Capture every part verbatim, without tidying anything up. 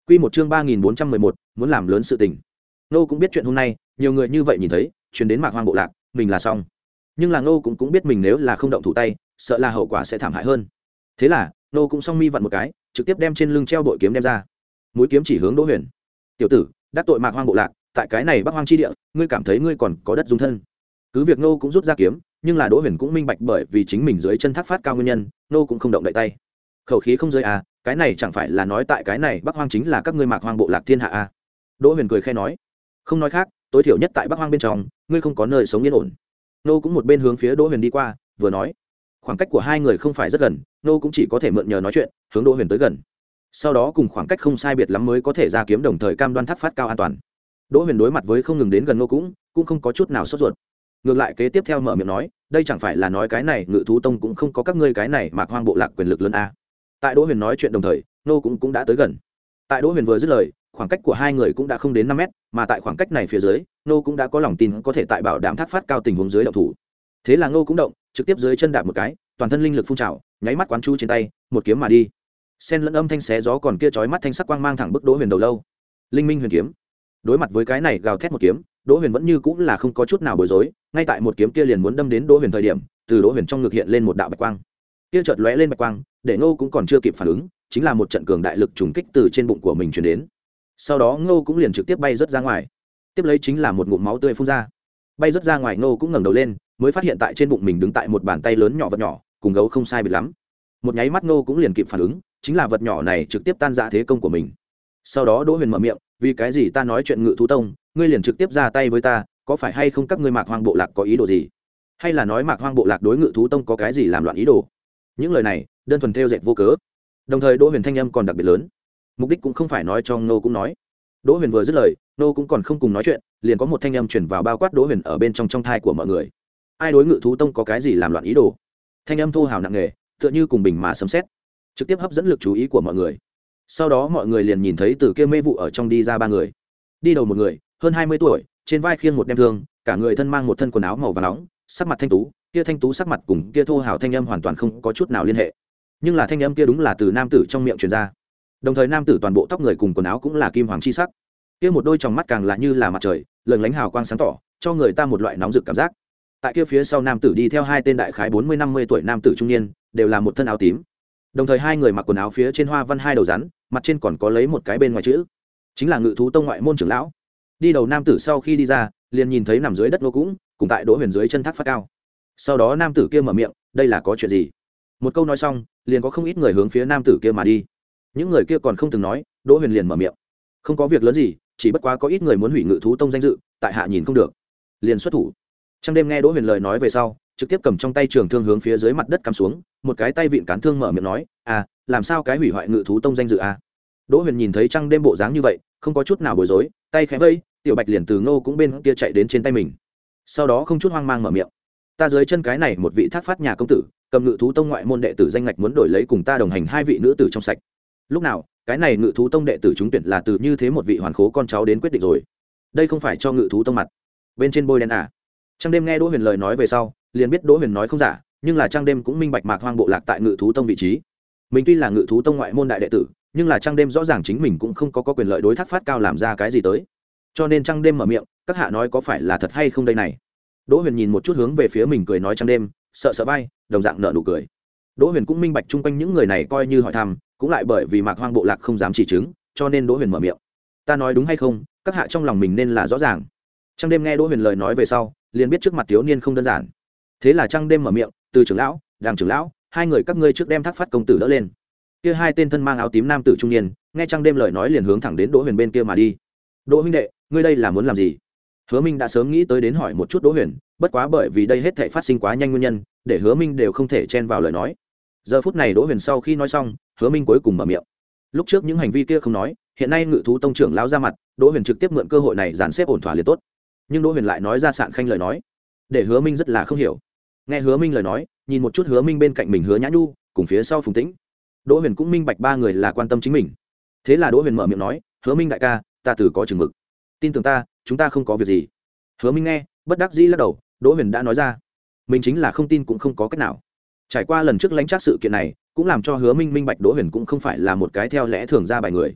Quy một chương ba nghìn bốn trăm mười một, muốn làm lớn sự tình. Nô cũng biết chuyện hôm nay, nhiều người như vậy nhìn thấy, truyền đến Mạc Hoang bộ lạc, mình là xong. Nhưng là Nô cũng cũng biết mình nếu là không động thủ tay, sợ là hậu quả sẽ thảm hại hơn. Thế là, Nô cũng song mi vặn một cái, trực tiếp đem trên lưng treo bội kiếm đem ra. Mũi kiếm chỉ hướng Đỗ Huyền. "Tiểu tử, đắc tội Mạc Hoang bộ lạc, tại cái này Bắc Hoang chi địa, ngươi cảm thấy ngươi còn có đất dung thân?" Cứ việc Nô cũng rút ra kiếm, nhưng là Đỗ Huyền cũng minh bạch bởi vì chính mình dưới chân thác phát cao nguyên nhân, Nô cũng không động đậy tay. Khẩu khí không rơi à, cái này chẳng phải là nói tại cái này Bắc Hoang chính là các ngươi Mạc Hoang bộ lạc thiên hạ à? Đỗ Huyền cười khẽ nói, không nói khác, tối thiểu nhất tại Bắc Hoang bên trong, ngươi không có nơi sống yên ổn. Nô cũng một bên hướng phía Đỗ Huyền đi qua, vừa nói, khoảng cách của hai người không phải rất gần, Nô cũng chỉ có thể mượn nhờ nói chuyện, hướng Đỗ Huyền tới gần. Sau đó cùng khoảng cách không sai biệt lắm mới có thể ra kiếm đồng thời cam đoan thác phát cao an toàn. Đỗ Huyền đối mặt với không ngừng đến gần Nô cũng, cũng không có chút nào sốt ruột. Ngược lại kế tiếp theo mở miệng nói, đây chẳng phải là nói cái này Ngự thú tông cũng không có các ngươi cái này Mạc Hoang bộ lạc quyền lực lớn à? Tại Đỗ Huyền nói chuyện đồng thời, Nô cũng cũng đã tới gần. Tại Đỗ Huyền vừa dứt lời, khoảng cách của hai người cũng đã không đến năm mét, mà tại khoảng cách này phía dưới, Nô cũng đã có lòng tin có thể tại bảo đảm thác phát cao tình huống dưới động thủ. Thế là Nô cũng động, trực tiếp dưới chân đạp một cái, toàn thân linh lực phun trào, nháy mắt quán chú trên tay, một kiếm mà đi. Xen lẫn âm thanh xé gió còn kia chói mắt thanh sắc quang mang thẳng bức Đỗ Huyền đầu lâu. Linh Minh Huyền kiếm. Đối mặt với cái này gào thét một kiếm, Đỗ Huyền vẫn như cũng là không có chút nào bối rối, ngay tại một kiếm kia liền muốn đâm đến Đỗ Huyền thời điểm, từ Đỗ Huyền trong ngực hiện lên một đạo bạch quang. Kia chợt lóe lên bạch quang, để Ngô cũng còn chưa kịp phản ứng, chính là một trận cường đại lực trùng kích từ trên bụng của mình truyền đến. Sau đó Ngô cũng liền trực tiếp bay rất ra ngoài. Tiếp lấy chính là một ngụm máu tươi phun ra. Bay rất ra ngoài, Ngô cũng ngẩng đầu lên, mới phát hiện tại trên bụng mình đứng tại một bàn tay lớn nhỏ vật nhỏ, cùng gấu không sai biệt lắm. Một nháy mắt Ngô cũng liền kịp phản ứng, chính là vật nhỏ này trực tiếp tan rã thế công của mình. Sau đó Đỗ Huyền mở miệng, vì cái gì ta nói chuyện Ngự thú tông, ngươi liền trực tiếp ra tay với ta, có phải hay không các ngươi Mạc Hoang bộ lạc có ý đồ gì? Hay là nói Mạc Hoang bộ lạc đối Ngự thú tông có cái gì làm loạn ý đồ? Những lời này đơn thuần theo dệt vô cớ. Đồng thời Đỗ Huyền thanh âm còn đặc biệt lớn, mục đích cũng không phải nói cho Ngô cũng nói. Đỗ Huyền vừa dứt lời, Ngô cũng còn không cùng nói chuyện, liền có một thanh âm truyền vào bao quát Đỗ Huyền ở bên trong trong thai của mọi người. Ai đối Ngự thú tông có cái gì làm loạn ý đồ? Thanh âm thô hào nặng nề, tựa như cùng bình mà sấm sét, trực tiếp hấp dẫn lực chú ý của mọi người. Sau đó mọi người liền nhìn thấy từ kia mê vụ ở trong đi ra ba người. Đi đầu một người, hơn hai mươi tuổi, trên vai khiêng một đem thương, cả người thân mang một thân quần áo màu vàng nóng, sắc mặt thanh tú, kia thanh tú sắc mặt cùng kia thô hào thanh âm hoàn toàn không có chút nào liên hệ. Nhưng là thanh âm kia đúng là từ nam tử trong miệng truyền ra. Đồng thời nam tử toàn bộ tóc người cùng quần áo cũng là kim hoàng chi sắc. Kia một đôi tròng mắt càng là như là mặt trời, lừng lánh hào quang sáng tỏ, cho người ta một loại nóng rực cảm giác. Tại kia phía sau nam tử đi theo hai tên đại khái bốn mươi năm mươi tuổi nam tử trung niên, đều là một thân áo tím. Đồng thời hai người mặc quần áo phía trên hoa văn hai đầu rắn, mặt trên còn có lấy một cái bên ngoài chữ, chính là Ngự thú tông ngoại môn trưởng lão. Đi đầu nam tử sau khi đi ra, liền nhìn thấy nằm dưới đất Ngô cũng, cùng tại Đỗ Huyền dưới chân thác phát cao. Sau đó nam tử kia mở miệng, đây là có chuyện gì? Một câu nói xong, liền có không ít người hướng phía nam tử kia mà đi. Những người kia còn không từng nói, Đỗ Huyền liền mở miệng, không có việc lớn gì, chỉ bất quá có ít người muốn hủy Ngự thú tông danh dự, tại hạ nhìn không được, liền xuất thủ. Trong đêm nghe Đỗ Huyền lời nói về sau, trực tiếp cầm trong tay trường thương hướng phía dưới mặt đất cắm xuống, một cái tay vịn cán thương mở miệng nói, à, làm sao cái hủy hoại Ngự thú tông danh dự à? Đỗ Huyền nhìn thấy Trăng đêm bộ dáng như vậy, không có chút nào bối rối, tay khẽ vẫy, tiểu bạch liền từ Ngô cũng bên kia chạy đến trên tay mình. Sau đó không chút hoang mang mở miệng, ta dưới chân cái này một vị thác phát nhà công tử, cầm Ngự thú tông ngoại môn đệ tử danh ngạch muốn đổi lấy cùng ta đồng hành hai vị nữ tử trong sạch. Lúc nào cái này Ngự thú tông đệ tử trúng tuyển là từ như thế một vị hoàn khố con cháu đến quyết định rồi, đây không phải cho Ngự thú tông mặt bên trên bôi đen à? Trăng đêm nghe Đỗ Huyền lời nói về sau, liền biết Đỗ Huyền nói không giả, nhưng là Trăng đêm cũng minh bạch Mạc Hoang bộ lạc tại Ngự thú tông vị trí. Mình tuy là Ngự thú tông ngoại môn đại đệ tử, nhưng là Trăng đêm rõ ràng chính mình cũng không có, có quyền lợi đối thác phát cao làm ra cái gì tới. Cho nên Trăng đêm mở miệng, các hạ nói có phải là thật hay không đây này? Đỗ Huyền nhìn một chút hướng về phía mình cười nói Trăng đêm, sợ sợ vai, đồng dạng nở nụ cười. Đỗ Huyền cũng minh bạch chung quanh những người này coi như hỏi thăm, cũng lại bởi vì Mạc Hoang bộ lạc không dám chỉ chứng, cho nên Đỗ Huyền mở miệng, ta nói đúng hay không, các hạ trong lòng mình nên là rõ ràng. Trăng đêm nghe Đỗ Huyền lời nói về sau, liền biết trước mặt thiếu niên không đơn giản. Thế là Trăng đêm mở miệng, từ trưởng lão, Đàng trưởng lão, hai người các ngươi trước đem thác phát công tử đỡ lên. Kia hai tên thân mang áo tím nam tử trung niên, nghe Trăng đêm lời nói liền hướng thẳng đến Đỗ Huyền bên kia mà đi. Đỗ huynh đệ, ngươi đây là muốn làm gì? Hứa Minh đã sớm nghĩ tới đến hỏi một chút Đỗ Huyền, bất quá bởi vì đây hết thảy phát sinh quá nhanh nguyên nhân, để Hứa Minh đều không thể chen vào lời nói. Giờ phút này Đỗ Huyền sau khi nói xong, Hứa Minh cuối cùng mở miệng. Lúc trước những hành vi kia không nói, hiện nay Ngự thú tông trưởng lão ra mặt, Đỗ Huyền trực tiếp mượn cơ hội này dàn xếp ổn thỏa liền tốt. Nhưng Đỗ Huyền lại nói ra sạn khanh lời nói, để Hứa Minh rất là không hiểu. Nghe Hứa Minh lời nói, nhìn một chút Hứa Minh bên cạnh mình Hứa Nhã Nhu, cùng phía sau Phùng Tĩnh, Đỗ Huyền cũng minh bạch ba người là quan tâm chính mình. Thế là Đỗ Huyền mở miệng nói, Hứa Minh đại ca, ta từ có chừng mực, tin tưởng ta, chúng ta không có việc gì. Hứa Minh nghe, bất đắc dĩ lắc đầu, Đỗ Huyền đã nói ra, mình chính là không tin cũng không có cách nào. Trải qua lần trước lãnh trác sự kiện này, cũng làm cho Hứa Minh minh bạch Đỗ Huyền cũng không phải là một cái theo lẽ thường ra bài người,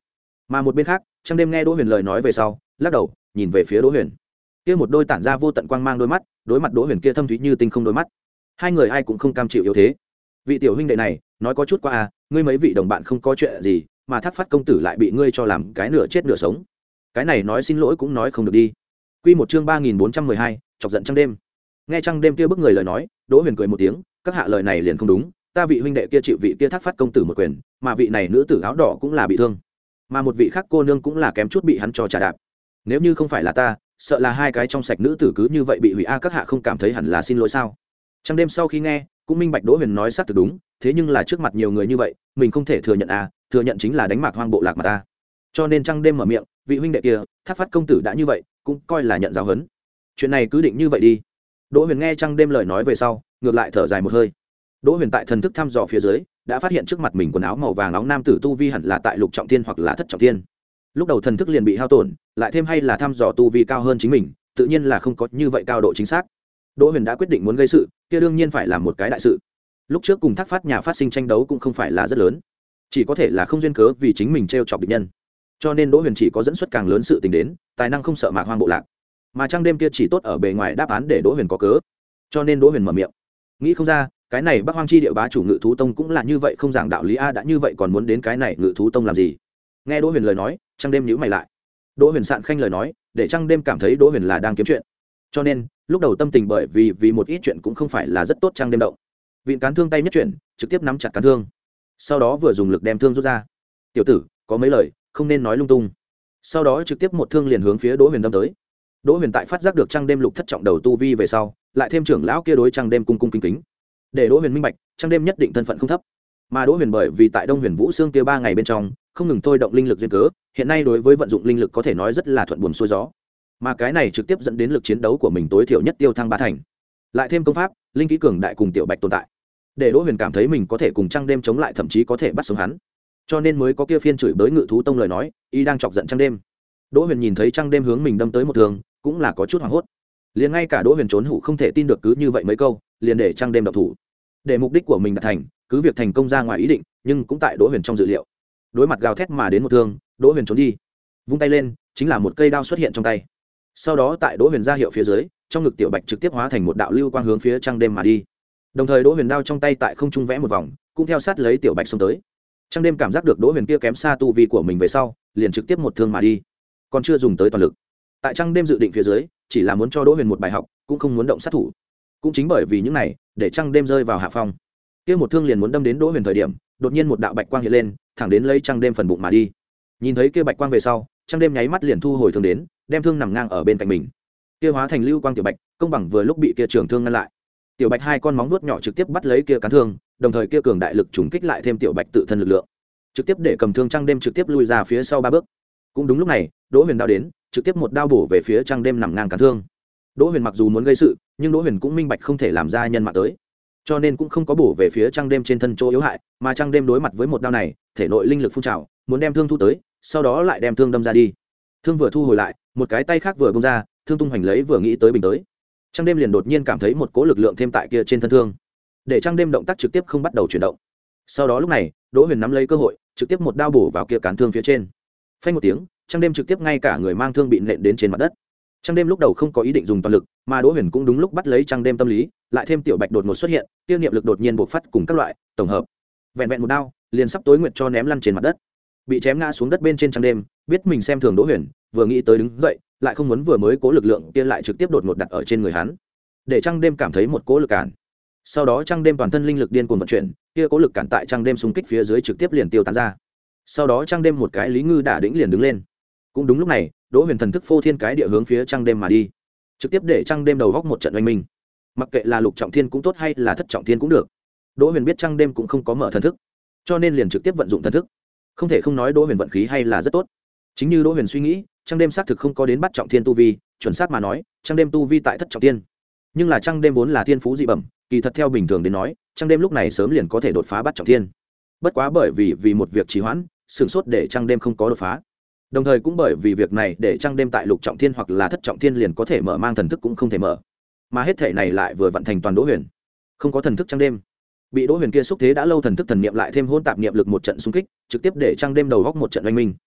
Mà một bên khác trăng đêm nghe đỗ huyền lời nói về sau lắc đầu nhìn về phía đỗ huyền, kia một đôi tản ra vô tận quang mang đôi mắt đối mặt đỗ huyền kia thâm thúy như tinh không đôi mắt, hai người ai cũng không cam chịu yếu thế. Vị tiểu huynh đệ này nói có chút qua à, ngươi mấy vị đồng bạn không có chuyện gì mà Thác Phát công tử lại bị ngươi cho làm cái nửa chết nửa sống, cái này nói xin lỗi cũng nói không được đi. Quy một chương ba nghìn bốn trăm mười hai, chọc giận trăng đêm. Nghe trăng đêm kia bức người lời nói, đỗ huyền cười một tiếng, các hạ lời này liền không đúng, ta vị huynh đệ kia chịu vị kia Thác Phát công tử một quyền, mà vị này nữ tử áo đỏ cũng là bị thương, mà một vị khác cô nương cũng là kém chút bị hắn cho trả đạp. Nếu như không phải là ta, sợ là hai cái trong sạch nữ tử cứ như vậy bị hủy a, các hạ không cảm thấy hẳn là xin lỗi sao? Trăng đêm sau khi nghe cũng minh bạch đỗ huyền nói xác thực đúng, thế nhưng là trước mặt nhiều người như vậy mình không thể thừa nhận a, thừa nhận chính là đánh Mạc Hoang bộ lạc mà ta. Cho nên trăng đêm mở miệng, vị huynh đệ kia Thác Phát công tử đã như vậy cũng coi là nhận giáo huấn, chuyện này cứ định như vậy đi. Đỗ huyền nghe trăng đêm lời nói về sau ngược lại thở dài một hơi. Đỗ huyền tại thần thức thăm dò phía dưới đã phát hiện trước mặt mình quần áo màu vàng nóng nam tử tu vi hẳn là tại lục trọng thiên hoặc là thất trọng thiên. Lúc đầu thần thức liền bị hao tổn, lại thêm hay là thăm dò tu vi cao hơn chính mình, tự nhiên là không có như vậy cao độ chính xác. Đỗ huyền đã quyết định muốn gây sự, kia đương nhiên phải làm một cái đại sự. Lúc trước cùng Thác Phát nhà phát sinh tranh đấu cũng không phải là rất lớn, chỉ có thể là không duyên cớ vì chính mình t r e o chọc địch nhân, cho nên Đỗ huyền chỉ có dẫn xuất càng lớn sự tình đến, tài năng không sợ Mạc Hoang bộ lạc, mà trăng đêm kia chỉ tốt ở bề ngoài đáp án để Đỗ huyền có cớ, cho nên Đỗ huyền mở miệng. Nghĩ không ra cái này Bắc Hoang chi địa bá chủ Ngự thú tông cũng là như vậy không giảng đạo lý a, đã như vậy còn muốn đến cái này Ngự thú tông làm gì? Nghe Đỗ huyền lời nói trăng đêm nhíu mày lại. Đỗ huyền sạn khanh lời nói để trăng đêm cảm thấy Đỗ huyền là đang kiếm chuyện, cho nên lúc đầu tâm tình bởi vì vì một ít chuyện cũng không phải là rất tốt. Trăng đêm động vịn cán thương tay nhất chuyển, trực tiếp nắm chặt cán thương, sau đó vừa dùng lực đem thương rút ra. Tiểu tử có mấy lời không nên nói lung tung. Sau đó trực tiếp một thương liền hướng phía Đỗ huyền đâm tới. Đỗ huyền tại phát giác được trăng đêm lục thất trọng đầu tu vi về sau, lại thêm trưởng lão kia đối trăng đêm cung cung kính kính, để Đỗ huyền minh bạch trăng đêm nhất định thân phận không thấp. Mà Đỗ huyền bởi vì tại Đông Huyền Vũ Xương kia ba ngày bên trong không ngừng thôi động linh lực duyên cớ, hiện nay đối với vận dụng linh lực có thể nói rất là thuận buồm xuôi gió, mà cái này trực tiếp dẫn đến lực chiến đấu của mình tối thiểu nhất tiêu thăng ba thành, lại thêm công pháp linh kỹ cường đại cùng tiểu bạch tồn tại, để Đỗ huyền cảm thấy mình có thể cùng trăng đêm chống lại, thậm chí có thể bắt sống hắn, cho nên mới có kia phiên chửi bới Ngự thú tông lời nói y đang chọc giận trăng đêm. Đỗ huyền nhìn thấy trăng đêm hướng mình đâm tới một thường cũng là có chút hoảng hốt, liền ngay cả Đỗ huyền trốn hủ không thể tin được cứ như vậy mấy câu liền để trăng đêm độc thủ, để mục đích của mình đạt thành, cứ việc thành công ra ngoài ý định nhưng cũng tại Đỗ huyền trong dự liệu. Đối mặt gào thét mà đến một thương, Đỗ huyền trốn đi, vung tay lên chính là một cây đao xuất hiện trong tay, sau đó tại Đỗ huyền ra hiệu phía dưới, trong ngực tiểu bạch trực tiếp hóa thành một đạo lưu quang hướng phía trăng đêm mà đi, đồng thời Đỗ huyền đao trong tay tại không trung vẽ một vòng cũng theo sát lấy tiểu bạch xông tới. Trăng đêm cảm giác được Đỗ huyền kia kém xa tu vi của mình về sau liền trực tiếp một thương mà đi, còn chưa dùng tới toàn lực. Tại trăng đêm dự định phía dưới chỉ là muốn cho Đỗ huyền một bài học, cũng không muốn động sát thủ. Cũng chính bởi vì những này để trăng đêm rơi vào hạ phong, kia một thương liền muốn đâm đến Đỗ huyền thời điểm, đột nhiên một đạo bạch quang hiện lên thẳng đến lấy trăng đêm phần bụng mà đi. Nhìn thấy kia bạch quang về sau, trăng đêm nháy mắt liền thu hồi thương đến, đem thương nằm ngang ở bên cạnh mình. Kia hóa thành lưu quang tiểu bạch công bằng vừa lúc bị kia trường thương ngăn lại. Tiểu bạch hai con móng vuốt nhỏ trực tiếp bắt lấy kia cán thương, đồng thời kia cường đại lực trùng kích lại thêm tiểu bạch tự thân lực lượng, trực tiếp để cầm thương trăng đêm trực tiếp lui ra phía sau ba bước. Cũng đúng lúc này Đỗ huyền đao đến, trực tiếp một đao bổ về phía trăng đêm nằm ngang cán thương. Đỗ huyền mặc dù muốn gây sự nhưng Đỗ huyền cũng minh bạch không thể làm ra nhân mạng tới, cho nên cũng không có bổ về phía trăng đêm trên thân chỗ yếu hại, mà trăng đêm đối mặt với một đao này thể nội linh lực phun trào, muốn đem thương thu tới, sau đó lại đem thương đâm ra đi. Thương vừa thu hồi lại, một cái tay khác vừa bung ra, thương tung hoành lấy vừa nghĩ tới bình tới, trăng đêm liền đột nhiên cảm thấy một cỗ lực lượng thêm tại kia trên thân thương, để trăng đêm động tác trực tiếp không bắt đầu chuyển động. Sau đó lúc này Đỗ huyền nắm lấy cơ hội trực tiếp một đao bổ vào kia cán thương phía trên. Phanh một tiếng, trăng đêm trực tiếp ngay cả người mang thương bị nện đến trên mặt đất. Trăng đêm lúc đầu không có ý định dùng toàn lực, mà Đỗ huyền cũng đúng lúc bắt lấy trăng đêm tâm lý, lại thêm tiểu bạch đột ngột xuất hiện, tiêu niệm lực đột nhiên bộc phát cùng các loại tổng hợp, vẹn vẹn một đao liền sắp tối nguyệt cho ném lăn trên mặt đất. Bị chém ngã xuống đất bên trên trăng đêm biết mình xem thường Đỗ huyền, vừa nghĩ tới đứng dậy lại không muốn vừa mới cố lực lượng kia lại trực tiếp đột ngột đặt ở trên người hắn, để trăng đêm cảm thấy một cố lực cản. Sau đó trăng đêm toàn thân linh lực điên cuồng vận chuyển, kia cố lực cản tại trăng đêm xung kích phía dưới trực tiếp liền tiêu tán ra. Sau đó trăng đêm một cái lý ngư đả đĩnh liền đứng lên. Cũng đúng lúc này Đỗ huyền thần thức phô thiên cái địa hướng phía trăng đêm mà đi, trực tiếp để trăng đêm đầu góc một trận oanh minh. Mặc kệ là lục trọng thiên cũng tốt hay là thất trọng thiên cũng được, Đỗ huyền biết trăng đêm cũng không có mở thần thức, cho nên liền trực tiếp vận dụng thần thức. Không thể không nói Đỗ huyền vận khí hay là rất tốt. Chính như Đỗ huyền suy nghĩ, trăng đêm xác thực không có đến bắt trọng thiên tu vi, chuẩn xác mà nói trăng đêm tu vi tại thất trọng thiên, nhưng là trăng đêm vốn là thiên phú dị bẩm, kỳ thật theo bình thường đến nói trăng đêm lúc này sớm liền có thể đột phá bắt trọng thiên, bất quá bởi vì vì một việc trì hoãn sửng sốt để trăng đêm không có đột phá, đồng thời cũng bởi vì việc này để trăng đêm tại lục trọng thiên hoặc là thất trọng thiên liền có thể mở mang thần thức cũng không thể mở, mà hết thể này lại vừa vận thành toàn Đỗ huyền không có thần thức. Trăng đêm bị Đỗ huyền kia xúc thế đã lâu thần thức thần niệm lại thêm hôn tạp niệm lực một trận xung kích, trực tiếp để trăng đêm đầu góc một trận oanh minh.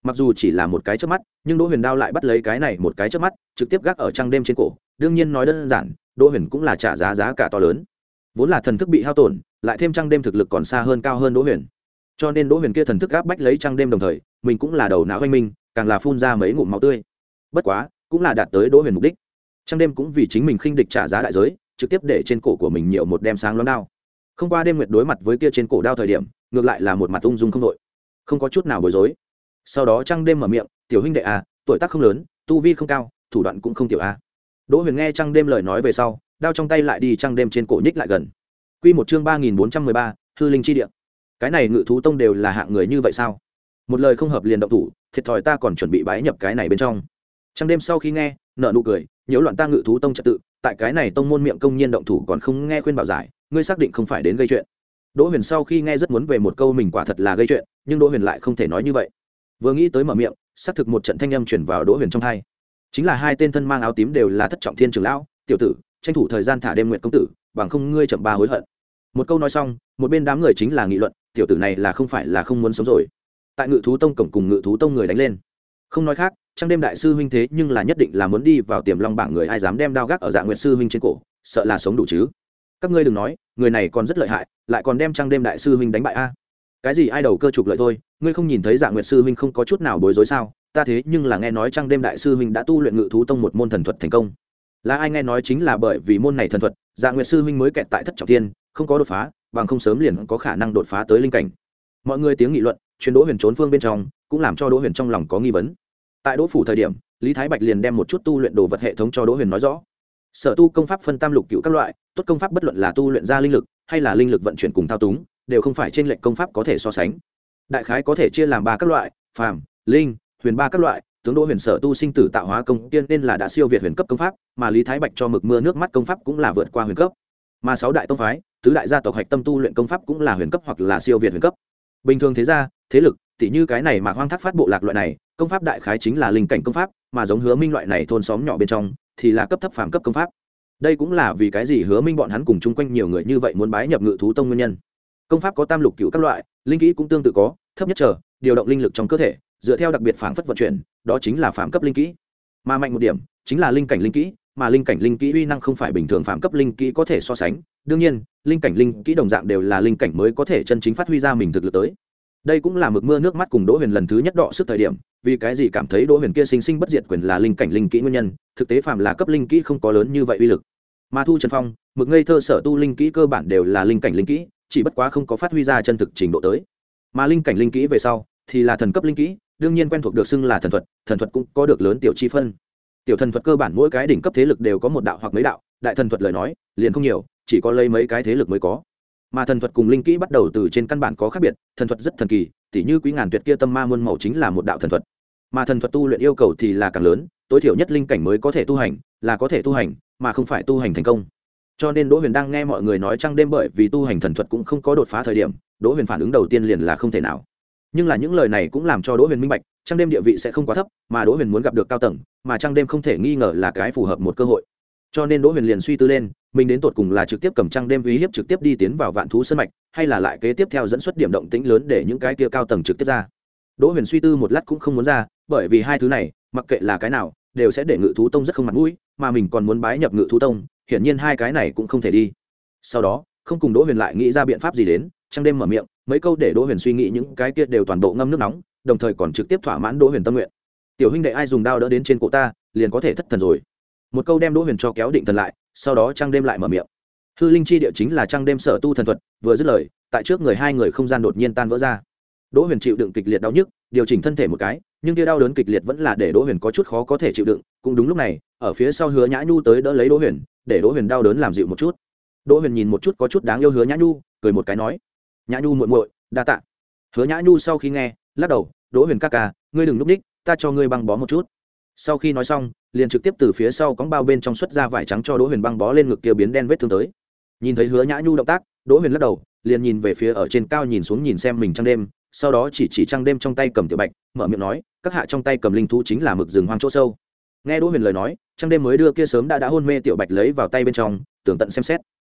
mặc dù chỉ là một cái chớp mắt, nhưng đỗ huyền đao lại bắt lấy cái này một cái chớp mắt trực tiếp gác ở trăng đêm trên cổ. Đương nhiên nói đơn giản, đỗ huyền cũng là trả giá giá cả to lớn, vốn là thần thức bị hao tổn, lại thêm trăng đêm thực lực còn xa hơn cao hơn đỗ huyền, cho nên đỗ huyền kia thần thức áp bách lấy trăng đêm, đồng thời mình cũng là đầu não oanh minh, càng là phun ra mấy ngụm máu tươi. Bất quá cũng là đạt tới đỗ huyền mục đích. Trăng đêm cũng vì chính mình khinh địch trả giá đại giới, trực tiếp để trên cổ của mình nhiều một đem sáng loáng đao. Không qua đêm nguyệt đối mặt với kia trên cổ đao thời điểm, ngược lại là một mặt ung dung không đội, không có chút nào bối rối. Sau đó trăng đêm mở miệng, tiểu huynh đệ à, tuổi tác không lớn, tu vi không cao, thủ đoạn cũng không tiểu a. Đỗ huyền nghe trăng đêm lời nói về sau, đao trong tay lại đi trăng đêm trên cổ nhích lại gần. Quy một chương ba nghìn bốn trăm mười ba, hư linh chi địa. Cái này Ngự thú tông đều là hạng người như vậy sao? Một lời không hợp liền động thủ, thiệt thòi ta còn chuẩn bị bái nhập cái này bên trong. Trăng đêm sau khi nghe, nở nụ cười, nhiễu loạn ta Ngự thú tông trật tự, tại cái này tông môn miệng công nhiên động thủ còn không nghe khuyên bảo giải, ngươi xác định không phải đến gây chuyện. Đỗ huyền sau khi nghe rất muốn về một câu mình quả thật là gây chuyện, nhưng Đỗ huyền lại không thể nói như vậy. Vừa nghĩ tới mở miệng, xác thực một trận thanh âm truyền vào Đỗ huyền trong tai. Chính là hai tên thân mang áo tím đều là Thất Trọng Thiên trưởng lão, tiểu tử, tranh thủ thời gian thả đêm nguyện công tử, bằng không ngươi chậm ba hối hận. Một câu nói xong, một bên đám người chính là nghị luận, tiểu tử này là không phải là không muốn sống rồi. Tại Ngự thú tông cổng cùng Ngự thú tông người đánh lên, không nói khác, Trăng đêm đại sư huynh thế nhưng là nhất định là muốn đi vào Tiềm Long bảng, người ai dám đem đao gác ở Dạ Nguyệt sư huynh trên cổ, sợ là sống đủ chứ. Các ngươi đừng nói, người này còn rất lợi hại, lại còn đem Trăng đêm đại sư huynh đánh bại a. Cái gì ai đầu cơ trục lợi thôi, ngươi không nhìn thấy Dạ Nguyệt sư huynh không có chút nào bối rối sao? Ta thế nhưng là nghe nói Trăng đêm đại sư huynh đã tu luyện Ngự thú tông một môn thần thuật thành công. Là ai nghe nói chính là bởi vì môn này thần thuật, Dạ Nguyệt sư huynh mới kẹt tại Thất Trọng Thiên, không có đột phá, bằng không sớm liền có khả năng đột phá tới linh cảnh. Mọi người tiếng nghị luận, truyền Đỗ huyền trốn phương bên trong, cũng làm cho Đỗ huyền trong lòng có nghi vấn. Tại Đỗ phủ thời điểm, Lý Thái Bạch liền đem một chút tu luyện đồ vật hệ thống cho Đỗ huyền nói rõ. Sở tu công pháp phân tam lục cựu các loại, tốt công pháp bất luận là tu luyện ra linh lực hay là linh lực vận chuyển cùng thao túng, đều không phải trên lệnh công pháp có thể so sánh. Đại khái có thể chia làm ba các loại: phàm, linh, huyền ba các loại. Tướng Đỗ huyền sở tu sinh tử tạo hóa công tiên nên là đã siêu việt huyền cấp công pháp, mà Lý Thái Bạch cho mực mưa nước mắt công pháp cũng là vượt qua huyền cấp. Mà sáu đại tông phái, tứ đại gia tộc hạch tâm tu luyện công pháp cũng là huyền cấp hoặc là siêu việt huyền cấp. Bình thường thế gia, thế lực, tỷ như cái này mà Hoang Thác phát bộ lạc loại này, công pháp đại khái chính là linh cảnh công pháp, mà giống Hứa Minh loại này thôn xóm nhỏ bên trong thì là cấp thấp phàm cấp công pháp. Đây cũng là vì cái gì Hứa Minh bọn hắn cùng chung quanh nhiều người như vậy muốn bái nhập Ngự thú tông nguyên nhân. Công pháp có tam lục cửu các loại, linh kỹ cũng tương tự có, thấp nhất trở, điều động linh lực trong cơ thể, dựa theo đặc biệt phảng phất vận chuyển, đó chính là phàm cấp linh kỹ. Mà mạnh một điểm, chính là linh cảnh linh kỹ, mà linh cảnh linh kỹ uy năng không phải bình thường phàm cấp linh kỹ có thể so sánh. Đương nhiên, linh cảnh linh kỹ đồng dạng đều là linh cảnh mới có thể chân chính phát huy ra mình thực lực tới. Đây cũng là mực mưa nước mắt cùng Đỗ huyền lần thứ nhất đọ sức thời điểm, vì cái gì cảm thấy Đỗ huyền kia sinh sinh bất diệt quyền là linh cảnh linh kỹ nguyên nhân, thực tế phàm là cấp linh kỹ không có lớn như vậy uy lực. Mà Thu Trần Phong, mực ngây thơ sở tu linh kỹ cơ bản đều là linh cảnh linh kỹ, chỉ bất quá không có phát huy ra chân thực trình độ tới. Mà linh cảnh linh kỹ về sau thì là thần cấp linh kỹ, đương nhiên quen thuộc được xưng là thần thuật, thần thuật cũng có được lớn tiểu chi phân. Tiểu thần thuật cơ bản mỗi cái đỉnh cấp thế lực đều có một đạo hoặc mấy đạo, đại thần thuật lời nói liền không nhiều, chỉ có lấy mấy cái thế lực mới có. Mà thần thuật cùng linh kỹ bắt đầu từ trên căn bản có khác biệt, thần thuật rất thần kỳ, tỉ như Quý Ngàn Tuyệt kia tâm ma muôn màu chính là một đạo thần thuật. Mà thần thuật tu luyện yêu cầu thì là càng lớn, tối thiểu nhất linh cảnh mới có thể tu hành, là có thể tu hành, mà không phải tu hành thành công. Cho nên Đỗ Huyền đang nghe mọi người nói Trăng đêm bởi vì tu hành thần thuật cũng không có đột phá thời điểm, Đỗ Huyền phản ứng đầu tiên liền là không thể nào. Nhưng là những lời này cũng làm cho Đỗ Huyền minh bạch, Trăng đêm địa vị sẽ không quá thấp, mà Đỗ Huyền muốn gặp được cao tầng, mà Trăng đêm không thể nghi ngờ là cái phù hợp một cơ hội. Cho nên Đỗ Huyền liền suy tư lên, mình đến tột cùng là trực tiếp cầm Trăng đêm uy hiếp trực tiếp đi tiến vào Vạn Thú Sơn mạch, hay là lại kế tiếp theo dẫn xuất điểm động tĩnh lớn để những cái kia cao tầng trực tiếp ra. Đỗ Huyền suy tư một lát cũng không muốn ra, bởi vì hai thứ này, mặc kệ là cái nào, đều sẽ để Ngự thú tông rất không mặt mũi, mà mình còn muốn bái nhập Ngự thú tông, hiển nhiên hai cái này cũng không thể đi. Sau đó, không cùng Đỗ Huyền lại nghĩ ra biện pháp gì đến, Trăng đêm mở miệng, mấy câu để Đỗ Huyền suy nghĩ những cái kia đều toàn bộ ngâm nước nóng, đồng thời còn trực tiếp thỏa mãn Đỗ Huyền tâm nguyện. Tiểu huynh đệ ai dùng đao đỡ đến trên cổ ta, liền có thể thất thần rồi. Một câu đem Đỗ Huyền cho kéo định thần lại, sau đó Trăng đêm lại mở miệng. Hư linh chi địa chính là Trăng đêm sở tu thần thuật, vừa dứt lời, tại trước người hai người không gian đột nhiên tan vỡ ra. Đỗ Huyền chịu đựng kịch liệt đau nhức, điều chỉnh thân thể một cái, nhưng kia đau đớn kịch liệt vẫn là để Đỗ Huyền có chút khó có thể chịu đựng, cũng đúng lúc này, ở phía sau Hứa Nhã Nhu tới đỡ lấy Đỗ Huyền, để Đỗ Huyền đau đớn làm dịu một chút. Đỗ Huyền nhìn một chút có chút đáng yêu Hứa Nhã Nhu, cười một cái nói: "Nhã Nhu muội muội, đa tạ." Hứa Nhã Nhu sau khi nghe, lắc đầu: "Đỗ Huyền ca ca, ngươi đừng núp ních, ta cho ngươi băng bó một chút." Sau khi nói xong, liền trực tiếp từ phía sau cõng bao bên trong xuất ra vải trắng cho Đỗ Huyền băng bó lên ngực kia biến đen vết thương tới. Nhìn thấy Hứa Nhã Nhu động tác, Đỗ Huyền lắc đầu, liền nhìn về phía ở trên cao nhìn xuống nhìn xem mình Trăng đêm, sau đó chỉ chỉ Trăng đêm trong tay cầm tiểu bạch, mở miệng nói: "Các hạ trong tay cầm linh thú chính là mực rừng hoang chỗ sâu." Nghe Đỗ Huyền lời nói, Trăng đêm mới đưa kia sớm đã đã hôn mê tiểu bạch lấy vào tay bên trong, tường tận xem xét.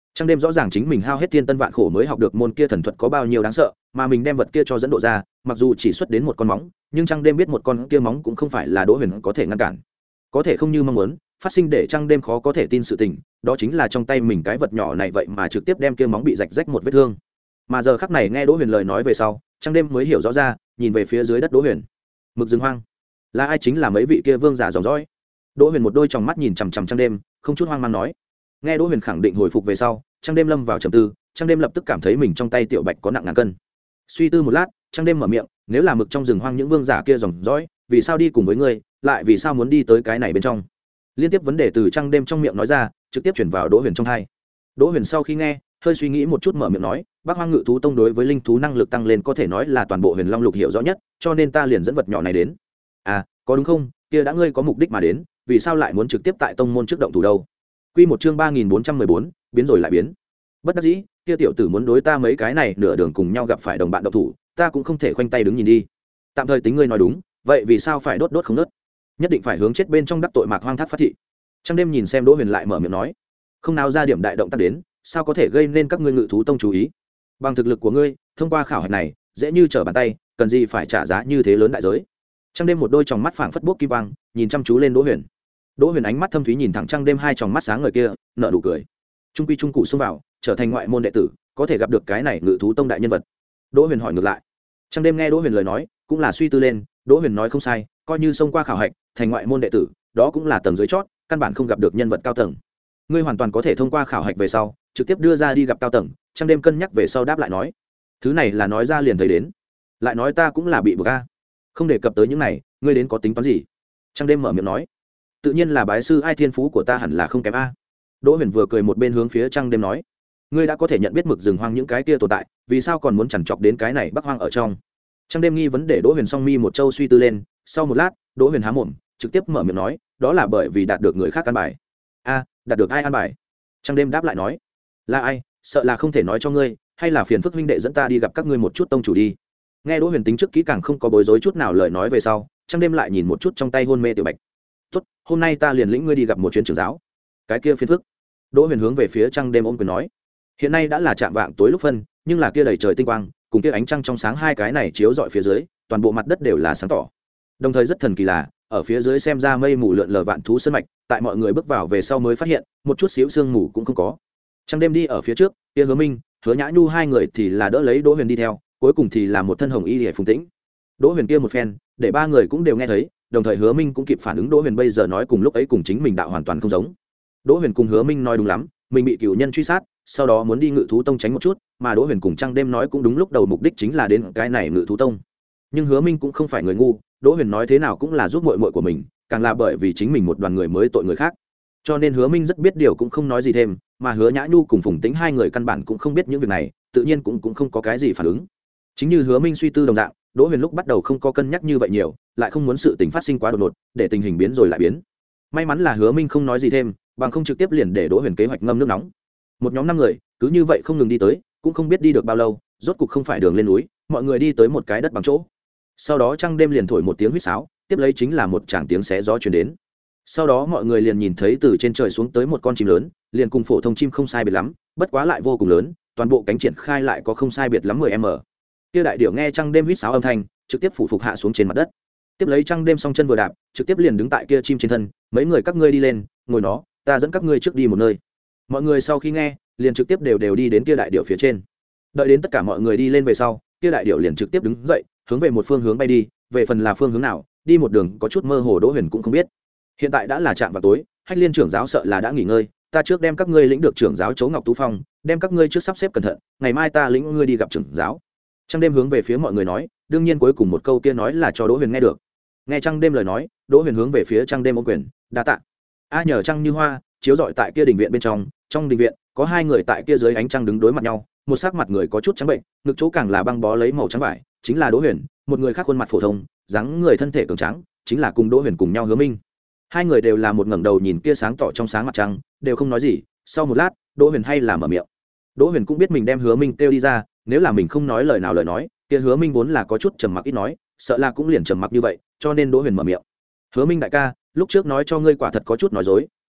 Trăng đêm rõ ràng chính mình hao hết thiên tân vạn khổ mới học được môn kia thần thuật có bao nhiêu đáng sợ, mà mình đem vật kia cho dẫn độ ra, mặc dù chỉ xuất đến một con móng, nhưng Trăng đêm biết một con kia móng cũng không phải là Đỗ Huyền có thể ngăn cản. Có thể không như mong muốn, phát sinh để Trăng đêm khó có thể tin sự tình, đó chính là trong tay mình cái vật nhỏ này vậy mà trực tiếp đem kia móng bị rạch rách một vết thương. Mà giờ khắc này nghe Đỗ Huyền lời nói về sau, Trăng đêm mới hiểu rõ ra, nhìn về phía dưới đất Đỗ Huyền. Mực rừng hoang, là ai? Chính là mấy vị kia vương giả dòng dõi. Đỗ Huyền một đôi tròng mắt nhìn chằm chằm Trăng đêm, không chút hoang mang nói. Nghe Đỗ Huyền khẳng định hồi phục về sau, Trăng đêm lâm vào trầm tư, Trăng đêm lập tức cảm thấy mình trong tay tiểu bạch có nặng ngàn cân. Suy tư một lát, Trăng đêm mở miệng, nếu là mực trong rừng hoang những vương giả kia dòng dõi, vì sao đi cùng với ngươi, lại vì sao muốn đi tới cái này bên trong? Liên tiếp vấn đề từ Trăng đêm trong miệng nói ra, trực tiếp chuyển vào Đỗ Huyền trong tai. Đỗ Huyền sau khi nghe, hơi suy nghĩ một chút mở miệng nói, Bắc Hoang Ngự thú tông đối với linh thú năng lực tăng lên có thể nói là toàn bộ Huyền Long Lục hiểu rõ nhất, cho nên ta liền dẫn vật nhỏ này đến. À, có đúng không? Kia đã ngươi có mục đích mà đến, vì sao lại muốn trực tiếp tại tông môn trước động thủ đâu? Quy một chương ba nghìn bốn trăm mười bốn, biến rồi lại biến. Bất đắc dĩ, kia tiểu tử muốn đối ta mấy cái này nửa đường cùng nhau gặp phải đồng bạn động thủ, ta cũng không thể khoanh tay đứng nhìn đi. Tạm thời tính ngươi nói đúng, vậy vì sao phải đốt đốt không nớt? Nhất định phải hướng chết bên trong đắc tội Mạc Hoang Thác phát thị. Trăng đêm nhìn xem Đỗ Huyền lại mở miệng nói, không nào ra điểm đại động tác đến, sao có thể gây nên các ngươi Ngự thú tông chú ý? Bằng thực lực của ngươi, thông qua khảo hạch này, dễ như trở bàn tay, cần gì phải trả giá như thế lớn đại giới? Trăng đêm một đôi tròng mắt phảng phất bốc kim quang, nhìn chăm chú lên Đỗ Huyền. Đỗ Huyền ánh mắt thâm thúy nhìn thẳng Trăng đêm hai tròng mắt sáng ngời kia, nở nụ cười. Trung quy trung cụ xông vào, trở thành ngoại môn đệ tử, có thể gặp được cái này Ngự thú tông đại nhân vật. Đỗ Huyền hỏi ngược lại. Trăng đêm nghe Đỗ Huyền lời nói, cũng là suy tư lên, Đỗ Huyền nói không sai, coi như xông qua khảo hạch, thành ngoại môn đệ tử, đó cũng là tầng dưới chót, căn bản không gặp được nhân vật cao tầng. Ngươi hoàn toàn có thể thông qua khảo hạch về sau, trực tiếp đưa ra đi gặp cao tầng. Trăng đêm cân nhắc về sau đáp lại nói, thứ này là nói ra liền thấy đến, lại nói ta cũng là bị buộc a. Không đề cập tới những này, ngươi đến có tính toán gì? Trăng đêm mở miệng nói, tự nhiên là bái sư ai thiên phú của ta hẳn là không kém a. Đỗ Huyền vừa cười một bên hướng phía Trăng đêm nói, ngươi đã có thể nhận biết mực rừng hoang những cái kia tồn tại, vì sao còn muốn chằn chọc đến cái này Bắc Hoang ở trong? Trăng đêm nghi vấn để Đỗ Huyền song mi một châu suy tư lên, sau một lát, Đỗ Huyền há mồm, trực tiếp mở miệng nói, đó là bởi vì đạt được người khác an bài. A, đạt được ai an bài? Trăng đêm đáp lại nói, là ai, sợ là không thể nói cho ngươi, hay là phiền phức huynh đệ dẫn ta đi gặp các ngươi một chút tông chủ đi. Nghe Đỗ Huyền tính trước kỹ càng không có bối rối chút nào lời nói về sau, Trăng đêm lại nhìn một chút trong tay hôn mê tiểu bạch. Tốt, hôm nay ta liền lĩnh ngươi đi gặp một chuyến trưởng giáo. Cái kia phiền phức. Đỗ Huyền hướng về phía Trăng đêm ôm quyền nói, hiện nay đã là chạm vạng tối lúc phân, nhưng là kia đầy trời tinh quang, cùng kia ánh trăng trong sáng hai cái này chiếu rọi phía dưới, toàn bộ mặt đất đều là sáng tỏ. Đồng thời rất thần kỳ là, ở phía dưới xem ra mây mù lượn lờ vạn thú sơn mạch, tại mọi người bước vào về sau mới phát hiện, một chút xíu sương mù cũng không có. Trăng đêm đi ở phía trước, kia Hứa Minh, Hứa Nhã Nhu hai người thì là đỡ lấy Đỗ Huyền đi theo, cuối cùng thì là một thân hồng y liễu phùng tĩnh. Đỗ Huyền kia một phen, để ba người cũng đều nghe thấy, đồng thời Hứa Minh cũng kịp phản ứng Đỗ Huyền bây giờ nói cùng lúc ấy cùng chính mình đạo hoàn toàn không giống. Đỗ Huyền cùng Hứa Minh nói đúng lắm, mình bị cửu nhân truy sát, sau đó muốn đi Ngự thú tông tránh một chút, mà Đỗ Huyền cùng Trăng đêm nói cũng đúng lúc đầu mục đích chính là đến cái này Ngự thú tông. Nhưng Hứa Minh cũng không phải người ngu, Đỗ Huyền nói thế nào cũng là giúp muội muội của mình, càng là bởi vì chính mình một đoàn người mới tội người khác. Cho nên Hứa Minh rất biết điều cũng không nói gì thêm, mà Hứa Nhã Nhu cùng Phùng Tĩnh hai người căn bản cũng không biết những việc này, tự nhiên cũng cũng không có cái gì phản ứng. Chính như Hứa Minh suy tư đồng dạng, Đỗ Huyền lúc bắt đầu không có cân nhắc như vậy nhiều, lại không muốn sự tình phát sinh quá đột ngột, để tình hình biến rồi lại biến. May mắn là Hứa Minh không nói gì thêm, bằng không trực tiếp liền để Đỗ Huyền kế hoạch ngâm nước nóng. Một nhóm năm người, cứ như vậy không ngừng đi tới, cũng không biết đi được bao lâu, rốt cục không phải đường lên núi, mọi người đi tới một cái đất bằng chỗ. Sau đó Trăng đêm liền thổi một tiếng huýt sáo, tiếp lấy chính là một tràng tiếng xé gió truyền đến. Sau đó mọi người liền nhìn thấy từ trên trời xuống tới một con chim lớn, liền cùng phổ thông chim không sai biệt lắm, bất quá lại vô cùng lớn, toàn bộ cánh triển khai lại có không sai biệt lắm mười mét. Kia đại điểu nghe Trăng đêm huýt sáo âm thanh, trực tiếp phủ phục hạ xuống trên mặt đất. Tiếp lấy Trăng đêm song chân vừa đạp, trực tiếp liền đứng tại kia chim trên thân, mấy người các ngươi đi lên, ngồi nó, ta dẫn các ngươi trước đi một nơi. Mọi người sau khi nghe, liền trực tiếp đều đều đi đến kia đại điểu phía trên. Đợi đến tất cả mọi người đi lên về sau, kia đại điểu liền trực tiếp đứng dậy, hướng về một phương hướng bay đi, về phần là phương hướng nào, đi một đường có chút mơ hồ Đỗ Huyền cũng không biết. Hiện tại đã là trạm vào tối, Hách Liên trưởng giáo sợ là đã nghỉ ngơi, ta trước đem các ngươi lĩnh được trưởng giáo Chấu Ngọc Tú Phong, đem các ngươi trước sắp xếp cẩn thận, ngày mai ta lĩnh ngươi đi gặp trưởng giáo. Trăng đêm hướng về phía mọi người nói, đương nhiên cuối cùng một câu kia nói là cho Đỗ Huyền nghe được. Nghe Trăng đêm lời nói, Đỗ Huyền hướng về phía Trăng đêm ôm quyền, đa tạ. A nhờ trăng như hoa, chiếu rọi tại kia đình viện bên trong, trong đình viện có hai người tại kia dưới ánh trăng đứng đối mặt nhau, một sắc mặt người có chút trắng bệnh, ngực chỗ càng là băng bó lấy màu trắng vải, chính là Đỗ Huyền, một người khác khuôn mặt phổ thông, dáng người thân thể cường tráng, chính là cùng Đỗ Huyền cùng nhau Hứa Minh. Hai người đều là một ngẩng đầu nhìn kia sáng tỏ trong sáng mặt trăng, đều không nói gì. Sau một lát, Đỗ Huyền hay là mở miệng. Đỗ Huyền cũng biết mình đem Hứa Minh kêu đi ra, nếu là mình không nói lời nào lời nói, kia Hứa Minh vốn là có chút trầm mặc ít nói, sợ là cũng liền trầm mặc như vậy, cho nên Đỗ Huyền mở miệng. Hứa Minh đại ca, lúc trước nói cho ngươi quả thật có chút nói dối,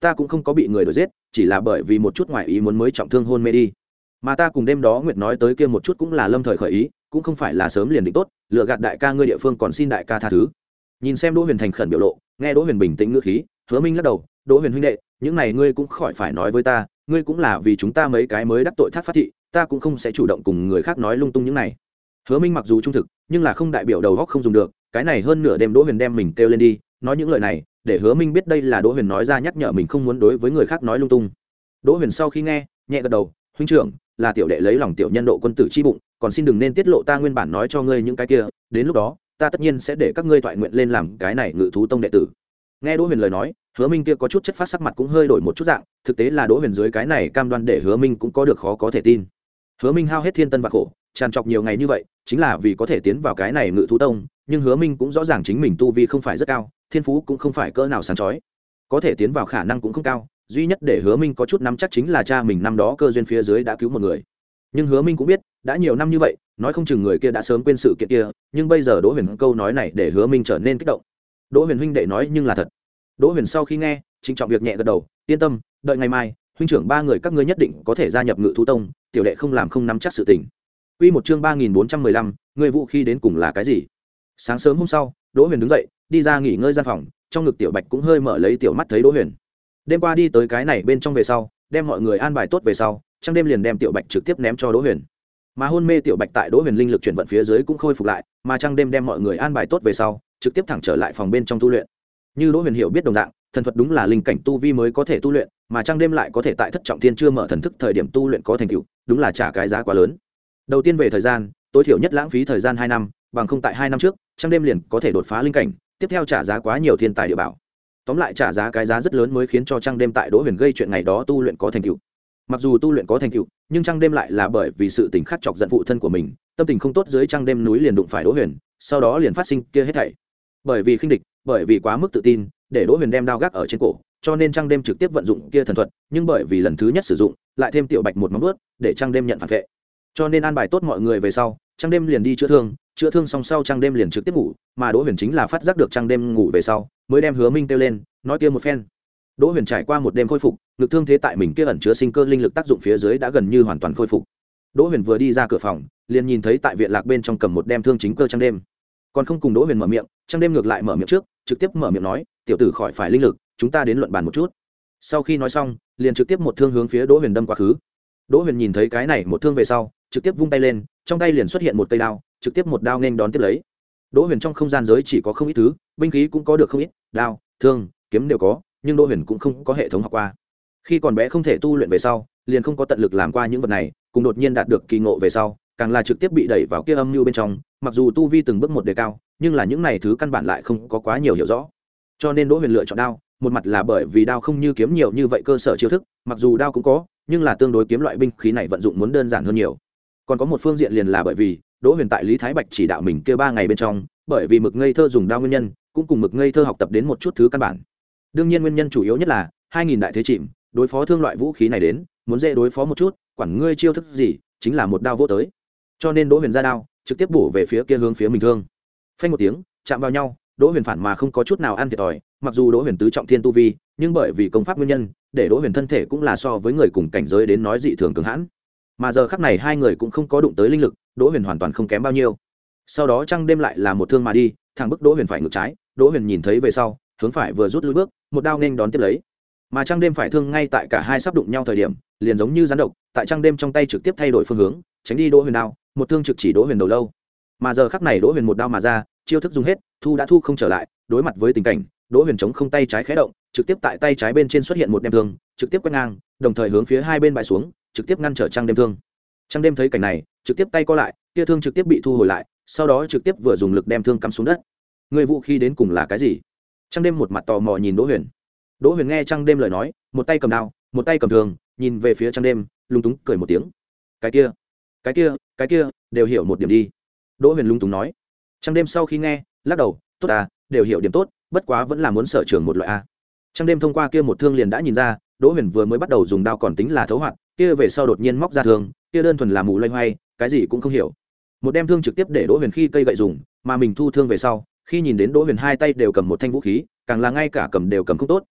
ta cũng không có bị người đuổi giết, chỉ là bởi vì một chút ngoại ý muốn mới trọng thương hôn mê đi. Mà ta cùng đêm đó Nguyệt nói tới kia một chút cũng là lâm thời khởi ý, cũng không phải là sớm liền định tốt, lừa gạt đại ca ngươi địa phương còn xin đại ca tha thứ. Nhìn xem Đỗ Huyền thành khẩn biểu lộ, nghe Đỗ Huyền bình tĩnh ngữ khí, Hứa Minh lắc đầu, Đỗ Huyền huynh đệ, những này ngươi cũng khỏi phải nói với ta, ngươi cũng là vì chúng ta mấy cái mới đắc tội thác phát thị, ta cũng không sẽ chủ động cùng người khác nói lung tung những này. Hứa Minh mặc dù trung thực, nhưng là không đại biểu đầu óc không dùng được, cái này hơn nửa đêm Đỗ Huyền đem mình kêu lên đi, nói những lời này, để Hứa Minh biết đây là Đỗ Huyền nói ra nhắc nhở mình không muốn đối với người khác nói lung tung. Đỗ Huyền sau khi nghe, nhẹ gật đầu, huynh trưởng, là tiểu đệ lấy lòng tiểu nhân độ quân tử chi bụng, còn xin đừng nên tiết lộ ta nguyên bản nói cho ngươi những cái kia, đến lúc đó, ta tất nhiên sẽ để các ngươi thoại nguyện lên làm cái này Ngự thú tông đệ tử. Nghe Đỗ Huyền lời nói, Hứa Minh kia có chút chất phát sắc mặt cũng hơi đổi một chút dạng, thực tế là Đỗ Huyền dưới cái này cam đoan để Hứa Minh cũng có được khó có thể tin. Hứa Minh hao hết thiên tân và khổ, tràn trọc nhiều ngày như vậy, chính là vì có thể tiến vào cái này Ngự thú tông, nhưng Hứa Minh cũng rõ ràng chính mình tu vi không phải rất cao, thiên phú cũng không phải cỡ nào sáng chói, có thể tiến vào khả năng cũng không cao, duy nhất để Hứa Minh có chút nắm chắc chính là cha mình năm đó cơ duyên phía dưới đã cứu một người. Nhưng Hứa Minh cũng biết, đã nhiều năm như vậy, nói không chừng người kia đã sớm quên sự kiện kia, nhưng bây giờ Đỗ Huyền câu nói này để Hứa Minh trở nên kích động. Đỗ Huyền huynh đệ nói nhưng là thật. Đỗ Huyền sau khi nghe, trịnh trọng việc nhẹ gật đầu, yên tâm, đợi ngày mai, huynh trưởng ba người các ngươi nhất định có thể gia nhập Ngự thú tông, tiểu đệ không làm không nắm chắc sự tình. Quy một chương ba nghìn bốn trăm mười lăm, người vũ khí đến cùng là cái gì? Sáng sớm hôm sau, Đỗ Huyền đứng dậy, đi ra nghỉ ngơi gian phòng, trong ngực tiểu Bạch cũng hơi mở lấy tiểu mắt thấy Đỗ Huyền. Đêm qua đi tới cái này bên trong về sau, đem mọi người an bài tốt về sau, trong đêm liền đem tiểu Bạch trực tiếp ném cho Đỗ Huyền. Mà hôn mê tiểu Bạch tại Đỗ Huyền linh lực chuyển vận phía dưới cũng khôi phục lại, mà trong đêm đem mọi người an bài tốt về sau, trực tiếp thẳng trở lại phòng bên trong tu luyện. Như Đỗ Huyền hiểu biết đồng dạng, thần thuật đúng là linh cảnh tu vi mới có thể tu luyện, mà trong đêm lại có thể tại thất trọng thiên chưa mở thần thức thời điểm tu luyện có thành tựu, đúng là trả cái giá quá lớn. Đầu tiên về thời gian, tối thiểu nhất lãng phí thời gian hai năm, bằng không tại hai năm trước, trong đêm liền có thể đột phá linh cảnh, tiếp theo trả giá quá nhiều thiên tài địa bảo. Tóm lại trả giá cái giá rất lớn mới khiến cho Trăng Đêm tại Đỗ Huyền gây chuyện ngày đó tu luyện có thành tựu. Mặc dù tu luyện có thành tựu, nhưng Trăng Đêm lại là bởi vì sự tình khắc chọc giận phụ thân của mình, tâm tình không tốt dưới Trăng Đêm núi liền đụng phải Đỗ Huyền, sau đó liền phát sinh kia hết thảy. Bởi vì khinh địch, bởi vì quá mức tự tin, để Đỗ Huyền đem đao gác ở trên cổ, cho nên Trăng Đêm trực tiếp vận dụng kia thần thuật, nhưng bởi vì lần thứ nhất sử dụng, lại thêm tiểu Bạch một móng vuốt, để Trăng Đêm nhận phản vệ. Cho nên an bài tốt mọi người về sau, Trăng Đêm liền đi chữa thương, chữa thương xong sau Trăng Đêm liền trực tiếp ngủ, mà Đỗ Huyền chính là phát giác được Trăng Đêm ngủ về sau, mới đem Hứa Minh kêu lên, nói kia một phen. Đỗ Huyền trải qua một đêm khôi phục, ngực thương thế tại mình kia ẩn chứa sinh cơ linh lực tác dụng phía dưới đã gần như hoàn toàn khôi phục. Đỗ Huyền vừa đi ra cửa phòng, liền nhìn thấy tại viện lạc bên trong cầm một đem thương chính cơ Trăng Đêm. Còn không cùng Đỗ Huyền mở miệng, Trăng Đêm ngược lại mở miệng trước, trực tiếp mở miệng nói, tiểu tử khỏi phải linh lực, chúng ta đến luận bàn một chút. Sau khi nói xong, liền trực tiếp một thương hướng phía Đỗ Huyền đâm quá khứ. Đỗ Huyền nhìn thấy cái này một thương về sau, trực tiếp vung tay lên, trong tay liền xuất hiện một cây đao, trực tiếp một đao nên đón tiếp lấy. Đỗ Huyền trong không gian giới chỉ có không ít thứ, binh khí cũng có được không ít, đao, thương, kiếm đều có, nhưng Đỗ Huyền cũng không có hệ thống học qua. Khi còn bé không thể tu luyện về sau, liền không có tận lực làm qua những vật này, cùng đột nhiên đạt được kỳ ngộ về sau, càng là trực tiếp bị đẩy vào kia âm mưu bên trong, mặc dù tu vi từng bước một đề cao, nhưng là những này thứ căn bản lại không có quá nhiều hiểu rõ. Cho nên Đỗ Huyền lựa chọn đao, một mặt là bởi vì đao không như kiếm nhiều như vậy cơ sở chiêu thức, mặc dù đao cũng có, nhưng là tương đối kiếm loại binh khí này vận dụng muốn đơn giản hơn nhiều. Còn có một phương diện liền là bởi vì Đỗ Huyền tại Lý Thái Bạch chỉ đạo mình kia ba ngày bên trong, bởi vì Mực Ngây Thơ dùng đao nguyên nhân, cũng cùng Mực Ngây Thơ học tập đến một chút thứ căn bản. Đương nhiên nguyên nhân chủ yếu nhất là hai nghìn đại thế chìm, đối phó thương loại vũ khí này đến, muốn dễ đối phó một chút, quản ngươi chiêu thức gì, chính là một đao vô tới. Cho nên Đỗ Huyền ra đao, trực tiếp bổ về phía kia hướng phía mình thương. Phanh một tiếng, chạm vào nhau, Đỗ Huyền phản mà không có chút nào ăn thiệt thòi, mặc dù Đỗ Huyền tứ trọng thiên tu vi, nhưng bởi vì công pháp nguyên nhân, để Đỗ Huyền thân thể cũng là so với người cùng cảnh giới đến nói dị thường cường hãn. Mà giờ khắc này hai người cũng không có đụng tới linh lực, Đỗ Huyền hoàn toàn không kém bao nhiêu. Sau đó Trăng Đêm lại là một thương mà đi, thẳng bức Đỗ Huyền phải ngược trái, Đỗ Huyền nhìn thấy về sau, hướng phải vừa rút lui bước, một đao nên đón tiếp lấy. Mà Trăng Đêm phải thương ngay tại cả hai sắp đụng nhau thời điểm, liền giống như rắn độc, tại Trăng Đêm trong tay trực tiếp thay đổi phương hướng, tránh đi Đỗ Huyền đao, một thương trực chỉ Đỗ Huyền đầu lâu. Mà giờ khắc này Đỗ Huyền một đao mà ra, chiêu thức dùng hết, thu đã thu không trở lại, đối mặt với tình cảnh, Đỗ Huyền chống không tay trái khẽ động, trực tiếp tại tay trái bên trên xuất hiện một đem thương, trực tiếp quét ngang, đồng thời hướng phía hai bên bại xuống, trực tiếp ngăn trở Trăng Đêm thương. Trăng Đêm thấy cảnh này, trực tiếp tay co lại, kia thương trực tiếp bị thu hồi lại, sau đó trực tiếp vừa dùng lực đem thương cắm xuống đất. Người vũ khí đến cùng là cái gì? Trăng Đêm một mặt tò mò nhìn Đỗ Huyền. Đỗ Huyền nghe Trăng Đêm lời nói, một tay cầm đao, một tay cầm thương, nhìn về phía Trăng Đêm, lung túng cười một tiếng. Cái kia, cái kia, cái kia, đều hiểu một điểm đi. Đỗ Huyền lung túng nói. Trăng Đêm sau khi nghe, lắc đầu, tốt à, đều hiểu điểm tốt, bất quá vẫn là muốn sở trường một loại a. Trăng Đêm thông qua kia một thương liền đã nhìn ra, Đỗ Huyền vừa mới bắt đầu dùng đao còn tính là thấu hoạt, kia về sau đột nhiên móc ra thương, kia đơn thuần là mù loay hoay, cái gì cũng không hiểu. Một đem thương trực tiếp để Đỗ Huyền khi cây gậy dùng, mà mình thu thương về sau, khi nhìn đến Đỗ Huyền hai tay đều cầm một thanh vũ khí, càng là ngay cả cầm đều cầm không tốt,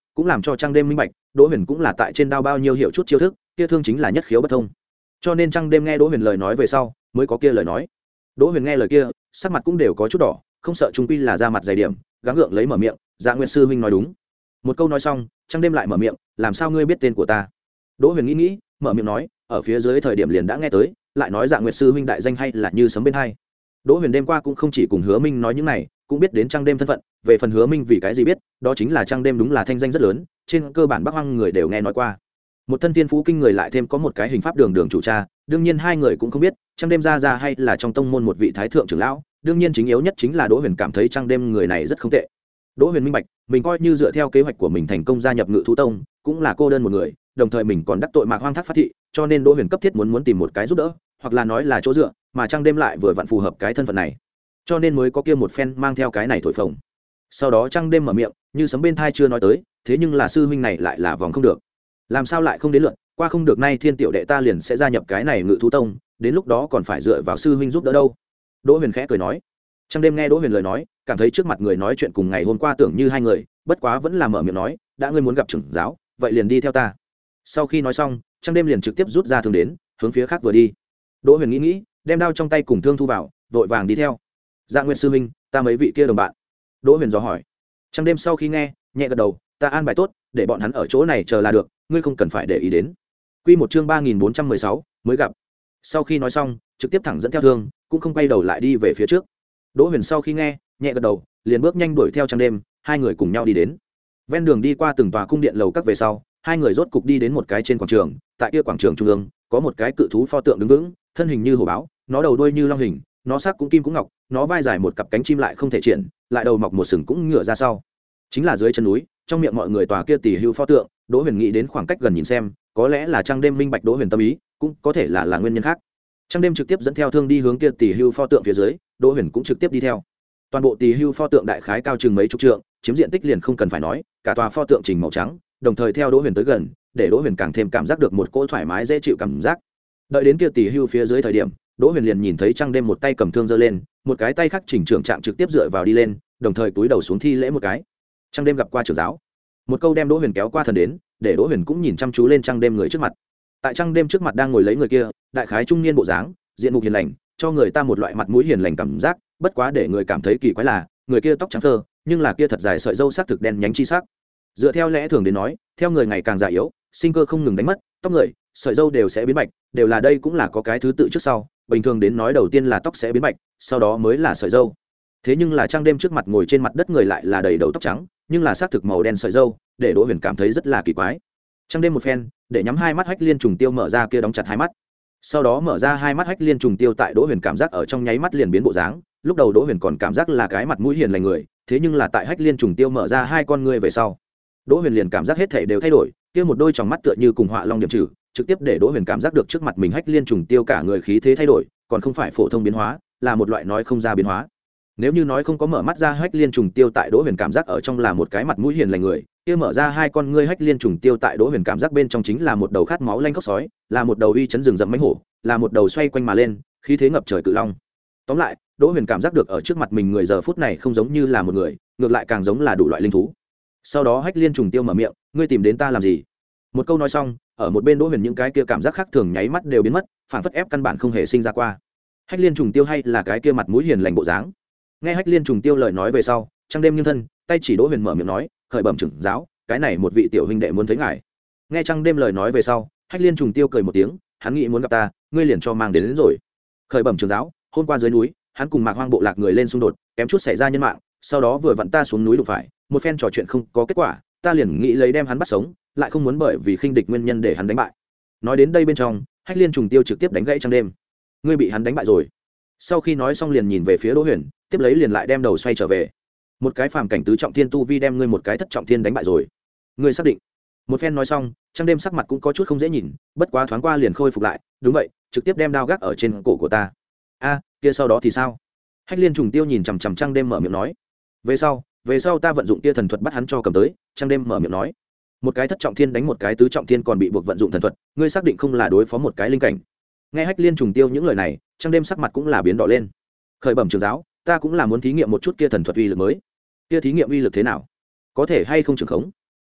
cũng làm cho Trăng Đêm minh bạch Đỗ Huyền cũng là tại trên đao bao nhiêu hiểu chút chiêu thức, kia thương chính là nhất khiếu bất thông. Cho nên Trăng Đêm nghe Đỗ Huyền lời nói về sau mới có kia lời nói. Đỗ Huyền nghe lời kia sắc mặt cũng đều có chút đỏ, không sợ trung quy là ra mặt dày điểm, gắng gượng lấy mở miệng, Dạ Nguyệt sư huynh nói đúng. Một câu nói xong, Trăng Đêm lại mở miệng, làm sao ngươi biết tên của ta? Đỗ Huyền nghĩ nghĩ, mở miệng nói, ở phía dưới thời điểm liền đã nghe tới, lại nói Dạ Nguyệt sư huynh đại danh hay là như sấm bên hai. Đỗ Huyền đêm qua cũng không chỉ cùng Hứa Minh nói những này, cũng biết đến Trăng Đêm thân phận, về phần Hứa Minh vì cái gì biết, đó chính là Trăng Đêm đúng là thanh danh rất lớn, trên cơ bản Bắc Hoang người đều nghe nói qua. Một thân tiên phú kinh người lại thêm có một cái hình pháp đường đường chủ cha, đương nhiên hai người cũng không biết, Trăng Đêm ra ra hay là trong tông môn một vị thái thượng trưởng lão, đương nhiên chính yếu nhất chính là Đỗ Huyền cảm thấy Trăng Đêm người này rất không tệ. Đỗ Huyền minh bạch, mình coi như dựa theo kế hoạch của mình thành công gia nhập Ngự thú tông, cũng là cô đơn một người, đồng thời mình còn đắc tội Mạc Hoang Thác Phát thị, cho nên Đỗ Huyền cấp thiết muốn muốn tìm một cái giúp đỡ, hoặc là nói là chỗ dựa, mà Trăng Đêm lại vừa vặn phù hợp cái thân phận này, cho nên mới có kia một phen mang theo cái này thổi phồng. Sau đó Trăng Đêm mở miệng, như sấm bên thai chưa nói tới, thế nhưng là sư huynh này lại là vòng không được, làm sao lại không đến lượt, qua không được nay Thiên tiểu đệ ta liền sẽ gia nhập cái này Ngự thú tông, đến lúc đó còn phải dựa vào sư huynh giúp đỡ đâu. Đỗ Huyền khẽ cười nói. Trăng Đêm nghe Đỗ Huyền lời nói, cảm thấy trước mặt người nói chuyện cùng ngày hôm qua tưởng như hai người, bất quá vẫn là mở miệng nói, đã ngươi muốn gặp trưởng giáo, vậy liền đi theo ta. Sau khi nói xong, Trăng Đêm liền trực tiếp rút ra thương đến, hướng phía khác vừa đi. Đỗ Huyền nghĩ nghĩ, đem đao trong tay cùng thương thu vào, vội vàng đi theo. Dạ Nguyệt sư huynh, ta mấy vị kia đồng bạn. Đỗ Huyền dò hỏi. Trăng Đêm sau khi nghe, nhẹ gật đầu, ta an bài tốt, để bọn hắn ở chỗ này chờ là được, ngươi không cần phải để ý đến. Quy một chương ba nghìn bốn trăm mười sáu, mới gặp. Sau khi nói xong, trực tiếp thẳng dẫn theo thương, cũng không quay đầu lại đi về phía trước. Đỗ Huyền sau khi nghe, nhẹ gật đầu, liền bước nhanh đuổi theo Trăng Đêm, hai người cùng nhau đi đến. Ven đường đi qua từng tòa cung điện lầu các về sau, hai người rốt cục đi đến một cái trên quảng trường, tại kia quảng trường trung ương, có một cái cự thú pho tượng đứng vững, thân hình như hổ báo, nó đầu đuôi như long hình, nó sắc cũng kim cũng ngọc, nó vai dài một cặp cánh chim lại không thể triển, lại đầu mọc một sừng cũng ngửa ra sau. Chính là dưới chân núi, trong miệng mọi người tòa kia tỷ hưu pho tượng, Đỗ Huyền nghĩ đến khoảng cách gần nhìn xem, có lẽ là Trăng Đêm minh bạch Đỗ Huyền tâm ý, cũng có thể là là nguyên nhân khác. Trăng Đêm trực tiếp dẫn theo thương đi hướng kia tỷ hưu pho tượng phía dưới, Đỗ Huyền cũng trực tiếp đi theo. Toàn bộ tỷ hưu pho tượng đại khái cao chừng mấy chục trượng, chiếm diện tích liền không cần phải nói, cả tòa pho tượng trình màu trắng, đồng thời theo Đỗ Huyền tới gần, để Đỗ Huyền càng thêm cảm giác được một cỗ thoải mái dễ chịu cảm giác. Đợi đến kia tỷ hưu phía dưới thời điểm, Đỗ Huyền liền nhìn thấy Trăng Đêm một tay cầm thương giơ lên, một cái tay khác chỉnh trưởng trạng trực tiếp dựa vào đi lên, đồng thời túi đầu xuống thi lễ một cái. Trăng Đêm gặp qua trưởng giáo. Một câu đem Đỗ Huyền kéo qua thần đến, để Đỗ Huyền cũng nhìn chăm chú lên Trăng Đêm người trước mặt. Tại Trăng Đêm trước mặt đang ngồi lấy người kia, đại khái trung niên bộ dáng, diện mục hiền lành, cho người ta một loại mặt mũi hiền lành cảm giác, bất quá để người cảm thấy kỳ quái là, người kia tóc trắng phơ, nhưng là kia thật dài sợi râu sắc thực đen nhánh chi sắc. Dựa theo lẽ thường đến nói, theo người ngày càng già yếu, sinh cơ không ngừng đánh mất, tóc người, sợi râu đều sẽ biến bạch, đều là đây cũng là có cái thứ tự trước sau, bình thường đến nói đầu tiên là tóc sẽ biến bạch, sau đó mới là sợi râu. Thế nhưng là Trăng Đêm trước mặt ngồi trên mặt đất người lại là đầy đầu tóc trắng, nhưng là xác thực màu đen sợi râu, để Đỗ Huyền cảm thấy rất là kỳ quái. Trăng Đêm một phen, để nhắm hai mắt Hách Liên trùng tiêu mở ra kia đóng chặt hai mắt. Sau đó mở ra hai mắt Hách Liên trùng tiêu tại Đỗ Huyền cảm giác ở trong nháy mắt liền biến bộ dáng, lúc đầu Đỗ Huyền còn cảm giác là cái mặt mũi hiền lành người, thế nhưng là tại Hách Liên trùng tiêu mở ra hai con ngươi về sau, Đỗ Huyền liền cảm giác hết thảy đều thay đổi, kia một đôi tròng mắt tựa như cùng họa long điểm trừ, trực tiếp để Đỗ Huyền cảm giác được trước mặt mình Hách Liên trùng tiêu cả người khí thế thay đổi, còn không phải phổ thông biến hóa, là một loại nói không ra biến hóa. Nếu như nói không có mở mắt ra Hách Liên trùng tiêu tại Đỗ Huyền cảm giác ở trong là một cái mặt mũi hiền lành người, kia mở ra hai con ngươi Hách Liên trùng tiêu tại Đỗ Huyền cảm giác bên trong chính là một đầu khát máu lanh khóc sói, là một đầu uy chấn rừng rậm mãnh hổ, là một đầu xoay quanh mà lên, khí thế ngập trời cự long. Tóm lại, Đỗ Huyền cảm giác được ở trước mặt mình người giờ phút này không giống như là một người, ngược lại càng giống là đủ loại linh thú. Sau đó Hách Liên trùng tiêu mở miệng, ngươi tìm đến ta làm gì? Một câu nói xong, ở một bên Đỗ Huyền những cái kia cảm giác khác thường nháy mắt đều biến mất, phản phất ép căn bản không hề sinh ra qua. Hách Liên trùng tiêu hay là cái kia mặt mũi hiền lành bộ dáng. Nghe Hách Liên trùng tiêu lời nói về sau, Trăng Đêm nghiêng thân, tay chỉ Đỗ Huyền mở miệng nói, khởi bẩm trưởng giáo, cái này một vị tiểu huynh đệ muốn thấy ngài. Nghe Trăng Đêm lời nói về sau, Hách Liên trùng tiêu cười một tiếng, hắn nghĩ muốn gặp ta, ngươi liền cho mang đến, đến rồi. Khởi bẩm trưởng giáo, hôm qua dưới núi, hắn cùng Mạc Hoang bộ lạc người lên xung đột, kém chút xảy ra nhân mạng, sau đó vừa vặn ta xuống núi đụng phải, một phen trò chuyện không có kết quả, ta liền nghĩ lấy đem hắn bắt sống, lại không muốn bởi vì khinh địch nguyên nhân để hắn đánh bại. Nói đến đây bên trong, Hách Liên trùng tiêu trực tiếp đánh gãy Trăng Đêm. Ngươi bị hắn đánh bại rồi. Sau khi nói xong liền nhìn về phía Đỗ Huyền, tiếp lấy liền lại đem đầu xoay trở về. Một cái phàm cảnh tứ trọng thiên tu vi đem ngươi một cái thất trọng thiên đánh bại rồi. Ngươi xác định? Một phen nói xong, Trăng Đêm sắc mặt cũng có chút không dễ nhìn, bất quá thoáng qua liền khôi phục lại, đúng vậy, trực tiếp đem đao gác ở trên cổ của ta. A, kia sau đó thì sao? Hách Liên trùng tiêu nhìn chằm chằm Trăng Đêm mở miệng nói. Về sau, về sau ta vận dụng tia thần thuật bắt hắn cho cầm tới. Trăng Đêm mở miệng nói. Một cái thất trọng thiên đánh một cái tứ trọng thiên còn bị buộc vận dụng thần thuật, ngươi xác định không là đối phó một cái linh cảnh? Nghe Hách Liên trùng tiêu những lời này, Trăng Đêm sắc mặt cũng là biến đỏ lên. Khởi bẩm trưởng giáo, ta cũng là muốn thí nghiệm một chút kia thần thuật uy lực mới. Kia thí nghiệm uy lực thế nào? Có thể hay không trưởng khống?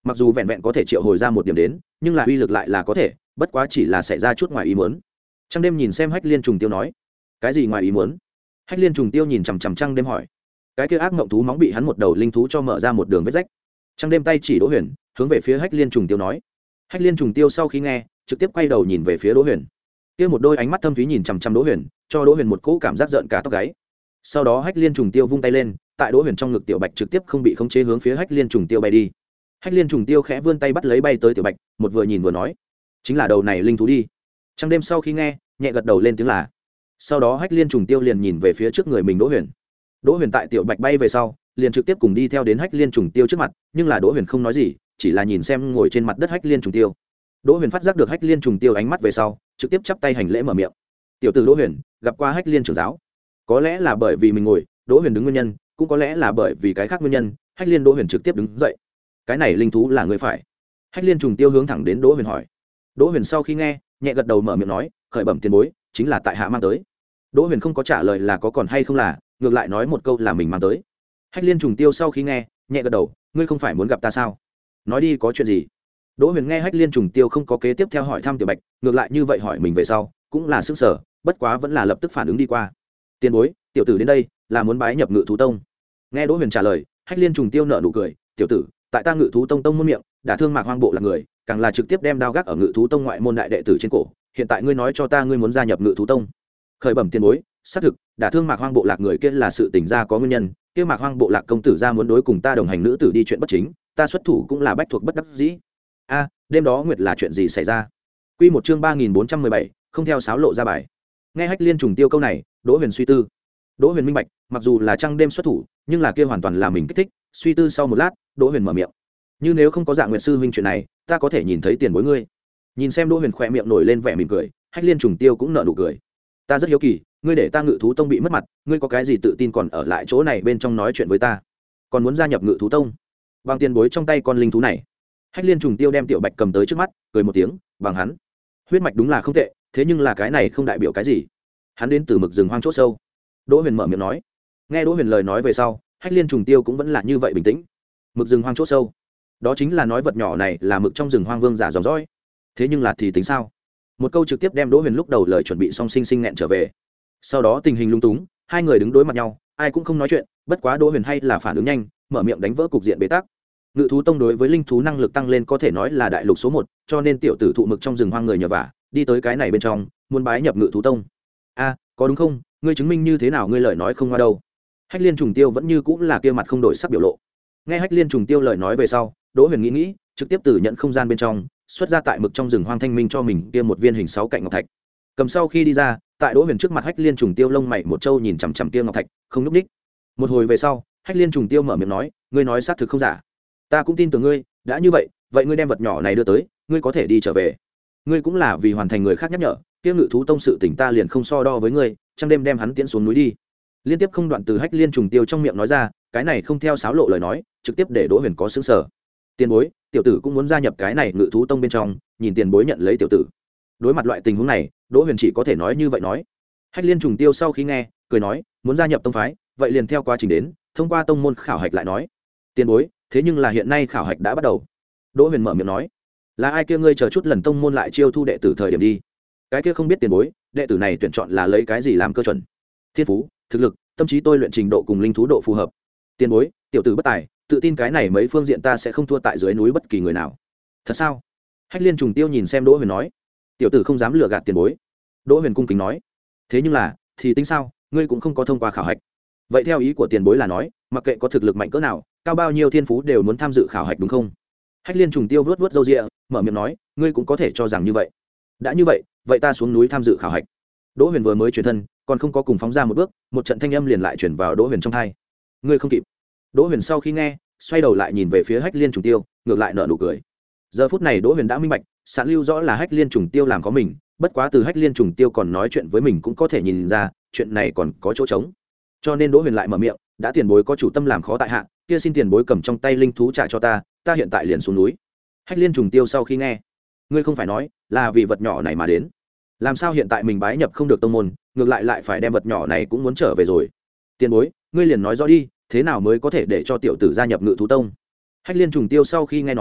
mặc dù vẹn vẹn có thể triệu hồi ra một điểm đến, nhưng là uy lực lại là có thể, bất quá chỉ là xảy ra chút ngoài ý muốn. Trăng đêm nhìn xem Hách Liên trùng tiêu nói, cái gì ngoài ý muốn? Hách Liên trùng tiêu nhìn chằm chằm Trăng đêm hỏi. Cái kia ác mộng thú móng bị hắn một đầu linh thú cho mở ra một đường vết rách. Trăng đêm tay chỉ Đỗ Huyền, hướng về phía Hách Liên trùng tiêu nói. Hách Liên trùng tiêu sau khi nghe, trực tiếp quay đầu nhìn về phía Đỗ Huyền. Kia một đôi ánh mắt thâm thúy nhìn chằm chằm Đỗ Huyền, cho Đỗ Huyền một cỗ cảm giác giận cả tóc gáy. Sau đó Hách Liên trùng tiêu vung tay lên, tại Đỗ Huyền trong ngực tiểu bạch trực tiếp không bị khống chế hướng phía Hách Liên trùng tiêu bay đi. Hách Liên trùng tiêu khẽ vươn tay bắt lấy bay tới tiểu bạch, một vừa nhìn vừa nói, chính là đầu này linh thú đi. Trăng đêm sau khi nghe, nhẹ gật đầu lên tiếng là. Sau đó Hách Liên trùng tiêu liền nhìn về phía trước người mình Đỗ Huyền. Đỗ Huyền tại tiểu bạch bay về sau, liền trực tiếp cùng đi theo đến Hách Liên trùng tiêu trước mặt, nhưng là Đỗ Huyền không nói gì, chỉ là nhìn xem ngồi trên mặt đất Hách Liên trùng tiêu. Đỗ Huyền phát giác được Hách Liên trùng tiêu ánh mắt về sau, trực tiếp chắp tay hành lễ mở miệng. Tiểu tử Đỗ Huyền, gặp qua Hách Liên trưởng giáo. Có lẽ là bởi vì mình ngồi, Đỗ Huyền đứng nguyên nhân, cũng có lẽ là bởi vì cái khác nguyên nhân, Hách Liên Đỗ Huyền trực tiếp đứng dậy. Cái này linh thú là người phải? Hách Liên trùng tiêu hướng thẳng đến Đỗ Huyền hỏi. Đỗ Huyền sau khi nghe, nhẹ gật đầu mở miệng nói, khởi bẩm tiền bối, chính là tại hạ mang tới. Đỗ Huyền không có trả lời là có còn hay không là, ngược lại nói một câu là mình mang tới. Hách Liên trùng tiêu sau khi nghe, nhẹ gật đầu, ngươi không phải muốn gặp ta sao? Nói đi, có chuyện gì? Đỗ Huyền nghe Hách Liên trùng tiêu không có kế tiếp theo hỏi thăm tiểu bạch, ngược lại như vậy hỏi mình về sau, cũng là sức sở, bất quá vẫn là lập tức phản ứng đi qua. Tiền bối, tiểu tử đến đây là muốn bái nhập Ngự thú tông. Nghe Đỗ Huyền trả lời, Hách Liên trùng tiêu nở nụ cười, tiểu tử, tại ta Ngự thú tông tông môn miệng, đã thương Mạc Hoang bộ là người, càng là trực tiếp đem đao gác ở Ngự thú tông ngoại môn đại đệ tử trên cổ, hiện tại ngươi nói cho ta ngươi muốn gia nhập Ngự thú tông. Khởi bẩm tiền bối, xác thực, đã thương Mạc Hoang bộ lạc người kia là sự tình ra có nguyên nhân, kia Mạc Hoang bộ lạc công tử ra muốn đối cùng ta đồng hành nữ tử đi chuyện bất chính, ta xuất thủ cũng là bách thuộc bất đắc dĩ. A, đêm đó nguyệt là chuyện gì xảy ra? Quy một chương ba nghìn bốn trăm mười bảy, không theo sáo lộ ra bài. Nghe Hách Liên trùng tiêu câu này, Đỗ Huyền suy tư. Đỗ Huyền minh bạch, mặc dù là trăng đêm xuất thủ, nhưng là kia hoàn toàn là mình kích thích, suy tư sau một lát, Đỗ Huyền mở miệng. Như nếu không có Dạ Nguyệt sư huynh chuyện này, ta có thể nhìn thấy tiền bối ngươi. Nhìn xem Đỗ Huyền khỏe miệng nổi lên vẻ mỉm cười, Hách Liên trùng tiêu cũng nở nụ cười. Ta rất hiếu kỳ, ngươi để ta Ngự thú tông bị mất mặt, ngươi có cái gì tự tin còn ở lại chỗ này bên trong nói chuyện với ta, còn muốn gia nhập Ngự thú tông? Bằng tiền bối trong tay con linh thú này. Hách Liên trùng tiêu đem tiểu bạch cầm tới trước mắt, cười một tiếng, bằng hắn huyết mạch đúng là không tệ, thế nhưng là cái này không đại biểu cái gì. Hắn đến từ mực rừng hoang chỗ sâu. Đỗ Huyền mở miệng nói. Nghe Đỗ Huyền lời nói về sau, Hách Liên trùng tiêu cũng vẫn là như vậy bình tĩnh. Mực rừng hoang chỗ sâu, đó chính là nói vật nhỏ này là mực trong rừng hoang vương giả dòng dõi. Thế nhưng là thì tính sao? Một câu trực tiếp đem Đỗ Huyền lúc đầu lời chuẩn bị xong sinh sinh nghẹn trở về. Sau đó tình hình lung túng, hai người đứng đối mặt nhau, ai cũng không nói chuyện, bất quá Đỗ Huyền hay là phản ứng nhanh, mở miệng đánh vỡ cục diện bế tắc. Ngự thú tông đối với linh thú năng lực tăng lên có thể nói là đại lục số một, cho nên tiểu tử thụ mực trong rừng hoang người nhờ vả, đi tới cái này bên trong, muốn bái nhập Ngự thú tông. A, có đúng không? Ngươi chứng minh như thế nào ngươi lời nói không qua đâu? Hách Liên trùng tiêu vẫn như cũng là kia mặt không đổi sắc biểu lộ. Nghe Hách Liên trùng tiêu lời nói về sau, Đỗ Huyền nghĩ nghĩ, trực tiếp từ nhận không gian bên trong, xuất ra tại mực trong rừng hoang thanh minh cho mình kia một viên hình sáu cạnh ngọc thạch. Cầm sau khi đi ra, tại Đỗ Huyền trước mặt Hách Liên trùng tiêu lông mày một trâu nhìn chằm chằm kia ngọc thạch, không lúc ních. Một hồi về sau, Hách Liên trùng tiêu mở miệng nói, ngươi nói xác thực không giả. Ta cũng tin tưởng ngươi, đã như vậy, vậy ngươi đem vật nhỏ này đưa tới, ngươi có thể đi trở về. Ngươi cũng là vì hoàn thành người khác nhắc nhở, kia Ngự thú tông sự tỉnh ta liền không so đo với ngươi, trăng đêm đem hắn tiễn xuống núi đi. Liên tiếp không đoạn từ Hách Liên trùng tiêu trong miệng nói ra, cái này không theo sáo lộ lời nói, trực tiếp để Đỗ Huyền có sững sờ. Tiền bối, tiểu tử cũng muốn gia nhập cái này Ngự thú tông bên trong, nhìn tiền bối nhận lấy tiểu tử. Đối mặt loại tình huống này, Đỗ Huyền chỉ có thể nói như vậy nói. Hách Liên trùng tiêu sau khi nghe, cười nói, muốn gia nhập tông phái, vậy liền theo quá trình đến, thông qua tông môn khảo hạch lại nói. Tiền bối, thế nhưng là hiện nay khảo hạch đã bắt đầu. Đỗ Huyền mở miệng nói, là ai kia ngươi chờ chút lần tông môn lại chiêu thu đệ tử thời điểm đi. Cái kia không biết tiền bối, đệ tử này tuyển chọn là lấy cái gì làm cơ chuẩn? Thiên phú, thực lực, tâm trí tôi luyện trình độ cùng linh thú độ phù hợp. Tiền bối, tiểu tử bất tài, tự tin cái này mấy phương diện ta sẽ không thua tại dưới núi bất kỳ người nào. Thật sao? Hách Liên trùng tiêu nhìn xem Đỗ Huyền nói, tiểu tử không dám lừa gạt tiền bối. Đỗ Huyền cung kính nói, thế nhưng là thì tính sao, ngươi cũng không có thông qua khảo hạch. Vậy theo ý của tiền bối là nói, mặc kệ có thực lực mạnh cỡ nào, cao bao nhiêu thiên phú đều muốn tham dự khảo hạch đúng không? Hách Liên trùng tiêu vớt vớt râu ria, mở miệng nói, ngươi cũng có thể cho rằng như vậy. Đã như vậy, vậy ta xuống núi tham dự khảo hạch. Đỗ Huyền vừa mới chuyển thân, còn không có cùng phóng ra một bước, một trận thanh âm liền lại chuyển vào Đỗ Huyền trong tai. Ngươi không kịp. Đỗ Huyền sau khi nghe, xoay đầu lại nhìn về phía Hách Liên trùng tiêu, ngược lại nở nụ cười. Giờ phút này Đỗ Huyền đã minh bạch, Sạn Lưu rõ là Hách Liên trùng tiêu làm có mình, bất quá từ Hách Liên trùng tiêu còn nói chuyện với mình cũng có thể nhìn ra, chuyện này còn có chỗ trống. Cho nên Đỗ Huyền lại mở miệng, đã tiền bối có chủ tâm làm khó tại hạ, kia xin tiền bối cầm trong tay linh thú trả cho ta, ta hiện tại liền xuống núi. Hách Liên trùng tiêu sau khi nghe, ngươi không phải nói là vì vật nhỏ này mà đến, làm sao hiện tại mình bái nhập không được tông môn, ngược lại lại phải đem vật nhỏ này cũng muốn trở về rồi? Tiền bối, ngươi liền nói rõ đi, thế nào mới có thể để cho tiểu tử gia nhập Ngự thú tông? Hách Liên trùng tiêu sau khi nghe nói,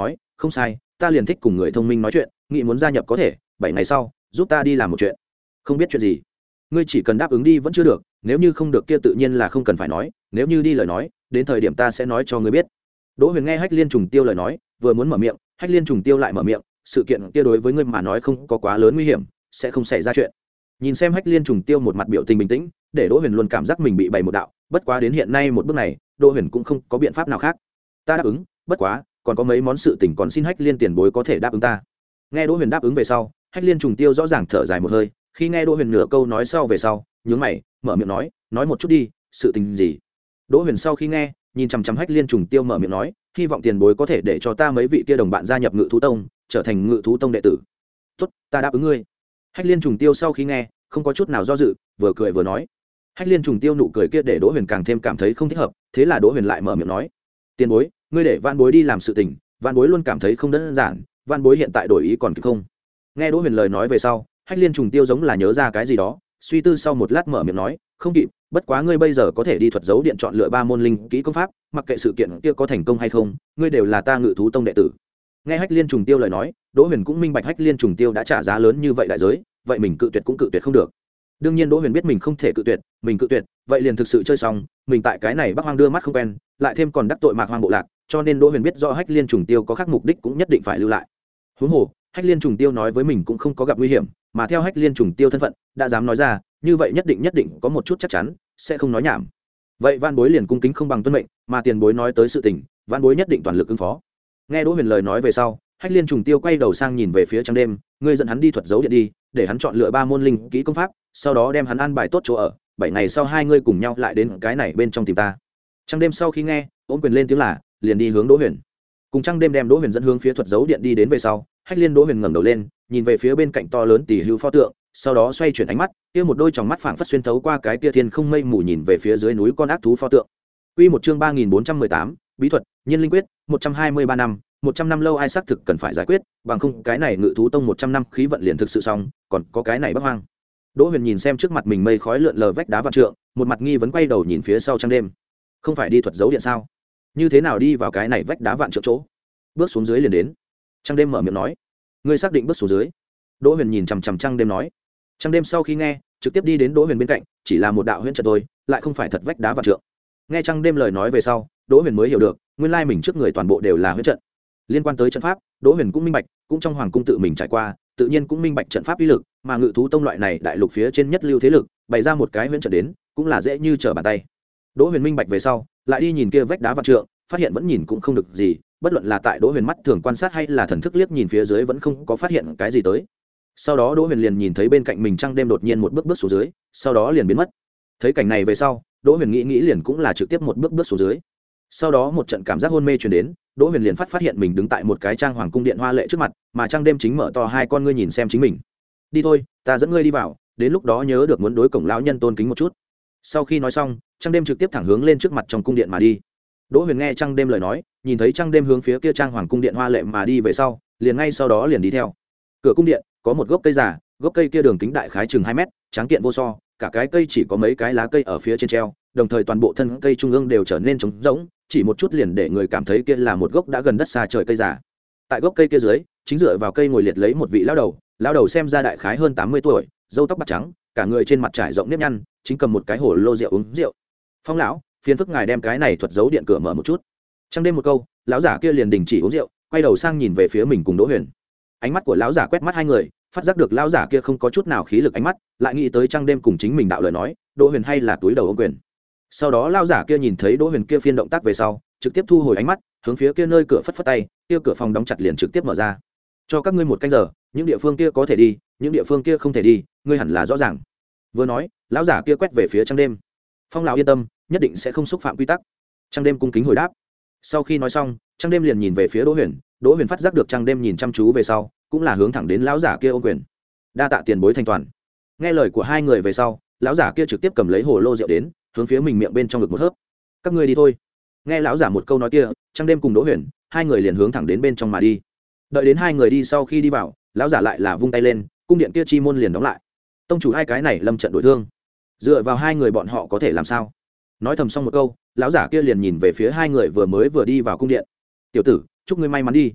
không sai, ta liền thích cùng người thông minh nói chuyện, nghĩ muốn gia nhập có thể, bảy ngày sau giúp ta đi làm một chuyện. Không biết chuyện gì? Ngươi chỉ cần đáp ứng đi vẫn chưa được, nếu như không được kia tự nhiên là không cần phải nói, nếu như đi lời nói, đến thời điểm ta sẽ nói cho ngươi biết. Đỗ Huyền nghe Hách Liên Trùng Tiêu lời nói, vừa muốn mở miệng, Hách Liên Trùng Tiêu lại mở miệng, sự kiện kia đối với ngươi mà nói không có quá lớn nguy hiểm, sẽ không xảy ra chuyện. Nhìn xem Hách Liên Trùng Tiêu một mặt biểu tình bình tĩnh, để Đỗ Huyền luôn cảm giác mình bị bày một đạo, bất quá đến hiện nay một bước này, Đỗ Huyền cũng không có biện pháp nào khác. Ta đáp ứng, bất quá, còn có mấy món sự tình còn xin Hách Liên tiền bối có thể đáp ứng ta. Nghe Đỗ Huyền đáp ứng về sau, Hách Liên Trùng Tiêu rõ ràng thở dài một hơi, khi nghe Đỗ Huyền nửa câu nói sau về sau, nhướng mày, mở miệng nói, nói một chút đi, sự tình gì? Đỗ Huyền sau khi nghe, nhìn chằm chằm Hách Liên Trùng Tiêu mở miệng nói, hy vọng tiền bối có thể để cho ta mấy vị kia đồng bạn gia nhập Ngự thú tông, trở thành Ngự thú tông đệ tử. Tốt, ta đáp ứng ngươi. Hách Liên Trùng Tiêu sau khi nghe, không có chút nào do dự, vừa cười vừa nói. Hách Liên Trùng Tiêu nụ cười kia để Đỗ Huyền càng thêm cảm thấy không thích hợp, thế là Đỗ Huyền lại mở miệng nói, tiền bối, ngươi để Vạn Bối đi làm sự tình, Vạn Bối luôn cảm thấy không đơn giản, Vạn Bối hiện tại đổi ý còn kịp không? Nghe Đỗ Huyền lời nói về sau, Hách Liên Trùng Tiêu giống là nhớ ra cái gì đó, suy tư sau một lát mở miệng nói, không kịp, bất quá ngươi bây giờ có thể đi thuật dấu điện chọn lựa ba môn linh kỹ công pháp, mặc kệ sự kiện kia có thành công hay không, ngươi đều là ta Ngự thú tông đệ tử. Nghe Hách Liên Trùng Tiêu lời nói, Đỗ Huyền cũng minh bạch Hách Liên Trùng Tiêu đã trả giá lớn như vậy đại giới, vậy mình cự tuyệt cũng cự tuyệt không được. Đương nhiên Đỗ Huyền biết mình không thể cự tuyệt, mình cự tuyệt, vậy liền thực sự chơi xong, mình tại cái này Bắc Hoang đưa mắt không quen, lại thêm còn đắc tội Mạc Hoang bộ lạc, cho nên Đỗ Huyền biết rõ Hách Liên Trùng Tiêu có khác mục đích cũng nhất định phải lưu lại. Huống hồ, Hách Liên Trùng Tiêu nói với mình cũng không có gặp nguy hiểm, mà theo Hách Liên Trùng Tiêu thân phận, đã dám nói ra, như vậy nhất định nhất định có một chút chắc chắn, sẽ không nói nhảm. Vậy Vạn Bối liền cung kính không bằng tuân mệnh, mà tiền bối nói tới sự tình, Vạn Bối nhất định toàn lực ứng phó. Nghe Đỗ Huyền lời nói về sau, Hách Liên Trùng Tiêu quay đầu sang nhìn về phía Trăng Đêm, ngươi dẫn hắn đi thuật dấu điện đi, để hắn chọn lựa ba môn linh kỹ công pháp, sau đó đem hắn an bài tốt chỗ ở, bảy ngày sau hai ngươi cùng nhau lại đến cái này bên trong tìm ta. Trăng Đêm sau khi nghe, ôm quyền lên tiếng là, liền đi hướng Đỗ Huyền. Cùng Trăng Đêm đem Đỗ Huyền dẫn hướng phía thuật dấu điện đi đến về sau, Hách Liên Đỗ Huyền ngẩng đầu lên, nhìn về phía bên cạnh to lớn tỷ hưu pho tượng, sau đó xoay chuyển ánh mắt, kia một đôi tròng mắt phảng phất xuyên thấu qua cái kia thiên không mây mù nhìn về phía dưới núi con ác thú pho tượng. Quy một chương ba nghìn bốn trăm mười tám, bí thuật, nhiên linh quyết, một trăm hai mươi ba năm, một trăm năm lâu ai xác thực cần phải giải quyết, bằng không cái này Ngự thú tông một trăm năm khí vận liền thực sự xong, còn có cái này Bắc Hoang. Đỗ Huyền nhìn xem trước mặt mình mây khói lượn lờ vách đá vạn trượng, một mặt nghi vấn quay đầu nhìn phía sau Trăng Đêm. Không phải đi thuật dấu điện sao? Như thế nào đi vào cái này vách đá vạn trượng chỗ? Bước xuống dưới liền đến. Trăng Đêm mở miệng nói. Ngươi xác định bước xuống dưới? Đỗ Huyền nhìn chằm chằm Trăng Đêm nói. Trăng Đêm sau khi nghe, trực tiếp đi đến Đỗ Huyền bên cạnh, chỉ là một đạo huyễn trận thôi, lại không phải thật vách đá vạn trượng. Nghe Trăng Đêm lời nói về sau, Đỗ Huyền mới hiểu được, nguyên lai mình trước người toàn bộ đều là huyễn trận. Liên quan tới trận pháp, Đỗ Huyền cũng minh bạch, cũng trong hoàng cung tự mình trải qua, tự nhiên cũng minh bạch trận pháp uy lực, mà Ngự thú tông loại này đại lục phía trên nhất lưu thế lực, bày ra một cái huyễn trận đến, cũng là dễ như trở bàn tay. Đỗ Huyền minh bạch về sau, lại đi nhìn kia vách đá vạn trượng, phát hiện vẫn nhìn cũng không được gì, bất luận là tại Đỗ Huyền mắt thường quan sát hay là thần thức liếc nhìn phía dưới vẫn không có phát hiện cái gì tới. Sau đó Đỗ Huyền liền nhìn thấy bên cạnh mình Trăng Đêm đột nhiên một bước bước xuống dưới, sau đó liền biến mất. Thấy cảnh này về sau, Đỗ Huyền nghĩ nghĩ liền cũng là trực tiếp một bước bước xuống dưới. Sau đó một trận cảm giác hôn mê truyền đến, Đỗ Huyền liền phát phát hiện mình đứng tại một cái trang hoàng cung điện hoa lệ trước mặt, mà Trăng Đêm chính mở to hai con ngươi nhìn xem chính mình. Đi thôi, ta dẫn ngươi đi vào, đến lúc đó nhớ được muốn đối cổng lão nhân tôn kính một chút. Sau khi nói xong, Trăng Đêm trực tiếp thẳng hướng lên trước mặt trong cung điện mà đi. Đỗ Huyền nghe Trăng Đêm lời nói, nhìn thấy Trăng Đêm hướng phía kia trang hoàng cung điện hoa lệ mà đi về sau, liền ngay sau đó liền đi theo. Cửa cung điện có một gốc cây già, gốc cây kia đường kính đại khái chừng hai mét, tráng kiện vô so, cả cái cây chỉ có mấy cái lá cây ở phía trên treo, đồng thời toàn bộ thân cây trung ương đều trở nên trống rỗng, chỉ một chút liền để người cảm thấy kia là một gốc đã gần đất xa trời cây già. Tại gốc cây kia dưới, chính dựa vào cây ngồi liệt lấy một vị lão đầu, lão đầu xem ra đại khái hơn tám mươi tuổi, râu tóc bạc trắng, cả người trên mặt trải rộng nếp nhăn, chính cầm một cái hồ lô rượu uống rượu. Phong lão, phiền phức ngài đem cái này thuật giấu điện cửa mở một chút. Trăng Đêm một câu, lão giả kia liền đình chỉ uống rượu, quay đầu sang nhìn về phía mình cùng Đỗ Huyền. Ánh mắt của lão giả quét mắt hai người, phát giác được lão giả kia không có chút nào khí lực ánh mắt, lại nghĩ tới Trăng Đêm cùng chính mình đạo lời nói, Đỗ Huyền hay là túi đầu ôm quyền. Sau đó lão giả kia nhìn thấy Đỗ Huyền kia phiên động tác về sau, trực tiếp thu hồi ánh mắt, hướng phía kia nơi cửa phất phất tay, kia cửa phòng đóng chặt liền trực tiếp mở ra. Cho các ngươi một canh giờ, những địa phương kia có thể đi, những địa phương kia không thể đi, ngươi hẳn là rõ ràng. Vừa nói, lão giả kia quét về phía Trăng Đêm. Phong lão yên tâm, nhất định sẽ không xúc phạm quy tắc. Trăng Đêm cung kính hồi đáp. Sau khi nói xong, Trăng Đêm liền nhìn về phía Đỗ Huyền, Đỗ Huyền phát giác được Trăng Đêm nhìn chăm chú về sau, cũng là hướng thẳng đến lão giả kia ôm quyền. Đa tạ tiền bối thành toàn. Nghe lời của hai người về sau, lão giả kia trực tiếp cầm lấy hồ lô rượu đến, hướng phía mình miệng bên trong ngực một hớp. Các ngươi đi thôi. Nghe lão giả một câu nói kia, Trăng Đêm cùng Đỗ Huyền, hai người liền hướng thẳng đến bên trong mà đi. Đợi đến hai người đi sau khi đi vào, lão giả lại là vung tay lên, cung điện kia chi môn liền đóng lại. Tông chủ hai cái này lâm trận đổi thương, dựa vào hai người bọn họ có thể làm sao? Nói thầm xong một câu, lão giả kia liền nhìn về phía hai người vừa mới vừa đi vào cung điện. Tiểu tử, chúc ngươi may mắn đi.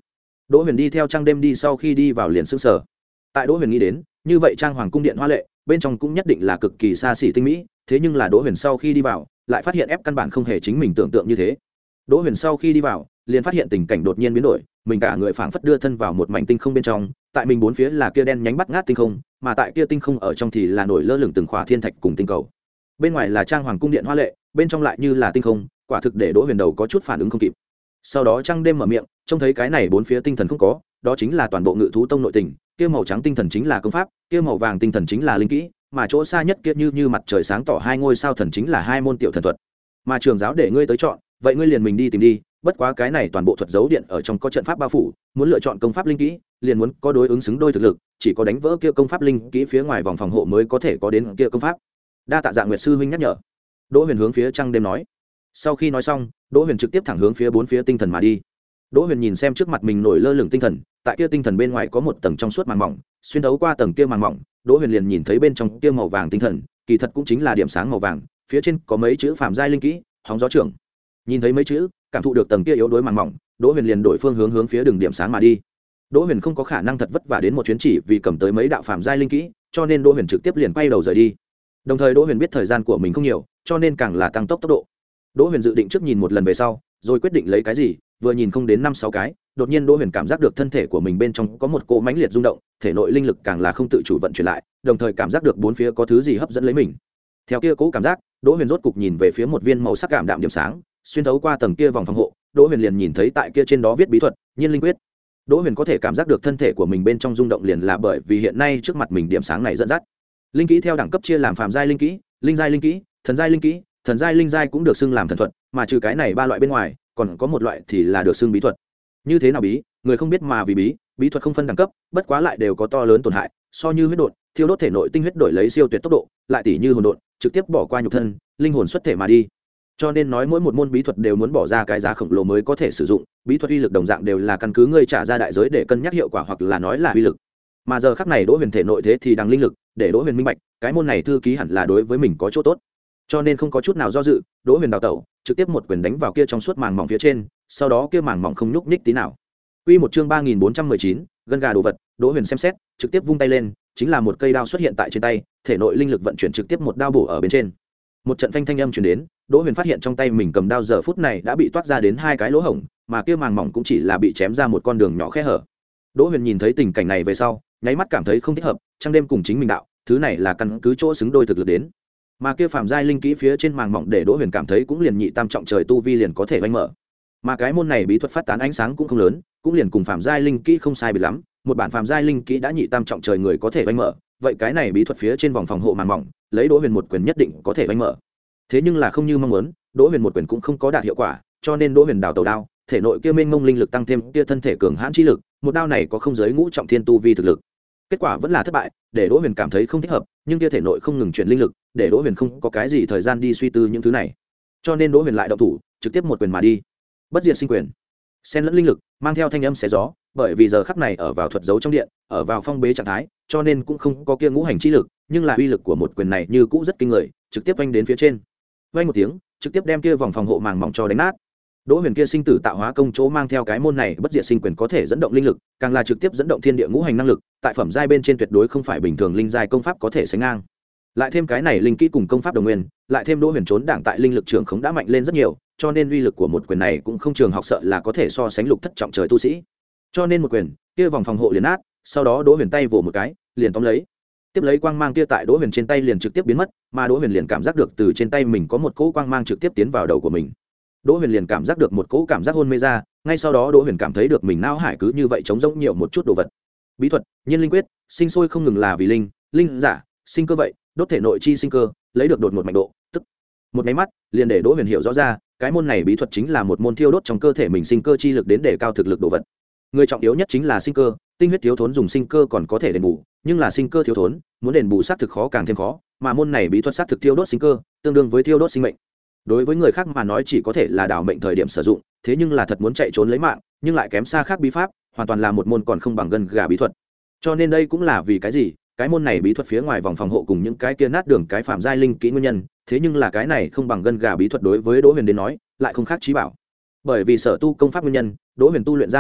Đỗ Huyền đi theo Trang đêm đi, sau khi đi vào liền sững sờ. Tại Đỗ Huyền nghĩ đến, như vậy trang hoàng cung điện hoa lệ, bên trong cũng nhất định là cực kỳ xa xỉ tinh mỹ, thế nhưng là Đỗ Huyền sau khi đi vào, lại phát hiện ép căn bản không hề chính mình tưởng tượng như thế. Đỗ Huyền sau khi đi vào, liền phát hiện tình cảnh đột nhiên biến đổi, mình cả người phảng phất đưa thân vào một mảnh tinh không bên trong, tại mình bốn phía là kia đen nhánh bắt ngát tinh không, mà tại kia tinh không ở trong thì là nổi lơ lửng từng khỏa thiên thạch cùng tinh cầu. Bên ngoài là trang hoàng cung điện hoa lệ, bên trong lại như là tinh không, quả thực để Đỗ Huyền đầu có chút phản ứng không kịp. Sau đó Trăng đêm mở miệng, trông thấy cái này bốn phía tinh thần không có, đó chính là toàn bộ Ngự thú tông nội tình, kia màu trắng tinh thần chính là công pháp, kia màu vàng tinh thần chính là linh kỹ, mà chỗ xa nhất kia như như mặt trời sáng tỏ hai ngôi sao thần chính là hai môn tiểu thần thuật. Mà trường giáo để ngươi tới chọn, vậy ngươi liền mình đi tìm đi, bất quá cái này toàn bộ thuật dấu điện ở trong có trận pháp bao phủ, muốn lựa chọn công pháp linh kỹ, liền muốn có đối ứng xứng đôi thực lực, chỉ có đánh vỡ kia công pháp linh kỹ phía ngoài vòng phòng hộ mới có thể có đến kia công pháp. Đa tạ Dạng Nguyệt sư huynh nhắc nhở. Đỗ Huyền hướng phía Trăng đêm nói. Sau khi nói xong, Đỗ Huyền trực tiếp thẳng hướng phía bốn phía tinh thần mà đi. Đỗ Huyền nhìn xem trước mặt mình nổi lơ lửng tinh thần, tại kia tinh thần bên ngoài có một tầng trong suốt màng mỏng, xuyên thấu qua tầng kia màng mỏng, Đỗ Huyền liền nhìn thấy bên trong kia màu vàng tinh thần, kỳ thật cũng chính là điểm sáng màu vàng, phía trên có mấy chữ phạm giai linh kỹ, hóng gió trưởng. Nhìn thấy mấy chữ, cảm thụ được tầng kia yếu đối màng mỏng, Đỗ Huyền liền đổi phương hướng hướng phía đường điểm sáng mà đi. Đỗ Huyền không có khả năng thật vất vả đến một chuyến chỉ vì cầm tới mấy đạo phạm giai linh kỹ, cho nên Đỗ Huyền trực tiếp liền quay đầu rời đi. Đồng thời Đỗ Huyền biết thời gian của mình không nhiều, cho nên càng là tăng tốc tốc độ. Đỗ Huyền dự định trước nhìn một lần về sau, rồi quyết định lấy cái gì, vừa nhìn không đến năm sáu cái, đột nhiên Đỗ Huyền cảm giác được thân thể của mình bên trong có một cỗ mãnh liệt rung động, thể nội linh lực càng là không tự chủ vận chuyển lại, đồng thời cảm giác được bốn phía có thứ gì hấp dẫn lấy mình. Theo kia cỗ cảm giác, Đỗ Huyền rốt cục nhìn về phía một viên màu sắc cảm đạm điểm sáng, xuyên thấu qua tầng kia vòng phòng hộ, Đỗ Huyền liền nhìn thấy tại kia trên đó viết bí thuật, Nhiên Linh Quyết. Đỗ Huyền có thể cảm giác được thân thể của mình bên trong rung động liền là bởi vì hiện nay trước mặt mình điểm sáng này dẫn dắt. Linh kỹ theo đẳng cấp chia làm phàm giai linh kỹ, linh giai linh kỹ, thần giai linh kỹ, thần giai linh giai cũng được xưng làm thần thuật, mà trừ cái này ba loại bên ngoài, còn có một loại thì là được xưng bí thuật. Như thế nào bí, người không biết mà vì bí, bí thuật không phân đẳng cấp, bất quá lại đều có to lớn tổn hại, so như huyết đột, thiêu đốt thể nội tinh huyết đổi lấy siêu tuyệt tốc độ, lại tỷ như hồn đột, trực tiếp bỏ qua nhục thân, linh hồn xuất thể mà đi. Cho nên nói mỗi một môn bí thuật đều muốn bỏ ra cái giá khổng lồ mới có thể sử dụng, bí thuật uy lực đồng dạng đều là căn cứ ngươi trả ra đại giới để cân nhắc hiệu quả hoặc là nói là uy lực. Mà giờ khắc này Đỗ Huyền thể nội thế thì đang linh lực, để Đỗ Huyền minh bạch, cái môn này thư ký hẳn là đối với mình có chỗ tốt. Cho nên không có chút nào do dự, Đỗ Huyền đào tẩu, trực tiếp một quyền đánh vào kia trong suốt màng mỏng phía trên, sau đó kia màng mỏng không nhúc nhích tí nào. Quy một chương ba nghìn bốn trăm mười chín, gân gà đồ vật, Đỗ Huyền xem xét, trực tiếp vung tay lên, chính là một cây đao xuất hiện tại trên tay, thể nội linh lực vận chuyển trực tiếp một đao bổ ở bên trên. Một trận phanh thanh âm truyền đến, Đỗ Huyền phát hiện trong tay mình cầm đao giờ phút này đã bị toát ra đến hai cái lỗ hổng, mà kia màng mỏng cũng chỉ là bị chém ra một con đường nhỏ khe hở. Đỗ Huyền nhìn thấy tình cảnh này về sau, nháy mắt cảm thấy không thích hợp, Trăng đêm cùng chính mình đạo, thứ này là căn cứ chỗ xứng đôi thực lực đến. Mà kia phàm giai linh kỹ phía trên màng mỏng để Đỗ Huyền cảm thấy cũng liền nhị tam trọng trời tu vi liền có thể vanh mở. Mà cái môn này bí thuật phát tán ánh sáng cũng không lớn, cũng liền cùng phàm giai linh kỹ không sai biệt lắm, một bản phàm giai linh kỹ đã nhị tam trọng trời người có thể vanh mở, vậy cái này bí thuật phía trên vòng phòng hộ màng mỏng, lấy Đỗ Huyền một quyền nhất định có thể vanh mở. Thế nhưng là không như mong muốn, Đỗ Huyền một quyền cũng không có đạt hiệu quả, cho nên Đỗ Huyền đào tẩu đao, thể nội kia mênh mông linh lực tăng thêm kia thân thể cường hãn chi lực, một đao này có không giới ngũ trọng thiên tu vi thực lực. Kết quả vẫn là thất bại, để Đỗ Huyền cảm thấy không thích hợp, nhưng kia thể nội không ngừng chuyển linh lực, để Đỗ Huyền không có cái gì thời gian đi suy tư những thứ này. Cho nên Đỗ Huyền lại động thủ, trực tiếp một quyền mà đi. Bất diệt sinh quyền. Xen lẫn linh lực, mang theo thanh âm xé gió, bởi vì giờ khắc này ở vào thuật giấu trong điện, ở vào phong bế trạng thái, cho nên cũng không có kia ngũ hành chi lực, nhưng là uy lực của một quyền này như cũ rất kinh người, trực tiếp vanh đến phía trên. Vang một tiếng, trực tiếp đem kia vòng phòng hộ màng mỏng cho đánh nát. Đỗ Huyền kia sinh tử tạo hóa công chỗ mang theo cái môn này bất diệt sinh quyền có thể dẫn động linh lực, càng là trực tiếp dẫn động thiên địa ngũ hành năng lực, tại phẩm giai bên trên tuyệt đối không phải bình thường linh giai công pháp có thể sánh ngang. Lại thêm cái này linh kỹ cùng công pháp đồng nguyên, lại thêm Đỗ Huyền trốn đảng tại linh lực trường khống đã mạnh lên rất nhiều, cho nên uy lực của một quyền này cũng không trường học sợ là có thể so sánh lục thất trọng trời tu sĩ. Cho nên một quyền, kia vòng phòng hộ liền nát, sau đó Đỗ Huyền tay vỗ một cái, liền tóm lấy. Tiếp lấy quang mang kia tại Đỗ Huyền trên tay liền trực tiếp biến mất, mà Đỗ Huyền liền cảm giác được từ trên tay mình có một cỗ quang mang trực tiếp tiến vào đầu của mình. Đỗ Huyền liền cảm giác được một cỗ cảm giác hôn mê ra, ngay sau đó Đỗ Huyền cảm thấy được mình não hải cứ như vậy trống rỗng nhiều một chút đồ vật. Bí thuật, Nhiên Linh Quyết, sinh sôi không ngừng là vì linh, linh giả, sinh cơ vậy, đốt thể nội chi sinh cơ, lấy được đột ngột mạnh độ, tức một cái mắt, liền để Đỗ Huyền hiểu rõ ra, cái môn này bí thuật chính là một môn thiêu đốt trong cơ thể mình sinh cơ chi lực đến để cao thực lực đồ vật. Người trọng yếu nhất chính là sinh cơ, tinh huyết thiếu thốn dùng sinh cơ còn có thể đền bù, nhưng là sinh cơ thiếu thốn, muốn đền bù sát thực khó càng thêm khó, mà môn này bí thuật sát thực thiêu đốt sinh cơ, tương đương với thiêu đốt sinh mệnh. Đối với người khác mà nói chỉ có thể là đảo mệnh thời điểm sử dụng, thế nhưng là thật muốn chạy trốn lấy mạng, nhưng lại kém xa khác bí pháp, hoàn toàn là một môn còn không bằng gân gà bí thuật. Cho nên đây cũng là vì cái gì, cái môn này bí thuật phía ngoài vòng phòng hộ cùng những cái kia nát đường cái phạm giai linh kỹ nguyên nhân, thế nhưng là cái này không bằng gân gà bí thuật đối với Đỗ Huyền đến nói, lại không khác chí bảo. Bởi vì sở tu công pháp nguyên nhân, Đỗ Huyền tu luyện ra linh lực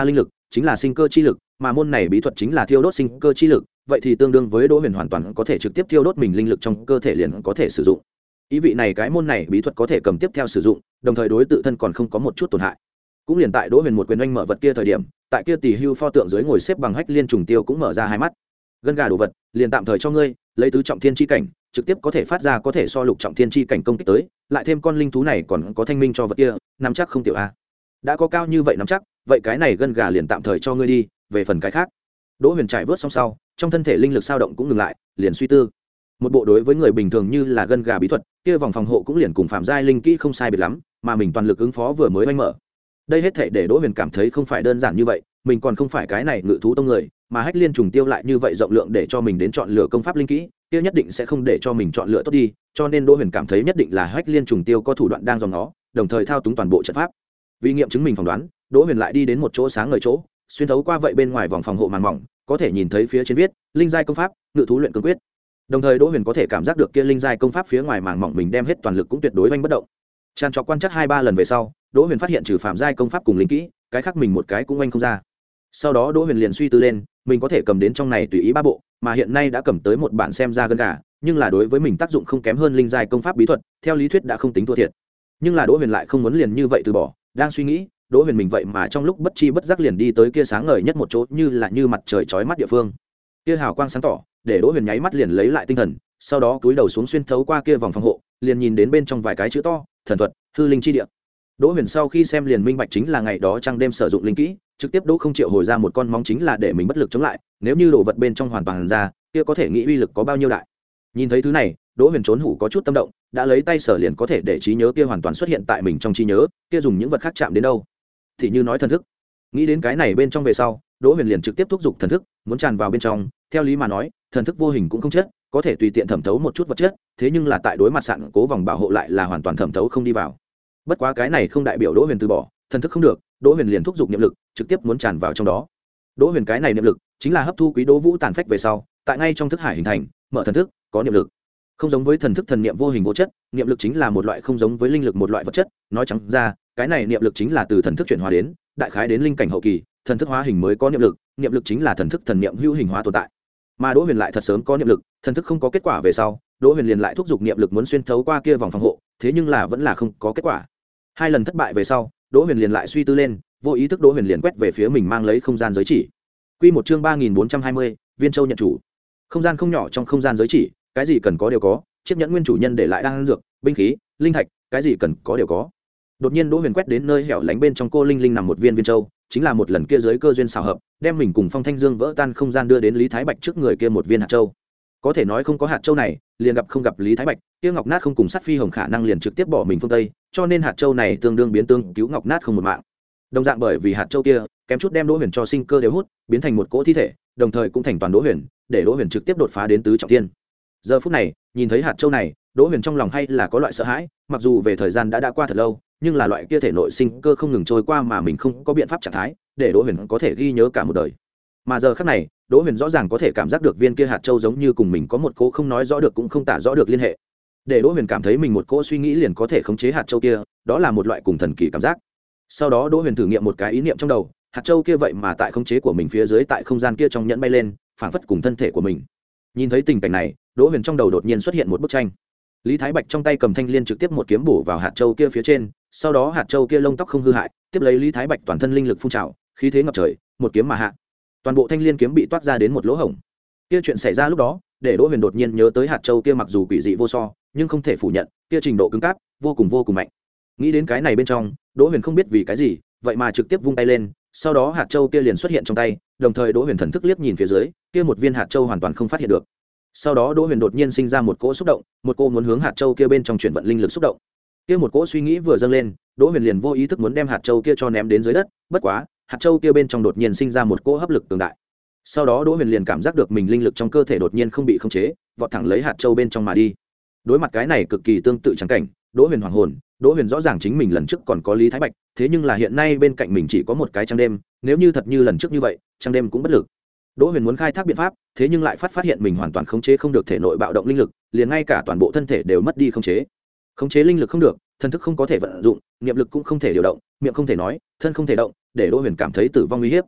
chính là sinh cơ chi lực, mà môn này bí thuật chính là thiêu đốt sinh cơ chi lực, vậy thì tương đương với Đỗ Huyền hoàn toàn có thể trực tiếp thiêu đốt mình linh lực trong cơ thể liền có thể sử dụng. Ý vị này cái môn này bí thuật có thể cầm tiếp theo sử dụng, đồng thời đối tự thân còn không có một chút tổn hại. Cũng liền tại Đỗ Huyền một quyền oanh mở vật kia thời điểm, tại kia tỷ hưu pho tượng dưới ngồi xếp bằng Hách Liên trùng tiêu cũng mở ra hai mắt. Gân gà đồ vật, liền tạm thời cho ngươi, lấy tứ trọng thiên chi cảnh, trực tiếp có thể phát ra có thể so lục trọng thiên chi cảnh công kích tới, lại thêm con linh thú này còn có thanh minh cho vật kia, nắm chắc không tiểu a. Đã có cao như vậy nắm chắc, vậy cái này gân gà liền tạm thời cho ngươi đi, về phần cái khác. Đỗ Huyền trải vớt xong sau, trong thân thể linh lực sao động cũng ngừng lại, liền suy tư. Một bộ đối với người bình thường như là gân gà bí thuật, kia vòng phòng hộ cũng liền cùng phạm giai linh kỹ không sai biệt lắm, mà mình toàn lực ứng phó vừa mới oanh mở. Đây hết thảy để Đỗ Huyền cảm thấy không phải đơn giản như vậy, mình còn không phải cái này ngự thú tông người, mà Hách Liên trùng tiêu lại như vậy rộng lượng để cho mình đến chọn lựa công pháp linh kỹ, tiêu nhất định sẽ không để cho mình chọn lựa tốt đi, cho nên Đỗ Huyền cảm thấy nhất định là Hách Liên trùng tiêu có thủ đoạn đang dòng nó, đồng thời thao túng toàn bộ trận pháp. Vì nghiệm chứng mình phỏng đoán, Đỗ Huyền lại đi đến một chỗ sáng ngời chỗ, xuyên thấu qua vậy bên ngoài vòng phòng hộ màn mỏng, có thể nhìn thấy phía trên viết linh giai công pháp, ngự thú luyện cương quyết. Đồng thời Đỗ Huyền có thể cảm giác được kia linh giai công pháp phía ngoài màn mỏng mình đem hết toàn lực cũng tuyệt đối vanh bất động. Tràn trọc quan chắc hai ba lần về sau, Đỗ Huyền phát hiện trừ phạm giai công pháp cùng linh kỹ, cái khác mình một cái cũng oanh không ra. Sau đó Đỗ Huyền liền suy tư lên, mình có thể cầm đến trong này tùy ý ba bộ, mà hiện nay đã cầm tới một bản xem ra gân gà, nhưng là đối với mình tác dụng không kém hơn linh giai công pháp bí thuật, theo lý thuyết đã không tính thua thiệt. Nhưng là Đỗ Huyền lại không muốn liền như vậy từ bỏ, đang suy nghĩ, Đỗ Huyền mình vậy mà trong lúc bất chi bất giác liền đi tới kia sáng ngời nhất một chỗ như là như mặt trời chói mắt địa phương. Kia hào quang sáng tỏ, để Đỗ Huyền nháy mắt liền lấy lại tinh thần, sau đó cúi đầu xuống xuyên thấu qua kia vòng phòng hộ, liền nhìn đến bên trong vài cái chữ to, thần thuật, hư linh chi địa. Đỗ Huyền sau khi xem liền minh bạch chính là ngày đó trăng đêm sử dụng linh kỹ, trực tiếp Đỗ không chịu hồi ra một con móng chính là để mình bất lực chống lại, nếu như đồ vật bên trong hoàn toàn ra, kia có thể nghĩ uy lực có bao nhiêu đại. Nhìn thấy thứ này, Đỗ Huyền trốn hủ có chút tâm động, đã lấy tay sở liền có thể để trí nhớ kia hoàn toàn xuất hiện tại mình trong trí nhớ, kia dùng những vật khác chạm đến đâu. Thì như nói thần thức. Nghĩ đến cái này bên trong về sau, Đỗ Huyền liền trực tiếp thúc giục thần thức, muốn tràn vào bên trong, theo lý mà nói, thần thức vô hình cũng không chết, có thể tùy tiện thẩm thấu một chút vật chất, thế nhưng là tại đối mặt sạn cố vòng bảo hộ lại là hoàn toàn thẩm thấu không đi vào. Bất quá cái này không đại biểu Đỗ Huyền từ bỏ, thần thức không được, Đỗ Huyền liền thúc giục niệm lực, trực tiếp muốn tràn vào trong đó. Đỗ Huyền cái này niệm lực chính là hấp thu Quý Đỗ Vũ tàn phách về sau, tại ngay trong thức hải hình thành, mở thần thức, có niệm lực. Không giống với thần thức thần niệm vô hình vô chất, niệm lực chính là một loại không giống với linh lực một loại vật chất, nói trắng ra, cái này niệm lực chính là từ thần thức chuyển hóa đến, đại khái đến linh cảnh hậu kỳ, thần thức hóa hình mới có niệm lực, niệm lực chính là thần thức thần niệm hữu hình hóa tồn tại. Mà Đỗ Huyền lại thật sớm có niệm lực, thần thức không có kết quả về sau, Đỗ Huyền liền lại thúc giục niệm lực muốn xuyên thấu qua kia vòng phòng hộ, thế nhưng là vẫn là không có kết quả. Hai lần thất bại về sau, Đỗ Huyền liền lại suy tư lên, vô ý thức Đỗ Huyền liền quét về phía mình mang lấy không gian giới chỉ. Quy một chương ba nghìn bốn trăm hai mươi, Viên Châu nhận chủ. Không gian không nhỏ trong không gian giới chỉ, cái gì cần có đều có, chiếc nhẫn nguyên chủ nhân để lại đan dược, binh khí, linh thạch, cái gì cần có đều có. Đột nhiên Đỗ Huyền quét đến nơi hẻo lánh bên trong cô linh linh nằm một viên viên châu, chính là một lần kia giới cơ duyên xảo hợp, đem mình cùng Phong Thanh Dương vỡ tan không gian đưa đến Lý Thái Bạch trước người kia một viên hạt châu. Có thể nói không có hạt châu này, liền gặp không gặp Lý Thái Bạch, kia Ngọc Nát không cùng Sắt Phi Hồng khả năng liền trực tiếp bỏ mình phương Tây, cho nên hạt châu này tương đương biến tương cứu Ngọc Nát không một mạng. Đồng dạng bởi vì hạt châu kia, kém chút đem Đỗ Huyền cho sinh cơ đều hút, biến thành một cỗ thi thể, đồng thời cũng thành toàn Đỗ Huyền, để Đỗ Huyền trực tiếp đột phá đến tứ trọng thiên. Giờ phút này, nhìn thấy hạt châu này, Đỗ Huyền trong lòng hay là có loại sợ hãi, mặc dù về thời gian đã đã qua thật lâu, nhưng là loại kia thể nội sinh cơ không ngừng trôi qua mà mình không có biện pháp trạng thái, để Đỗ Huyền có thể ghi nhớ cả một đời. Mà giờ khắc này, Đỗ Huyền rõ ràng có thể cảm giác được viên kia hạt châu giống như cùng mình có một cỗ không nói rõ được cũng không tả rõ được liên hệ. Để Đỗ Huyền cảm thấy mình một cỗ suy nghĩ liền có thể khống chế hạt châu kia, đó là một loại cùng thần kỳ cảm giác. Sau đó Đỗ Huyền thử nghiệm một cái ý niệm trong đầu, hạt châu kia vậy mà tại khống chế của mình phía dưới tại không gian kia trong nhẫn bay lên, phảng phất cùng thân thể của mình. Nhìn thấy tình cảnh này, Đỗ Huyền trong đầu đột nhiên xuất hiện một bức tranh. Lý Thái Bạch trong tay cầm thanh liên trực tiếp một kiếm bổ vào hạt châu kia phía trên, sau đó hạt châu kia lông tóc không hư hại, tiếp lấy Lý Thái Bạch toàn thân linh lực phun trào, khí thế ngập trời, một kiếm mà hạ. Toàn bộ thanh liên kiếm bị toát ra đến một lỗ hổng. Kia chuyện xảy ra lúc đó, để Đỗ Huyền đột nhiên nhớ tới hạt châu kia mặc dù quỷ dị vô so, nhưng không thể phủ nhận, kia trình độ cứng cáp, vô cùng vô cùng mạnh. Nghĩ đến cái này bên trong, Đỗ Huyền không biết vì cái gì, vậy mà trực tiếp vung tay lên, sau đó hạt châu kia liền xuất hiện trong tay, đồng thời Đỗ Huyền thần thức liếc nhìn phía dưới, kia một viên hạt châu hoàn toàn không phát hiện được. Sau đó Đỗ Huyền đột nhiên sinh ra một cỗ xúc động, một cô muốn hướng hạt châu kia bên trong chuyển vận linh lực xúc động. Kia một cỗ suy nghĩ vừa dâng lên, Đỗ Huyền liền vô ý thức muốn đem hạt châu kia cho ném đến dưới đất, bất quá, hạt châu kia bên trong đột nhiên sinh ra một cỗ hấp lực cường đại. Sau đó Đỗ Huyền liền cảm giác được mình linh lực trong cơ thể đột nhiên không bị khống chế, vọt thẳng lấy hạt châu bên trong mà đi. Đối mặt cái này cực kỳ tương tự chẳng cảnh, Đỗ Huyền hoảng hồn, Đỗ Huyền rõ ràng chính mình lần trước còn có Lý Thái Bạch, thế nhưng là hiện nay bên cạnh mình chỉ có một cái trăng đêm, nếu như thật như lần trước như vậy, trăng đêm cũng bất lực. Đỗ Huyền muốn khai thác biện pháp, thế nhưng lại phát phát hiện mình hoàn toàn khống chế không được thể nội bạo động linh lực, liền ngay cả toàn bộ thân thể đều mất đi khống chế. Khống chế linh lực không được, thân thức không có thể vận dụng, niệm lực cũng không thể điều động, miệng không thể nói, thân không thể động, để Đỗ Huyền cảm thấy tử vong nguy hiểm.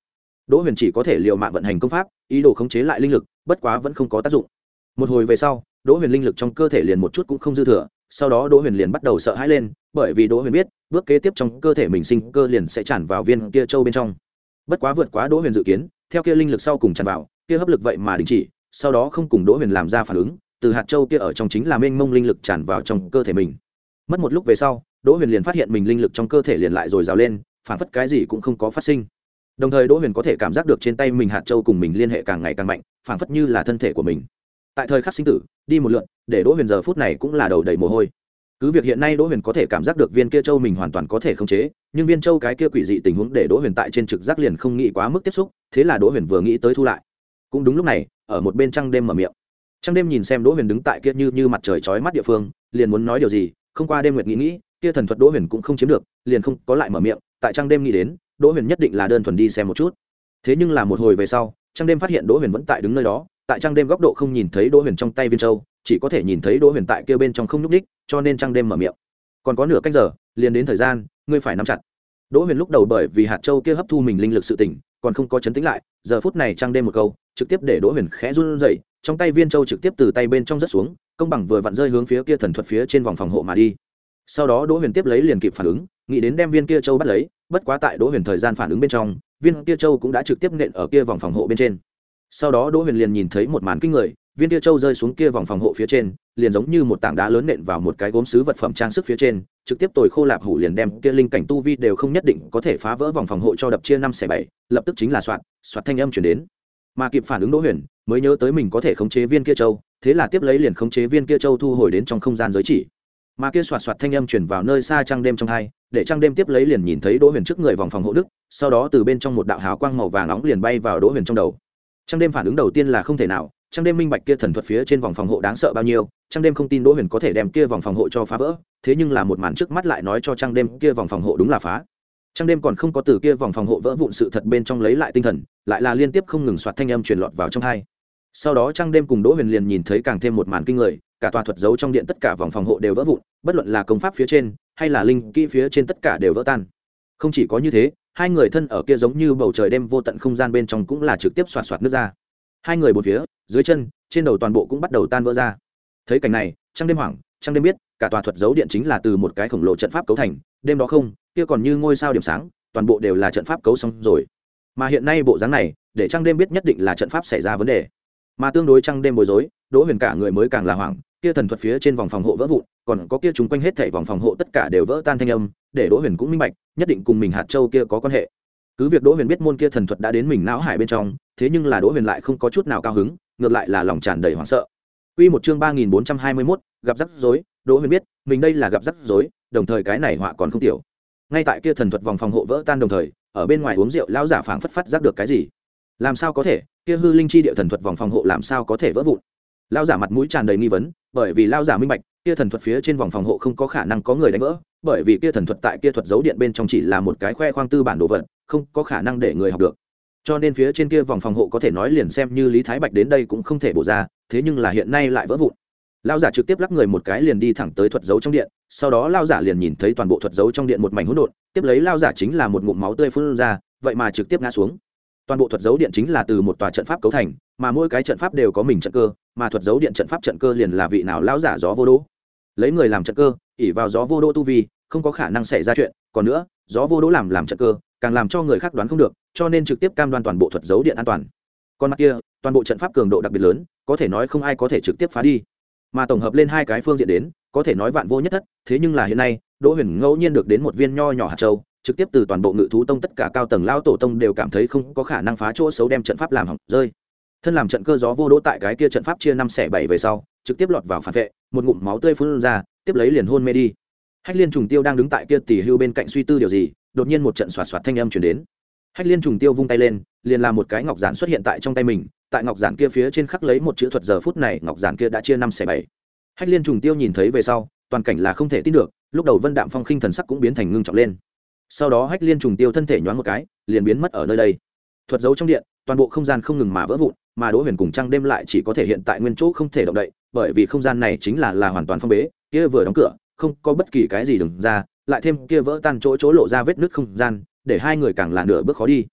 Đỗ Huyền chỉ có thể liều mạng vận hành công pháp, ý đồ khống chế lại linh lực, bất quá vẫn không có tác dụng. Một hồi về sau, Đỗ Huyền linh lực trong cơ thể liền một chút cũng không dư thừa, sau đó Đỗ Huyền liền bắt đầu sợ hãi lên, bởi vì Đỗ Huyền biết, bước kế tiếp trong cơ thể mình sinh cơ liền sẽ tràn vào viên kia châu bên trong. Bất quá vượt quá Đỗ Huyền dự kiến, theo kia linh lực sau cùng tràn vào, kia hấp lực vậy mà đình chỉ, sau đó không cùng Đỗ Huyền làm ra phản ứng, từ hạt châu kia ở trong chính là mênh mông linh lực tràn vào trong cơ thể mình. Mất một lúc về sau, Đỗ Huyền liền phát hiện mình linh lực trong cơ thể liền lại rồi rào lên, phản phất cái gì cũng không có phát sinh. Đồng thời Đỗ Huyền có thể cảm giác được trên tay mình hạt châu cùng mình liên hệ càng ngày càng mạnh, phản phất như là thân thể của mình. Tại thời khắc sinh tử, đi một lượt, để Đỗ Huyền giờ phút này cũng là đầu đầy mồ hôi. Cứ việc hiện nay Đỗ Huyền có thể cảm giác được viên kia châu mình hoàn toàn có thể khống chế, nhưng viên châu cái kia quỷ dị tình huống để Đỗ Huyền tại trên trực giác liền không nghĩ quá mức tiếp xúc, thế là Đỗ Huyền vừa nghĩ tới thu lại. Cũng đúng lúc này, ở một bên Trăng Đêm mở miệng. Trăng Đêm nhìn xem Đỗ Huyền đứng tại kia như như mặt trời chói mắt địa phương, liền muốn nói điều gì, không qua đêm nguyệt nghĩ nghĩ, kia thần thuật Đỗ Huyền cũng không chiếm được, liền không có lại mở miệng. Tại Trăng Đêm nghĩ đến, Đỗ Huyền nhất định là đơn thuần đi xem một chút. Thế nhưng là một hồi về sau, Trăng Đêm phát hiện Đỗ Huyền vẫn tại đứng nơi đó, tại Trăng Đêm góc độ không nhìn thấy Đỗ Huyền trong tay viên châu, chỉ có thể nhìn thấy Đỗ Huyền tại kia bên trong không nhúc nhích, cho nên Trăng Đêm mở miệng. Còn có nửa canh giờ, liền đến thời gian, ngươi phải nắm chặt. Đỗ Huyền lúc đầu bởi vì hạt châu kia hấp thu mình linh lực sự tỉnh, còn không có chấn tĩnh lại, giờ phút này Trăng Đêm một câu, trực tiếp để Đỗ Huyền khẽ run rẩy, trong tay viên châu trực tiếp từ tay bên trong rớt xuống, công bằng vừa vặn rơi hướng phía kia thần thuật phía trên vòng phòng hộ mà đi. Sau đó Đỗ Huyền tiếp lấy liền kịp phản ứng, nghĩ đến đem viên kia châu bắt lấy, bất quá tại Đỗ Huyền thời gian phản ứng bên trong, viên kia châu cũng đã trực tiếp nện ở kia vòng phòng hộ bên trên. Sau đó Đỗ Huyền liền nhìn thấy một màn kinh người, viên kia châu rơi xuống kia vòng phòng hộ phía trên, liền giống như một tảng đá lớn nện vào một cái gốm sứ vật phẩm trang sức phía trên, trực tiếp tồi khô lạp hủ liền đem kia linh cảnh tu vi đều không nhất định có thể phá vỡ vòng phòng hộ cho đập chia năm xẻ bảy, lập tức chính là soạt, soạt thanh âm truyền đến. Mà kịp phản ứng Đỗ Huyền, mới nhớ tới mình có thể khống chế viên kia châu, thế là tiếp lấy liền khống chế viên kia châu thu hồi đến trong không gian giới chỉ. Mà kia soạt soạt thanh âm truyền vào nơi xa Trăng Đêm trong hai, để Trăng Đêm tiếp lấy liền nhìn thấy Đỗ Huyền trước người vòng phòng hộ đức, sau đó từ bên trong một đạo hào quang màu vàng nóng liền bay vào Đỗ Huyền trong đầu. Trăng Đêm phản ứng đầu tiên là không thể nào, Trăng Đêm minh bạch kia thần thuật phía trên vòng phòng hộ đáng sợ bao nhiêu, Trăng Đêm không tin Đỗ Huyền có thể đem kia vòng phòng hộ cho phá vỡ, thế nhưng là một màn trước mắt lại nói cho Trăng Đêm kia vòng phòng hộ đúng là phá. Trăng Đêm còn không có từ kia vòng phòng hộ vỡ vụn sự thật bên trong lấy lại tinh thần, lại là liên tiếp không ngừng soạt thanh âm truyền lọt vào trong hai. Sau đó Trăng Đêm cùng Đỗ Huyền liền nhìn thấy càng thêm một màn kinh người, cả tòa thuật giấu trong điện tất cả vòng phòng hộ đều vỡ vụn, bất luận là công pháp phía trên hay là linh kỹ phía trên tất cả đều vỡ tan. Không chỉ có như thế, hai người thân ở kia giống như bầu trời đêm vô tận không gian bên trong cũng là trực tiếp xoạt xoạt nước ra. Hai người bốn phía, dưới chân, trên đầu toàn bộ cũng bắt đầu tan vỡ ra. Thấy cảnh này, Trăng Đêm hoảng, Trăng Đêm biết, cả tòa thuật giấu điện chính là từ một cái khổng lồ trận pháp cấu thành, đêm đó không, kia còn như ngôi sao điểm sáng, toàn bộ đều là trận pháp cấu xong rồi. Mà hiện nay bộ dáng này, để Trăng Đêm biết nhất định là trận pháp xảy ra vấn đề. Mà tương đối Trăng Đêm bối rối, Đỗ Huyền cả người mới càng là hoảng, kia thần thuật phía trên vòng phòng hộ vỡ vụn, còn có kia chúng quanh hết thảy vòng phòng hộ tất cả đều vỡ tan thanh âm, để Đỗ Huyền cũng minh bạch, nhất định cùng mình hạt châu kia có quan hệ. Cứ việc Đỗ Huyền biết môn kia thần thuật đã đến mình não hải bên trong, thế nhưng là Đỗ Huyền lại không có chút nào cao hứng, ngược lại là lòng tràn đầy hoảng sợ. Quy một chương ba nghìn bốn trăm hai mươi mốt, gặp rắc rối, Đỗ Huyền biết, mình đây là gặp rắc rối, đồng thời cái này họa còn không tiểu. Ngay tại kia thần thuật vòng phòng hộ vỡ tan đồng thời, ở bên ngoài uống rượu lão giả phảng phất phát giác được cái gì. Làm sao có thể, kia hư linh chi địa thần thuật vòng phòng hộ làm sao có thể vỡ vụn? Lão giả mặt mũi tràn đầy nghi vấn, bởi vì lão giả minh bạch, kia thần thuật phía trên vòng phòng hộ không có khả năng có người đánh vỡ, bởi vì kia thần thuật tại kia thuật giấu điện bên trong chỉ là một cái khoe khoang tư bản đồ vật, không có khả năng để người học được. Cho nên phía trên kia vòng phòng hộ có thể nói liền xem như Lý Thái Bạch đến đây cũng không thể bổ ra, thế nhưng là hiện nay lại vỡ vụn. Lão giả trực tiếp lắc người một cái liền đi thẳng tới thuật giấu trong điện, sau đó lão giả liền nhìn thấy toàn bộ thuật giấu trong điện một mảnh hỗn độn, tiếp lấy lão giả chính là một ngụm máu tươi phun ra, vậy mà trực tiếp ngã xuống. Toàn bộ thuật giấu điện chính là từ một tòa trận pháp cấu thành, mà mỗi cái trận pháp đều có mình trận cơ, mà thuật giấu điện trận pháp trận cơ liền là vị nào lão giả gió vô đỗ. Lấy người làm trận cơ, ỷ vào gió vô đỗ tu vi, không có khả năng xảy ra chuyện, còn nữa, gió vô đỗ làm làm trận cơ, càng làm cho người khác đoán không được, cho nên trực tiếp cam đoan toàn bộ thuật giấu điện an toàn. Còn mặt kia, toàn bộ trận pháp cường độ đặc biệt lớn, có thể nói không ai có thể trực tiếp phá đi. Mà tổng hợp lên hai cái phương diện đến, có thể nói vạn vô nhất thất, thế nhưng là hiện nay, Đỗ Huyền ngẫu nhiên được đến một viên nho nhỏ hạt châu, trực tiếp từ toàn bộ Ngự thú tông tất cả cao tầng lao tổ tông đều cảm thấy không có khả năng phá chỗ xấu đem trận pháp làm hỏng rơi. Thân làm trận cơ gió vô đỗ tại cái kia trận pháp chia năm xẻ bảy về sau, trực tiếp lọt vào phản vệ, một ngụm máu tươi phun ra, tiếp lấy liền hôn mê đi. Hách Liên Trùng Tiêu đang đứng tại kia tỉ hưu bên cạnh suy tư điều gì, đột nhiên một trận xoạt xoạt thanh âm truyền đến. Hách Liên Trùng Tiêu vung tay lên, liền làm một cái ngọc giản xuất hiện tại trong tay mình, tại ngọc giản kia phía trên khắc lấy một chữ thuật, giờ phút này ngọc giản kia đã chia năm xẻ bảy. Hách Liên Trùng Tiêu nhìn thấy về sau, toàn cảnh là không thể tin được, lúc đầu Vân Đạm Phong khinh thần sắc cũng biến thành ngưng trọng lên. Sau đó Hách Liên Trùng Tiêu thân thể nhoáng một cái, liền biến mất ở nơi đây. Thuật giấu trong điện, toàn bộ không gian không ngừng mà vỡ vụn, mà Đỗ Huyền cùng Trăng Đêm lại chỉ có thể hiện tại nguyên chỗ không thể động đậy, bởi vì không gian này chính là là hoàn toàn phong bế, kia vừa đóng cửa, không có bất kỳ cái gì đừng ra, lại thêm kia vỡ tan chỗ chỗ lộ ra vết nứt không gian, để hai người càng là nửa bước khó đi.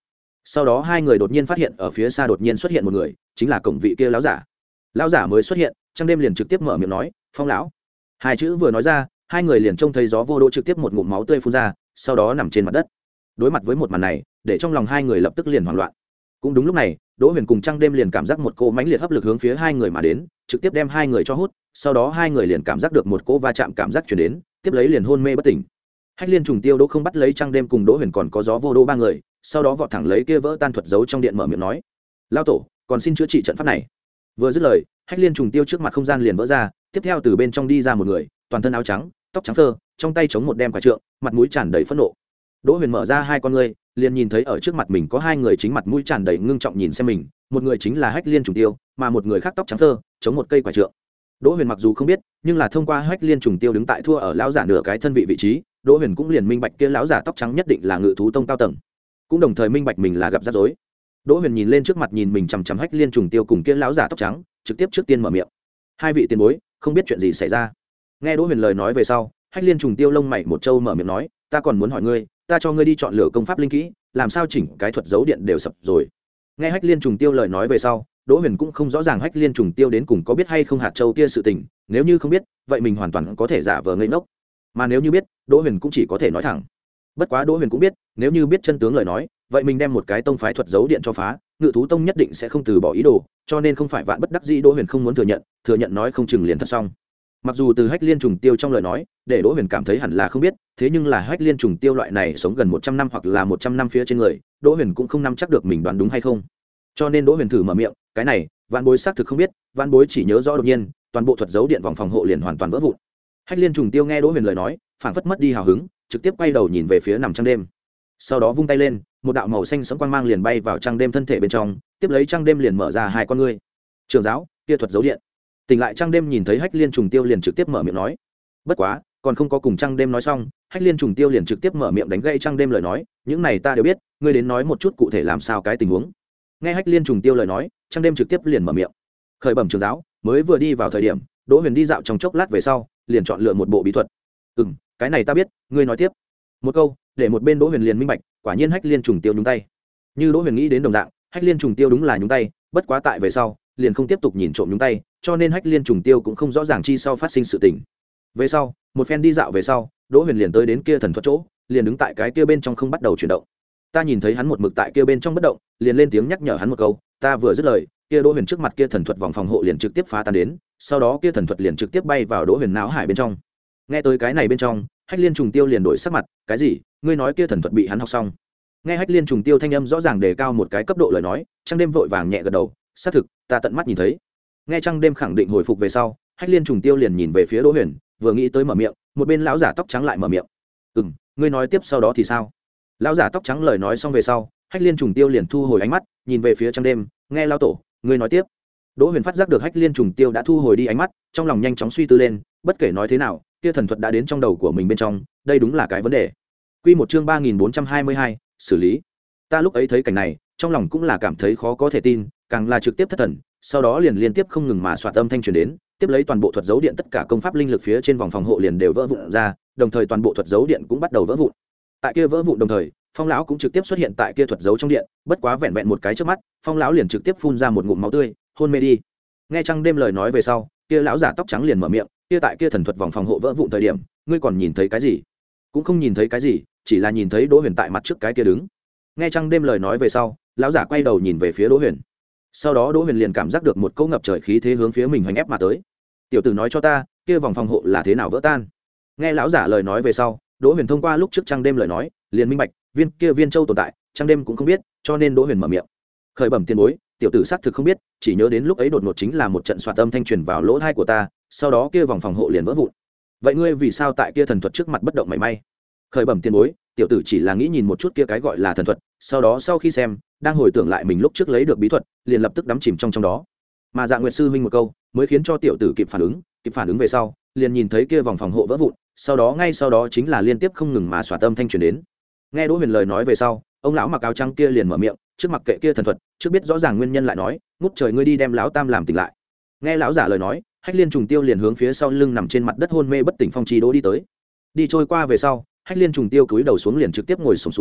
sau đó hai người đột nhiên phát hiện ở phía xa đột nhiên xuất hiện một người, chính là cổng vị kia lão giả. Lão giả mới xuất hiện, Trăng Đêm liền trực tiếp mở miệng nói, Phong lão. Hai chữ vừa nói ra, hai người liền trông thấy gió vô đỗ trực tiếp một ngụm máu tươi phun ra, sau đó nằm trên mặt đất. Đối mặt với một màn này, để trong lòng hai người lập tức liền hoảng loạn. Cũng đúng lúc này, Đỗ Huyền cùng Trăng Đêm liền cảm giác một cỗ mãnh liệt hấp lực hướng phía hai người mà đến, trực tiếp đem hai người cho hút, sau đó hai người liền cảm giác được một cỗ va chạm cảm giác truyền đến, tiếp lấy liền hôn mê bất tỉnh. Hách Liên Trùng Tiêu Đỗ không bắt lấy Trăng Đêm cùng Đỗ Huyền còn có gió vô đỗ ba người, sau đó vọt thẳng lấy kia vỡ tan thuật giấu trong điện mở miệng nói: "Lão tổ, còn xin chữa trị trận pháp này." Vừa dứt lời, Hách Liên Trùng Tiêu trước mặt không gian liền vỡ ra, tiếp theo từ bên trong đi ra một người, toàn thân áo trắng, tóc trắng phơ, trong tay chống một đem quả trượng, mặt mũi tràn đầy phẫn nộ. Đỗ Huyền mở ra hai con ngươi, liền nhìn thấy ở trước mặt mình có hai người chính mặt mũi tràn đầy ngưng trọng nhìn xem mình, một người chính là Hách Liên Trùng Tiêu, mà một người khác tóc trắng phơ, chống một cây quả trượng. Đỗ Huyền mặc dù không biết, nhưng là thông qua Hách Liên Trùng Tiêu đứng tại thua ở lão giả nửa cái thân vị vị trí, Đỗ Huyền cũng liền minh bạch kia lão giả tóc trắng nhất định là Ngự thú tông cao tầng, cũng đồng thời minh bạch mình là gặp rắc rối. Đỗ Huyền nhìn lên trước mặt nhìn mình chằm chằm Hách Liên Trùng Tiêu cùng kia lão giả tóc trắng, trực tiếp trước tiên mở miệng: "Hai vị tiền bối, không biết chuyện gì xảy ra?" Nghe Đỗ Huyền lời nói về sau, Hách Liên Trùng Tiêu lông mày một trâu mở miệng nói: "Ta còn muốn hỏi ngươi, ta cho ngươi đi chọn lựa công pháp linh kỹ, làm sao chỉnh cái thuật giấu điện đều sập rồi?" Nghe Hách Liên Trùng Tiêu lời nói về sau, Đỗ Huyền cũng không rõ ràng Hách Liên Trùng Tiêu đến cùng có biết hay không hạt châu kia sự tình, nếu như không biết, vậy mình hoàn toàn có thể giả vờ ngây ngốc, mà nếu như biết, Đỗ Huyền cũng chỉ có thể nói thẳng. Bất quá Đỗ Huyền cũng biết, nếu như biết chân tướng lời nói, vậy mình đem một cái tông phái thuật giấu điện cho phá, Ngự thú tông nhất định sẽ không từ bỏ ý đồ, cho nên không phải vạn bất đắc dĩ Đỗ Huyền không muốn thừa nhận, thừa nhận nói không chừng liền thật xong. Mặc dù từ Hách Liên Trùng Tiêu trong lời nói, để Đỗ Huyền cảm thấy hẳn là không biết, thế nhưng là Hách Liên Trùng Tiêu loại này sống gần một trăm năm hoặc là một trăm năm phía trên người, Đỗ Huyền cũng không nắm chắc được mình đoán đúng hay không. Cho nên Đỗ Huyền thử mở miệng, cái này, Vạn Bối xác thực không biết, Vạn Bối chỉ nhớ rõ đột nhiên, toàn bộ thuật giấu điện vòng phòng hộ liền hoàn toàn vỡ vụn. Hách Liên Trùng Tiêu nghe Đỗ Huyền lời nói, phảng phất mất đi hào hứng, trực tiếp quay đầu nhìn về phía nằm Trăng Đêm. Sau đó vung tay lên, một đạo màu xanh sẫm quang mang liền bay vào Trăng Đêm thân thể bên trong, tiếp lấy Trăng Đêm liền mở ra hai con ngươi. "Trưởng giáo, kia thuật giấu điện." Tỉnh lại Trăng Đêm nhìn thấy Hách Liên Trùng Tiêu liền trực tiếp mở miệng nói. Bất quá, còn không có cùng Trăng Đêm nói xong, Hách Liên Trùng Tiêu liền trực tiếp mở miệng đánh gãy Trăng Đêm lời nói, "Những này ta đều biết, ngươi đến nói một chút cụ thể làm sao cái tình huống." Nghe Hách Liên Trùng Tiêu lời nói, Trăng Đêm trực tiếp liền mở miệng. "Khởi bẩm trưởng giáo, mới vừa đi vào thời điểm, Đỗ Huyền đi dạo trong chốc lát về sau, liền chọn lựa một bộ bí thuật." "Ừm, cái này ta biết, ngươi nói tiếp." Một câu, để một bên Đỗ Huyền liền minh bạch, quả nhiên Hách Liên Trùng Tiêu nhúng tay. Như Đỗ Huyền nghĩ đến đồng dạng, Hách Liên Trùng Tiêu đúng là nhúng tay, bất quá tại về sau, liền không tiếp tục nhìn trộm nhúng tay, cho nên Hách Liên Trùng Tiêu cũng không rõ ràng chi sau phát sinh sự tình. Về sau, một phen đi dạo về sau, Đỗ Huyền liền tới đến kia thần thuật chỗ, liền đứng tại cái kia bên trong không bắt đầu chuyển động. Ta nhìn thấy hắn một mực tại kia bên trong bất động, liền lên tiếng nhắc nhở hắn một câu, ta vừa dứt lời, kia Đỗ Huyền trước mặt kia thần thuật vòng phòng hộ liền trực tiếp phá tan đến, sau đó kia thần thuật liền trực tiếp bay vào Đỗ Huyền não hải bên trong. Nghe tới cái này bên trong, Hách Liên Trùng Tiêu liền đổi sắc mặt, cái gì? Ngươi nói kia thần thuật bị hắn học xong? Nghe Hách Liên Trùng Tiêu thanh âm rõ ràng đề cao một cái cấp độ lời nói, Trăng Đêm vội vàng nhẹ gật đầu, xác thực, ta tận mắt nhìn thấy. Nghe Trăng Đêm khẳng định hồi phục về sau, Hách Liên Trùng Tiêu liền nhìn về phía Đỗ Huyền, vừa nghĩ tới mở miệng, một bên lão giả tóc trắng lại mở miệng. "Ừm, ngươi nói tiếp sau đó thì sao?" Lão giả tóc trắng lời nói xong về sau, Hách Liên Trùng Tiêu liền thu hồi ánh mắt, nhìn về phía Trăng Đêm, "Nghe lão tổ, ngươi nói tiếp." Đỗ Huyền phát giác được Hách Liên Trùng Tiêu đã thu hồi đi ánh mắt, trong lòng nhanh chóng suy tư lên, bất kể nói thế nào, kia thần thuật đã đến trong đầu của mình bên trong, đây đúng là cái vấn đề. Quy một chương ba nghìn bốn trăm hai mươi hai, xử lý. Ta lúc ấy thấy cảnh này, trong lòng cũng là cảm thấy khó có thể tin, càng là trực tiếp thất thần, sau đó liền liên tiếp không ngừng mà xoạt âm thanh truyền đến, tiếp lấy toàn bộ thuật giấu điện tất cả công pháp linh lực phía trên vòng phòng hộ liền đều vỡ vụn ra, đồng thời toàn bộ thuật giấu điện cũng bắt đầu vỡ vụn. Tại kia vỡ vụn đồng thời, Phong lão cũng trực tiếp xuất hiện tại kia thuật giấu trong điện, bất quá vẹn vẹn một cái trước mắt, Phong lão liền trực tiếp phun ra một ngụm máu tươi, hôn mê đi. Nghe Trăng Đêm lời nói về sau, kia lão giả tóc trắng liền mở miệng, kia tại kia thần thuật vòng phòng hộ vỡ vụn thời điểm, ngươi còn nhìn thấy cái gì? Cũng không nhìn thấy cái gì, chỉ là nhìn thấy Đỗ Huyền tại mặt trước cái kia đứng. Nghe Trăng Đêm lời nói về sau, lão giả quay đầu nhìn về phía Đỗ Huyền. Sau đó Đỗ Huyền liền cảm giác được một cỗ ngập trời khí thế hướng phía mình hoành ép mà tới. "Tiểu tử nói cho ta, kia vòng phòng hộ là thế nào vỡ tan?" Nghe lão giả lời nói về sau, Đỗ Huyền thông qua lúc trước Trăng Đêm lời nói, liền minh bạch, viên kia viên châu tồn tại, Trăng Đêm cũng không biết, cho nên Đỗ Huyền mở miệng. "Khởi bẩm tiền bối, tiểu tử xác thực không biết, chỉ nhớ đến lúc ấy đột ngột chính là một trận xoạt âm thanh truyền vào lỗ tai của ta, sau đó kia vòng phòng hộ liền vỡ vụn." "Vậy ngươi vì sao tại kia thần thuật trước mặt bất động mảy may?" "Khởi bẩm tiền bối, tiểu tử chỉ là nghĩ nhìn một chút kia cái gọi là thần thuật, sau đó sau khi xem, đang hồi tưởng lại mình lúc trước lấy được bí thuật, liền lập tức đắm chìm trong trong đó." Mà Dạ Nguyệt sư huynh một câu, mới khiến cho tiểu tử kịp phản ứng, kịp phản ứng về sau, liền nhìn thấy kia vòng phòng hộ vỡ vụn, sau đó ngay sau đó chính là liên tiếp không ngừng mà xoạt âm thanh truyền đến. Nghe Đỗ Huyền lời nói về sau, ông lão mặc áo trắng kia liền mở miệng, trước mặc kệ kia thần thuật, trước biết rõ ràng nguyên nhân lại nói, ngút trời ngươi đi đem lão tam làm tỉnh lại. Nghe lão giả lời nói, Hách Liên Trùng Tiêu liền hướng phía sau lưng nằm trên mặt đất hôn mê bất tỉnh Phong Chi Đỗ đi tới. Đi trôi qua về sau, Hách Liên Trùng Tiêu cúi đầu xuống liền trực tiếp ngồi xổm xuống,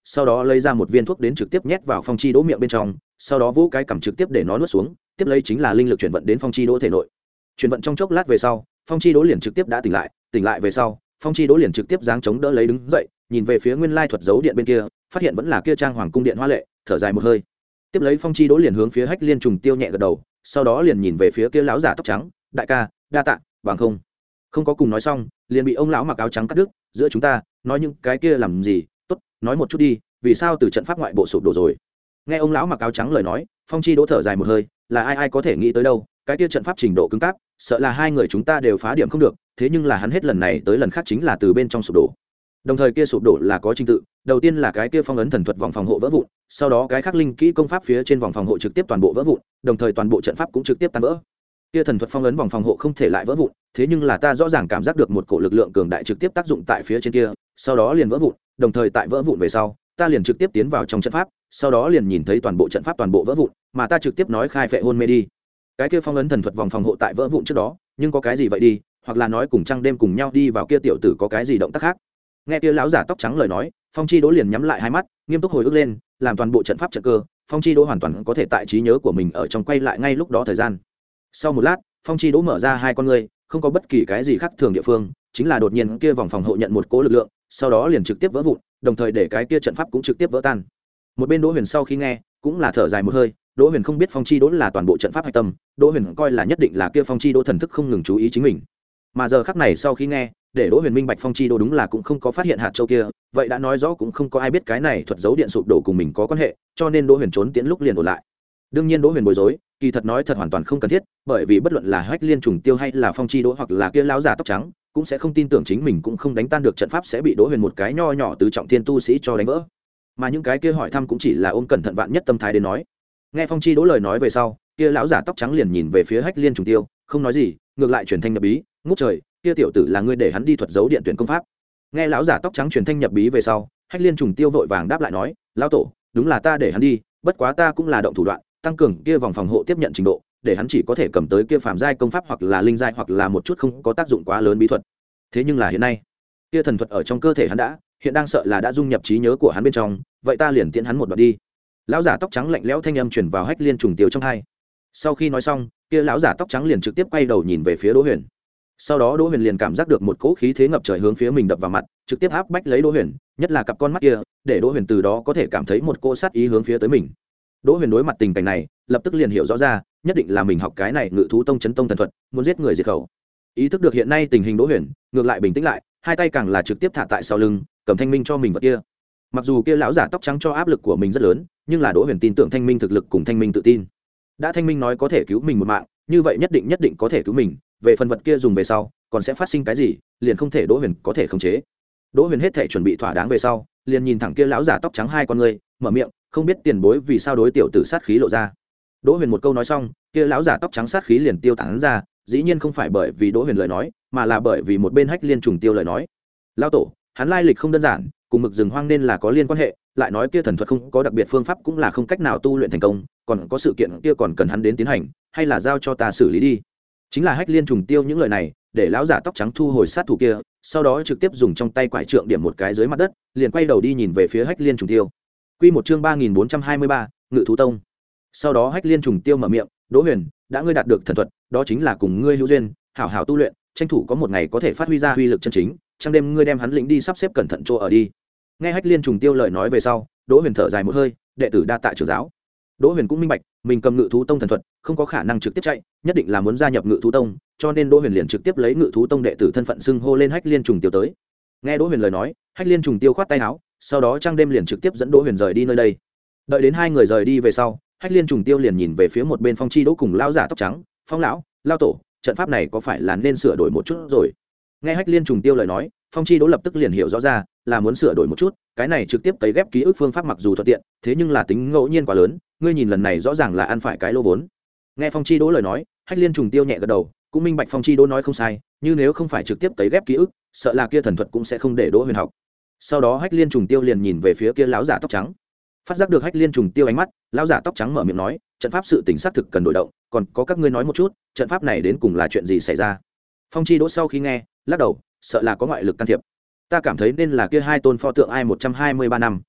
sau đó lấy ra một viên thuốc đến trực tiếp nhét vào phong chi đỗ miệng bên trong, sau đó vỗ cái cằm trực tiếp để nó nuốt xuống, tiếp lấy chính là linh lực chuyển vận đến phong chi đỗ thể nội. Chuyển vận trong chốc lát về sau, phong chi đỗ liền trực tiếp đã tỉnh lại, tỉnh lại về sau, phong chi đỗ liền trực tiếp giáng chống đỡ lấy đứng dậy, nhìn về phía nguyên lai thuật giấu điện bên kia, phát hiện vẫn là kia trang hoàng cung điện hoa lệ, thở dài một hơi. Tiếp lấy phong chi đỗ liền hướng phía Hách Liên trùng tiêu nhẹ gật đầu, sau đó liền nhìn về phía kia lão giả tóc trắng, đại ca, đa tạ, bằng không. Không có cùng nói xong, liền bị ông lão mặc áo trắng cắt đứt, giữa chúng ta, nói những cái kia làm gì, tốt, nói một chút đi, vì sao từ trận pháp ngoại bộ sụp đổ rồi. Nghe ông lão mặc áo trắng lời nói, phong chi đỗ thở dài một hơi, là ai ai có thể nghĩ tới đâu, cái kia trận pháp trình độ cứng cáp, sợ là hai người chúng ta đều phá điểm không được, thế nhưng là hắn hết lần này tới lần khác chính là từ bên trong sụp đổ. Đồng thời kia sụp đổ là có trình tự, đầu tiên là cái kia phong ấn thần thuật vòng phòng hộ vỡ vụn, sau đó cái khắc linh kỹ công pháp phía trên vòng phòng hộ trực tiếp toàn bộ vỡ vụn, đồng thời toàn bộ trận pháp cũng trực tiếp tan vỡ. Kia thần thuật phong ấn vòng phòng hộ không thể lại vỡ vụn, thế nhưng là ta rõ ràng cảm giác được một cổ lực lượng cường đại trực tiếp tác dụng tại phía trên kia, sau đó liền vỡ vụn, đồng thời tại vỡ vụn về sau, ta liền trực tiếp tiến vào trong trận pháp, sau đó liền nhìn thấy toàn bộ trận pháp toàn bộ vỡ vụn, mà ta trực tiếp nói khai phệ hôn mê đi. Cái kia phong ấn thần thuật vòng phòng hộ tại vỡ vụn trước đó, nhưng có cái gì vậy đi, hoặc là nói cùng trăng đêm cùng nhau đi vào kia tiểu tử có cái gì động tác khác. Nghe kia lão giả tóc trắng lời nói, phong chi đỗ liền nhắm lại hai mắt, nghiêm túc hồi ức lên, làm toàn bộ trận pháp trận cơ, phong chi đỗ hoàn toàn có thể tại trí nhớ của mình ở trong quay lại ngay lúc đó thời gian. Sau một lát, phong chi đỗ mở ra hai con ngươi, không có bất kỳ cái gì khác thường địa phương, chính là đột nhiên kia vòng phòng hộ nhận một cỗ lực lượng, sau đó liền trực tiếp vỡ vụn, đồng thời để cái kia trận pháp cũng trực tiếp vỡ tan. Một bên Đỗ Huyền sau khi nghe, cũng là thở dài một hơi, Đỗ Huyền không biết phong chi đỗ là toàn bộ trận pháp hạch tâm, Đỗ Huyền coi là nhất định là kia phong chi đỗ thần thức không ngừng chú ý chính mình. Mà giờ khắc này sau khi nghe, để Đỗ Huyền minh bạch phong chi đỗ đúng là cũng không có phát hiện hạt châu kia, vậy đã nói rõ cũng không có ai biết cái này thuật giấu điện sụp đổ cùng mình có quan hệ, cho nên Đỗ Huyền trốn tiễn lúc liền ổn lại. Đương nhiên Đỗ Huyền bối rối, kỳ thật nói thật hoàn toàn không cần thiết, bởi vì bất luận là Hách Liên trùng tiêu hay là phong chi đỗ hoặc là kia lão giả tóc trắng, cũng sẽ không tin tưởng chính mình cũng không đánh tan được trận pháp sẽ bị Đỗ Huyền một cái nho nhỏ tứ trọng thiên tu sĩ cho đánh vỡ. Mà những cái kia hỏi thăm cũng chỉ là ôm cẩn thận vạn nhất tâm thái đến nói. Nghe phong chi đỗ lời nói về sau, kia lão giả tóc trắng liền nhìn về phía Hách Liên trùng tiêu, không nói gì, ngược lại truyền thanh nhập bí, ngút trời, kia tiểu tử là ngươi để hắn đi thuật giấu điện tuyển công pháp. Nghe lão giả tóc trắng truyền thanh nhập bí về sau, Hách Liên trùng tiêu vội vàng đáp lại nói, lão tổ, đúng là ta để hắn đi, bất quá ta cũng là động thủ đoạn, tăng cường kia vòng phòng hộ tiếp nhận trình độ, để hắn chỉ có thể cầm tới kia phàm giai công pháp hoặc là linh giai hoặc là một chút không có tác dụng quá lớn bí thuật. Thế nhưng là hiện nay, kia thần thuật ở trong cơ thể hắn đã, hiện đang sợ là đã dung nhập trí nhớ của hắn bên trong, vậy ta liền tiễn hắn một đoạn đi. Lão giả tóc trắng lạnh lẽo thanh âm truyền vào Hách Liên trùng tiêu trong tai. Sau khi nói xong, kia lão giả tóc trắng liền trực tiếp quay đầu nhìn về phía Đỗ Huyền. Sau đó Đỗ Huyền liền cảm giác được một cỗ khí thế ngập trời hướng phía mình đập vào mặt, trực tiếp áp bách lấy Đỗ Huyền, nhất là cặp con mắt kia, để Đỗ Huyền từ đó có thể cảm thấy một cỗ sát ý hướng phía tới mình. Đỗ Huyền đối mặt tình cảnh này, lập tức liền hiểu rõ ra, nhất định là mình học cái này Ngự thú tông chấn tông thần thuật, muốn giết người diệt khẩu. Ý thức được hiện nay tình hình Đỗ Huyền, ngược lại bình tĩnh lại, hai tay càng là trực tiếp thả tại sau lưng, cầm thanh minh cho mình vật kia. Mặc dù kia lão giả tóc trắng cho áp lực của mình rất lớn, nhưng là Đỗ Huyền tin tưởng thanh minh thực lực cùng thanh minh tự tin. Đã thanh minh nói có thể cứu mình một mạng, như vậy nhất định nhất định có thể cứu mình, về phần vật kia dùng về sau, còn sẽ phát sinh cái gì, liền không thể Đỗ Huyền có thể khống chế. Đỗ Huyền hết thể chuẩn bị thỏa đáng về sau, liền nhìn thẳng kia lão giả tóc trắng hai con ngươi, mở miệng, không biết tiền bối vì sao đối tiểu tử sát khí lộ ra. Đỗ Huyền một câu nói xong, kia lão giả tóc trắng sát khí liền tiêu tán ra, dĩ nhiên không phải bởi vì Đỗ Huyền lời nói, mà là bởi vì một bên Hách Liên trùng tiêu lời nói. Lão tổ, hắn lai lịch không đơn giản, cùng mực rừng hoang nên là có liên quan hệ, lại nói kia thần thuật không có đặc biệt phương pháp cũng là không cách nào tu luyện thành công, còn có sự kiện kia còn cần hắn đến tiến hành, hay là giao cho ta xử lý đi. Chính là Hách Liên trùng tiêu những lời này, để lão giả tóc trắng thu hồi sát thủ kia, sau đó trực tiếp dùng trong tay quải trượng điểm một cái dưới mặt đất, liền quay đầu đi nhìn về phía Hách Liên trùng tiêu. Quy một chương ba nghìn bốn trăm hai mươi ba, Ngự thú tông. Sau đó Hách Liên trùng tiêu mở miệng, Đỗ Huyền, đã ngươi đạt được thần thuật, đó chính là cùng ngươi hữu duyên, hảo hảo tu luyện, tranh thủ có một ngày có thể phát huy ra uy lực chân chính, trong đêm ngươi đem hắn lĩnh đi sắp xếp cẩn thận chỗ ở đi. Nghe Hách Liên trùng tiêu lời nói về sau, Đỗ Huyền thở dài một hơi, đệ tử đa tạ trưởng giáo. Đỗ Huyền cũng minh bạch, mình cầm Ngự thú tông thần thuật, không có khả năng trực tiếp chạy, nhất định là muốn gia nhập Ngự thú tông, cho nên Đỗ Huyền liền trực tiếp lấy Ngự thú tông đệ tử thân phận xưng hô lên Hách Liên trùng tiêu tới. Nghe Đỗ Huyền lời nói, Hách Liên trùng tiêu khoát tay áo, sau đó Trang đêm liền trực tiếp dẫn Đỗ Huyền rời đi nơi đây. Đợi đến hai người rời đi về sau, Hách Liên trùng tiêu liền nhìn về phía một bên Phong Chi Đỗ cùng lão giả tóc trắng, "Phong lão, lão tổ, trận pháp này có phải là nên sửa đổi một chút rồi?" Nghe Hách Liên trùng tiêu lời nói, Phong Chi Đỗ lập tức liền hiểu rõ ra, là muốn sửa đổi một chút, cái này trực tiếp cấy ghép ký ức phương pháp mặc dù thuận tiện, thế nhưng là tính ngẫu nhiên quá lớn, ngươi nhìn lần này rõ ràng là ăn phải cái lô vốn. Nghe Phong Chi Đỗ lời nói, Hách Liên trùng tiêu nhẹ gật đầu, cũng minh bạch Phong Chi Đỗ nói không sai, nhưng nếu không phải trực tiếp cấy ghép ký ức, sợ là kia thần thuật cũng sẽ không để Đỗ Huyền học. Sau đó Hách Liên trùng tiêu liền nhìn về phía kia lão giả tóc trắng. Phát giác được Hách Liên trùng tiêu ánh mắt, lão giả tóc trắng mở miệng nói, trận pháp sự tình xác thực cần đổi động, còn có các ngươi nói một chút, trận pháp này đến cùng là chuyện gì xảy ra. Phong Chi Đỗ sau khi nghe, lắc đầu, sợ là có ngoại lực can thiệp. Ta cảm thấy nên là kia hai tôn pho tượng ai một trăm hai mươi ba năm,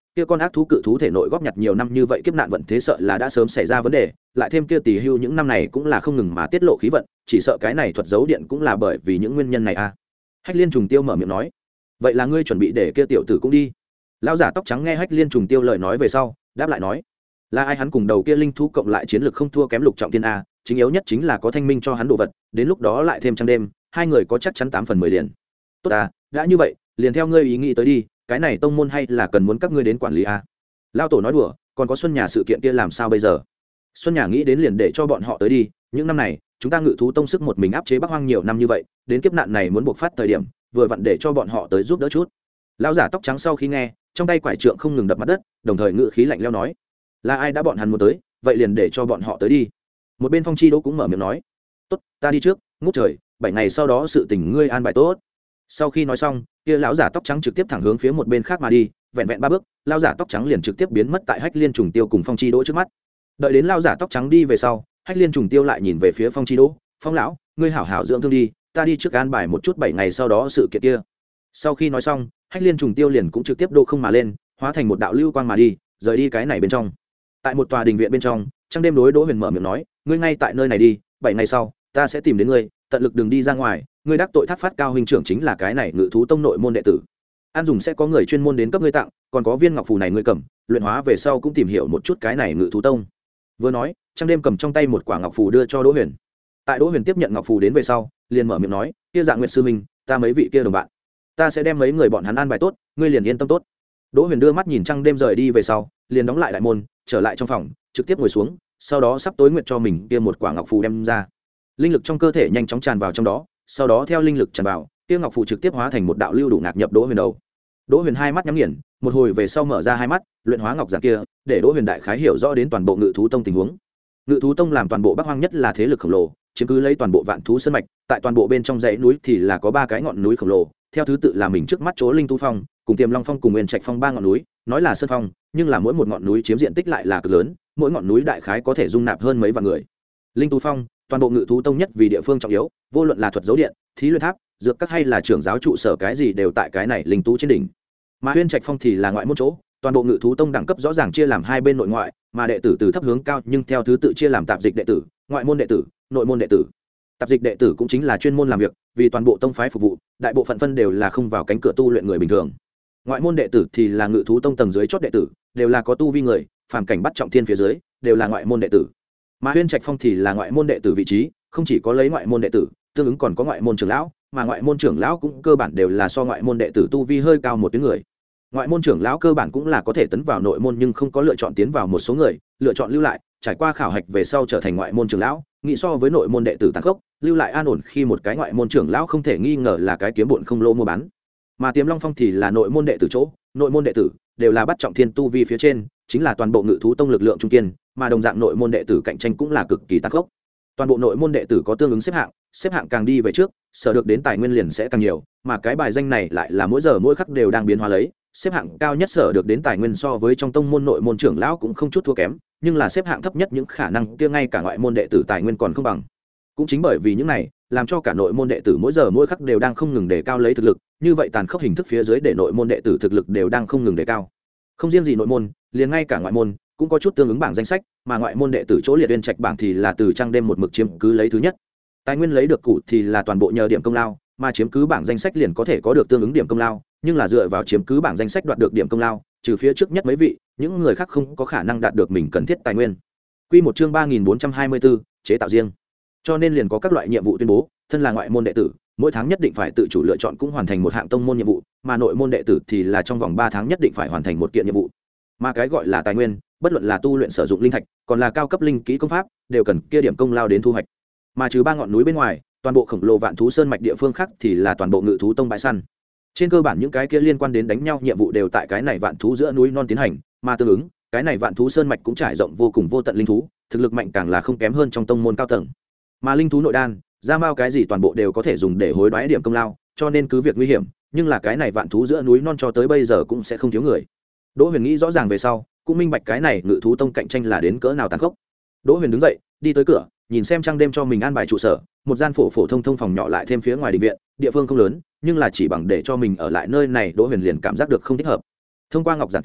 kia con ác thú cự thú thể nội góp nhặt nhiều năm như vậy kiếp nạn vận thế sợ là đã sớm xảy ra vấn đề, lại thêm kia tỷ hưu những năm này cũng là không ngừng mà tiết lộ khí vận, chỉ sợ cái này thuật giấu điện cũng là bởi vì những nguyên nhân này a. Hách Liên Trùng Tiêu mở miệng nói, vậy là ngươi chuẩn bị để kia tiểu tử cũng đi? Lão giả tóc trắng nghe Hách Liên Trùng Tiêu lời nói về sau, đáp lại nói, là ai hắn cùng đầu kia linh thú cộng lại chiến lược không thua kém Lục Trọng Thiên a, chính yếu nhất chính là có thanh minh cho hắn đồ vật, đến lúc đó lại thêm trăng đêm, hai người có chắc chắn tám phần mười liền. Tốt à, đã như vậy, liền theo ngươi ý nghĩ tới đi, cái này tông môn hay là cần muốn các ngươi đến quản lý a. Lão tổ nói đùa, còn có Xuân Nhà sự kiện kia làm sao bây giờ? Xuân Nhà nghĩ đến liền để cho bọn họ tới đi, những năm này, chúng ta Ngự thú tông sức một mình áp chế Bắc Hoang nhiều năm như vậy, đến kiếp nạn này muốn buộc phát thời điểm, vừa vặn để cho bọn họ tới giúp đỡ chút. Lão giả tóc trắng sau khi nghe, trong tay quải trượng không ngừng đập mặt đất, đồng thời ngự khí lạnh lẽo nói, là ai đã bọn hắn muốn tới, vậy liền để cho bọn họ tới đi. Một bên Phong Chi Đỗ cũng mở miệng nói, tốt, ta đi trước, ngút trời, bảy ngày sau đó sự tình ngươi an bài tốt. Sau khi nói xong, kia lão giả tóc trắng trực tiếp thẳng hướng phía một bên khác mà đi, vẹn vẹn ba bước, lão giả tóc trắng liền trực tiếp biến mất tại Hách Liên Trùng Tiêu cùng Phong Chi Đỗ trước mắt. Đợi đến lão giả tóc trắng đi về sau, Hách Liên Trùng Tiêu lại nhìn về phía Phong Chi Đỗ, Phong lão, ngươi hảo hảo dưỡng thương đi, ta đi trước an bài một chút bảy ngày sau đó sự kiện kia. Sau khi nói xong, Hách Liên Trùng Tiêu liền cũng trực tiếp đô không mà lên, hóa thành một đạo lưu quang mà đi, rời đi cái này bên trong. Tại một tòa đình viện bên trong, Trăng Đêm đối Đỗ Huyền mở miệng nói, ngươi ngay tại nơi này đi, bảy ngày sau, ta sẽ tìm đến ngươi, tận lực đừng đi ra ngoài, ngươi đắc tội Thác Phát Cao huynh trưởng chính là cái này Ngự thú tông nội môn đệ tử. An dùng sẽ có người chuyên môn đến cấp ngươi tặng, còn có viên ngọc phù này ngươi cầm, luyện hóa về sau cũng tìm hiểu một chút cái này Ngự thú tông. Vừa nói, Trăng Đêm cầm trong tay một quả ngọc phù đưa cho Đỗ Huyền. Tại Đỗ Huyền tiếp nhận ngọc phù đến về sau, liền mở miệng nói, kia Dạ Nguyệt sư huynh, ta mấy vị kia đồng bạn, ta sẽ đem mấy người bọn hắn an bài tốt, ngươi liền yên tâm tốt. Đỗ Huyền đưa mắt nhìn Trăng Đêm rời đi về sau, liền đóng lại đại môn, trở lại trong phòng, trực tiếp ngồi xuống, sau đó sắp tối nguyệt cho mình kia một quả ngọc phù đem ra. Linh lực trong cơ thể nhanh chóng tràn vào trong đó, sau đó theo linh lực tràn vào, kia ngọc phù trực tiếp hóa thành một đạo lưu đủ ngạc nhập Đỗ Huyền đầu. Đỗ Huyền hai mắt nhắm nghiền, một hồi về sau mở ra hai mắt, luyện hóa ngọc giản kia, để Đỗ Huyền đại khái hiểu rõ đến toàn bộ Ngự thú tông tình huống. Ngự thú tông làm toàn bộ Bắc Hoang nhất là thế lực khổng lồ, chiếm cứ lấy toàn bộ Vạn thú sơn mạch, tại toàn bộ bên trong dãy núi thì là có ba cái ngọn núi khổng lồ, theo thứ tự là mình trước mắt chỗ Linh Tu Phong, cùng Tiềm Long Phong cùng Nguyên Trạch Phong ba ngọn núi, nói là sơn phong, nhưng là mỗi một ngọn núi chiếm diện tích lại là cực lớn, mỗi ngọn núi đại khái có thể dung nạp hơn mấy vạn người. Linh Tu Phong, toàn bộ Ngự thú tông nhất vì địa phương trọng yếu, vô luận là thuật dấu điện, thí luyện tháp, dược các hay là trưởng giáo trụ sở cái gì đều tại cái này Linh Tú trên đỉnh. Mà Nguyên Trạch Phong thì là ngoại môn chỗ, toàn bộ Ngự thú tông đẳng cấp rõ ràng chia làm hai bên nội ngoại, mà đệ tử từ thấp hướng cao nhưng theo thứ tự chia làm tạp dịch đệ tử, ngoại môn đệ tử, nội môn đệ tử. Tạp dịch đệ tử cũng chính là chuyên môn làm việc, vì toàn bộ tông phái phục vụ, đại bộ phận phân đều là không vào cánh cửa tu luyện người bình thường. Ngoại môn đệ tử thì là Ngự thú tông tầng dưới chót đệ tử, đều là có tu vi người, phàm cảnh bắt trọng thiên phía dưới, đều là ngoại môn đệ tử. Mà Huyên Trạch Phong thì là ngoại môn đệ tử vị trí, không chỉ có lấy ngoại môn đệ tử, tương ứng còn có ngoại môn trưởng lão, mà ngoại môn trưởng lão cũng cơ bản đều là so ngoại môn đệ tử tu vi hơi cao một tuyến người. Ngoại môn trưởng lão cơ bản cũng là có thể tấn vào nội môn nhưng không có lựa chọn tiến vào một số người, lựa chọn lưu lại, trải qua khảo hạch về sau trở thành ngoại môn trưởng lão, nghĩ so với nội môn đệ tử tăng khốc, lưu lại an ổn khi một cái ngoại môn trưởng lão không thể nghi ngờ là cái kiếm bộn không lỗ mua bán. Mà Tiềm Long Phong thì là nội môn đệ tử chỗ, nội môn đệ tử đều là bắt trọng thiên tu vi phía trên, chính là toàn bộ Ngự thú tông lực lượng trung kiên, mà đồng dạng nội môn đệ tử cạnh tranh cũng là cực kỳ tăng khốc. Toàn bộ nội môn đệ tử có tương ứng xếp hạng, xếp hạng càng đi về trước, sở được đến tài nguyên liền sẽ càng nhiều, mà cái bài danh này lại là mỗi giờ mỗi khắc đều đang biến hóa lấy, xếp hạng cao nhất sở được đến tài nguyên so với trong tông môn nội môn trưởng lão cũng không chút thua kém, nhưng là xếp hạng thấp nhất những khả năng kia ngay cả ngoại môn đệ tử tài nguyên còn không bằng. Cũng chính bởi vì những này, làm cho cả nội môn đệ tử mỗi giờ mỗi khắc đều đang không ngừng đề cao lấy thực lực, như vậy tàn khốc hình thức phía dưới để nội môn đệ tử thực lực đều đang không ngừng đề cao. Không riêng gì nội môn, liền ngay cả ngoại môn cũng có chút tương ứng bảng danh sách, mà ngoại môn đệ tử chỗ liệt Uyên Trạch bảng thì là từ Trăng Đêm một mực chiếm cứ lấy thứ nhất. Tài nguyên lấy được cụ thì là toàn bộ nhờ điểm công lao, mà chiếm cứ bảng danh sách liền có thể có được tương ứng điểm công lao, nhưng là dựa vào chiếm cứ bảng danh sách đoạt được điểm công lao, trừ phía trước nhất mấy vị, những người khác không có khả năng đạt được mình cần thiết tài nguyên. Quy một chương ba nghìn bốn trăm hai mươi bốn, chế tạo riêng. Cho nên liền có các loại nhiệm vụ tuyên bố, thân là ngoại môn đệ tử, mỗi tháng nhất định phải tự chủ lựa chọn cũng hoàn thành một hạng tông môn nhiệm vụ, mà nội môn đệ tử thì là trong vòng ba tháng nhất định phải hoàn thành một kiện nhiệm vụ. Mà cái gọi là tài nguyên, bất luận là tu luyện sử dụng linh thạch, còn là cao cấp linh kỹ công pháp, đều cần kia điểm công lao đến thu hoạch. Mà trừ ba ngọn núi bên ngoài, toàn bộ khổng lồ Vạn thú sơn mạch địa phương khác thì là toàn bộ Ngự thú tông bãi săn. Trên cơ bản những cái kia liên quan đến đánh nhau nhiệm vụ đều tại cái này Vạn thú giữa núi non tiến hành, mà tương ứng, cái này Vạn thú sơn mạch cũng trải rộng vô cùng vô tận linh thú, thực lực mạnh càng là không kém hơn trong tông môn cao tầng. Mà linh thú nội đan, da mao cái gì toàn bộ đều có thể dùng để hối đoái điểm công lao, cho nên cứ việc nguy hiểm, nhưng là cái này Vạn thú giữa núi non cho tới bây giờ cũng sẽ không thiếu người. Đỗ Huyền nghĩ rõ ràng về sau, cũng minh bạch cái này Ngự thú tông cạnh tranh là đến cỡ nào tàn khốc. Đỗ Huyền đứng dậy, đi tới cửa, nhìn xem Trăng Đêm cho mình an bài trụ sở, một gian phổ phổ thông thông phòng nhỏ lại thêm phía ngoài đình viện, địa phương không lớn, nhưng là chỉ bằng để cho mình ở lại nơi này, Đỗ Huyền liền cảm giác được không thích hợp. Thông qua ngọc giản kia,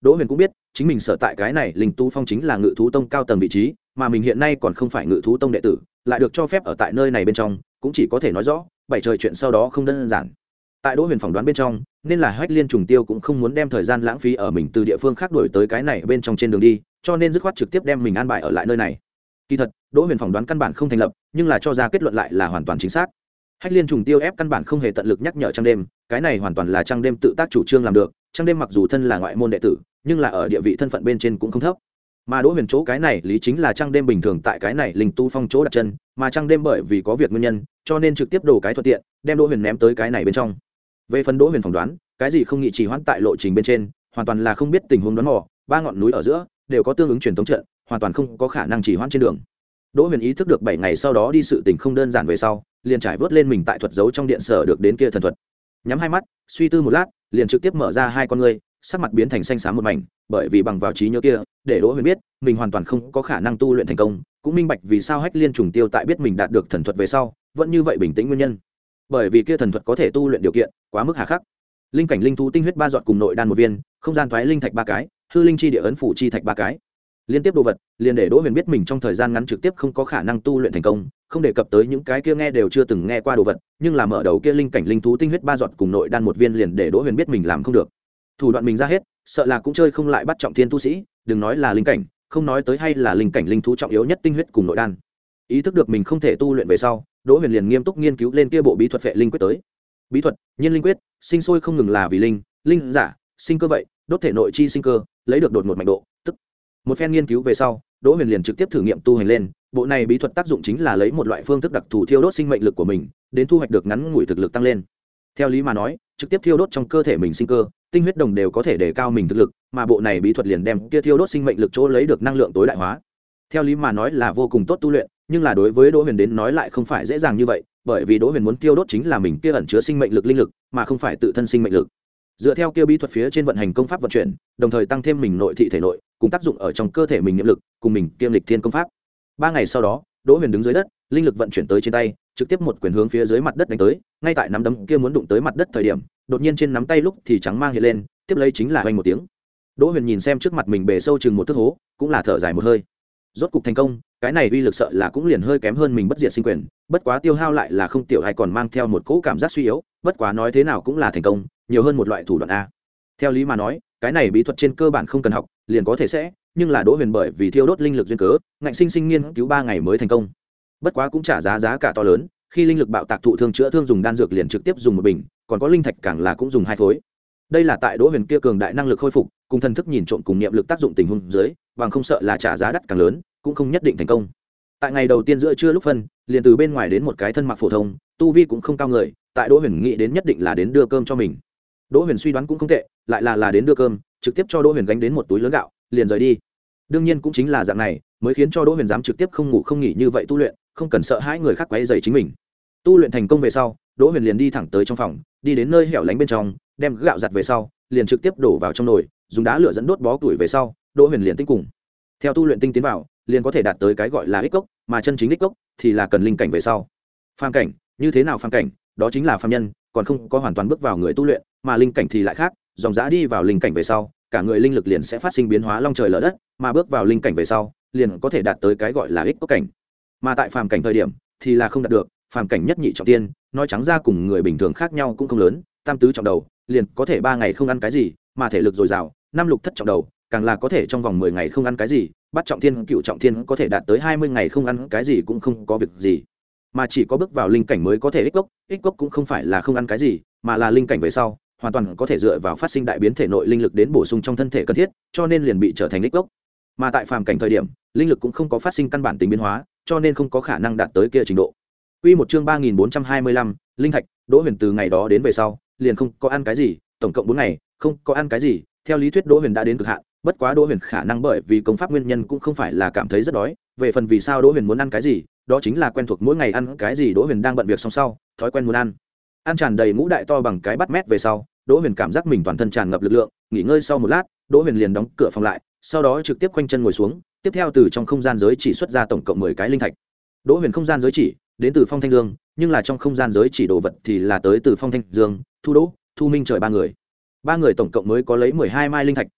Đỗ Huyền cũng biết chính mình sở tại cái này linh tú phong chính là ngự thú tông cao tầng vị trí, mà mình hiện nay còn không phải ngự thú tông đệ tử, lại được cho phép ở tại nơi này bên trong, cũng chỉ có thể nói rõ bảy trời chuyện sau đó không đơn giản. Tại Đỗ Huyền phỏng đoán bên trong, nên là Hách Liên Trùng Tiêu cũng không muốn đem thời gian lãng phí ở mình từ địa phương khác đổi tới cái này bên trong trên đường đi, cho nên dứt khoát trực tiếp đem mình an bài ở lại nơi này. Kỳ thật, Đỗ Huyền phỏng đoán căn bản không thành lập, nhưng là cho ra kết luận lại là hoàn toàn chính xác. Hách Liên Trùng Tiêu ép căn bản không hề tận lực nhắc nhở Trăng Đêm, cái này hoàn toàn là Trăng Đêm tự tác chủ trương làm được. Trăng Đêm mặc dù thân là ngoại môn đệ tử, nhưng là ở địa vị thân phận bên trên cũng không thấp. Mà Đỗ Huyền chỗ cái này lý chính là Trăng Đêm bình thường tại cái này linh tu phong chỗ đặt chân, mà Trăng Đêm bởi vì có việc nguyên nhân, cho nên trực tiếp đổ cái thuận tiện, đem Đỗ Huyền ném tới cái này bên trong. Về phần Đỗ Huyền phỏng đoán, cái gì không nghị trì hoãn tại lộ trình bên trên, hoàn toàn là không biết tình huống đoán mò, ba ngọn núi ở giữa đều có tương ứng truyền thống trận, hoàn toàn không có khả năng trì hoãn trên đường. Đỗ Huyền ý thức được bảy ngày sau đó đi sự tình không đơn giản về sau, liền trải vớt lên mình tại thuật giấu trong điện sở được đến kia thần thuật. Nhắm hai mắt, suy tư một lát, liền trực tiếp mở ra hai con ngươi, sắc mặt biến thành xanh xám một mảnh, bởi vì bằng vào trí nhớ kia, để Đỗ Huyền biết, mình hoàn toàn không có khả năng tu luyện thành công, cũng minh bạch vì sao Hách Liên Trùng Tiêu tại biết mình đạt được thần thuật về sau, vẫn như vậy bình tĩnh nguyên nhân. Bởi vì kia thần thuật có thể tu luyện điều kiện quá mức hà khắc. Linh cảnh linh thú tinh huyết ba giọt cùng nội đan một viên, không gian thoái linh thạch ba cái, hư linh chi địa ấn phủ chi thạch ba cái. Liên tiếp đồ vật, liền để Đỗ Huyền biết mình trong thời gian ngắn trực tiếp không có khả năng tu luyện thành công, không đề cập tới những cái kia nghe đều chưa từng nghe qua đồ vật, nhưng là mở đầu kia linh cảnh linh thú tinh huyết ba giọt cùng nội đan một viên liền để Đỗ Huyền biết mình làm không được. Thủ đoạn mình ra hết, sợ là cũng chơi không lại bắt trọng thiên tu sĩ, đừng nói là linh cảnh, không nói tới hay là linh cảnh linh thú trọng yếu nhất tinh huyết cùng nội đan. Ý thức được mình không thể tu luyện về sau, Đỗ Huyền liền nghiêm túc nghiên cứu lên kia bộ bí thuật phệ linh quyết tới. Bí thuật, nhiên linh quyết, sinh sôi không ngừng là vì linh, linh giả, sinh cơ vậy, đốt thể nội chi sinh cơ, lấy được đột ngột mạnh độ, tức. Một phen nghiên cứu về sau, Đỗ Huyền liền trực tiếp thử nghiệm tu hành lên, bộ này bí thuật tác dụng chính là lấy một loại phương thức đặc thù thiêu đốt sinh mệnh lực của mình, đến thu hoạch được ngắn ngủi thực lực tăng lên. Theo lý mà nói, trực tiếp thiêu đốt trong cơ thể mình sinh cơ, tinh huyết đồng đều có thể đề cao mình thực lực, mà bộ này bí thuật liền đem kia thiêu đốt sinh mệnh lực chỗ lấy được năng lượng tối đại hóa. Theo lý mà nói là vô cùng tốt tu luyện, nhưng là đối với Đỗ Huyền đến nói lại không phải dễ dàng như vậy, bởi vì Đỗ Huyền muốn tiêu đốt chính là mình kia ẩn chứa sinh mệnh lực linh lực, mà không phải tự thân sinh mệnh lực. Dựa theo kia bí thuật phía trên vận hành công pháp vận chuyển, đồng thời tăng thêm mình nội thị thể nội, cùng tác dụng ở trong cơ thể mình niệm lực, cùng mình kiêm lịch thiên công pháp. Ba ngày sau đó, Đỗ Huyền đứng dưới đất, linh lực vận chuyển tới trên tay, trực tiếp một quyền hướng phía dưới mặt đất đánh tới, ngay tại nắm đấm kia muốn đụng tới mặt đất thời điểm, đột nhiên trên nắm tay lúc thì trắng mang hiện lên, tiếp lấy chính là oanh một tiếng. Đỗ Huyền nhìn xem trước mặt mình bề sâu chừng một thước hố, cũng là thở dài một hơi. Rốt cục thành công, cái này uy lực sợ là cũng liền hơi kém hơn mình bất diệt sinh quyền, bất quá tiêu hao lại là không tiểu, hay còn mang theo một cỗ cảm giác suy yếu, bất quá nói thế nào cũng là thành công, nhiều hơn một loại thủ đoạn a. Theo lý mà nói, cái này bí thuật trên cơ bản không cần học, liền có thể sẽ, nhưng là Đỗ Huyền bởi vì thiêu đốt linh lực duyên cớ, ngạnh sinh sinh nghiên cứu ba ngày mới thành công. Bất quá cũng trả giá giá cả to lớn, khi linh lực bạo tạc thụ thương chữa thương dùng đan dược liền trực tiếp dùng một bình, còn có linh thạch càng là cũng dùng hai khối. Đây là tại Đỗ Huyền kia cường đại năng lực khôi phục, cùng thần thức nhìn trộm cùng niệm lực tác dụng tình huống dưới, bằng không sợ là trả giá đắt càng lớn, cũng không nhất định thành công. Tại ngày đầu tiên giữa trưa lúc phân, liền từ bên ngoài đến một cái thân mặc phổ thông, tu vi cũng không cao người, tại Đỗ Huyền nghĩ đến nhất định là đến đưa cơm cho mình. Đỗ Huyền suy đoán cũng không tệ, lại là là đến đưa cơm, trực tiếp cho Đỗ Huyền gánh đến một túi lớn gạo, liền rời đi. Đương nhiên cũng chính là dạng này, mới khiến cho Đỗ Huyền dám trực tiếp không ngủ không nghỉ như vậy tu luyện, không cần sợ hãi người khác quấy rầy chính mình. Tu luyện thành công về sau, Đỗ Huyền liền đi thẳng tới trong phòng, đi đến nơi hẻo lánh bên trong, đem gạo giặt về sau, liền trực tiếp đổ vào trong nồi, dùng đá lửa dẫn đốt bó củi về sau, Đỗ Huyền liền tinh cùng. Theo tu luyện tinh tiến vào, liền có thể đạt tới cái gọi là ích cốc, mà chân chính ích cốc thì là cần linh cảnh về sau. Phàm cảnh, như thế nào phàm cảnh? Đó chính là phàm nhân, còn không có hoàn toàn bước vào người tu luyện, mà linh cảnh thì lại khác, dòng dã đi vào linh cảnh về sau, cả người linh lực liền sẽ phát sinh biến hóa long trời lở đất, mà bước vào linh cảnh về sau, liền có thể đạt tới cái gọi là ích cốc cảnh. Mà tại phàm cảnh thời điểm thì là không đạt được, phàm cảnh nhất nhị trọng tiên, nói trắng ra cùng người bình thường khác nhau cũng không lớn, tam tứ trọng đầu, liền có thể ba ngày không ăn cái gì, mà thể lực dồi dào, năm lục thất trọng đầu, càng là có thể trong vòng mười ngày không ăn cái gì, bắt trọng thiên cựu trọng thiên có thể đạt tới hai mươi ngày không ăn cái gì cũng không có việc gì. Mà chỉ có bước vào linh cảnh mới có thể ích cốc, ích cốc cũng không phải là không ăn cái gì, mà là linh cảnh về sau, hoàn toàn có thể dựa vào phát sinh đại biến thể nội linh lực đến bổ sung trong thân thể cần thiết, cho nên liền bị trở thành ích cốc. Mà tại phàm cảnh thời điểm, linh lực cũng không có phát sinh căn bản tính biến hóa, cho nên không có khả năng đạt tới kia trình độ. Quy một chương ba nghìn bốn trăm hai mươi lăm, linh thạch. Đỗ Huyền từ ngày đó đến về sau, liền không có ăn cái gì, tổng cộng bốn ngày, không có ăn cái gì. Theo lý thuyết Đỗ Huyền đã đến cực hạn, bất quá Đỗ Huyền khả năng bởi vì công pháp nguyên nhân cũng không phải là cảm thấy rất đói, về phần vì sao Đỗ Huyền muốn ăn cái gì, đó chính là quen thuộc mỗi ngày ăn cái gì. Đỗ Huyền đang bận việc xong sau, thói quen muốn ăn. Ăn tràn đầy ngũ đại to bằng cái bát mét về sau, Đỗ Huyền cảm giác mình toàn thân tràn ngập lực lượng, nghỉ ngơi sau một lát, Đỗ Huyền liền đóng cửa phòng lại, sau đó trực tiếp quanh chân ngồi xuống, tiếp theo từ trong không gian giới chỉ xuất ra tổng cộng mười cái linh thạch. Đỗ Huyền không gian giới chỉ đến từ Phong Thanh Dương, nhưng là trong không gian giới chỉ đồ vật thì là tới từ Phong Thanh Dương, Thu Đỗ, Thu Minh trời ba người. Ba người tổng cộng mới có lấy mười hai mai linh thạch,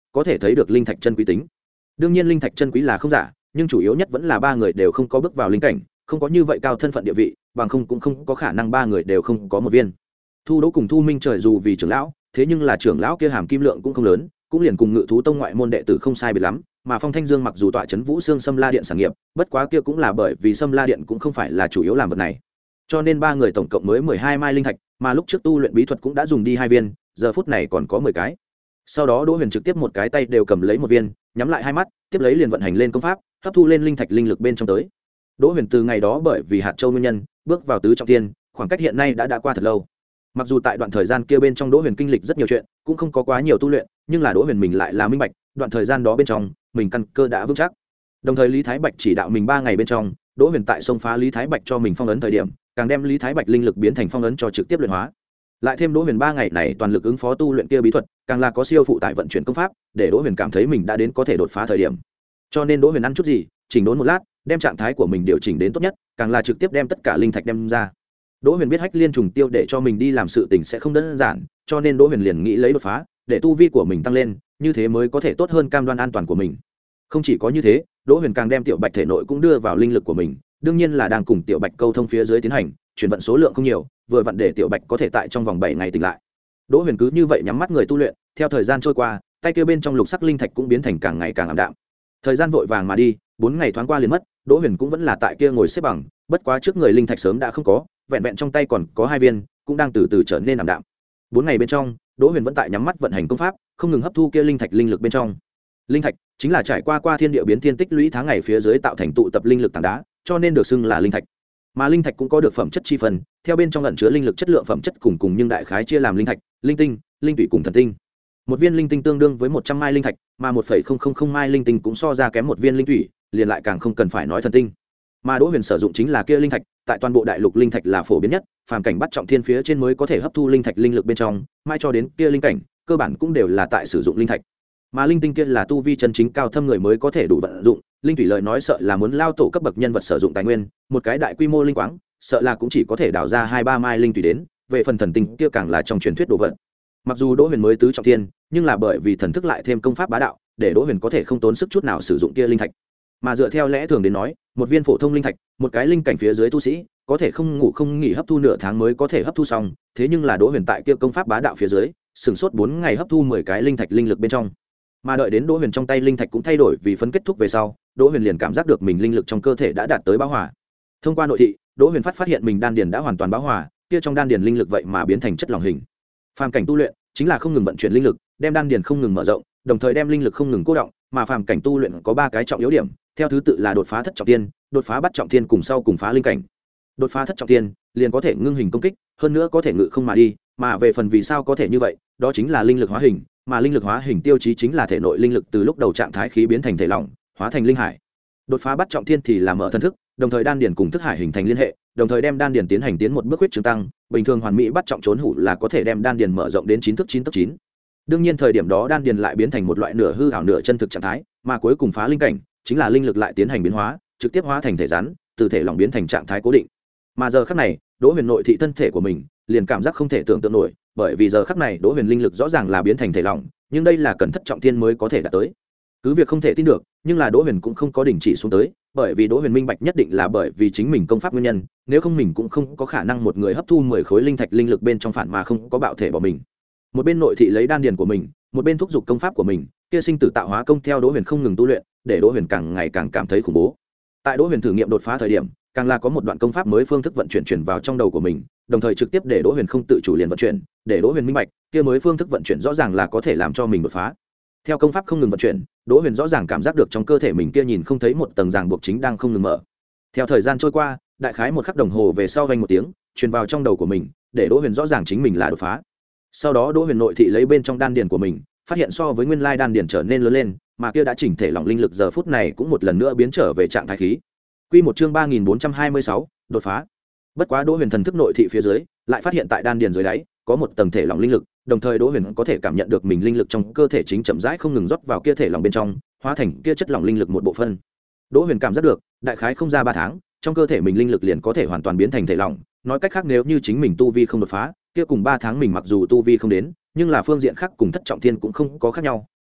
có thể thấy được linh thạch chân quý tính. Đương nhiên linh thạch chân quý là không giả, nhưng chủ yếu nhất vẫn là ba người đều không có bước vào linh cảnh, không có như vậy cao thân phận địa vị, bằng không cũng không có khả năng ba người đều không có một viên. Thu Đỗ cùng Thu Minh trời dù vì trưởng lão, thế nhưng là trưởng lão kia hàm kim lượng cũng không lớn, cũng liền cùng Ngự thú tông ngoại môn đệ tử không sai biệt lắm, mà Phong Thanh Dương mặc dù tọa trấn Vũ Xương Sâm La Điện sản nghiệp, bất quá kia cũng là bởi vì Sâm La Điện cũng không phải là chủ yếu làm vật này. Cho nên ba người tổng cộng mới mười hai mai linh thạch, mà lúc trước tu luyện bí thuật cũng đã dùng đi hai viên, giờ phút này còn có mười cái. Sau đó Đỗ Huyền trực tiếp một cái tay đều cầm lấy một viên, nhắm lại hai mắt, tiếp lấy liền vận hành lên công pháp, hấp thu lên linh thạch linh lực bên trong tới. Đỗ Huyền từ ngày đó bởi vì hạt châu nguyên nhân, bước vào tứ trọng thiên, khoảng cách hiện nay đã đã qua thật lâu. Mặc dù tại đoạn thời gian kia bên trong Đỗ Huyền kinh lịch rất nhiều chuyện, cũng không có quá nhiều tu luyện, nhưng là Đỗ Huyền mình lại là minh bạch, đoạn thời gian đó bên trong, mình căn cơ đã vững chắc. Đồng thời Lý Thái Bạch chỉ đạo mình ba ngày bên trong, Đỗ Huyền tại xông phá Lý Thái Bạch cho mình phong ấn thời điểm, càng đem Lý Thái Bạch linh lực biến thành phong ấn cho trực tiếp luyện hóa. Lại thêm Đỗ Huyền ba ngày này toàn lực ứng phó tu luyện kia bí thuật, càng là có siêu phụ tại vận chuyển công pháp, để Đỗ Huyền cảm thấy mình đã đến có thể đột phá thời điểm. Cho nên Đỗ Huyền ăn chút gì, chỉnh đốn một lát, đem trạng thái của mình điều chỉnh đến tốt nhất, càng là trực tiếp đem tất cả linh thạch đem ra. Đỗ Huyền biết Hách Liên trùng tiêu để cho mình đi làm sự tình sẽ không đơn giản, cho nên Đỗ Huyền liền nghĩ lấy đột phá, để tu vi của mình tăng lên, như thế mới có thể tốt hơn cam đoan an toàn của mình. Không chỉ có như thế, Đỗ Huyền càng đem Tiểu Bạch thể nội cũng đưa vào linh lực của mình, đương nhiên là đang cùng Tiểu Bạch câu thông phía dưới tiến hành, chuyển vận số lượng không nhiều, vừa vặn để Tiểu Bạch có thể tại trong vòng bảy ngày tỉnh lại. Đỗ Huyền cứ như vậy nhắm mắt người tu luyện, theo thời gian trôi qua, tay kia bên trong lục sắc linh thạch cũng biến thành càng ngày càng ảm đạm. Thời gian vội vàng mà đi, bốn ngày thoáng qua liền mất, Đỗ Huyền cũng vẫn là tại kia ngồi xếp bằng, bất quá trước người linh thạch sớm đã không có, vẹn vẹn trong tay còn có hai viên, cũng đang từ từ trở nên ảm đạm. Bốn ngày bên trong, Đỗ Huyền vẫn tại nhắm mắt vận hành công pháp, không ngừng hấp thu kia linh thạch linh lực bên trong. Linh thạch chính là trải qua qua thiên địa biến thiên tích lũy tháng ngày phía dưới tạo thành tụ tập linh lực tảng đá, cho nên được xưng là linh thạch. Mà linh thạch cũng có được phẩm chất chi phần, theo bên trong ẩn chứa linh lực chất lượng phẩm chất cùng cùng nhưng đại khái chia làm linh thạch, linh tinh, linh tụy cùng thần tinh. Một viên linh tinh tương đương với một trăm mai linh thạch, mà một phẩy không không không mai linh tinh cũng so ra kém một viên linh tụy, liền lại càng không cần phải nói thần tinh. Mà Đỗ Huyền sử dụng chính là kia linh thạch, tại toàn bộ đại lục linh thạch là phổ biến nhất, phàm cảnh bắt trọng thiên phía trên mới có thể hấp thu linh thạch linh lực bên trong, mai cho đến kia linh cảnh, cơ bản cũng đều là tại sử dụng linh thạch. Mà linh tinh kia là tu vi chân chính cao thâm người mới có thể đủ vận dụng, linh thủy lời nói sợ là muốn lao tổ cấp bậc nhân vật sử dụng tài nguyên, một cái đại quy mô linh quáng, sợ là cũng chỉ có thể đào ra hai ba mai linh thủy đến, về phần thần tinh kia càng là trong truyền thuyết đồ vật. Mặc dù Đỗ Huyền mới tứ trọng thiên, nhưng là bởi vì thần thức lại thêm công pháp bá đạo, để Đỗ Huyền có thể không tốn sức chút nào sử dụng kia linh thạch. Mà dựa theo lẽ thường đến nói, một viên phổ thông linh thạch, một cái linh cảnh phía dưới tu sĩ, có thể không ngủ không nghỉ hấp thu nửa tháng mới có thể hấp thu xong, thế nhưng là Đỗ Huyền tại kia công pháp bá đạo phía dưới, sừng sốt bốn ngày hấp thu mười cái linh thạch linh lực bên trong. Mà đợi đến Đỗ Huyền trong tay linh thạch cũng thay đổi vì phấn kết thúc về sau, Đỗ Huyền liền cảm giác được mình linh lực trong cơ thể đã đạt tới bão hòa. Thông qua nội thị, Đỗ Huyền phát phát hiện mình đan điền đã hoàn toàn bão hòa, kia trong đan điền linh lực vậy mà biến thành chất lỏng hình. Phàm cảnh tu luyện chính là không ngừng vận chuyển linh lực, đem đan điền không ngừng mở rộng, đồng thời đem linh lực không ngừng cố động, mà phàm cảnh tu luyện có ba cái trọng yếu điểm, theo thứ tự là đột phá thất trọng thiên, đột phá bát trọng thiên cùng sau cùng phá linh cảnh. Đột phá thất trọng thiên, liền có thể ngưng hình công kích, hơn nữa có thể ngự không mà đi, mà về phần vì sao có thể như vậy, đó chính là linh lực hóa hình, mà linh lực hóa hình tiêu chí chính là thể nội linh lực từ lúc đầu trạng thái khí biến thành thể lỏng, hóa thành linh hải. Đột phá bát trọng thiên thì là mở thân thức, đồng thời đan điền cùng thức hải hình thành liên hệ, đồng thời đem đan điền tiến hành tiến một bước huyết trường tăng, bình thường hoàn mỹ bắt trọng trốn hủ là có thể đem đan điền mở rộng đến chín thức chín tấc chín. Đương nhiên thời điểm đó đan điền lại biến thành một loại nửa hư ảo nửa chân thực trạng thái, mà cuối cùng phá linh cảnh, chính là linh lực lại tiến hành biến hóa, trực tiếp hóa thành thể rắn, từ thể lỏng biến thành trạng thái cố định. Mà giờ khắc này, Đỗ Huyền nội thị thân thể của mình, liền cảm giác không thể tưởng tượng nổi, bởi vì giờ khắc này Đỗ Huyền linh lực rõ ràng là biến thành thể lỏng, nhưng đây là cần thất trọng thiên mới có thể đạt tới. Cứ việc không thể tin được, nhưng là Đỗ Huyền cũng không có đình chỉ xuống tới, bởi vì Đỗ Huyền minh bạch nhất định là bởi vì chính mình công pháp nguyên nhân, nếu không mình cũng không có khả năng một người hấp thu mười khối linh thạch linh lực bên trong phản mà không có bạo thể bỏ mình. Một bên nội thị lấy đan điền của mình, một bên thúc giục công pháp của mình, kia sinh tử tạo hóa công theo Đỗ Huyền không ngừng tu luyện, để Đỗ Huyền càng ngày càng cảm thấy khủng bố. Tại Đỗ Huyền thử nghiệm đột phá thời điểm, càng là có một đoạn công pháp mới phương thức vận chuyển chuyển vào trong đầu của mình, đồng thời trực tiếp để Đỗ Huyền không tự chủ liền vận chuyển, để Đỗ Huyền minh bạch, kia mới phương thức vận chuyển rõ ràng là có thể làm cho mình đột phá. Theo công pháp không ngừng vận chuyển, Đỗ Huyền rõ ràng cảm giác được trong cơ thể mình kia nhìn không thấy một tầng ràng buộc chính đang không ngừng mở. Theo thời gian trôi qua, đại khái một khắc đồng hồ về sau vang một tiếng, truyền vào trong đầu của mình, để Đỗ Huyền rõ ràng chính mình là đột phá. Sau đó Đỗ Huyền nội thị lấy bên trong đan điền của mình, phát hiện so với nguyên lai đan điền trở nên lớn lên, mà kia đã chỉnh thể lỏng linh lực giờ phút này cũng một lần nữa biến trở về trạng thái khí. Quy một chương ba nghìn bốn trăm hai mươi sáu, đột phá. Bất quá Đỗ Huyền thần thức nội thị phía dưới, lại phát hiện tại đan điền dưới đáy có một tầng thể lỏng linh lực, đồng thời Đỗ Huyền có thể cảm nhận được mình linh lực trong cơ thể chính chậm rãi không ngừng rót vào kia thể lỏng bên trong, hóa thành kia chất lỏng linh lực một bộ phận. Đỗ Huyền cảm giác được, đại khái không ra ba tháng, trong cơ thể mình linh lực liền có thể hoàn toàn biến thành thể lỏng, nói cách khác nếu như chính mình tu vi không đột phá, kia cùng ba tháng mình mặc dù tu vi không đến, nhưng là phương diện khác cùng thất trọng thiên cũng không có khác nhau,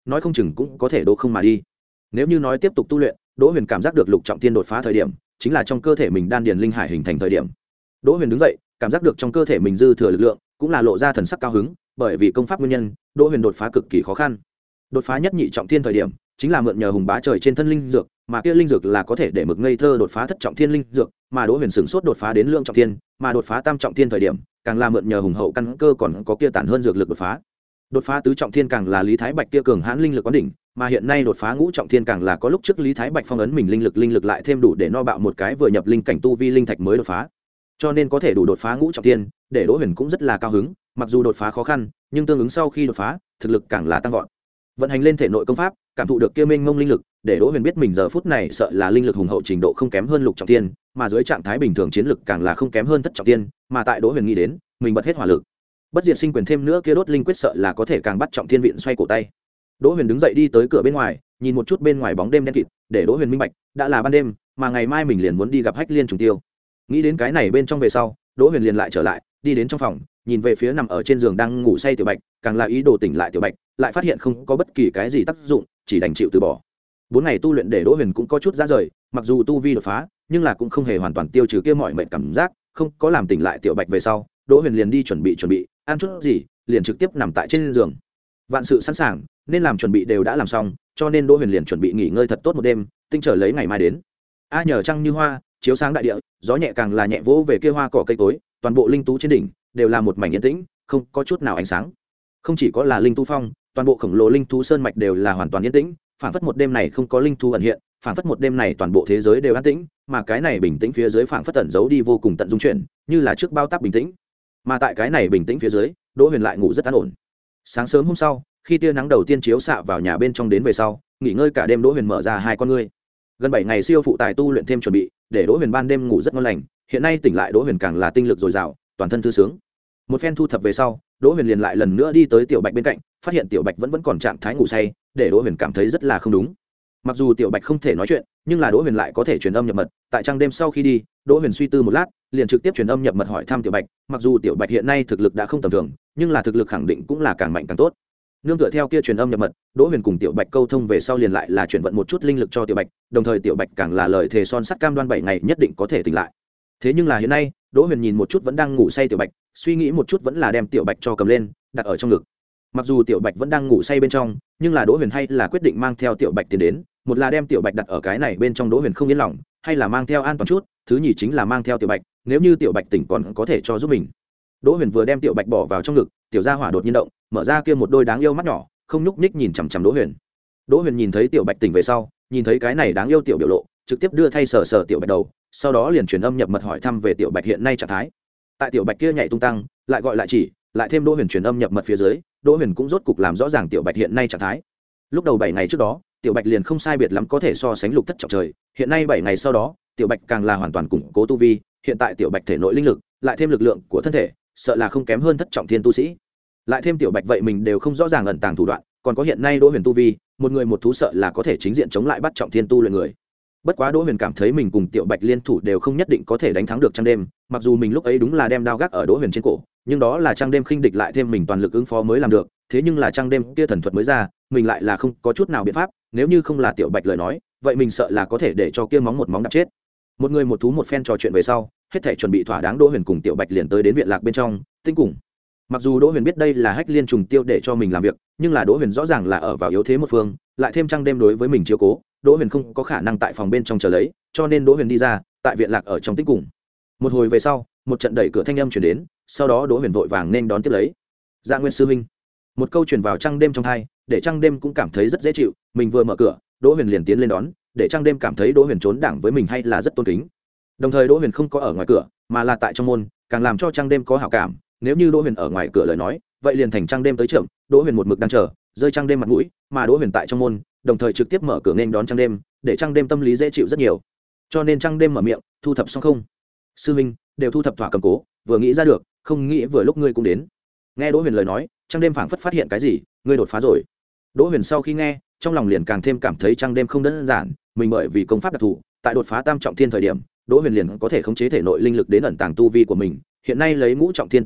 nói không chừng cũng có thể đỗ không mà đi. Nếu như nói tiếp tục tu luyện, Đỗ Huyền cảm giác được lục trọng thiên đột phá thời điểm, chính là trong cơ thể mình đan điền linh hải hình thành thời điểm. Đỗ Huyền đứng dậy, cảm giác được trong cơ thể mình dư thừa lực lượng, cũng là lộ ra thần sắc cao hứng, bởi vì công pháp nguyên nhân, Đỗ Huyền đột phá cực kỳ khó khăn. Đột phá nhất nhị trọng thiên thời điểm, chính là mượn nhờ hùng bá trời trên thân linh dược, mà kia linh dược là có thể để mực ngây thơ đột phá thất trọng thiên linh dược, mà Đỗ Huyền sửng sốt đột phá đến lượng trọng thiên, mà đột phá tam trọng thiên thời điểm, càng là mượn nhờ hùng hậu căn cơ còn có kia tản hơn dược lực đột phá. Đột phá tứ trọng thiên càng là Lý Thái Bạch kia cường hãn linh lực quán đỉnh, mà hiện nay đột phá ngũ trọng thiên càng là có lúc trước Lý Thái Bạch phong ấn mình linh lực linh lực lại thêm đủ để no bạo một cái vừa nhập linh cảnh tu vi linh thạch mới đột phá. Cho nên có thể đủ đột phá ngũ trọng thiên, để Đỗ Huyền cũng rất là cao hứng, mặc dù đột phá khó khăn, nhưng tương ứng sau khi đột phá, thực lực càng là tăng vọt. Vận hành lên thể nội công pháp, cảm thụ được kia mênh mông linh lực, để Đỗ Huyền biết mình giờ phút này sợ là linh lực hùng hậu trình độ không kém hơn lục trọng thiên, mà dưới trạng thái bình thường chiến lực càng là không kém hơn thất trọng thiên, mà tại Đỗ Huyền nghĩ đến, mình bật hết hỏa lực. Bất diệt sinh quyền thêm nữa kia đốt linh quyết sợ là có thể càng bắt trọng thiên viện xoay cổ tay. Đỗ Huyền đứng dậy đi tới cửa bên ngoài, nhìn một chút bên ngoài bóng đêm đen kịt, để Đỗ Huyền minh bạch, đã là ban đêm, mà ngày mai mình liền muốn đi gặp Hách Liên trùng tiêu. Nghĩ đến cái này bên trong về sau, Đỗ Huyền liền lại trở lại, đi đến trong phòng, nhìn về phía nằm ở trên giường đang ngủ say Tiểu Bạch, càng là ý đồ tỉnh lại Tiểu Bạch, lại phát hiện không có bất kỳ cái gì tác dụng, chỉ đành chịu từ bỏ. Bốn ngày tu luyện để Đỗ Huyền cũng có chút ra rời, mặc dù tu vi đột phá, nhưng là cũng không hề hoàn toàn tiêu trừ kia mọi mệt cảm giác, không có làm tỉnh lại Tiểu Bạch về sau, Đỗ Huyền liền đi chuẩn bị chuẩn bị, ăn chút gì, liền trực tiếp nằm tại trên giường. Vạn sự sẵn sàng, nên làm chuẩn bị đều đã làm xong, cho nên Đỗ Huyền liền chuẩn bị nghỉ ngơi thật tốt một đêm, tinh trở lấy ngày mai đến. A nhờ trăng như hoa, chiếu sáng đại địa, gió nhẹ càng là nhẹ vỗ về kia hoa cỏ cây cối, toàn bộ linh tú trên đỉnh đều là một mảnh yên tĩnh, không có chút nào ánh sáng. Không chỉ có là linh tú phong, toàn bộ khổng lồ linh thú sơn mạch đều là hoàn toàn yên tĩnh, phản phất một đêm này không có linh thú ẩn hiện, phản phất một đêm này toàn bộ thế giới đều an tĩnh, mà cái này bình tĩnh phía dưới phản phất tẩn giấu đi vô cùng tận dung chuyển, như là trước bao táp bình tĩnh. Mà tại cái này bình tĩnh phía dưới, Đỗ Huyền lại ngủ rất an ổn. Sáng sớm hôm sau, khi tia nắng đầu tiên chiếu xạ vào nhà bên trong đến về sau, nghỉ ngơi cả đêm Đỗ Huyền mở ra hai con ngươi. Gần bảy ngày siêu phụ tài tu luyện thêm chuẩn bị, để Đỗ Huyền ban đêm ngủ rất ngon lành, hiện nay tỉnh lại Đỗ Huyền càng là tinh lực dồi dào, toàn thân thư sướng. Một phen thu thập về sau, Đỗ Huyền liền lại lần nữa đi tới Tiểu Bạch bên cạnh, phát hiện Tiểu Bạch vẫn vẫn còn trạng thái ngủ say, để Đỗ Huyền cảm thấy rất là không đúng. Mặc dù Tiểu Bạch không thể nói chuyện, nhưng là Đỗ Huyền lại có thể truyền âm nhập mật. Tại trang đêm sau khi đi, Đỗ Huyền suy tư một lát, liền trực tiếp truyền âm nhập mật hỏi thăm Tiểu Bạch. Mặc dù Tiểu Bạch hiện nay thực lực đã không tầm thường, nhưng là thực lực khẳng định cũng là càng mạnh càng tốt. Nương tựa theo kia truyền âm nhập mật, Đỗ Huyền cùng Tiểu Bạch câu thông về sau liền lại là chuyển vận một chút linh lực cho Tiểu Bạch, đồng thời Tiểu Bạch càng là lời thề son sắt cam đoan bảy ngày nhất định có thể tỉnh lại. Thế nhưng là hiện nay, Đỗ Huyền nhìn một chút vẫn đang ngủ say Tiểu Bạch, suy nghĩ một chút vẫn là đem Tiểu Bạch cho cầm lên, đặt ở trong ngực. Mặc dù Tiểu Bạch vẫn đang ngủ say bên trong, nhưng là Đỗ Huyền hay là quyết định mang theo Tiểu Bạch tiến đến, một là đem Tiểu Bạch đặt ở cái này bên trong Đỗ Huyền không yên lòng, hay là mang theo an toàn chút, thứ nhì chính là mang theo Tiểu Bạch, nếu như Tiểu Bạch tỉnh còn có thể cho giúp mình. Đỗ Huyền vừa đem Tiểu Bạch bỏ vào trong ngực, Tiểu Gia Hỏa đột nhiên động, mở ra kia một đôi đáng yêu mắt nhỏ, không nhúc nhích nhìn chằm chằm Đỗ Huyền. Đỗ Huyền nhìn thấy Tiểu Bạch tỉnh về sau, nhìn thấy cái này đáng yêu tiểu biểu lộ, trực tiếp đưa thay sờ sờ Tiểu Bạch đầu, sau đó liền truyền âm nhập mật hỏi thăm về Tiểu Bạch hiện nay trạng thái. Tại Tiểu Bạch kia nhảy tung tăng, lại gọi lại chỉ, lại thêm Đỗ Huyền truyền âm nhập mật phía dưới, Đỗ Huyền cũng rốt cục làm rõ ràng Tiểu Bạch hiện nay trạng thái. Lúc đầu bảy ngày trước đó, Tiểu Bạch liền không sai biệt lắm có thể so sánh lục thất trọng trời, hiện nay bảy ngày sau đó, Tiểu Bạch càng là hoàn toàn củng cố tu vi, hiện tại Tiểu Bạch thể nội linh lực, lại thêm lực lượng của thân thể, sợ là không kém hơn thất trọng thiên tu sĩ. Lại thêm Tiểu Bạch vậy mình đều không rõ ràng ẩn tàng thủ đoạn, còn có hiện nay Đỗ Huyền tu vi, một người một thú sợ là có thể chính diện chống lại bắt trọng thiên tu luyện người. Bất quá Đỗ Huyền cảm thấy mình cùng Tiểu Bạch liên thủ đều không nhất định có thể đánh thắng được Trăng Đêm, mặc dù mình lúc ấy đúng là đem đao gác ở Đỗ Huyền trên cổ, nhưng đó là Trăng Đêm khinh địch lại thêm mình toàn lực ứng phó mới làm được, thế nhưng là Trăng Đêm kia thần thuật mới ra, mình lại là không có chút nào biện pháp, nếu như không là Tiểu Bạch lời nói, vậy mình sợ là có thể để cho kia móng một móng đập chết. Một người một thú một phen trò chuyện về sau, hết thảy chuẩn bị thỏa đáng, Đỗ Huyền cùng Tiểu Bạch liền tới đến viện lạc bên trong, tinh cùng. Mặc dù Đỗ Huyền biết đây là Hách Liên trùng tiêu để cho mình làm việc, nhưng là Đỗ Huyền rõ ràng là ở vào yếu thế một phương, lại thêm Trăng Đêm đối với mình chiếu cố, Đỗ Huyền không có khả năng tại phòng bên trong chờ lấy, cho nên Đỗ Huyền đi ra, tại viện lạc ở trong tinh cùng. Một hồi về sau, một trận đẩy cửa thanh âm truyền đến, sau đó Đỗ Huyền vội vàng nên đón tiếp lấy. Dạ Nguyên sư huynh. Một câu truyền vào Trăng Đêm trong tai, để Trăng Đêm cũng cảm thấy rất dễ chịu, mình vừa mở cửa, Đỗ Huyền liền tiến lên đón, để Trăng Đêm cảm thấy Đỗ Huyền trốn đảng với mình hay là rất tôn kính. Đồng thời Đỗ Huyền không có ở ngoài cửa, mà là tại trong môn, càng làm cho Trăng Đêm có hảo cảm, nếu như Đỗ Huyền ở ngoài cửa lời nói, vậy liền thành Trăng Đêm tới chậm, Đỗ Huyền một mực đang chờ, rơi Trăng Đêm mặt mũi, mà Đỗ Huyền tại trong môn, đồng thời trực tiếp mở cửa nên đón Trăng Đêm, để Trăng Đêm tâm lý dễ chịu rất nhiều. Cho nên Trăng Đêm mở miệng, thu thập xong không? Sư huynh, đều thu thập thỏa cầm cố, vừa nghĩ ra được, không nghĩ vừa lúc ngươi cũng đến. Nghe Đỗ Huyền lời nói, Trăng Đêm phảng phất phát hiện cái gì, ngươi đột phá rồi. Đỗ Huyền sau khi nghe, trong lòng liền càng thêm cảm thấy Trăng Đêm không đơn giản, mình bởi vì công pháp đặc thù, tại đột phá tam trọng thiên thời điểm, Đỗ Huyền liền có thể khống chế thể nội linh lực đến ẩn tàng tu vi của mình, hiện nay lấy ngũ trọng thiên tu vi,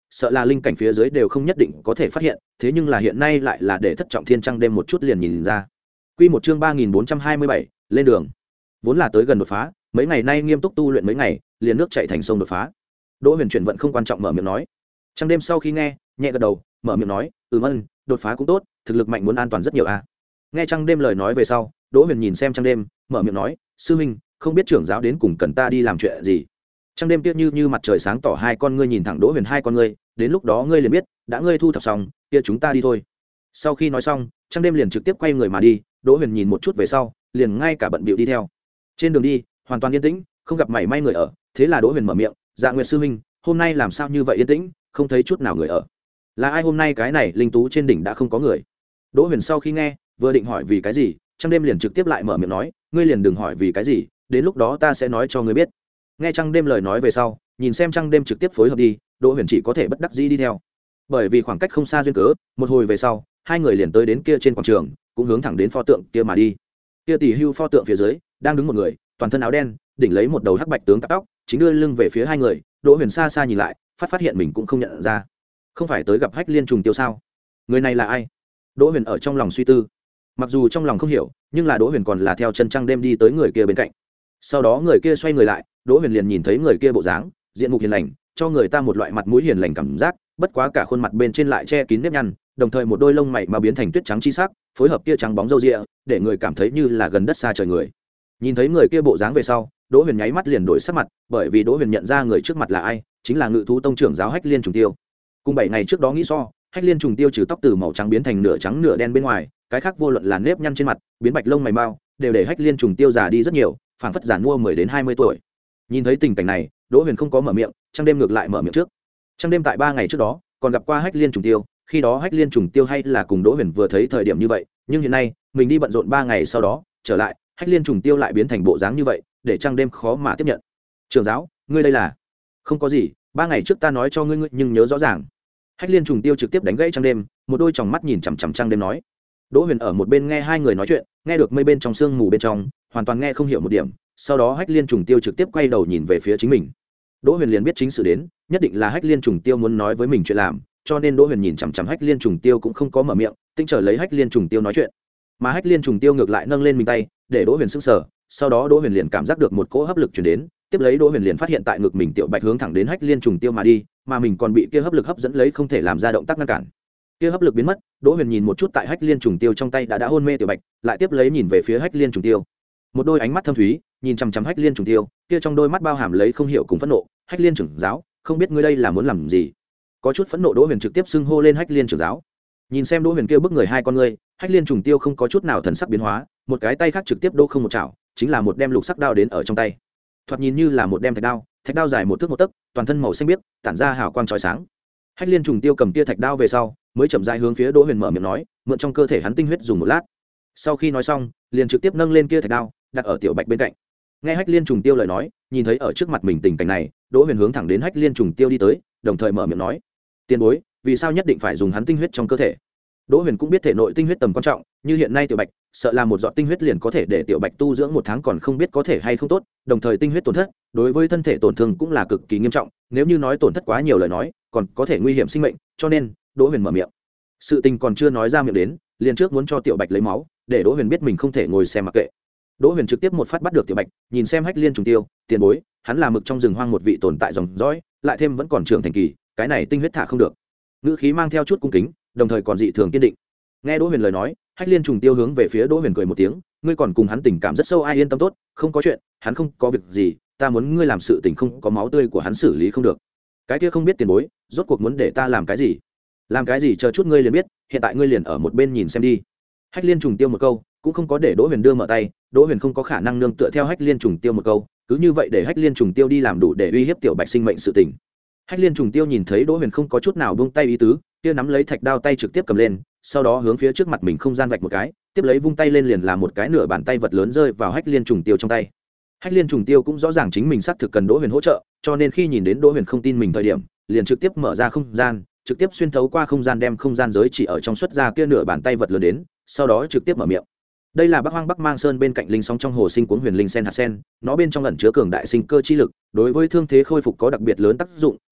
sợ là linh cảnh phía dưới đều không nhất định có thể phát hiện, thế nhưng là hiện nay lại là để thất trọng thiên trăng đêm một chút liền nhìn ra. Quy một chương ba nghìn bốn trăm hai mươi bảy, lên đường. Vốn là tới gần đột phá, mấy ngày nay nghiêm túc tu luyện mấy ngày, liền nước chảy thành sông đột phá. Đỗ Huyền chuyển vận không quan trọng mở miệng nói. Trăng đêm sau khi nghe, nhẹ gật đầu, mở miệng nói, "Ừm ân, đột phá cũng tốt, thực lực mạnh muốn an toàn rất nhiều a." À. Nghe Trăng đêm lời nói về sau, Đỗ Huyền nhìn xem Trăng đêm, mở miệng nói, "Sư huynh, không biết trưởng giáo đến cùng cần ta đi làm chuyện gì?" Trăng đêm kia như như mặt trời sáng tỏ hai con ngươi nhìn thẳng Đỗ Huyền hai con ngươi, "Đến lúc đó ngươi liền biết, đã ngươi thu thập xong, kia chúng ta đi thôi." Sau khi nói xong, Trăng đêm liền trực tiếp quay người mà đi, Đỗ Huyền nhìn một chút về sau, liền ngay cả bận bịu đi theo. Trên đường đi, hoàn toàn yên tĩnh, không gặp mảy may người ở, thế là Đỗ Huyền mở miệng, "Dạ Nguyệt sư huynh, hôm nay làm sao như vậy yên tĩnh, không thấy chút nào người ở? Là ai hôm nay cái này linh tú trên đỉnh đã không có người?" Đỗ Huyền sau khi nghe, vừa định hỏi vì cái gì, Trăng đêm liền trực tiếp lại mở miệng nói, "Ngươi liền đừng hỏi vì cái gì, đến lúc đó ta sẽ nói cho ngươi biết." Nghe Trăng đêm lời nói về sau, nhìn xem Trăng đêm trực tiếp phối hợp đi, Đỗ Huyền chỉ có thể bất đắc dĩ đi theo. Bởi vì khoảng cách không xa duyên cớ, một hồi về sau, hai người liền tới đến kia trên quảng trường, cũng hướng thẳng đến pho tượng kia mà đi. Kia tỷ hưu pho tượng phía dưới, đang đứng một người, toàn thân áo đen, đỉnh lấy một đầu hắc bạch tướng tóc tóc, chính đưa lưng về phía hai người. Đỗ Huyền xa xa nhìn lại, phát phát hiện mình cũng không nhận ra, không phải tới gặp Hách Liên Trùng Tiêu sao? Người này là ai? Đỗ Huyền ở trong lòng suy tư. Mặc dù trong lòng không hiểu, nhưng là Đỗ Huyền còn là theo chân Trăng đêm đi tới người kia bên cạnh. Sau đó người kia xoay người lại, Đỗ Huyền liền nhìn thấy người kia bộ dáng, diện mục hiền lành, cho người ta một loại mặt mũi hiền lành cảm giác, bất quá cả khuôn mặt bên trên lại che kín nếp nhăn, đồng thời một đôi lông mày mà biến thành tuyết trắng chi sắc, phối hợp kia trắng bóng râu ria, để người cảm thấy như là gần đất xa trời người. Nhìn thấy người kia bộ dáng về sau, Đỗ Huyền nháy mắt liền đổi sắc mặt, bởi vì Đỗ Huyền nhận ra người trước mặt là ai, chính là Ngự thú tông trưởng giáo Hách Liên Trùng Tiêu. Cùng bảy ngày trước đó nghĩ so, Hách Liên Trùng Tiêu trừ tóc từ màu trắng biến thành nửa trắng nửa đen bên ngoài, cái khác vô luận là nếp nhăn trên mặt, biến bạch lông mày mau, đều để Hách Liên Trùng Tiêu già đi rất nhiều, phảng phất già mua mười đến hai mươi tuổi. Nhìn thấy tình cảnh này, Đỗ Huyền không có mở miệng, Trăng đêm ngược lại mở miệng trước. Trăng đêm tại ba ngày trước đó, còn gặp qua Hách Liên Trùng Tiêu, khi đó Hách Liên Trùng Tiêu hay là cùng Đỗ Huyền vừa thấy thời điểm như vậy, nhưng hiện nay, mình đi bận rộn ba ngày sau đó, trở lại, Hách Liên Trùng Tiêu lại biến thành bộ dáng như vậy, để Trăng đêm khó mà tiếp nhận. "Trưởng giáo, ngươi đây là?" "Không có gì, ba ngày trước ta nói cho ngươi ngươi nhưng nhớ rõ ràng." Hách Liên Trùng Tiêu trực tiếp đánh gãy Trăng đêm, một đôi tròng mắt nhìn chằm chằm Trăng đêm nói. Đỗ Huyền ở một bên nghe hai người nói chuyện, nghe được mây bên trong sương mù bên trong, hoàn toàn nghe không hiểu một điểm, sau đó Hách Liên Trùng Tiêu trực tiếp quay đầu nhìn về phía chính mình. Đỗ Huyền liền biết chính sự đến, nhất định là Hách Liên Trùng Tiêu muốn nói với mình chuyện làm, cho nên Đỗ Huyền nhìn chằm chằm Hách Liên Trùng Tiêu cũng không có mở miệng, tinh chờ lấy Hách Liên Trùng Tiêu nói chuyện. Mà Hách Liên Trùng Tiêu ngược lại nâng lên mình tay, để Đỗ Huyền sững sờ, sau đó Đỗ Huyền liền cảm giác được một cỗ hấp lực truyền đến, tiếp lấy Đỗ Huyền liền phát hiện tại ngực mình tiểu bạch hướng thẳng đến Hách Liên Trùng Tiêu mà đi, mà mình còn bị kia hấp lực hấp dẫn lấy không thể làm ra động tác ngăn cản. Kia hấp lực biến mất, Đỗ Huyền nhìn một chút tại Hách Liên Trùng Tiêu trong tay đã đã hôn mê tiểu bạch, lại tiếp lấy nhìn về phía Hách Liên Trùng Tiêu. Một đôi ánh mắt thâm thúy, nhìn chằm chằm Hách Liên Trùng Tiêu, kia trong đôi mắt bao hàm lấy không hiểu cùng phẫn nộ, "Hách Liên trưởng giáo, không biết ngươi đây là muốn làm gì?" Có chút phẫn nộ Đỗ Huyền trực tiếp xưng hô lên Hách Liên trưởng giáo. Nhìn xem Đỗ Huyền kia bức người hai con ngươi, Hách Liên Trùng Tiêu không có chút nào thần sắc biến hóa, một cái tay khác trực tiếp đô không một chảo, chính là một đem lục sắc đao đến ở trong tay. Thoạt nhìn như là một đem thạch đao, thạch đao dài một thước một tấc, toàn thân màu xanh biếc, tản ra hào quang chói sáng. Hách Liên Trùng Tiêu cầm kia thạch đao về sau, mới chậm rãi hướng phía Đỗ Huyền mở miệng nói, mượn trong cơ thể hắn tinh huyết dùng một lát. Sau khi nói xong, liền trực tiếp nâng lên kia thạch đao, đặt ở tiểu bạch bên cạnh. Nghe Hách Liên Trùng Tiêu lời nói, nhìn thấy ở trước mặt mình tình cảnh này, Đỗ Huyền hướng thẳng đến Hách Liên Trùng Tiêu đi tới, đồng thời mở miệng nói, "Tiền bối, vì sao nhất định phải dùng hắn tinh huyết trong cơ thể?" Đỗ Huyền cũng biết thể nội tinh huyết tầm quan trọng, như hiện nay tiểu bạch, sợ là một giọt tinh huyết liền có thể để tiểu bạch tu dưỡng một tháng còn không biết có thể hay không tốt, đồng thời tinh huyết tổn thất, đối với thân thể tổn thương cũng là cực kỳ nghiêm trọng, nếu như nói tổn thất quá nhiều lời nói, còn có thể nguy hiểm sinh mệnh, cho nên, Đỗ Huyền mở miệng. Sự tình còn chưa nói ra miệng đến, liền trước muốn cho tiểu bạch lấy máu, để Đỗ Huyền biết mình không thể ngồi xem mặc kệ. Đỗ Huyền trực tiếp một phát bắt được tiểu bạch, nhìn xem Hách Liên Trùng Tiêu, "Tiền bối, hắn là mực trong rừng hoang một vị tồn tại dòng dõi, lại thêm vẫn còn trưởng thành kỳ, cái này tinh huyết thả không được." Ngữ khí mang theo chút cung kính, đồng thời còn dị thường kiên định. Nghe Đỗ Huyền lời nói, Hách Liên Trùng Tiêu hướng về phía Đỗ Huyền cười một tiếng, "Ngươi còn cùng hắn tình cảm rất sâu, ai yên tâm tốt, không có chuyện, hắn không có việc gì, ta muốn ngươi làm sự tình không có máu tươi của hắn xử lý không được." "Cái kia không biết tiền bối, rốt cuộc muốn để ta làm cái gì?" "Làm cái gì chờ chút ngươi liền biết, hiện tại ngươi liền ở một bên nhìn xem đi." Hách Liên Trùng Tiêu một câu, cũng không có để Đỗ Huyền đưa mở tay, Đỗ Huyền không có khả năng nương tựa theo Hách Liên Trùng Tiêu một câu, cứ như vậy để Hách Liên Trùng Tiêu đi làm đủ để uy hiếp tiểu bạch sinh mệnh sự tình. Hách Liên Trùng Tiêu nhìn thấy Đỗ Huyền không có chút nào buông tay ý tứ, kia nắm lấy thạch đao tay trực tiếp cầm lên, sau đó hướng phía trước mặt mình không gian vạch một cái, tiếp lấy vung tay lên liền là một cái nửa bàn tay vật lớn rơi vào Hách Liên Trùng Tiêu trong tay. Hách Liên Trùng Tiêu cũng rõ ràng chính mình xác thực cần Đỗ Huyền hỗ trợ, cho nên khi nhìn đến Đỗ Huyền không tin mình thời điểm, liền trực tiếp mở ra không gian, trực tiếp xuyên thấu qua không gian đem không gian giới chỉ ở trong xuất ra kia nửa bàn tay vật lớn đến, sau đó trực tiếp mở miệng. Đây là Bắc Hoang Bắc Mang Sơn bên cạnh linh sóng trong hồ sinh cuốn huyền linh sen hạt sen, nó bên trong ẩn chứa cường đại sinh cơ chi lực, đối với thương thế khôi phục có đặc biệt lớn tác dụng,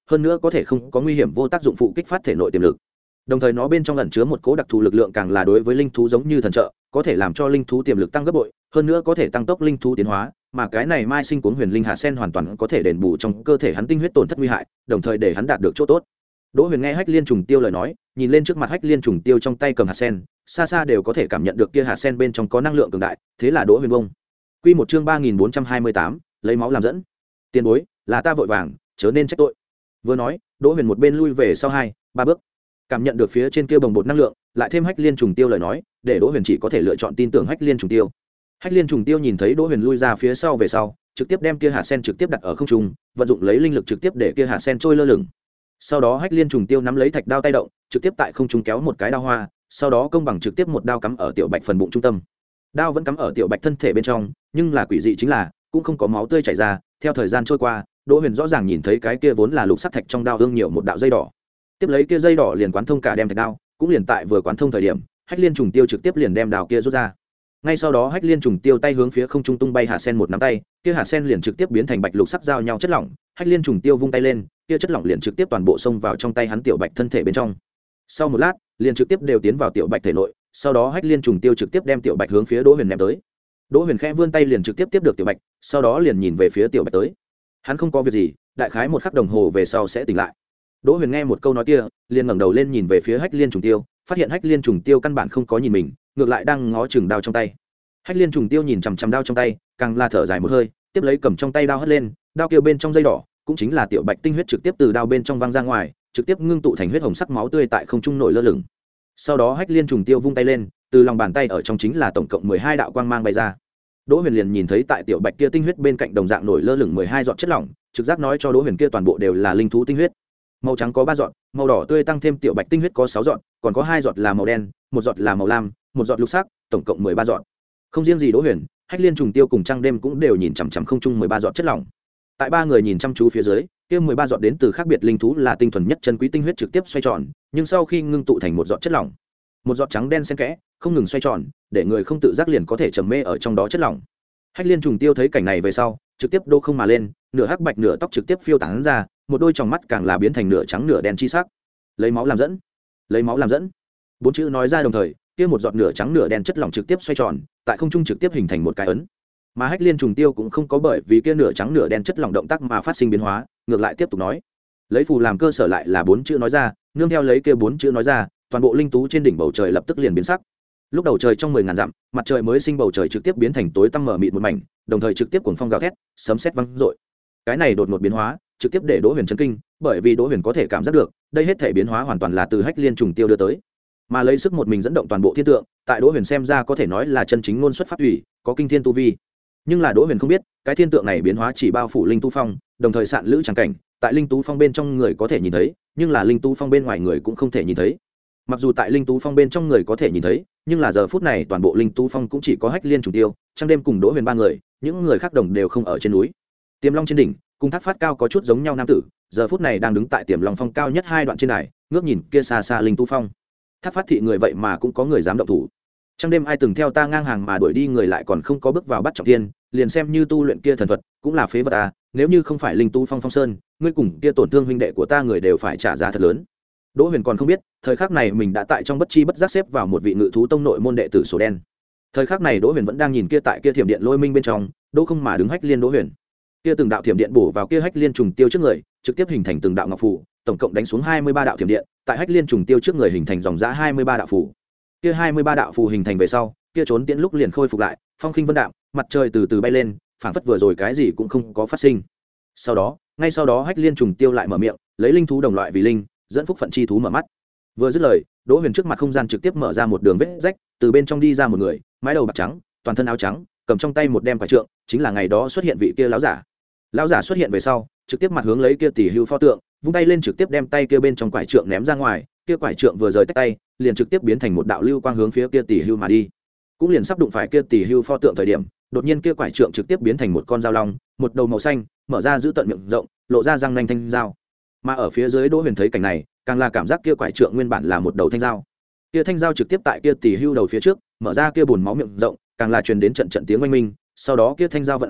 hơn nữa có thể không có nguy hiểm vô tác dụng phụ kích phát thể nội tiềm lực. Đồng thời nó bên trong ẩn chứa một cố đặc thù lực lượng càng là đối với linh thú giống như thần trợ, có thể làm cho linh thú tiềm lực tăng gấp bội, hơn nữa có thể tăng tốc linh thú tiến hóa, mà cái này mai sinh cuốn huyền linh hạt sen hoàn toàn có thể đền bù trong cơ thể hắn tinh huyết tổn thất nguy hại, đồng thời để hắn đạt được chỗ tốt. Đỗ Huyền nghe Hách Liên trùng tiêu lời nói, nhìn lên trước mặt Hách Liên trùng tiêu trong tay cầm hạt sen, xa xa đều có thể cảm nhận được kia hạt sen bên trong có năng lượng cường đại, thế là Đỗ Huyền bông. Quy một chương ba nghìn bốn trăm hai mươi tám, lấy máu làm dẫn. Tiền bối, là ta vội vàng, chớ nên trách tội. Vừa nói, Đỗ Huyền một bên lui về sau hai, ba bước. Cảm nhận được phía trên kia bồng bột năng lượng, lại thêm Hách Liên trùng tiêu lời nói, để Đỗ Huyền chỉ có thể lựa chọn tin tưởng Hách Liên trùng tiêu. Hách Liên trùng tiêu nhìn thấy Đỗ Huyền lui ra phía sau về sau, trực tiếp đem kia hạt sen trực tiếp đặt ở không trung, vận dụng lấy linh lực trực tiếp để kia hạt sen trôi lơ lửng. Sau đó Hách Liên trùng tiêu nắm lấy thạch đao tay động, trực tiếp tại không trung kéo một cái đao hoa, sau đó công bằng trực tiếp một đao cắm ở tiểu bạch phần bụng trung tâm. Đao vẫn cắm ở tiểu bạch thân thể bên trong, nhưng là quỷ dị chính là cũng không có máu tươi chảy ra. Theo thời gian trôi qua, Đỗ Huyền rõ ràng nhìn thấy cái kia vốn là lục sắc thạch trong đao hương nhiều một đạo dây đỏ. Tiếp lấy kia dây đỏ liền quán thông cả đem thạch đao, cũng liền tại vừa quán thông thời điểm, Hách Liên trùng tiêu trực tiếp liền đem đao kia rút ra. Ngay sau đó Hách Liên trùng tiêu tay hướng phía không trung tung bay hạt sen một nắm tay, kia hạt sen liền trực tiếp biến thành bạch lục sắc giao nhau chất lỏng. Hách Liên trùng tiêu vung tay lên, kia chất lỏng liền trực tiếp toàn bộ xông vào trong tay hắn tiểu bạch thân thể bên trong. Sau một lát, liền trực tiếp đều tiến vào tiểu bạch thể nội, sau đó Hách Liên trùng tiêu trực tiếp đem tiểu bạch hướng phía Đỗ Huyền ném tới. Đỗ Huyền khẽ vươn tay liền trực tiếp tiếp được tiểu bạch, sau đó liền nhìn về phía tiểu bạch tới. Hắn không có việc gì, đại khái một khắc đồng hồ về sau sẽ tỉnh lại. Đỗ Huyền nghe một câu nói kia, liền ngẩng đầu lên nhìn về phía Hách Liên trùng tiêu, phát hiện Hách Liên trùng tiêu căn bản không có nhìn mình, ngược lại đang ngó chừng đao trong tay. Hách Liên trùng tiêu nhìn chằm chằm đao trong tay, càng là thở dài một hơi, tiếp lấy cầm trong tay đao hất lên, đao kia bên trong dây đỏ, cũng chính là tiểu bạch tinh huyết trực tiếp từ đao bên trong văng ra ngoài, trực tiếp ngưng tụ thành huyết hồng sắc máu tươi tại không trung nổi lơ lửng. Sau đó Hách Liên trùng tiêu vung tay lên, từ lòng bàn tay ở trong chính là tổng cộng mười hai đạo quang mang bay ra. Đỗ Huyền liền nhìn thấy tại tiểu bạch kia tinh huyết bên cạnh đồng dạng nổi lơ lửng mười hai giọt chất lỏng, trực giác nói cho Đỗ Huyền kia toàn bộ đều là linh thú tinh huyết. Màu trắng có ba giọt, màu đỏ tươi tăng thêm tiểu bạch tinh huyết có sáu giọt, còn có hai giọt là màu đen, một giọt là màu lam, một giọt lục sắc, tổng cộng mười ba giọt. Không riêng gì Đỗ Huyền, Hách Liên trùng tiêu cùng Trăng Đêm cũng đều nhìn chằm chằm không trung mười ba giọt chất lỏng. Tại ba người nhìn chăm chú phía dưới, kia mười ba giọt đến từ khác biệt linh thú là tinh thuần nhất chân quý tinh huyết trực tiếp xoay tròn, nhưng sau khi ngưng tụ thành một giọt chất lỏng, một giọt trắng đen xen kẽ, không ngừng xoay tròn, để người không tự giác liền có thể trầm mê ở trong đó chất lỏng. Hách Liên trùng tiêu thấy cảnh này về sau, trực tiếp đô không mà lên, nửa hắc bạch nửa tóc trực tiếp phiêu tán ra, một đôi tròng mắt càng là biến thành nửa trắng nửa đen chi sắc. Lấy máu làm dẫn, lấy máu làm dẫn. Bốn chữ nói ra đồng thời, kia một giọt nửa trắng nửa đen chất lỏng trực tiếp xoay tròn, tại không trung trực tiếp hình thành một cái ấn. Mà Hách Liên trùng tiêu cũng không có bởi vì kia nửa trắng nửa đen chất lỏng động tác mà phát sinh biến hóa, ngược lại tiếp tục nói. Lấy phù làm cơ sở lại là bốn chữ nói ra, nương theo lấy kia bốn chữ nói ra, toàn bộ linh tú trên đỉnh bầu trời lập tức liền biến sắc. Lúc đầu trời trong mười ngàn dặm, mặt trời mới sinh bầu trời trực tiếp biến thành tối tăm mờ mịt một mảnh, đồng thời trực tiếp cuồng phong gào thét, sấm sét vang dội. Cái này đột ngột biến hóa, trực tiếp để Đỗ Huyền chấn kinh, bởi vì Đỗ Huyền có thể cảm giác được, đây hết thể biến hóa hoàn toàn là từ Hách Liên trùng tiêu đưa tới, mà lấy sức một mình dẫn động toàn bộ thiên tượng, tại Đỗ Huyền xem ra có thể nói là chân chính ngôn xuất pháp thủy, có kinh thiên tu vi. Nhưng là Đỗ Huyền không biết, cái thiên tượng này biến hóa chỉ bao phủ linh tu phong, đồng thời sạn lữ chẳng cảnh, tại linh tú phong bên trong người có thể nhìn thấy, nhưng là linh tú phong bên ngoài người cũng không thể nhìn thấy. Mặc dù tại linh tú phong bên trong người có thể nhìn thấy, nhưng là giờ phút này toàn bộ linh tú phong cũng chỉ có Hách Liên trùng tiêu, Trăng Đêm cùng Đỗ Huyền ba người, những người khác đồng đều không ở trên núi. Tiềm Long trên đỉnh, cùng Thác Phát cao có chút giống nhau nam tử, giờ phút này đang đứng tại Tiềm Long phong cao nhất hai đoạn trên đài, ngước nhìn kia xa xa linh tú phong. Thác Phát thị người vậy mà cũng có người dám động thủ. Trăng Đêm ai từng theo ta ngang hàng mà đuổi đi người lại còn không có bước vào bắt trọng thiên, liền xem như tu luyện kia thần thuật, cũng là phế vật à, nếu như không phải linh tú phong phong sơn, ngươi cùng kia tổn thương huynh đệ của ta người đều phải trả giá thật lớn. Đỗ Huyền còn không biết, thời khắc này mình đã tại trong bất chi bất giác xếp vào một vị ngự thú tông nội môn đệ tử sổ đen. Thời khắc này Đỗ Huyền vẫn đang nhìn kia tại kia thiểm điện lôi minh bên trong, Đỗ không mà đứng Hách Liên Đỗ Huyền. Kia từng đạo thiểm điện bổ vào kia Hách Liên trùng tiêu trước người, trực tiếp hình thành từng đạo ngọc phù, tổng cộng đánh xuống hai mươi ba đạo thiểm điện, tại Hách Liên trùng tiêu trước người hình thành dòng giá hai mươi ba đạo phù. Kia hai mươi ba đạo phù hình thành về sau, kia trốn tiễn lúc liền khôi phục lại, phong khinh vân đạm, mặt trời từ từ bay lên, phảng phất vừa rồi cái gì cũng không có phát sinh. Sau đó, ngay sau đó Hách Liên trùng tiêu lại mở miệng, lấy linh thú đồng loại vì linh, dẫn phúc phận chi thú mở mắt. Vừa dứt lời, Đỗ Huyền trước mặt không gian trực tiếp mở ra một đường vết rách, từ bên trong đi ra một người, mái đầu bạc trắng, toàn thân áo trắng, cầm trong tay một đem quải trượng, chính là ngày đó xuất hiện vị kia lão giả. Lão giả xuất hiện về sau, trực tiếp mặt hướng lấy kia tỷ hưu pho tượng, vung tay lên trực tiếp đem tay kia bên trong quải trượng ném ra ngoài, kia quải trượng vừa rời tách tay, liền trực tiếp biến thành một đạo lưu quang hướng phía kia tỷ hưu mà đi. Cũng liền sắp đụng phải kia tỷ hưu pho tượng thời điểm, đột nhiên kia quải trượng trực tiếp biến thành một con dao long, một đầu màu xanh, mở ra giữ tận miệng rộng, lộ ra răng nanh thanh dao. Mà ở phía dưới Đỗ Huyền thấy cảnh này, càng là cảm giác kia quải trượng nguyên bản là một đầu thanh dao. Kia thanh dao trực tiếp tại kia tỷ hưu đầu phía trước, mở ra kia bùn máu miệng rộng, càng là truyền đến trận trận tiếng oanh minh, sau đó kia thanh dao vận dụng,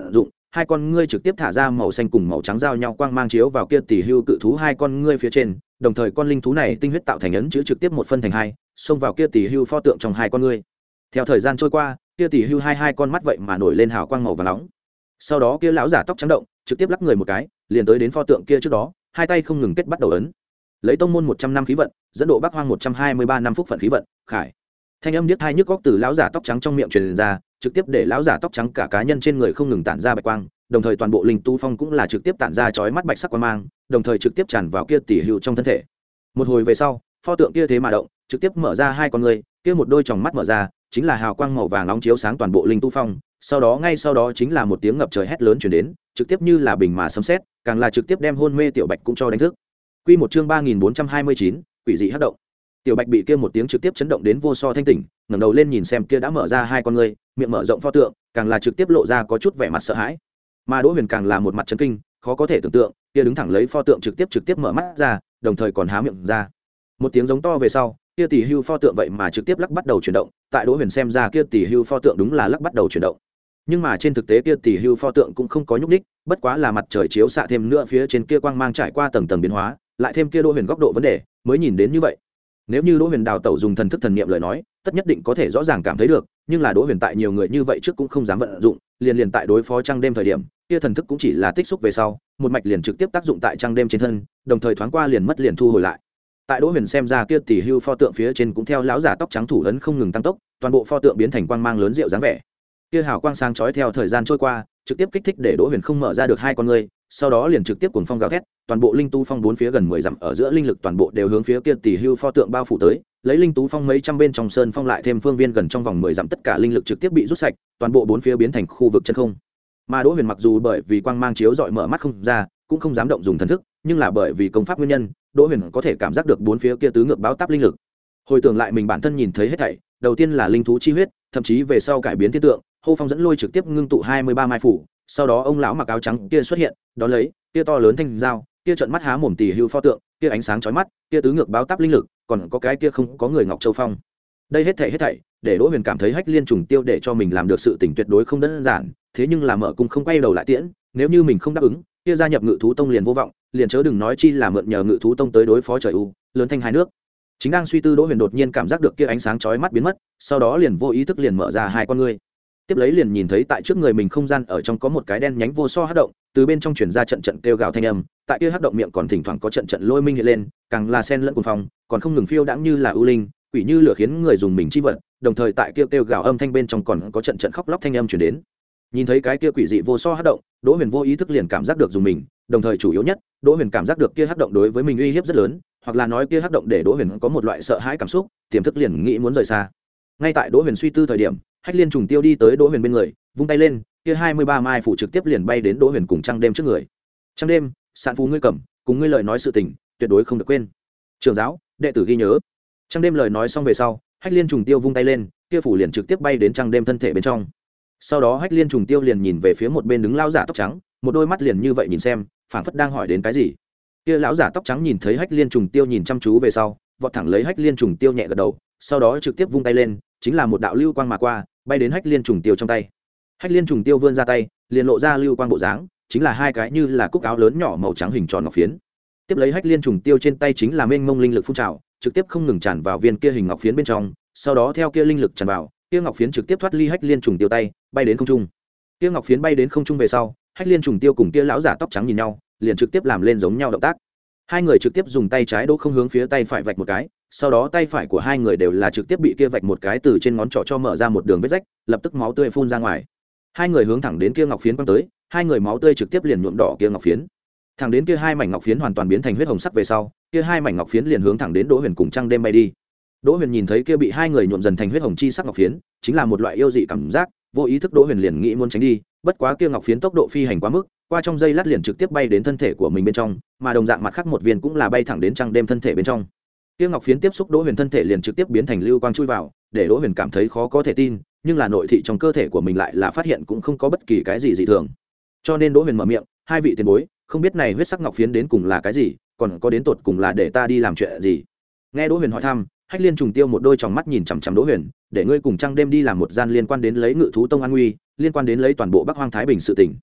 hai con ngươi trực tiếp thả ra màu xanh cùng màu trắng giao nhau quang mang chiếu vào kia tỷ hưu cự thú hai con ngươi phía trên, đồng thời con linh thú này tinh huyết tạo thành ấn chữ trực tiếp một phân thành hai, xông vào kia tỷ hưu pho tượng trong hai con ngươi. Theo thời gian trôi qua, kia tỷ hưu hai hai con mắt vậy mà nổi lên hào quang màu vàng nóng. Sau đó kia lão giả tóc trắng động, trực tiếp lắc người một cái, liền tới đến pho tượng kia trước đó, hai tay không ngừng kết bắt đầu ấn. Lấy tông môn một trăm năm khí vận, dẫn độ Bắc Hoang một trăm hai mươi ba năm phúc phận khí vận, khải. Thanh âm điếc tai nhức óc từ lão giả tóc trắng trong miệng truyền ra, trực tiếp để lão giả tóc trắng cả cá nhân trên người không ngừng tản ra bạch quang, đồng thời toàn bộ linh tu phong cũng là trực tiếp tản ra chói mắt bạch sắc quang mang, đồng thời trực tiếp tràn vào kia tỷ hưu trong thân thể. Một hồi về sau, pho tượng kia thế mà động, trực tiếp mở ra hai con người, kia một đôi tròng mắt mở ra, chính là hào quang màu vàng nóng chiếu sáng toàn bộ linh tu phong, sau đó ngay sau đó chính là một tiếng ngập trời hét lớn truyền đến, trực tiếp như là bình mà sấm sét, càng là trực tiếp đem hôn mê tiểu bạch cũng cho đánh thức. Quy một chương ba nghìn bốn trăm hai mươi chín, quỷ dị hấp động. Tiểu bạch bị kia một tiếng trực tiếp chấn động đến vô so thanh tỉnh, ngẩng đầu lên nhìn xem kia đã mở ra hai con ngươi, miệng mở rộng pho tượng, càng là trực tiếp lộ ra có chút vẻ mặt sợ hãi. Mà Đỗ Huyền càng là một mặt chấn kinh, khó có thể tưởng tượng, kia đứng thẳng lấy pho tượng trực tiếp trực tiếp mở mắt ra, đồng thời còn há miệng ra. Một tiếng giống to về sau, kia tỷ hưu pho tượng vậy mà trực tiếp lắc bắt đầu chuyển động, tại Đỗ Huyền xem ra kia tỷ hưu pho tượng đúng là lắc bắt đầu chuyển động. Nhưng mà trên thực tế kia tỷ hưu pho tượng cũng không có nhúc nhích, bất quá là mặt trời chiếu xạ thêm nữa phía trên kia quang mang trải qua tầng tầng biến hóa, lại thêm kia Đỗ Huyền góc độ vấn đề, mới nhìn đến như vậy. Nếu như Đỗ Huyền đào tẩu dùng thần thức thần niệm lời nói, tất nhất định có thể rõ ràng cảm thấy được, nhưng là Đỗ Huyền tại nhiều người như vậy trước cũng không dám vận dụng, liền liền tại đối phó trăng đêm thời điểm, kia thần thức cũng chỉ là tích xúc về sau, một mạch liền trực tiếp tác dụng tại trăng đêm trên thân, đồng thời thoáng qua liền mất liền thu hồi lại. Tại Đỗ Huyền xem ra kia tỷ hưu pho tượng phía trên cũng theo lão giả tóc trắng thủ ấn không ngừng tăng tốc, toàn bộ pho tượng biến thành quang mang lớn rượu dáng vẻ. Kia hào quang sáng chói theo thời gian trôi qua, trực tiếp kích thích để Đỗ Huyền không mở ra được hai con ngươi, sau đó liền trực tiếp cuồng phong gào thét, toàn bộ linh tu phong bốn phía gần mười dặm ở giữa linh lực toàn bộ đều hướng phía kia tỷ hưu pho tượng bao phủ tới, lấy linh tú phong mấy trăm bên trong sơn phong lại thêm phương viên gần trong vòng mười dặm tất cả linh lực trực tiếp bị rút sạch, toàn bộ bốn phía biến thành khu vực chân không. Mà Đỗ Huyền mặc dù bởi vì quang mang chiếu rọi mở mắt không ra, cũng không dám động dùng thần thức, nhưng là bởi vì công pháp nguyên nhân, Đỗ Huyền có thể cảm giác được bốn phía kia tứ ngược báo táp linh lực. Hồi tưởng lại mình bản thân nhìn thấy hết thảy, đầu tiên là linh thú chi huyết, thậm chí về sau cải biến thiên tượng, hô phong dẫn lôi trực tiếp ngưng tụ hai mươi ba mai phủ, sau đó ông lão mặc áo trắng kia xuất hiện, đó lấy kia to lớn thanh dao, kia trận mắt há mồm tỷ hưu pho tượng, kia ánh sáng chói mắt, kia tứ ngược báo táp linh lực, còn có cái kia không có người ngọc châu phong. Đây hết thảy hết thảy, để Đỗ Huyền cảm thấy Hách Liên trùng tiêu để cho mình làm được sự tình tuyệt đối không đơn giản, thế nhưng là mở cung không quay đầu lại tiễn, nếu như mình không đáp ứng, kia gia nhập Ngự thú tông liền vô vọng, liền chớ đừng nói chi là mượn nhờ Ngự thú tông tới đối phó trời u, lớn thanh hai nước. Chính đang suy tư Đỗ Huyền đột nhiên cảm giác được kia ánh sáng chói mắt biến mất, sau đó liền vô ý thức liền mở ra hai con ngươi. Tiếp lấy liền nhìn thấy tại trước người mình không gian ở trong có một cái đen nhánh vô so hắc động, từ bên trong truyền ra trận trận kêu gào thanh âm, tại kia hắc động miệng còn thỉnh thoảng có trận trận lôi minh hiện lên, càng là sen lẫn cuồng phong, còn không ngừng phiêu đãng như là ưu linh, quỷ như lửa khiến người dùng mình chi vật, đồng thời tại kia kêu gào âm thanh bên trong còn có trận trận khóc lóc thanh âm truyền đến. Nhìn thấy cái kia quỷ dị vô so hắc động, Đỗ Huyền vô ý thức liền cảm giác được dùng mình, đồng thời chủ yếu nhất, Đỗ Huyền cảm giác được kia hắc động đối với mình uy hiếp rất lớn, hoặc là nói kia hắc động để Đỗ Huyền có một loại sợ hãi cảm xúc, tiềm thức liền nghĩ muốn rời xa. Ngay tại Đỗ Huyền suy tư thời điểm, Hách Liên trùng tiêu đi tới Đỗ Huyền bên người, vung tay lên, kia hai mươi ba mai phủ trực tiếp liền bay đến Đỗ Huyền cùng Trăng Đêm trước người. Trăng Đêm, sạn phù ngươi cầm, cùng ngươi lời nói sự tình, tuyệt đối không được quên. Trưởng giáo, đệ tử ghi nhớ. Trăng Đêm lời nói xong về sau, Hách Liên trùng tiêu vung tay lên, kia phủ liền trực tiếp bay đến Trăng Đêm thân thể bên trong. Sau đó Hách Liên trùng tiêu liền nhìn về phía một bên đứng lão giả tóc trắng, một đôi mắt liền như vậy nhìn xem, phảng phất đang hỏi đến cái gì. Kia lão giả tóc trắng nhìn thấy Hách Liên trùng tiêu nhìn chăm chú về sau, vọt thẳng lấy Hách Liên trùng tiêu nhẹ gật đầu, sau đó trực tiếp vung tay lên, chính là một đạo lưu quang mà qua, bay đến Hách Liên trùng tiêu trong tay. Hách Liên trùng tiêu vươn ra tay, liền lộ ra lưu quang bộ dáng, chính là hai cái như là cúc áo lớn nhỏ màu trắng hình tròn ngọc phiến. Tiếp lấy Hách Liên trùng tiêu trên tay chính là mênh mông linh lực phun trào, trực tiếp không ngừng tràn vào viên kia hình ngọc phiến bên trong, sau đó theo kia linh lực tràn vào, kia ngọc phiến trực tiếp thoát ly Hách Liên trùng tiêu tay, bay đến không trung. Kia ngọc phiến bay đến không trung về sau, Hách Liên trùng tiêu cùng kia lão giả tóc trắng nhìn nhau, liền trực tiếp làm lên giống nhau động tác. Hai người trực tiếp dùng tay trái đỗ không hướng phía tay phải vạch một cái, sau đó tay phải của hai người đều là trực tiếp bị kia vạch một cái từ trên ngón trỏ cho mở ra một đường vết rách, lập tức máu tươi phun ra ngoài. Hai người hướng thẳng đến kia ngọc phiến quăng tới, hai người máu tươi trực tiếp liền nhuộm đỏ kia ngọc phiến. Thẳng đến kia hai mảnh ngọc phiến hoàn toàn biến thành huyết hồng sắc về sau, kia hai mảnh ngọc phiến liền hướng thẳng đến Đỗ Huyền cùng Trăng Đêm bay đi. Đỗ Huyền nhìn thấy kia bị hai người nhuộm dần thành huyết hồng chi sắc ngọc phiến, chính là một loại yêu dị cảm giác, vô ý thức Đỗ Huyền liền nghĩ muốn tránh đi, bất quá kia ngọc phiến tốc độ phi hành quá mức, qua trong giây lát liền trực tiếp bay đến thân thể của mình bên trong, mà đồng dạng mặt khác một viên cũng là bay thẳng đến Trăng Đêm thân thể bên trong. Kia ngọc phiến tiếp xúc Đỗ Huyền thân thể liền trực tiếp biến thành lưu quang chui vào, để Đỗ Huyền cảm thấy khó có thể tin, nhưng là nội thị trong cơ thể của mình lại là phát hiện cũng không có bất kỳ cái gì dị thường. Cho nên Đỗ Huyền mở miệng, hai vị tiền bối, không biết này huyết sắc ngọc phiến đến cùng là cái gì, còn có đến tột cùng là để ta đi làm chuyện gì? Nghe Đỗ Huyền hỏi thăm, Hách Liên trùng tiêu một đôi tròng mắt nhìn chằm chằm Đỗ Huyền, để ngươi cùng Trăng Đêm đi làm một gian liên quan đến lấy Ngự thú tông an nguy, liên quan đến lấy toàn bộ Bắc Hoang Thái Bình sự tình.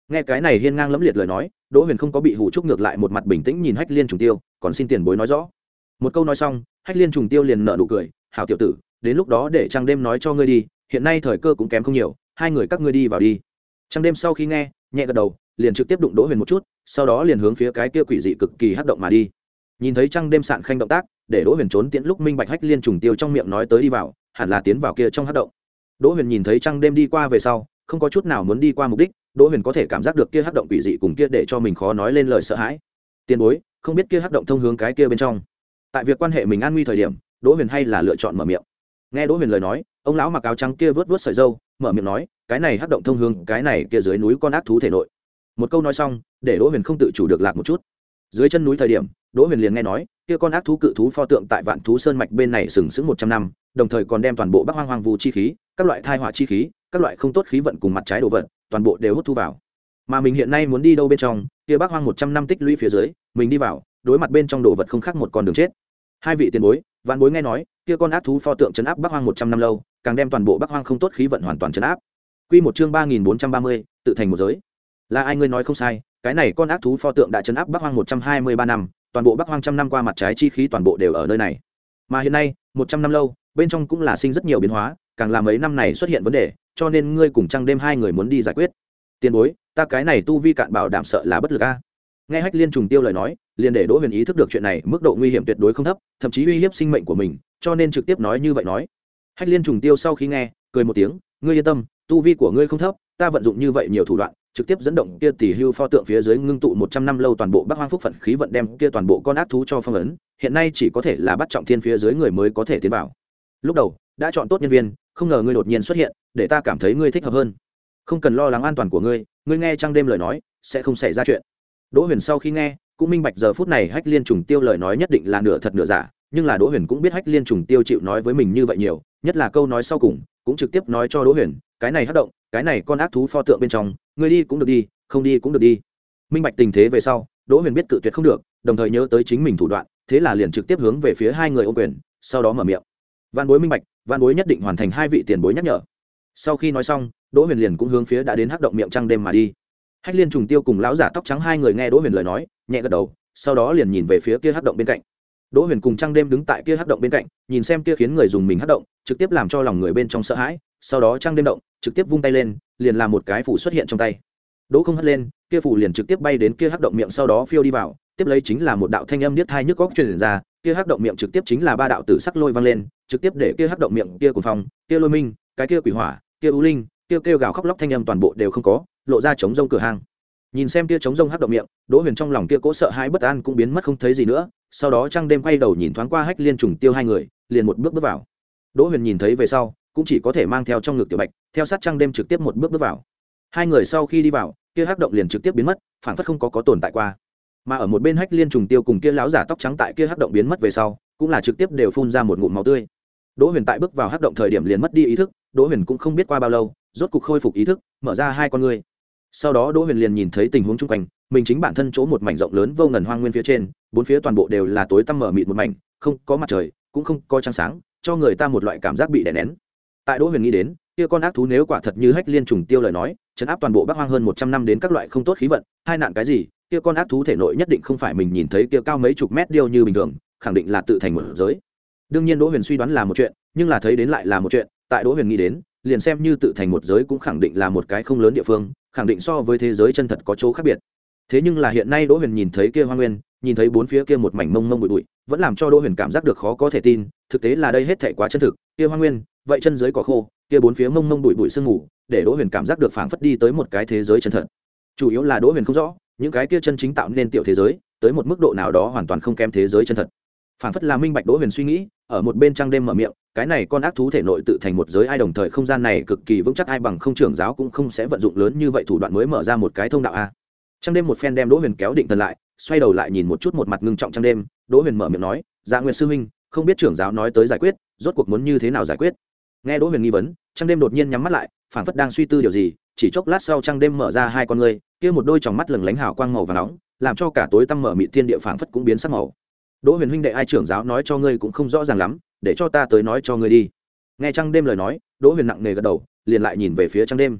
Nghe cái này hiên ngang lẫm liệt lời nói, Đỗ Huyền không có bị hù trúc, ngược lại một mặt bình tĩnh nhìn Hách Liên Trùng Tiêu, còn xin tiền bối nói rõ. Một câu nói xong, Hách Liên Trùng Tiêu liền nở nụ cười, hảo tiểu tử, đến lúc đó để Trăng Đêm nói cho ngươi đi, hiện nay thời cơ cũng kém không nhiều, hai người các ngươi đi vào đi. Trăng Đêm sau khi nghe, nhẹ gật đầu, liền trực tiếp đụng Đỗ Huyền một chút, sau đó liền hướng phía cái kia quỷ dị cực kỳ hắc động mà đi. Nhìn thấy Trăng Đêm sạn khanh động tác, để Đỗ Huyền trốn tiễn lúc minh bạch Hách Liên Trùng Tiêu trong miệng nói tới đi vào, hẳn là tiến vào kia trong hắc động. Đỗ Huyền nhìn thấy Trăng Đêm đi qua về sau, không có chút nào muốn đi qua mục đích. Đỗ Huyền có thể cảm giác được kia hắc động quỷ dị cùng kia để cho mình khó nói lên lời sợ hãi. Tiền bối, không biết kia hắc động thông hướng cái kia bên trong. Tại việc quan hệ mình an nguy thời điểm, Đỗ Huyền hay là lựa chọn mở miệng. Nghe Đỗ Huyền lời nói, ông lão mặc áo trắng kia vớt vớt sợi râu, mở miệng nói, cái này hắc động thông hướng cái này kia dưới núi con ác thú thể nội. Một câu nói xong, để Đỗ Huyền không tự chủ được lạc một chút. Dưới chân núi thời điểm, Đỗ Huyền liền nghe nói, kia con ác thú cự thú pho tượng tại Vạn Thú Sơn mạch bên này sừng sững một trăm năm, đồng thời còn đem toàn bộ Bắc Hoang hoang vu chi khí, các loại thai họa chi khí, các loại không tốt khí vận cùng mặt trái đồ vật, toàn bộ đều hút thu vào. Mà mình hiện nay muốn đi đâu bên trong, kia Bắc Hoang một trăm năm tích lũy phía dưới, mình đi vào, đối mặt bên trong đồ vật không khác một con đường chết. Hai vị tiền bối, Vạn Bối nghe nói, kia con ác thú pho tượng trấn áp Bắc Hoang một trăm năm lâu, càng đem toàn bộ Bắc Hoang không tốt khí vận hoàn toàn trấn áp. Quy một chương ba nghìn bốn trăm ba mươi, tự thành một giới. Là ai ngươi nói không sai, cái này con ác thú pho tượng đã trấn áp Bắc Hoang một trăm hai mươi ba năm, toàn bộ Bắc Hoang trăm năm qua mặt trái chi khí toàn bộ đều ở nơi này. Mà hiện nay, một trăm năm lâu, bên trong cũng là sinh rất nhiều biến hóa, càng là mấy năm này xuất hiện vấn đề, cho nên ngươi cùng Trăng Đêm hai người muốn đi giải quyết. Tiền bối, ta cái này tu vi cạn bảo đảm sợ là bất lực a. Nghe Hách Liên Trùng Tiêu lời nói, liền để Đỗ Huyền ý thức được chuyện này mức độ nguy hiểm tuyệt đối không thấp, thậm chí uy hiếp sinh mệnh của mình, cho nên trực tiếp nói như vậy nói. Hách Liên Trùng Tiêu sau khi nghe, cười một tiếng, ngươi yên tâm, tu vi của ngươi không thấp, ta vận dụng như vậy nhiều thủ đoạn, trực tiếp dẫn động kia tỷ hưu pho tượng phía dưới ngưng tụ một trăm năm lâu toàn bộ Bắc Hoang phúc phận khí vận đem kia toàn bộ con ác thú cho phong ấn, hiện nay chỉ có thể là bắt trọng thiên phía dưới người mới có thể tiến vào. Lúc đầu đã chọn tốt nhân viên, không ngờ ngươi đột nhiên xuất hiện, để ta cảm thấy ngươi thích hợp hơn. Không cần lo lắng an toàn của ngươi, ngươi nghe Trăng Đêm lời nói, sẽ không xảy ra chuyện. Đỗ Huyền sau khi nghe, cũng minh bạch giờ phút này Hách Liên Trùng Tiêu lời nói nhất định là nửa thật nửa giả, nhưng là Đỗ Huyền cũng biết Hách Liên Trùng Tiêu chịu nói với mình như vậy nhiều, nhất là câu nói sau cùng, cũng trực tiếp nói cho Đỗ Huyền, cái này hắc động, cái này con ác thú pho tượng bên trong, ngươi đi cũng được đi, không đi cũng được đi. Minh bạch tình thế về sau, Đỗ Huyền biết cự tuyệt không được, đồng thời nhớ tới chính mình thủ đoạn, thế là liền trực tiếp hướng về phía hai người ôm quyền, sau đó mở miệng. Vạn Bối minh bạch, Vạn Bối nhất định hoàn thành hai vị tiền bối nhắc nhở. Sau khi nói xong, Đỗ Huyền liền cũng hướng phía đã đến hắc động miệng Trăng Đêm mà đi. Hách Liên Trùng Tiêu cùng lão giả tóc trắng hai người nghe Đỗ Huyền lời nói, nhẹ gật đầu, sau đó liền nhìn về phía kia hắc động bên cạnh. Đỗ Huyền cùng Trăng Đêm đứng tại kia hắc động bên cạnh, nhìn xem kia khiến người dùng mình hắc động, trực tiếp làm cho lòng người bên trong sợ hãi, sau đó Trăng Đêm động, trực tiếp vung tay lên, liền làm một cái phủ xuất hiện trong tay. Đỗ không hất lên, kia phủ liền trực tiếp bay đến kia hắc động miệng, sau đó phiêu đi vào, tiếp lấy chính là một đạo thanh âm niết thai nhức óc truyền ra, kia hắc động miệng trực tiếp chính là ba đạo tử sắc lôi vang lên, trực tiếp để kia hắc động miệng kia cuồng phong, kia lôi minh, cái kia quỷ hỏa, kia u linh, kia kêu gào khóc lóc thanh âm toàn bộ đều không có, lộ ra trống rông cửa hang. Nhìn xem kia trống rông hắc động miệng, Đỗ Huyền trong lòng kia cố sợ hãi bất an cũng biến mất không thấy gì nữa, sau đó Trăng Đêm quay đầu nhìn thoáng qua Hách Liên Trùng Tiêu hai người, liền một bước bước vào. Đỗ Huyền nhìn thấy về sau, cũng chỉ có thể mang theo trong ngực Tiểu Bạch, theo sát Trăng Đêm trực tiếp một bước bước vào. Hai người sau khi đi vào, kia hắc động liền trực tiếp biến mất, phản phất không có có tồn tại qua. Mà ở một bên Hách Liên Trùng Tiêu cùng kia lão giả tóc trắng tại kia hắc động biến mất về sau, cũng là trực tiếp đều phun ra một ngụm máu tươi. Đỗ Huyền tại bước vào hắc động thời điểm liền mất đi ý thức, Đỗ Huyền cũng không biết qua bao lâu, rốt cục khôi phục ý thức, mở ra hai con ngươi. Sau đó Đỗ Huyền liền nhìn thấy tình huống chung quanh, mình chính bản thân chỗ một mảnh rộng lớn vô ngần hoang nguyên phía trên, bốn phía toàn bộ đều là tối tăm mở mịt một mảnh, không có mặt trời, cũng không có trăng sáng, cho người ta một loại cảm giác bị đè nén. Tại Đỗ Huyền nghĩ đến, kia con ác thú nếu quả thật như Hách Liên Trùng Tiêu lời nói, trấn áp toàn bộ Bắc Hoang hơn một trăm năm đến các loại không tốt khí vận, hai nạn cái gì, kia con ác thú thể nội nhất định không phải mình nhìn thấy kia cao mấy chục mét điêu như bình thường, khẳng định là tự thành một giới. Đương nhiên Đỗ Huyền suy đoán là một chuyện, nhưng là thấy đến lại là một chuyện, tại Đỗ Huyền nghĩ đến, liền xem như tự thành một giới cũng khẳng định là một cái không lớn địa phương, khẳng định so với thế giới chân thật có chỗ khác biệt. Thế nhưng là hiện nay Đỗ Huyền nhìn thấy kia hoang nguyên, nhìn thấy bốn phía kia một mảnh mông mông bụi bụi, vẫn làm cho Đỗ Huyền cảm giác được khó có thể tin, thực tế là đây hết thảy quá chân thực, kia hoang nguyên, vậy chân giới cỏ khô, kia bốn phía mông mông bụi bụi sương mù, để Đỗ Huyền cảm giác được phảng phất đi tới một cái thế giới chân thật. Chủ yếu là Đỗ Huyền không rõ, những cái kia chân chính tạo nên tiểu thế giới, tới một mức độ nào đó hoàn toàn không kém thế giới chân thật. Phảng phất là minh bạch Đỗ Huyền suy nghĩ, ở một bên Trăng Đêm mở miệng, cái này con ác thú thể nội tự thành một giới ai, đồng thời không gian này cực kỳ vững chắc, ai bằng không trưởng giáo cũng không sẽ vận dụng lớn như vậy thủ đoạn mới mở ra một cái thông đạo a. Trăng Đêm một phen đem Đỗ Huyền kéo định thần lại, xoay đầu lại nhìn một chút một mặt ngưng trọng Trăng Đêm, Đỗ Huyền mở miệng nói, Dạ Nguyệt sư huynh, không biết trưởng giáo nói tới giải quyết, rốt cuộc muốn như thế nào giải quyết? Nghe Đỗ Huyền nghi vấn, Trăng Đêm đột nhiên nhắm mắt lại, phảng phất đang suy tư điều gì, chỉ chốc lát sau Trăng Đêm mở ra hai con ngươi, kia một đôi tròng mắt lừng lánh hào quang màu vàng nóng, làm cho cả tối tăm mở mịt thiên địa phảng phất cũng biến sắc màu. Đỗ Huyền huynh đệ, ai trưởng giáo nói cho ngươi cũng không rõ ràng lắm, để cho ta tới nói cho ngươi đi. Nghe Trăng Đêm lời nói, Đỗ Huyền nặng nề gật đầu, liền lại nhìn về phía Trăng Đêm.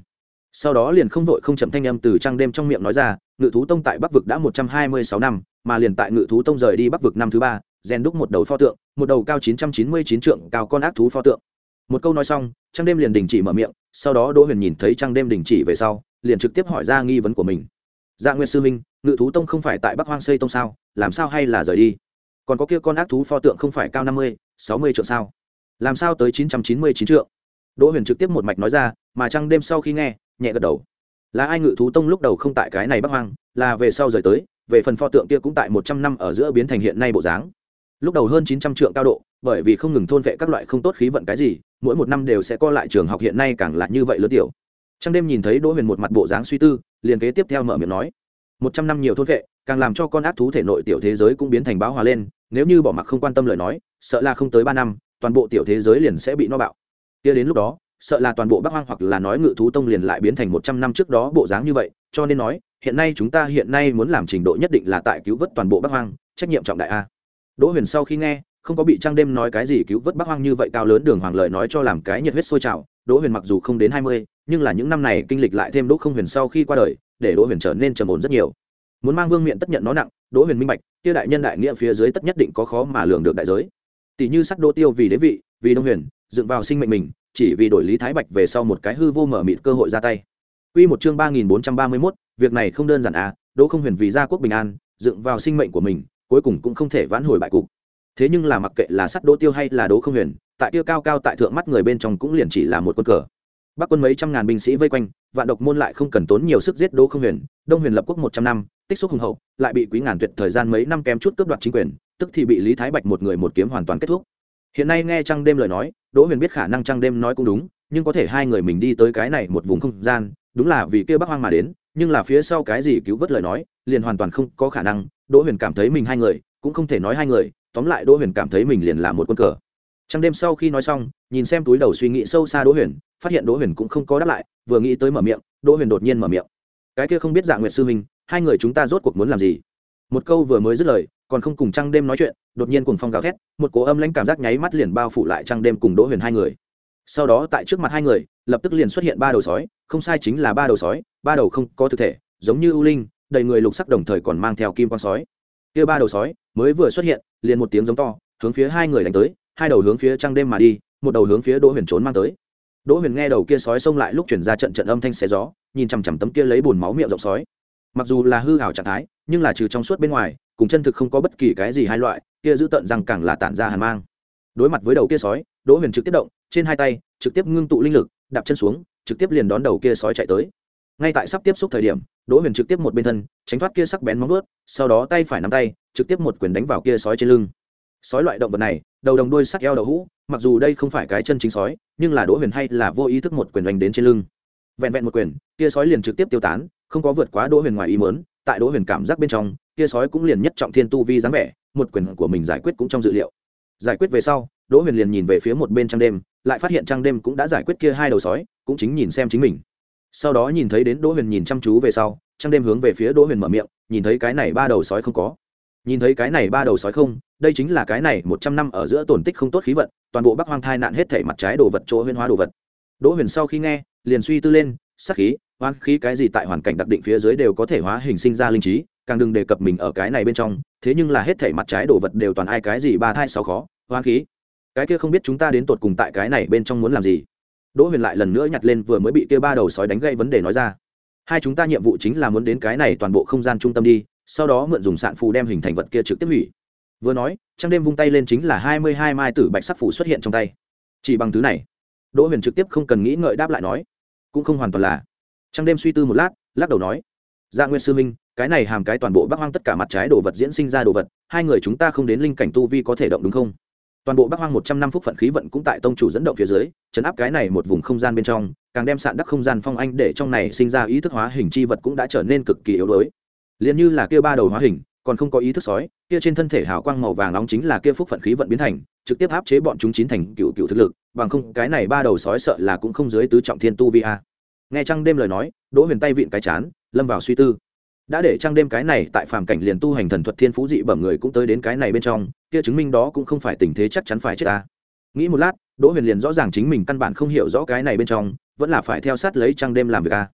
sau đó liền không vội không chậm thanh âm từ trăng đêm trong miệng nói ra, ngự thú tông tại bắc vực đã một trăm hai mươi sáu năm, mà liền tại ngự thú tông rời đi bắc vực năm thứ ba, rèn đúc một đầu pho tượng, một đầu cao chín trăm chín mươi chín trượng cao con ác thú pho tượng. Một câu nói xong, trăng đêm liền đình chỉ mở miệng, sau đó Đỗ Huyền nhìn thấy trăng đêm đình chỉ về sau, liền trực tiếp hỏi ra nghi vấn của mình. Dạ Nguyệt sư huynh, ngự thú tông không phải tại bắc hoang xây tông sao, làm sao hay là rời đi? Còn có kia con ác thú pho tượng không phải cao năm mươi, sáu mươi trượng sao, làm sao tới chín trăm chín mươi chín trượng? Đỗ Huyền trực tiếp một mạch nói ra, mà trăng đêm sau khi nghe, nhẹ gật đầu. Là ai ngự thú tông lúc đầu không tại cái này bắc hoang, là về sau rời tới, về phần pho tượng kia cũng tại một trăm năm ở giữa biến thành hiện nay bộ dáng. Lúc đầu hơn chín trăm trượng cao độ, bởi vì không ngừng thôn vệ các loại không tốt khí vận cái gì, mỗi một năm đều sẽ co lại trường học hiện nay càng là như vậy lớn tiểu. Trăng đêm nhìn thấy Đỗ Huyền một mặt bộ dáng suy tư, liền kế tiếp theo mở miệng nói, một trăm năm nhiều thôn vệ, càng làm cho con ác thú thể nội tiểu thế giới cũng biến thành báo hòa lên, nếu như bỏ mặc không quan tâm lời nói, sợ là không tới ba năm, toàn bộ tiểu thế giới liền sẽ bị no bạo. Kia đến lúc đó, sợ là toàn bộ Bắc Hoang hoặc là nói ngự thú tông liền lại biến thành một trăm năm trước đó bộ dáng như vậy, cho nên nói, hiện nay chúng ta hiện nay muốn làm trình độ nhất định là tại cứu vớt toàn bộ Bắc Hoang, trách nhiệm trọng đại a. Đỗ Huyền sau khi nghe, không có bị trăng đêm nói cái gì cứu vớt Bắc Hoang như vậy cao lớn đường hoàng lời nói cho làm cái nhiệt huyết sôi trào. Đỗ Huyền mặc dù không đến hai mươi, nhưng là những năm này kinh lịch lại thêm Đỗ Không Huyền sau khi qua đời, để Đỗ Huyền trở nên trầm ổn rất nhiều. Muốn mang vương miện tất nhận nó nặng, Đỗ Huyền minh bạch, kia đại nhân đại nghĩa phía dưới tất nhất định có khó mà lường được đại giới. Tỷ như sắc Đỗ Tiêu vì đế vị, vì Đông Huyền, dựng vào sinh mệnh mình, chỉ vì đổi Lý Thái Bạch về sau một cái hư vô mở mịt cơ hội ra tay. Quy một chương ba nghìn bốn trăm ba mươi mốt, việc này không đơn giản à, Đỗ Không Huyền vì gia quốc bình an, dựng vào sinh mệnh của mình, cuối cùng cũng không thể vãn hồi bại cục. Thế nhưng là mặc kệ là sắt Đỗ Tiêu hay là Đỗ Không Huyền, tại kia cao cao tại thượng mắt người bên trong cũng liền chỉ là một quân cờ. Bắc quân mấy trăm ngàn binh sĩ vây quanh, vạn độc môn lại không cần tốn nhiều sức giết Đỗ Không Huyền, Đông Huyền lập quốc một trăm năm, tích xúc hùng hậu, lại bị Quý Ngàn Tuyệt thời gian mấy năm kém chút cướp đoạt chính quyền, tức thì bị Lý Thái Bạch một người một kiếm hoàn toàn kết thúc. Hiện nay nghe Trăng Đêm lời nói, Đỗ Huyền biết khả năng Trăng Đêm nói cũng đúng, nhưng có thể hai người mình đi tới cái này một vùng không gian, đúng là vì kia Bắc Hoang mà đến, nhưng là phía sau cái gì cứu vớt lời nói, liền hoàn toàn không có khả năng. Đỗ Huyền cảm thấy mình hai người, cũng không thể nói hai người, tóm lại Đỗ Huyền cảm thấy mình liền là một quân cờ. Trăng Đêm sau khi nói xong, nhìn xem túi đầu suy nghĩ sâu xa Đỗ Huyền, phát hiện Đỗ Huyền cũng không có đáp lại, vừa nghĩ tới mở miệng, Đỗ Huyền đột nhiên mở miệng. Cái kia không biết Dạ Nguyệt sư huynh, hai người chúng ta rốt cuộc muốn làm gì? Một câu vừa mới dứt lời, còn không cùng Trăng Đêm nói chuyện, đột nhiên cuồng phong gào thét, một cỗ âm lãnh cảm giác nháy mắt liền bao phủ lại Trăng Đêm cùng Đỗ Huyền hai người. Sau đó tại trước mặt hai người, lập tức liền xuất hiện ba đầu sói, không sai chính là ba đầu sói, ba đầu không có thực thể, giống như ưu linh, đầy người lục sắc đồng thời còn mang theo kim quang sói. Kia ba đầu sói mới vừa xuất hiện, liền một tiếng giống to, hướng phía hai người đánh tới, hai đầu hướng phía Trăng Đêm mà đi, một đầu hướng phía Đỗ Huyền trốn mang tới. Đỗ Huyền nghe đầu kia sói xông lại lúc truyền ra trận trận âm thanh xé gió, nhìn chằm chằm tấm kia lấy bùn máu miệng rộng sói. Mặc dù là hư ảo trạng thái, nhưng là trừ trong suốt bên ngoài, cùng chân thực không có bất kỳ cái gì hai loại, kia giữ tận răng càng là tản ra hàn mang. Đối mặt với đầu kia sói, Đỗ Huyền trực tiếp động, trên hai tay trực tiếp ngưng tụ linh lực, đạp chân xuống, trực tiếp liền đón đầu kia sói chạy tới. Ngay tại sắp tiếp xúc thời điểm, Đỗ Huyền trực tiếp một bên thân, tránh thoát kia sắc bén móng vuốt, sau đó tay phải nắm tay, trực tiếp một quyền đánh vào kia sói trên lưng. Sói loại động vật này, đầu đồng đuôi sắc eo đầu hũ, mặc dù đây không phải cái chân chính sói, nhưng là Đỗ Huyền hay là vô ý thức một quyền đánh đến trên lưng. Vẹn vẹn một quyền, kia sói liền trực tiếp tiêu tán, không có vượt quá Đỗ Huyền ngoài ý muốn, tại Đỗ Huyền cảm giác bên trong, kia sói cũng liền nhất trọng thiên tu vi dáng vẻ, một quyền của mình giải quyết cũng trong dự liệu. Giải quyết về sau, Đỗ Huyền liền nhìn về phía một bên Trăng Đêm, lại phát hiện Trăng Đêm cũng đã giải quyết kia hai đầu sói, cũng chính nhìn xem chính mình. Sau đó nhìn thấy đến Đỗ Huyền nhìn chăm chú về sau, Trăng Đêm hướng về phía Đỗ Huyền mở miệng, nhìn thấy cái này ba đầu sói không có. Nhìn thấy cái này ba đầu sói không, đây chính là cái này một trăm năm ở giữa tổn tích không tốt khí vận, toàn bộ Bắc Hoang thai nạn hết thảy mặt trái đồ vật chỗ huyễn hóa đồ vật. Đỗ Huyền sau khi nghe, liền suy tư lên, sát khí, oán khí cái gì tại hoàn cảnh đặc định phía dưới đều có thể hóa hình sinh ra linh trí, càng đừng đề cập mình ở cái này bên trong, thế nhưng là hết thảy mặt trái đồ vật đều toàn ai cái gì ba thai sáu khó, oán khí. Cái kia không biết chúng ta đến tột cùng tại cái này bên trong muốn làm gì. Đỗ Huyền lại lần nữa nhặt lên vừa mới bị kia ba đầu sói đánh gãy vấn đề nói ra. Hai chúng ta nhiệm vụ chính là muốn đến cái này toàn bộ không gian trung tâm đi, sau đó mượn dùng sạn phù đem hình thành vật kia trực tiếp hủy. Vừa nói, Trăng Đêm vung tay lên chính là hai mươi hai mai tử bạch sắc phù xuất hiện trong tay. Chỉ bằng thứ này, Đỗ Huyền trực tiếp không cần nghĩ ngợi đáp lại nói, cũng không hoàn toàn là. Trăng Đêm suy tư một lát, lắc đầu nói, Dạ Nguyên sư minh, cái này hàm cái toàn bộ Bắc Hoang tất cả mặt trái đồ vật diễn sinh ra đồ vật, hai người chúng ta không đến linh cảnh tu vi có thể động đúng không? Toàn bộ Bắc Hoang một trăm năm phúc phận khí vận cũng tại tông chủ dẫn động phía dưới, trấn áp cái này một vùng không gian bên trong, càng đem sạn đắc không gian phong anh để trong này sinh ra ý thức hóa hình chi vật cũng đã trở nên cực kỳ yếu đuối. Liên như là kia ba đầu hóa hình, còn không có ý thức sói, kia trên thân thể hào quang màu vàng nóng chính là kia phúc phận khí vận biến thành, trực tiếp áp chế bọn chúng chín thành cựu cựu thực lực, bằng không cái này ba đầu sói sợ là cũng không dưới tứ trọng thiên tu vi a. Nghe Trăng Đêm lời nói, Đỗ Huyền tay vịn cái chán, lâm vào suy tư. Đã để Trăng Đêm cái này tại phàm cảnh liền tu hành thần thuật thiên phú dị bẩm người cũng tới đến cái này bên trong, kia chứng minh đó cũng không phải tình thế chắc chắn phải chết ta. Nghĩ một lát, Đỗ Huyền liền rõ ràng chính mình căn bản không hiểu rõ cái này bên trong, vẫn là phải theo sát lấy Trăng Đêm làm việc a.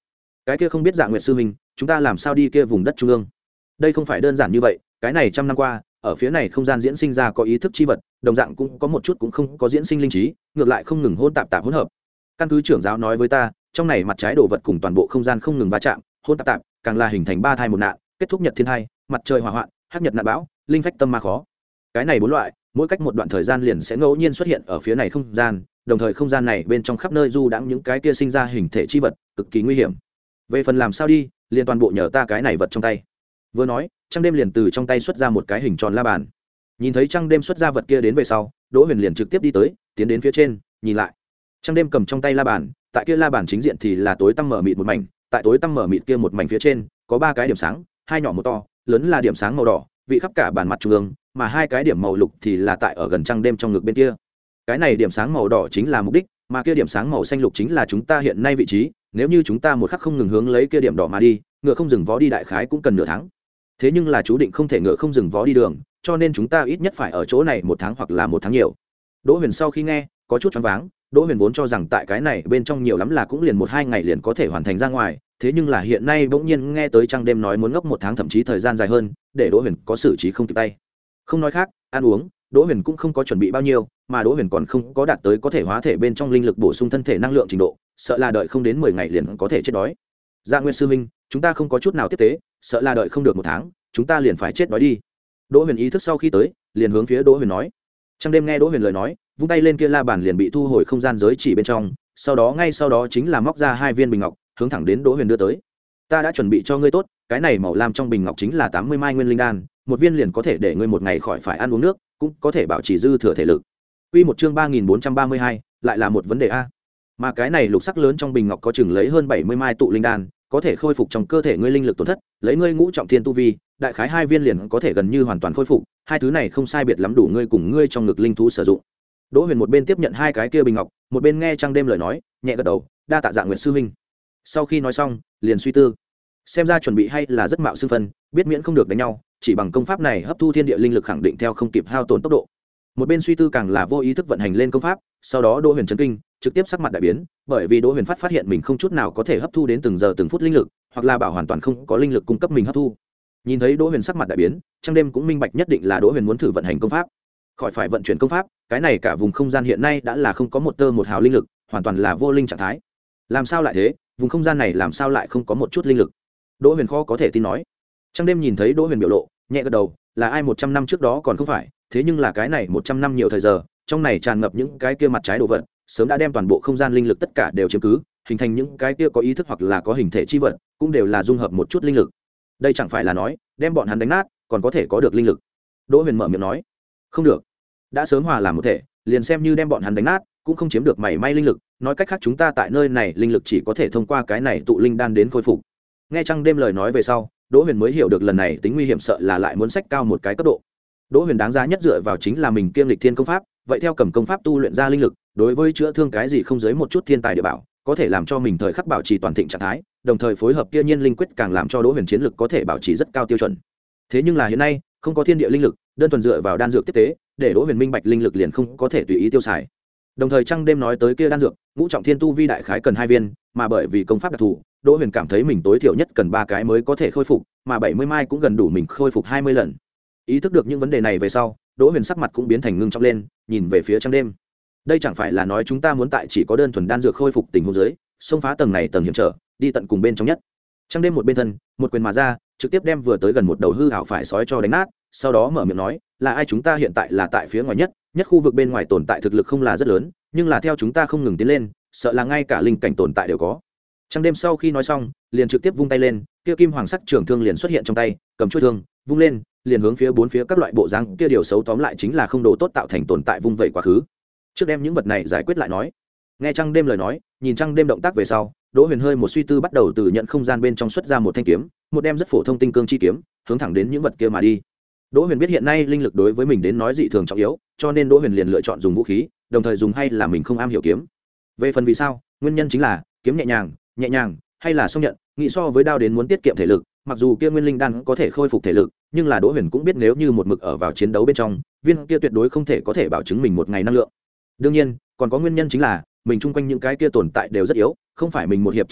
cái kia không biết Dạ Nguyệt sư huynh, chúng ta làm sao đi kia vùng đất trung ương? Đây không phải đơn giản như vậy, cái này trăm năm qua, ở phía này không gian diễn sinh ra có ý thức chi vật, đồng dạng cũng có một chút cũng không có diễn sinh linh trí, ngược lại không ngừng hỗn tạp tạp hỗn hợp. Căn cứ trưởng giáo nói với ta, trong này mặt trái đồ vật cùng toàn bộ không gian không ngừng va chạm, hỗn tạp tạp, càng là hình thành ba thai một nạn, kết thúc nhật thiên hai, mặt trời hỏa hoạn, hắc nhật nạn bão, linh phách tâm ma khó. Cái này bốn loại, mỗi cách một đoạn thời gian liền sẽ ngẫu nhiên xuất hiện ở phía này không gian, đồng thời không gian này bên trong khắp nơi du đãng những cái kia sinh ra hình thể chi vật, cực kỳ nguy hiểm. Về phần làm sao đi, liền toàn bộ nhờ ta cái này vật trong tay. Vừa nói, Trăng Đêm liền từ trong tay xuất ra một cái hình tròn la bàn. Nhìn thấy Trăng Đêm xuất ra vật kia đến về sau, Đỗ Huyền liền trực tiếp đi tới, tiến đến phía trên, nhìn lại. Trăng Đêm cầm trong tay la bàn, tại kia la bàn chính diện thì là tối tăm mở mịt một mảnh, tại tối tăm mở mịt kia một mảnh phía trên, có ba cái điểm sáng, hai nhỏ một to, lớn là điểm sáng màu đỏ, vị khắp cả bàn mặt trung ương, mà hai cái điểm màu lục thì là tại ở gần Trăng Đêm trong ngực bên kia. Cái này điểm sáng màu đỏ chính là mục đích, mà kia điểm sáng màu xanh lục chính là chúng ta hiện nay vị trí, nếu như chúng ta một khắc không ngừng hướng lấy kia điểm đỏ mà đi, ngựa không dừng vó đi đại khái cũng cần nửa tháng. Thế nhưng là chú định không thể ngựa không dừng vó đi đường, cho nên chúng ta ít nhất phải ở chỗ này một tháng hoặc là một tháng nhiều. Đỗ Huyền sau khi nghe, có chút choáng váng, Đỗ Huyền vốn cho rằng tại cái này bên trong nhiều lắm là cũng liền một hai ngày liền có thể hoàn thành ra ngoài, thế nhưng là hiện nay bỗng nhiên nghe tới Trăng Đêm nói muốn ngốc một tháng thậm chí thời gian dài hơn, để Đỗ Huyền có xử trí không kịp tay. Không nói khác, ăn uống, Đỗ Huyền cũng không có chuẩn bị bao nhiêu, mà Đỗ Huyền còn không có đạt tới có thể hóa thể bên trong linh lực bổ sung thân thể năng lượng trình độ, sợ là đợi không đến mười ngày liền có thể chết đói. Dạ Nguyên sư huynh, chúng ta không có chút nào tiếp tế, sợ là đợi không được một tháng, chúng ta liền phải chết đói đi. Đỗ Huyền ý thức sau khi tới, liền hướng phía Đỗ Huyền nói. Trăng Đêm nghe Đỗ Huyền lời nói, vung tay lên kia la bàn liền bị thu hồi không gian giới chỉ bên trong, sau đó ngay sau đó chính là móc ra hai viên bình ngọc, hướng thẳng đến Đỗ Huyền đưa tới. Ta đã chuẩn bị cho ngươi tốt, cái này màu lam trong bình ngọc chính là tám mươi mai nguyên linh đan, một viên liền có thể để ngươi một ngày khỏi phải ăn uống nước, cũng có thể bảo trì dư thừa thể lực. Quy một chương ba nghìn bốn trăm ba mươi hai, lại là một vấn đề a. Mà cái này lục sắc lớn trong bình ngọc có chừng lấy hơn bảy mươi mai tụ linh đan, có thể khôi phục trong cơ thể ngươi linh lực tổn thất, lấy ngươi ngũ trọng thiên tu vi, đại khái hai viên liền có thể gần như hoàn toàn khôi phục, hai thứ này không sai biệt lắm đủ ngươi cùng ngươi trong ngực linh thú sử dụng. Đỗ Huyền một bên tiếp nhận hai cái kia bình ngọc, một bên nghe Trăng Đêm lời nói, nhẹ gật đầu, đa tạ Dạ Nguyệt sư huynh. Sau khi nói xong, liền suy tư, xem ra chuẩn bị hay là rất mạo xưng phân, biết miễn không được đánh nhau, chỉ bằng công pháp này hấp thu thiên địa linh lực khẳng định theo không kịp hao tổn tốc độ. Một bên suy tư càng là vô ý thức vận hành lên công pháp, sau đó Đỗ Huyền chấn kinh, trực tiếp sắc mặt đại biến, bởi vì Đỗ Huyền phát phát hiện mình không chút nào có thể hấp thu đến từng giờ từng phút linh lực, hoặc là bảo hoàn toàn không có linh lực cung cấp mình hấp thu. Nhìn thấy Đỗ Huyền sắc mặt đại biến, Trăng Đêm cũng minh bạch nhất định là Đỗ Huyền muốn thử vận hành công pháp. Khỏi phải vận chuyển công pháp, cái này cả vùng không gian hiện nay đã là không có một tơ một hào linh lực, hoàn toàn là vô linh trạng thái. Làm sao lại thế? Vùng không gian này làm sao lại không có một chút linh lực? Đỗ Huyền khó có thể tin nói. Trăng Đêm nhìn thấy Đỗ Huyền biểu lộ, nhẹ gật đầu, là ai một trăm năm trước đó còn không phải, thế nhưng là cái này một trăm năm nhiều thời giờ, trong này tràn ngập những cái kia mặt trái đồ vật, sớm đã đem toàn bộ không gian linh lực tất cả đều chiếm cứ, hình thành những cái kia có ý thức hoặc là có hình thể chi vật, cũng đều là dung hợp một chút linh lực. Đây chẳng phải là nói, đem bọn hắn đánh nát, còn có thể có được linh lực. Đỗ Huyền mở miệng nói, không được, đã sớm hòa làm một thể, liền xem như đem bọn hắn đánh nát, cũng không chiếm được mảy may linh lực, nói cách khác chúng ta tại nơi này linh lực chỉ có thể thông qua cái này tụ linh đan đến khôi phục. Nghe Trăng Đêm lời nói về sau, Đỗ Huyền mới hiểu được lần này tính nguy hiểm sợ là lại muốn sách cao một cái cấp độ. Đỗ Huyền đáng giá nhất dựa vào chính là mình kiêm lịch thiên công pháp, vậy theo cầm công pháp tu luyện ra linh lực, đối với chữa thương cái gì không giới một chút thiên tài địa bảo, có thể làm cho mình thời khắc bảo trì toàn thịnh trạng thái, đồng thời phối hợp kia nhiên linh quyết càng làm cho Đỗ Huyền chiến lực có thể bảo trì rất cao tiêu chuẩn. Thế nhưng là hiện nay, không có thiên địa linh lực, đơn thuần dựa vào đan dược tiếp tế, để Đỗ Huyền minh bạch linh lực liền không có thể tùy ý tiêu xài. Đồng thời Trăng Đêm nói tới kia đan dược, ngũ trọng thiên tu vi đại khái cần hai viên, mà bởi vì công pháp đặc thù, Đỗ Huyền cảm thấy mình tối thiểu nhất cần ba cái mới có thể khôi phục, mà bảy mươi mai cũng gần đủ mình khôi phục hai mươi lần. Ý thức được những vấn đề này về sau, Đỗ Huyền sắc mặt cũng biến thành ngưng trọng lên, nhìn về phía Trăng Đêm. Đây chẳng phải là nói chúng ta muốn tại chỉ có đơn thuần đan dược khôi phục tình huống dưới, xông phá tầng này tầng hiểm trở, đi tận cùng bên trong nhất. Trăng Đêm một bên thân, một quyền mà ra, trực tiếp đem vừa tới gần một đầu hư ảo phải sói cho đánh nát, sau đó mở miệng nói, là ai chúng ta hiện tại là tại phía ngoài nhất, nhất khu vực bên ngoài tồn tại thực lực không là rất lớn, nhưng là theo chúng ta không ngừng tiến lên, sợ là ngay cả linh cảnh tồn tại đều có. Trăng Đêm sau khi nói xong, liền trực tiếp vung tay lên, kia kim hoàng sắc trường thương liền xuất hiện trong tay, cầm chuôi thương, vung lên, liền hướng phía bốn phía các loại bộ dáng kia điều xấu tóm lại chính là không đồ tốt tạo thành tồn tại vung vẩy quá khứ. Trước đem những vật này giải quyết lại nói. Nghe Trăng Đêm lời nói, nhìn Trăng Đêm động tác về sau, Đỗ Huyền hơi một suy tư bắt đầu từ nhận không gian bên trong xuất ra một thanh kiếm, một đem rất phổ thông tinh cương chi kiếm, hướng thẳng đến những vật kia mà đi. Đỗ Huyền biết hiện nay linh lực đối với mình đến nói dị thường trọng yếu, cho nên Đỗ Huyền liền lựa chọn dùng vũ khí, đồng thời dùng hay là mình không am hiểu kiếm. Về phần vì sao, nguyên nhân chính là kiếm nhẹ nhàng, nhẹ nhàng, hay là song nhận, nghĩ so với đao đến muốn tiết kiệm thể lực, mặc dù kia nguyên linh đan có thể khôi phục thể lực, nhưng là Đỗ Huyền cũng biết nếu như một mực ở vào chiến đấu bên trong, viên kia tuyệt đối không thể có thể bảo chứng mình một ngày năng lượng. Đương nhiên, còn có nguyên nhân chính là mình chung quanh những cái kia tồn tại đều rất yếu, không phải mình một hiệp chi địch,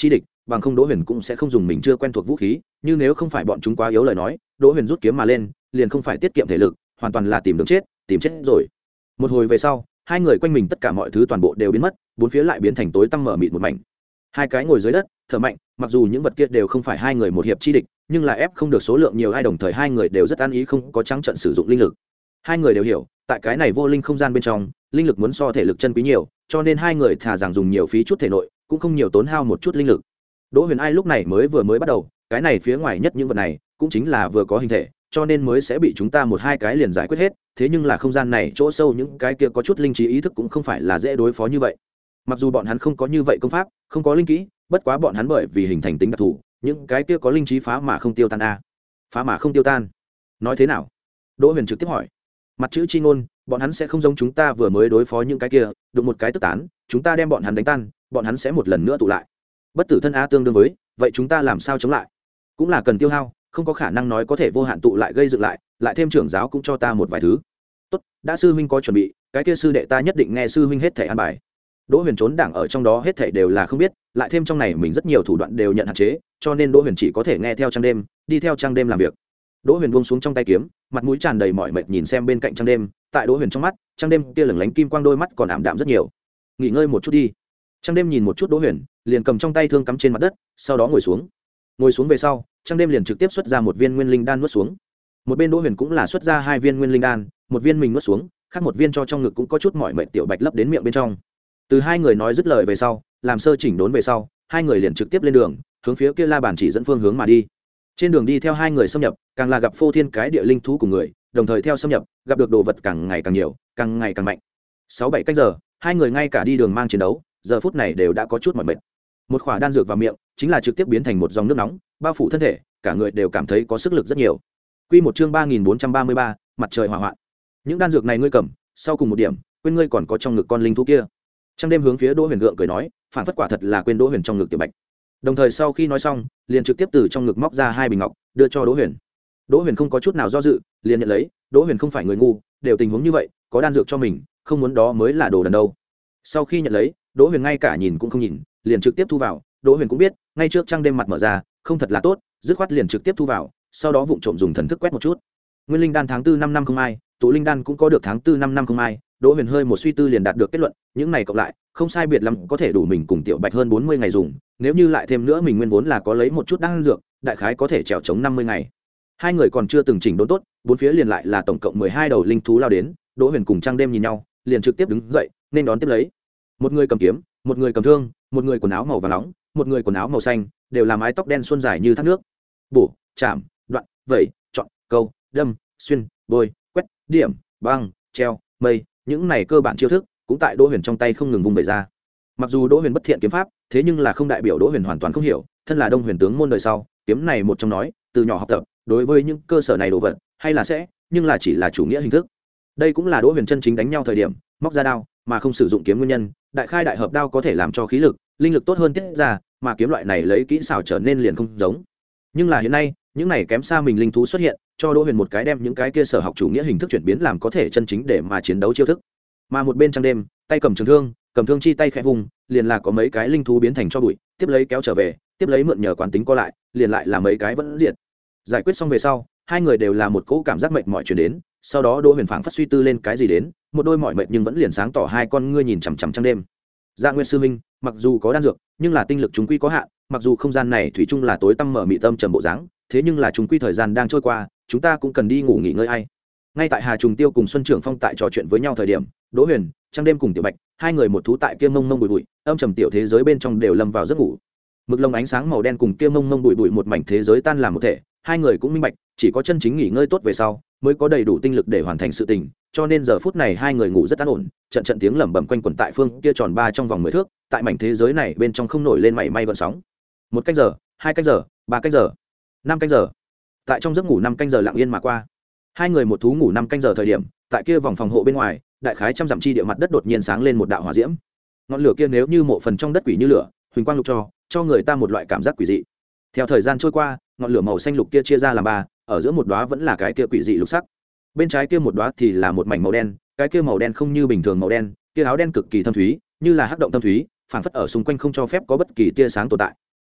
bằng không Đỗ Huyền cũng sẽ không dùng mình chưa quen thuộc vũ khí, như nếu không phải bọn chúng quá yếu lời nói, Đỗ Huyền rút kiếm mà lên, liền không phải tiết kiệm thể lực, hoàn toàn là tìm đường chết, tìm chết rồi. Một hồi về sau, hai người quanh mình tất cả mọi thứ toàn bộ đều biến mất, bốn phía lại biến thành tối tăm mở mịt một mảnh. Hai cái ngồi dưới đất, thở mạnh, mặc dù những vật kia đều không phải hai người một hiệp chi địch, nhưng là ép không được số lượng nhiều ai, đồng thời hai người đều rất an ý không có trắng trận sử dụng linh lực. Hai người đều hiểu, tại cái này vô linh không gian bên trong, linh lực muốn so thể lực chân quý nhiều, cho nên hai người thà rằng dùng nhiều phí chút thể nội, cũng không nhiều tốn hao một chút linh lực. Đỗ Huyền Ai lúc này mới vừa mới bắt đầu, cái này phía ngoài nhất những vật này, cũng chính là vừa có hình thể, cho nên mới sẽ bị chúng ta một hai cái liền giải quyết hết, thế nhưng là không gian này chỗ sâu những cái kia có chút linh trí ý thức cũng không phải là dễ đối phó như vậy. Mặc dù bọn hắn không có như vậy công pháp, không có linh kỹ, bất quá bọn hắn bởi vì hình thành tính đặc thù, những cái kia có linh trí phá mà không tiêu tan a. Phá mà không tiêu tan. Nói thế nào? Đỗ Huyền trực tiếp hỏi. Mặt chữ chi ngôn, bọn hắn sẽ không giống chúng ta vừa mới đối phó những cái kia, đụng một cái tức tán, chúng ta đem bọn hắn đánh tan, bọn hắn sẽ một lần nữa tụ lại. Bất tử thân a tương đương với, vậy chúng ta làm sao chống lại? Cũng là cần tiêu hao, không có khả năng nói có thể vô hạn tụ lại gây dựng lại, lại thêm trưởng giáo cũng cho ta một vài thứ. Tốt, đã sư huynh có chuẩn bị, cái kia sư đệ ta nhất định nghe sư huynh hết thảy an bài. Đỗ Huyền trốn đảng ở trong đó hết thảy đều là không biết, lại thêm trong này mình rất nhiều thủ đoạn đều nhận hạn chế, cho nên Đỗ Huyền chỉ có thể nghe theo Trăng Đêm, đi theo Trăng Đêm làm việc. Đỗ Huyền buông xuống trong tay kiếm, mặt mũi tràn đầy mỏi mệt nhìn xem bên cạnh Trăng Đêm, tại Đỗ Huyền trong mắt, Trăng Đêm kia lửng lánh kim quang đôi mắt còn ảm đạm rất nhiều. Nghỉ ngơi một chút đi. Trăng Đêm nhìn một chút Đỗ Huyền, liền cầm trong tay thương cắm trên mặt đất, sau đó ngồi xuống. Ngồi xuống về sau, Trăng Đêm liền trực tiếp xuất ra một viên nguyên linh đan nuốt xuống. Một bên Đỗ Huyền cũng là xuất ra hai viên nguyên linh đan, một viên mình nuốt xuống, khác một viên cho trong ngực cũng có chút mỏi mệt tiểu Bạch lấp đến miệng bên trong. Từ hai người nói dứt lời về sau, làm sơ chỉnh đốn về sau, hai người liền trực tiếp lên đường, hướng phía kia La Bàn chỉ dẫn phương hướng mà đi. Trên đường đi theo hai người xâm nhập, càng là gặp phô thiên cái địa linh thú cùng người, đồng thời theo xâm nhập, gặp được đồ vật càng ngày càng nhiều, càng ngày càng mạnh. Sáu bảy cách giờ, hai người ngay cả đi đường mang chiến đấu, giờ phút này đều đã có chút mỏi mệt. Một khỏa đan dược vào miệng, chính là trực tiếp biến thành một dòng nước nóng, bao phủ thân thể, cả người đều cảm thấy có sức lực rất nhiều. Quy một chương ba nghìn bốn trăm ba mươi ba, mặt trời hỏa hoạn. Những đan dược này ngươi cầm, sau cùng một điểm, quên ngươi còn có trong ngực con linh thú kia. Trăng Đêm hướng phía Đỗ Huyền gượng cười nói, phản phất quả thật là quên Đỗ Huyền trong ngực tiểu Bạch. Đồng thời sau khi nói xong, liền trực tiếp từ trong ngực móc ra hai bình ngọc, đưa cho Đỗ Huyền. Đỗ Huyền không có chút nào do dự, liền nhận lấy. Đỗ Huyền không phải người ngu, đều tình huống như vậy, có đan dược cho mình, không muốn đó mới là đồ đần đâu. Sau khi nhận lấy, Đỗ Huyền ngay cả nhìn cũng không nhìn, liền trực tiếp thu vào. Đỗ Huyền cũng biết, ngay trước Trăng Đêm mặt mở ra, không thật là tốt, dứt khoát liền trực tiếp thu vào, sau đó vụng trộm dùng thần thức quét một chút. Nguyên linh đan tháng tư năm năm không ai, tụ linh đan cũng có được tháng tư năm năm không ai. Đỗ Huyền hơi một suy tư liền đạt được kết luận, những này cộng lại, không sai biệt lắm có thể đủ mình cùng tiểu Bạch hơn bốn mươi ngày dùng, nếu như lại thêm nữa mình nguyên vốn là có lấy một chút đan dược, đại khái có thể trèo chống năm mươi ngày. Hai người còn chưa từng chỉnh đốn tốt, bốn phía liền lại là tổng cộng mười hai đầu linh thú lao đến, Đỗ Huyền cùng Trăng Đêm nhìn nhau, liền trực tiếp đứng dậy, nên đón tiếp lấy. Một người cầm kiếm, một người cầm thương, một người quần áo màu vàng nóng, một người quần áo màu xanh, đều là mái tóc đen xuân dài như thác nước. Bổ, chạm, đoạn, vẩy, chọn, câu, đâm, xuyên, bôi, quét, điểm, băng, treo, mây, những này cơ bản chiêu thức cũng tại Đỗ Huyền trong tay không ngừng vung về ra. Mặc dù Đỗ Huyền bất thiện kiếm pháp, thế nhưng là không đại biểu Đỗ Huyền hoàn toàn không hiểu, thân là Đông Huyền tướng môn đời sau, kiếm này một trong nói, từ nhỏ học tập, đối với những cơ sở này đồ vật, hay là sẽ, nhưng là chỉ là chủ nghĩa hình thức. Đây cũng là Đỗ Huyền chân chính đánh nhau thời điểm, móc ra đao, mà không sử dụng kiếm nguyên nhân, đại khai đại hợp đao có thể làm cho khí lực, linh lực tốt hơn tiết ra, mà kiếm loại này lấy kỹ xảo trở nên liền không giống. Nhưng là hiện nay, những này kém xa mình linh thú xuất hiện, cho Đỗ Huyền một cái đem những cái kia sở học chủ nghĩa hình thức chuyển biến làm có thể chân chính để mà chiến đấu chiêu thức. Mà một bên Trăng Đêm, tay cầm trường thương, cầm thương chi tay khẽ vùng, liền là có mấy cái linh thú biến thành cho bụi, tiếp lấy kéo trở về, tiếp lấy mượn nhờ quán tính co lại, liền lại là mấy cái vẫn diệt. Giải quyết xong về sau, hai người đều là một cỗ cảm giác mệt mỏi truyền đến, sau đó Đỗ Huyền phảng phất suy tư lên cái gì đến, một đôi mỏi mệt nhưng vẫn liền sáng tỏ hai con ngươi nhìn chằm chằm Trăng Đêm. Dạ Nguyên sư minh, mặc dù có đan dược, nhưng là tinh lực chúng quy có hạn, mặc dù không gian này thủy chung là tối tăm mở mị tâm trầm bộ dáng, thế nhưng là chúng quy thời gian đang trôi qua, chúng ta cũng cần đi ngủ nghỉ ngơi ai. Ngay tại Hà Trùng Tiêu cùng Xuân Trưởng Phong tại trò chuyện với nhau thời điểm, Đỗ Huyền, Trăng Đêm cùng Tiểu Bạch, hai người một thú tại kia mông mông bụi bụi, âm trầm tiểu thế giới bên trong đều lâm vào giấc ngủ. Mực lông ánh sáng màu đen cùng kia mông mông bụi bụi một mảnh thế giới tan làm một thể, hai người cũng minh bạch, chỉ có chân chính nghỉ ngơi tốt về sau, mới có đầy đủ tinh lực để hoàn thành sự tình, cho nên giờ phút này hai người ngủ rất an ổn, trận trận tiếng lẩm bẩm quanh quẩn tại phương kia tròn ba trong vòng mười thước, tại mảnh thế giới này bên trong không nổi lên mảy may gợn sóng. Một canh giờ, hai canh giờ, ba canh giờ, năm canh giờ. Tại trong giấc ngủ năm canh giờ lặng yên mà qua. Hai người một thú ngủ năm canh giờ thời điểm, tại kia vòng phòng hộ bên ngoài, đại khái trăm dặm chi địa mặt đất đột nhiên sáng lên một đạo hỏa diễm. Ngọn lửa kia nếu như mộ phần trong đất quỷ như lửa, huỳnh quang lục cho, cho người ta một loại cảm giác quỷ dị. Theo thời gian trôi qua, ngọn lửa màu xanh lục kia chia ra làm ba, ở giữa một đóa vẫn là cái kia quỷ dị lục sắc. Bên trái kia một đóa thì là một mảnh màu đen, cái kia màu đen không như bình thường màu đen, kia áo đen cực kỳ thâm thúy, như là hắc động thâm thúy, phảng phất ở xung quanh không cho phép có bất kỳ tia sáng tồn tại.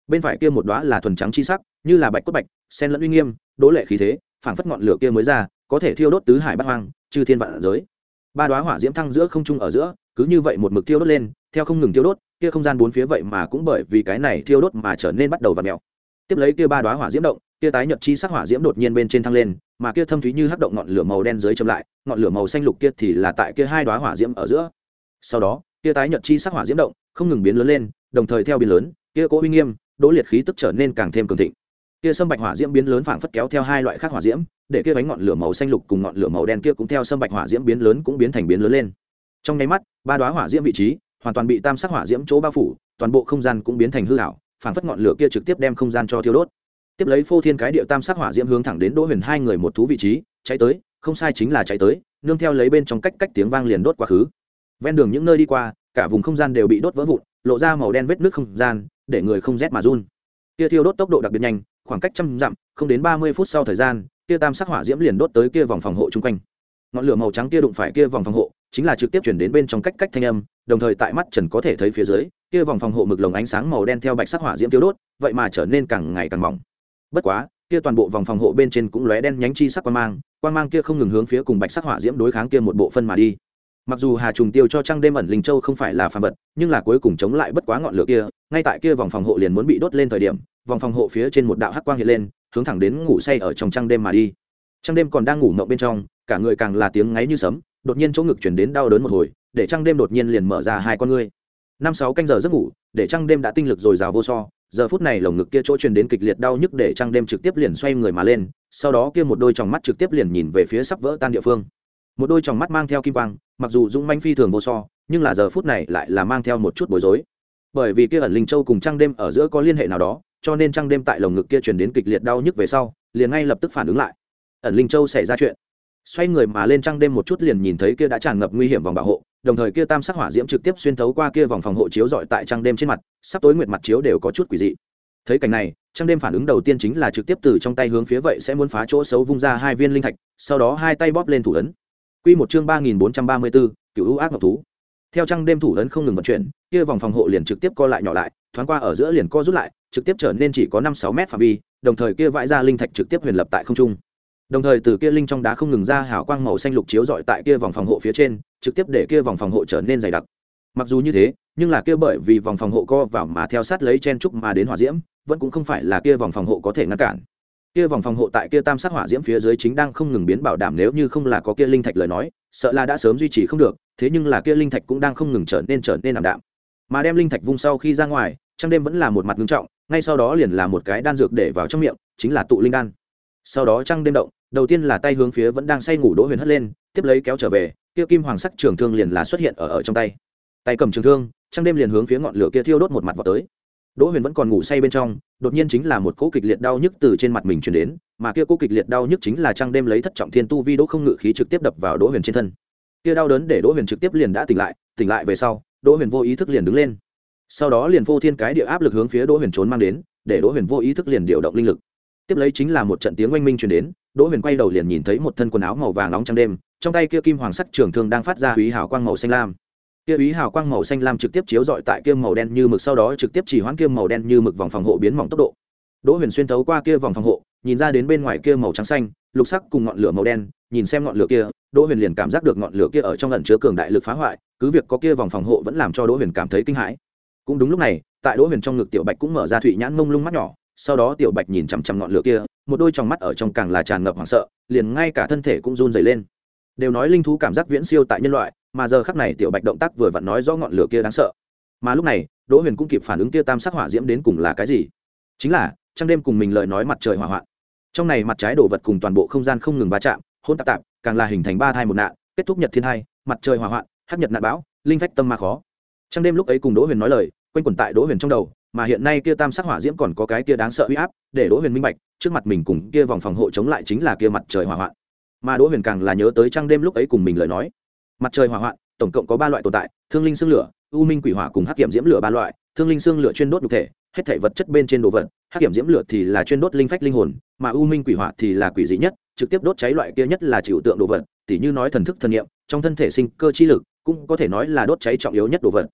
bên phải kia một đóa là thuần trắng chi sắc, như là bạch cốt bạch, sen lẫn uy nghiêm, đố lệ khí thế, phảng phất ngọn lửa kia mới ra, có thể thiêu đốt tứ hải bát hoang, chư thiên vạn giới. Ba đóa hỏa diễm thăng giữa không trung ở giữa, cứ như vậy một mực thiêu đốt lên, theo không ngừng thiêu đốt, kia không gian bốn phía vậy mà cũng bởi vì cái này thiêu đốt mà trở nên bắt đầu vặn mèo. Tiếp lấy kia ba đóa hỏa diễm động, kia tái nhật chi sắc hỏa diễm đột nhiên bên trên thăng lên, mà kia thâm thúy như hắc động ngọn lửa màu đen dưới châm lại, ngọn lửa màu xanh lục kia thì là tại kia hai đóa hỏa diễm ở giữa. Sau đó, kia tái nhật chi sắc hỏa diễm động, không ngừng biến lớn lên, đồng thời theo biến lớn, kia cỗ uy nghiêm, đỗ liệt khí tức trở nên càng thêm cường thịnh. Kia sâm bạch hỏa diễm biến lớn phảng phất kéo theo hai loại khác hỏa diễm, để kia bánh ngọn lửa màu xanh lục cùng ngọn lửa màu đen kia cũng theo sâm bạch hỏa diễm biến lớn cũng biến thành biến lớn lên. Trong nháy mắt, ba đóa hỏa diễm vị trí hoàn toàn bị tam sắc hỏa diễm chỗ bao phủ, toàn bộ không gian cũng biến thành hư ảo, phảng phất ngọn lửa kia trực tiếp đem không gian cho thiêu đốt. Tiếp lấy phô thiên cái địa tam sắc hỏa diễm hướng thẳng đến Đỗ Huyền hai người một thú vị trí, cháy tới, không sai chính là cháy tới, nương theo lấy bên trong cách cách tiếng vang liền đốt quá khứ. Ven đường những nơi đi qua, cả vùng không gian đều bị đốt vỡ vụn, lộ ra màu đen vết nước không gian, để người không rét mà run. Kia thiêu đốt tốc độ đặc biệt nhanh, khoảng cách trăm dặm, không đến ba mươi phút sau thời gian, kia tam sắc hỏa diễm liền đốt tới kia vòng phòng hộ chung quanh. Ngọn lửa màu trắng kia đụng phải kia vòng phòng hộ, chính là trực tiếp chuyển đến bên trong cách cách thanh âm, đồng thời tại mắt trần có thể thấy phía dưới, kia vòng phòng hộ mực lồng ánh sáng màu đen theo bạch sắc hỏa diễm tiêu đốt, vậy mà trở nên càng ngày càng mỏng. Bất quá, kia toàn bộ vòng phòng hộ bên trên cũng lóe đen nhánh chi sắc quang mang, quang mang kia không ngừng hướng phía cùng bạch sắc hỏa diễm đối kháng kia một bộ phân mà đi. Mặc dù Hà Trùng Tiêu cho Trăng Đêm ẩn linh châu không phải là phàm vật, nhưng là cuối cùng chống lại bất quá ngọn lửa kia, ngay tại kia vòng phòng hộ liền muốn bị đốt lên thời điểm, vòng phòng hộ phía trên một đạo hắc quang hiện lên, hướng thẳng đến ngủ say ở trong Trăng Đêm mà đi. Trăng Đêm còn đang ngủ mộng bên trong, cả người càng là tiếng ngáy như sấm, đột nhiên chỗ ngực truyền đến đau đớn một hồi, để Trăng Đêm đột nhiên liền mở ra hai con ngươi. Năm sáu canh giờ giấc ngủ, để Trăng Đêm đã tinh lực dồi dào vô so, giờ phút này lồng ngực kia chỗ truyền đến kịch liệt đau nhức để Trăng Đêm trực tiếp liền xoay người mà lên, sau đó kia một đôi tròng mắt trực tiếp liền nhìn về phía sắp vỡ tan địa phương. Một đôi tròng mắt mang theo kim quang, mặc dù dũng mãnh phi thường vô so, nhưng là giờ phút này lại là mang theo một chút bối rối. Bởi vì kia ẩn linh châu cùng Trăng Đêm ở giữa có liên hệ nào đó, cho nên Trăng Đêm tại lồng ngực kia truyền đến kịch liệt đau nhức về sau, liền ngay lập tức phản ứng lại. Ẩn linh châu xảy ra chuyện. Xoay người mà lên Trăng Đêm một chút liền nhìn thấy kia đã tràn ngập nguy hiểm vòng bảo hộ, đồng thời kia tam sắc hỏa diễm trực tiếp xuyên thấu qua kia vòng phòng hộ chiếu rọi tại Trăng Đêm trên mặt, sắp tối nguyệt mặt chiếu đều có chút quỷ dị. Thấy cảnh này, Trăng Đêm phản ứng đầu tiên chính là trực tiếp từ trong tay hướng phía vậy sẽ muốn phá chỗ xấu vung ra hai viên linh thạch, sau đó hai tay bóp lên thủ ấn. Quy một chương ba nghìn bốn trăm ba mươi tư, Cửu U ác ngọc thú. Theo Trăng Đêm thủ ấn không ngừng vận chuyển, kia vòng phòng hộ liền trực tiếp co lại nhỏ lại, thoáng qua ở giữa liền co rút lại, trực tiếp trở nên chỉ có năm sáu mét phạm vi, đồng thời kia vãi ra linh thạch trực tiếp huyền lập tại không trung. Đồng thời từ kia linh trong đá không ngừng ra hào quang màu xanh lục chiếu rọi tại kia vòng phòng hộ phía trên, trực tiếp để kia vòng phòng hộ trở nên dày đặc. Mặc dù như thế, nhưng là kia bởi vì vòng phòng hộ co vào mà theo sát lấy chen trúc mà đến hỏa diễm, vẫn cũng không phải là kia vòng phòng hộ có thể ngăn cản. Kia vòng phòng hộ tại kia tam sắc hỏa diễm phía dưới chính đang không ngừng biến bảo đảm nếu như không là có kia linh thạch lời nói, sợ là đã sớm duy trì không được, thế nhưng là kia linh thạch cũng đang không ngừng trở nên trở nên ảm đạm. Mà đem linh thạch vung sau khi ra ngoài, Trăng Đêm vẫn là một mặt nghiêm trọng, ngay sau đó liền là một cái đan dược để vào trong miệng, chính là tụ linh đan. Sau đó Trăng Đêm động, đầu tiên là tay hướng phía vẫn đang say ngủ Đỗ Huyền hất lên, tiếp lấy kéo trở về, kia kim hoàng sắc trường thương liền là xuất hiện ở ở trong tay. Tay cầm trường thương, Trăng Đêm liền hướng phía ngọn lửa kia thiêu đốt một mặt vào tới. Đỗ Huyền vẫn còn ngủ say bên trong, đột nhiên chính là một cỗ kịch liệt đau nhức từ trên mặt mình truyền đến, mà kia cỗ kịch liệt đau nhức chính là Trăng Đêm lấy thất trọng thiên tu vi Đỗ không ngự khí trực tiếp đập vào Đỗ Huyền trên thân. Kia đau đớn để Đỗ Huyền trực tiếp liền đã tỉnh lại, tỉnh lại về sau, Đỗ Huyền vô ý thức liền đứng lên. Sau đó liền vô thiên cái địa áp lực hướng phía Đỗ Huyền trốn mang đến, để Đỗ Huyền vô ý thức liền điều động linh lực. Tiếp lấy chính là một trận tiếng oanh minh truyền đến, Đỗ Huyền quay đầu liền nhìn thấy một thân quần áo màu vàng nóng Trăng Đêm, trong tay kia kim hoàng sắc trường thương đang phát ra úy hào quang màu xanh lam. Kia úy hào quang màu xanh lam trực tiếp chiếu rọi tại kia màu đen như mực, sau đó trực tiếp chỉ hoãn kia màu đen như mực vòng phòng hộ biến mỏng tốc độ. Đỗ Huyền xuyên thấu qua kia vòng phòng hộ, nhìn ra đến bên ngoài kia màu trắng xanh, lục sắc cùng ngọn lửa màu đen, nhìn xem ngọn lửa kia, Đỗ Huyền liền cảm giác được ngọn lửa kia ở trong ẩn chứa cường đại lực phá hoại, cứ việc có kia vòng phòng hộ vẫn làm cho Đỗ Huyền cảm thấy kinh hãi. Cũng đúng lúc này, tại Đỗ Huyền trong ngực Tiểu Bạch cũng mở ra thụy nhãn mông lung mắt nhỏ, sau đó Tiểu Bạch nhìn chằm chằm ngọn lửa kia, một đôi tròng mắt ở trong càng là tràn ngập hoảng sợ, liền ngay cả thân thể cũng run rẩy lên. Đều nói linh thú cảm giác viễn siêu tại nhân loại, mà giờ khắc này Tiểu Bạch động tác vừa vặn nói rõ ngọn lửa kia đáng sợ. Mà lúc này, Đỗ Huyền cũng kịp phản ứng kia tam sắc hỏa diễm đến cùng là cái gì? Chính là Trăng Đêm cùng mình lời nói mặt trời hỏa hoạn. Trong này mặt trái đồ vật cùng toàn bộ không gian không ngừng va chạm, hỗn tạp tạp, càng là hình thành ba thai một nạn, kết thúc nhật thiên thai, mặt trời hỏa hoạn, hắc nhật nạn bão, linh phách tâm ma khó. Trăng Đêm lúc ấy cùng Đỗ Huyền nói lời, quanh quẩn tại Đỗ Huyền trong đầu, mà hiện nay kia tam sắc hỏa diễm còn có cái kia đáng sợ uy áp, để Đỗ Huyền minh bạch, trước mặt mình cùng kia vòng phòng hộ chống lại chính là kia mặt trời hỏa hoạn. Mà Đỗ Huyền càng là nhớ tới Trăng Đêm lúc ấy cùng mình lời nói. Mặt trời hỏa hoạn, tổng cộng có ba loại tồn tại, thương linh xương lửa, u minh quỷ hỏa cùng hắc kiểm diễm lửa ba loại, thương linh xương lửa chuyên đốt nhục thể, hết thảy vật chất bên trên đồ vật, hắc kiểm diễm lửa thì là chuyên đốt linh phách linh hồn, mà u minh quỷ hỏa thì là quỷ dị nhất, trực tiếp đốt cháy loại kia nhất là chịu tượng đồ vật, tỉ như nói thần thức thần niệm, trong thân thể sinh cơ chi lực, cũng có thể nói là đốt cháy trọng yếu nhất đồ vật.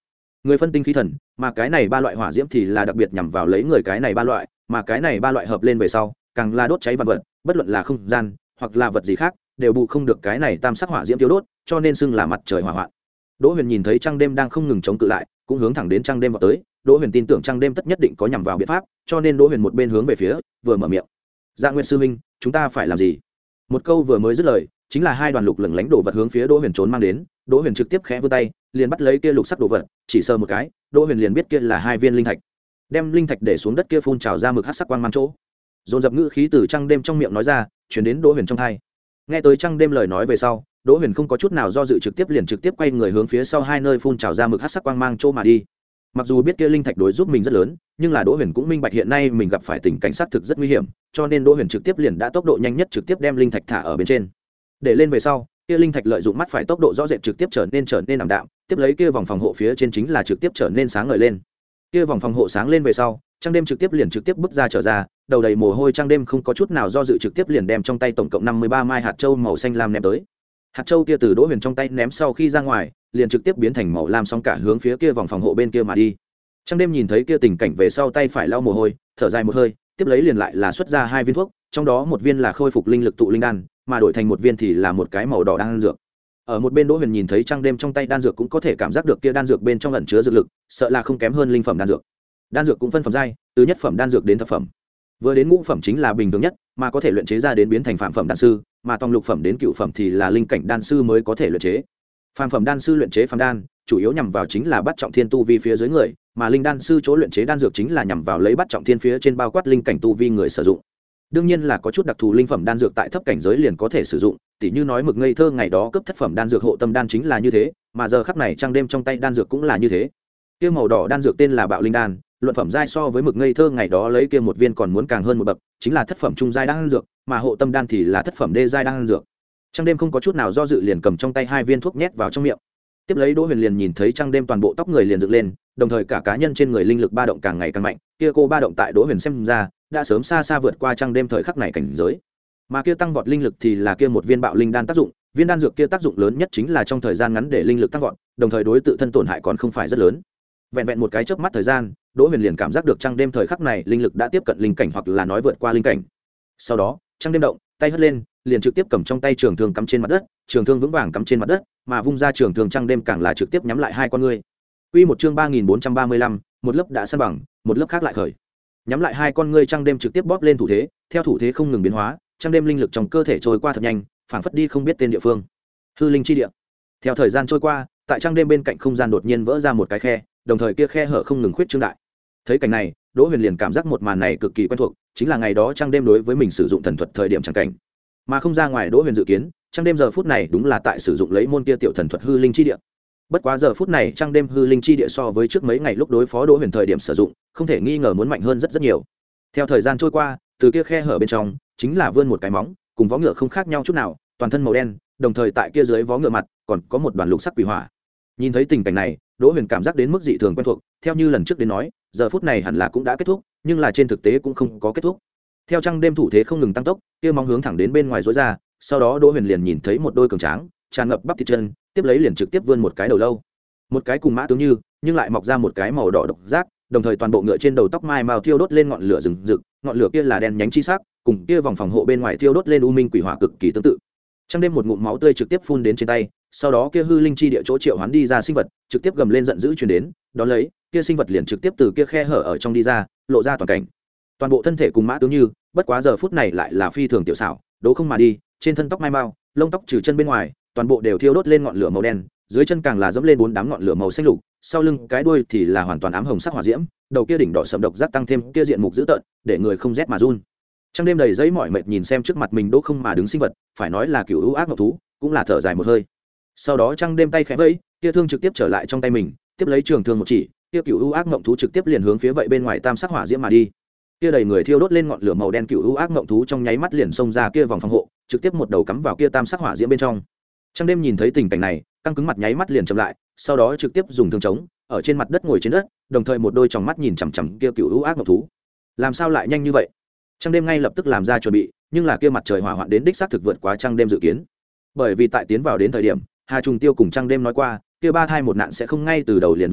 người phân tinh khí thần, mà cái này ba loại hỏa diễm thì là đặc biệt nhằm vào lấy người cái này ba loại, mà cái này ba loại hợp lên về sau càng là đốt cháy vật vật, bất luận là không gian hoặc là vật gì khác đều bù không được cái này tam sắc hỏa diễm tiêu đốt, cho nên xưng là mặt trời hỏa hoạn. Đỗ Huyền nhìn thấy trăng đêm đang không ngừng chống cự lại, cũng hướng thẳng đến trăng đêm vào tới. Đỗ Huyền tin tưởng trăng đêm tất nhất định có nhằm vào biện pháp, cho nên Đỗ Huyền một bên hướng về phía, vừa mở miệng. Dạ Nguyệt sư huynh, chúng ta phải làm gì? Một câu vừa mới dứt lời, chính là hai đoàn lục lửng lánh đồ vật hướng phía Đỗ Huyền trốn mang đến. Đỗ Huyền trực tiếp khẽ vươn tay, liền bắt lấy kia lục sắc đồ vật, chỉ sờ một cái, Đỗ Huyền liền biết kia là hai viên linh thạch. Đem linh thạch để xuống đất kia phun trào ra mực hắc sắc quang mang chỗ. Dồn dập ngữ khí từ trăng đêm trong miệng nói ra, truyền đến Đỗ Huyền trong tai. Nghe tới trăng đêm lời nói về sau, Đỗ Huyền không có chút nào do dự, trực tiếp liền trực tiếp quay người hướng phía sau hai nơi phun trào ra mực hắc sắc quang mang chỗ mà đi. Mặc dù biết kia linh thạch đối giúp mình rất lớn, nhưng là Đỗ Huyền cũng minh bạch hiện nay mình gặp phải tình cảnh sát thực rất nguy hiểm, cho nên Đỗ Huyền trực tiếp liền đã tốc độ nhanh nhất trực tiếp đem linh thạch thả ở bên trên. Để lên về sau, kia linh thạch lợi dụng mắt phải tốc độ rõ rệt trực tiếp trở nên trở nên ảm đạm, tiếp lấy kia vòng phòng hộ phía trên chính là trực tiếp trở nên sáng ngời lên. Kia vòng phòng hộ sáng lên về sau, trăng đêm trực tiếp liền trực tiếp bước ra trở ra, đầu đầy mồ hôi trăng đêm không có chút nào do dự trực tiếp liền đem trong tay tổng cộng năm mươi ba mai hạt châu màu xanh lam ném tới. Hạt châu kia từ Đỗ Huyền trong tay ném sau khi ra ngoài, liền trực tiếp biến thành màu lam sóng cả hướng phía kia vòng phòng hộ bên kia mà đi. Trăng đêm nhìn thấy kia tình cảnh về sau tay phải lau mồ hôi, thở dài một hơi, tiếp lấy liền lại là xuất ra hai viên thuốc, trong đó một viên là khôi phục linh lực tụ linh đan, mà đổi thành một viên thì là một cái màu đỏ đan dược. Ở một bên Đỗ Huyền nhìn thấy trăng đêm trong tay đan dược cũng có thể cảm giác được kia đan dược bên trong ẩn chứa dược lực, sợ là không kém hơn linh phẩm đan dược. Đan dược cũng phân phẩm giai, từ nhất phẩm đan dược đến thập phẩm. Vừa đến ngũ phẩm chính là bình thường nhất, mà có thể luyện chế ra đến biến thành phạm phẩm đan sư, mà tòng lục phẩm đến cựu phẩm thì là linh cảnh đan sư mới có thể luyện chế. Phạm phẩm đan sư luyện chế phàm đan, chủ yếu nhằm vào chính là bắt trọng thiên tu vi phía dưới người, mà linh đan sư chỗ luyện chế đan dược chính là nhằm vào lấy bắt trọng thiên phía trên bao quát linh cảnh tu vi người sử dụng. Đương nhiên là có chút đặc thù linh phẩm đan dược tại thấp cảnh giới liền có thể sử dụng, tỉ như nói mực ngây thơ ngày đó cấp thất phẩm đan dược hộ tâm đan chính là như thế, mà giờ khắc này trăng đêm trong tay đan dược cũng là như thế. Kia màu đỏ đan dược tên là Bạo Linh đan, luận phẩm giai so với mực ngây thơ ngày đó lấy kia một viên còn muốn càng hơn một bậc, chính là thất phẩm trung giai đan dược, mà hộ tâm đan thì là thất phẩm đê giai đan dược. Trăng đêm không có chút nào do dự liền cầm trong tay hai viên thuốc nhét vào trong miệng. Tiếp lấy Đỗ Huyền liền nhìn thấy trăng đêm toàn bộ tóc người liền dựng lên, đồng thời cả cá nhân trên người linh lực ba động càng ngày càng mạnh, kia cô ba động tại Đỗ Huyền xem ra đã sớm xa xa vượt qua trăng đêm thời khắc này cảnh giới. Mà kia tăng vọt linh lực thì là kia một viên Bạo Linh đan tác dụng, viên đan dược kia tác dụng lớn nhất chính là trong thời gian ngắn để linh lực tăng vọt, đồng thời đối tự thân tổn hại còn không phải rất lớn. Vẹn vẹn một cái chớp mắt thời gian, Đỗ Huyền liền cảm giác được trăng đêm thời khắc này linh lực đã tiếp cận linh cảnh hoặc là nói vượt qua linh cảnh. Sau đó, trăng đêm động, tay hất lên, liền trực tiếp cầm trong tay trường thương cắm trên mặt đất, trường thương vững vàng cắm trên mặt đất, mà vung ra trường thương trăng đêm càng là trực tiếp nhắm lại hai con ngươi. Quy một chương ba nghìn bốn trăm ba mươi lăm, một lớp đã san bằng, một lớp khác lại khởi. Nhắm lại hai con ngươi trăng đêm trực tiếp bóp lên thủ thế, theo thủ thế không ngừng biến hóa, trăng đêm linh lực trong cơ thể trôi qua thật nhanh, phảng phất đi không biết tên địa phương. Hư linh chi địa. Theo thời gian trôi qua, tại trăng đêm bên cạnh không gian đột nhiên vỡ ra một cái khe, đồng thời kia khe hở không ngừng khuyết trương đại. Thấy cảnh này, Đỗ Huyền liền cảm giác một màn này cực kỳ quen thuộc, chính là ngày đó trăng đêm đối với mình sử dụng thần thuật thời điểm chẳng cảnh. Mà không ra ngoài Đỗ Huyền dự kiến, trăng đêm giờ phút này đúng là tại sử dụng lấy môn kia tiểu thần thuật hư linh chi địa. Bất quá giờ phút này trăng đêm hư linh chi địa so với trước mấy ngày lúc đối phó Đỗ Huyền thời điểm sử dụng, không thể nghi ngờ muốn mạnh hơn rất rất nhiều. Theo thời gian trôi qua, từ kia khe hở bên trong, chính là vươn một cái móng, cùng vó ngựa không khác nhau chút nào, toàn thân màu đen, đồng thời tại kia dưới vó ngựa mặt còn có một đoàn lục sắc quỷ hỏa. Nhìn thấy tình cảnh này, Đỗ Huyền cảm giác đến mức dị thường quen thuộc, theo như lần trước đến nói, giờ phút này hẳn là cũng đã kết thúc, nhưng là trên thực tế cũng không có kết thúc. Theo trăng đêm thủ thế không ngừng tăng tốc, kia móng hướng thẳng đến bên ngoài rối ra, sau đó Đỗ Huyền liền nhìn thấy một đôi cường tráng, tràn ngập bắp thịt chân, tiếp lấy liền trực tiếp vươn một cái đầu lâu, một cái cùng mã tướng như, nhưng lại mọc ra một cái màu đỏ độc giác, đồng thời toàn bộ ngựa trên đầu tóc mai mao thiêu đốt lên ngọn lửa rừng rực, ngọn lửa kia là đen nhánh chi sắc, cùng kia vòng phòng hộ bên ngoài thiêu đốt lên u minh quỷ hỏa cực kỳ tương tự. Trăng đêm một ngụm máu tươi trực tiếp phun đến trên tay, sau đó kia hư linh chi địa chỗ triệu hoán đi ra sinh vật, trực tiếp gầm lên giận dữ truyền đến, đón lấy, kia sinh vật liền trực tiếp từ kia khe hở ở trong đi ra, lộ ra toàn cảnh. Toàn bộ thân thể cùng mã tướng như, bất quá giờ phút này lại là phi thường tiểu xảo, đố không mà đi, trên thân tóc mai mao, lông tóc trừ chân bên ngoài, toàn bộ đều thiêu đốt lên ngọn lửa màu đen, dưới chân càng là dẫm lên bốn đám ngọn lửa màu xanh lục, sau lưng cái đuôi thì là hoàn toàn ám hồng sắc hỏa diễm, đầu kia đỉnh đỏ sẫm độc giác tăng thêm kia diện mục dữ tợn, để người không rét mà run. Trăng đêm đầy giấy mỏi mệt nhìn xem trước mặt mình đỗ không mà đứng sinh vật, phải nói là cựu ưu ác ngọc thú, cũng là thở dài một hơi. Sau đó trăng đêm tay khẽ vẫy, kia thương trực tiếp trở lại trong tay mình, tiếp lấy trường thương một chỉ, kia cựu ưu ác ngọc thú trực tiếp liền hướng phía vậy bên ngoài tam sắc hỏa diễm mà đi. Kia đầy người thiêu đốt lên ngọn lửa màu đen cựu ưu ác ngọc thú trong nháy mắt liền xông ra kia vòng phòng hộ, trực tiếp một đầu cắm vào kia tam sắc hỏa diễm bên trong. Trăng đêm nhìn thấy tình cảnh này, căng cứng mặt nháy mắt liền chậm lại, sau đó trực tiếp dùng thương chống ở trên mặt đất ngồi trên đất, đồng thời một đôi tròng mắt nhìn chằm chằm kia cựu ưu ác ngọc thú. Làm sao lại nhanh như vậy? Trăng đêm ngay lập tức làm ra chuẩn bị, nhưng là kia mặt trời hỏa hoạn đến đích xác thực vượt quá trăng đêm dự kiến. Bởi vì tại tiến vào đến thời điểm, Hà Trùng Tiêu cùng trăng đêm nói qua, kia ba thai một nạn sẽ không ngay từ đầu liền đụng phải,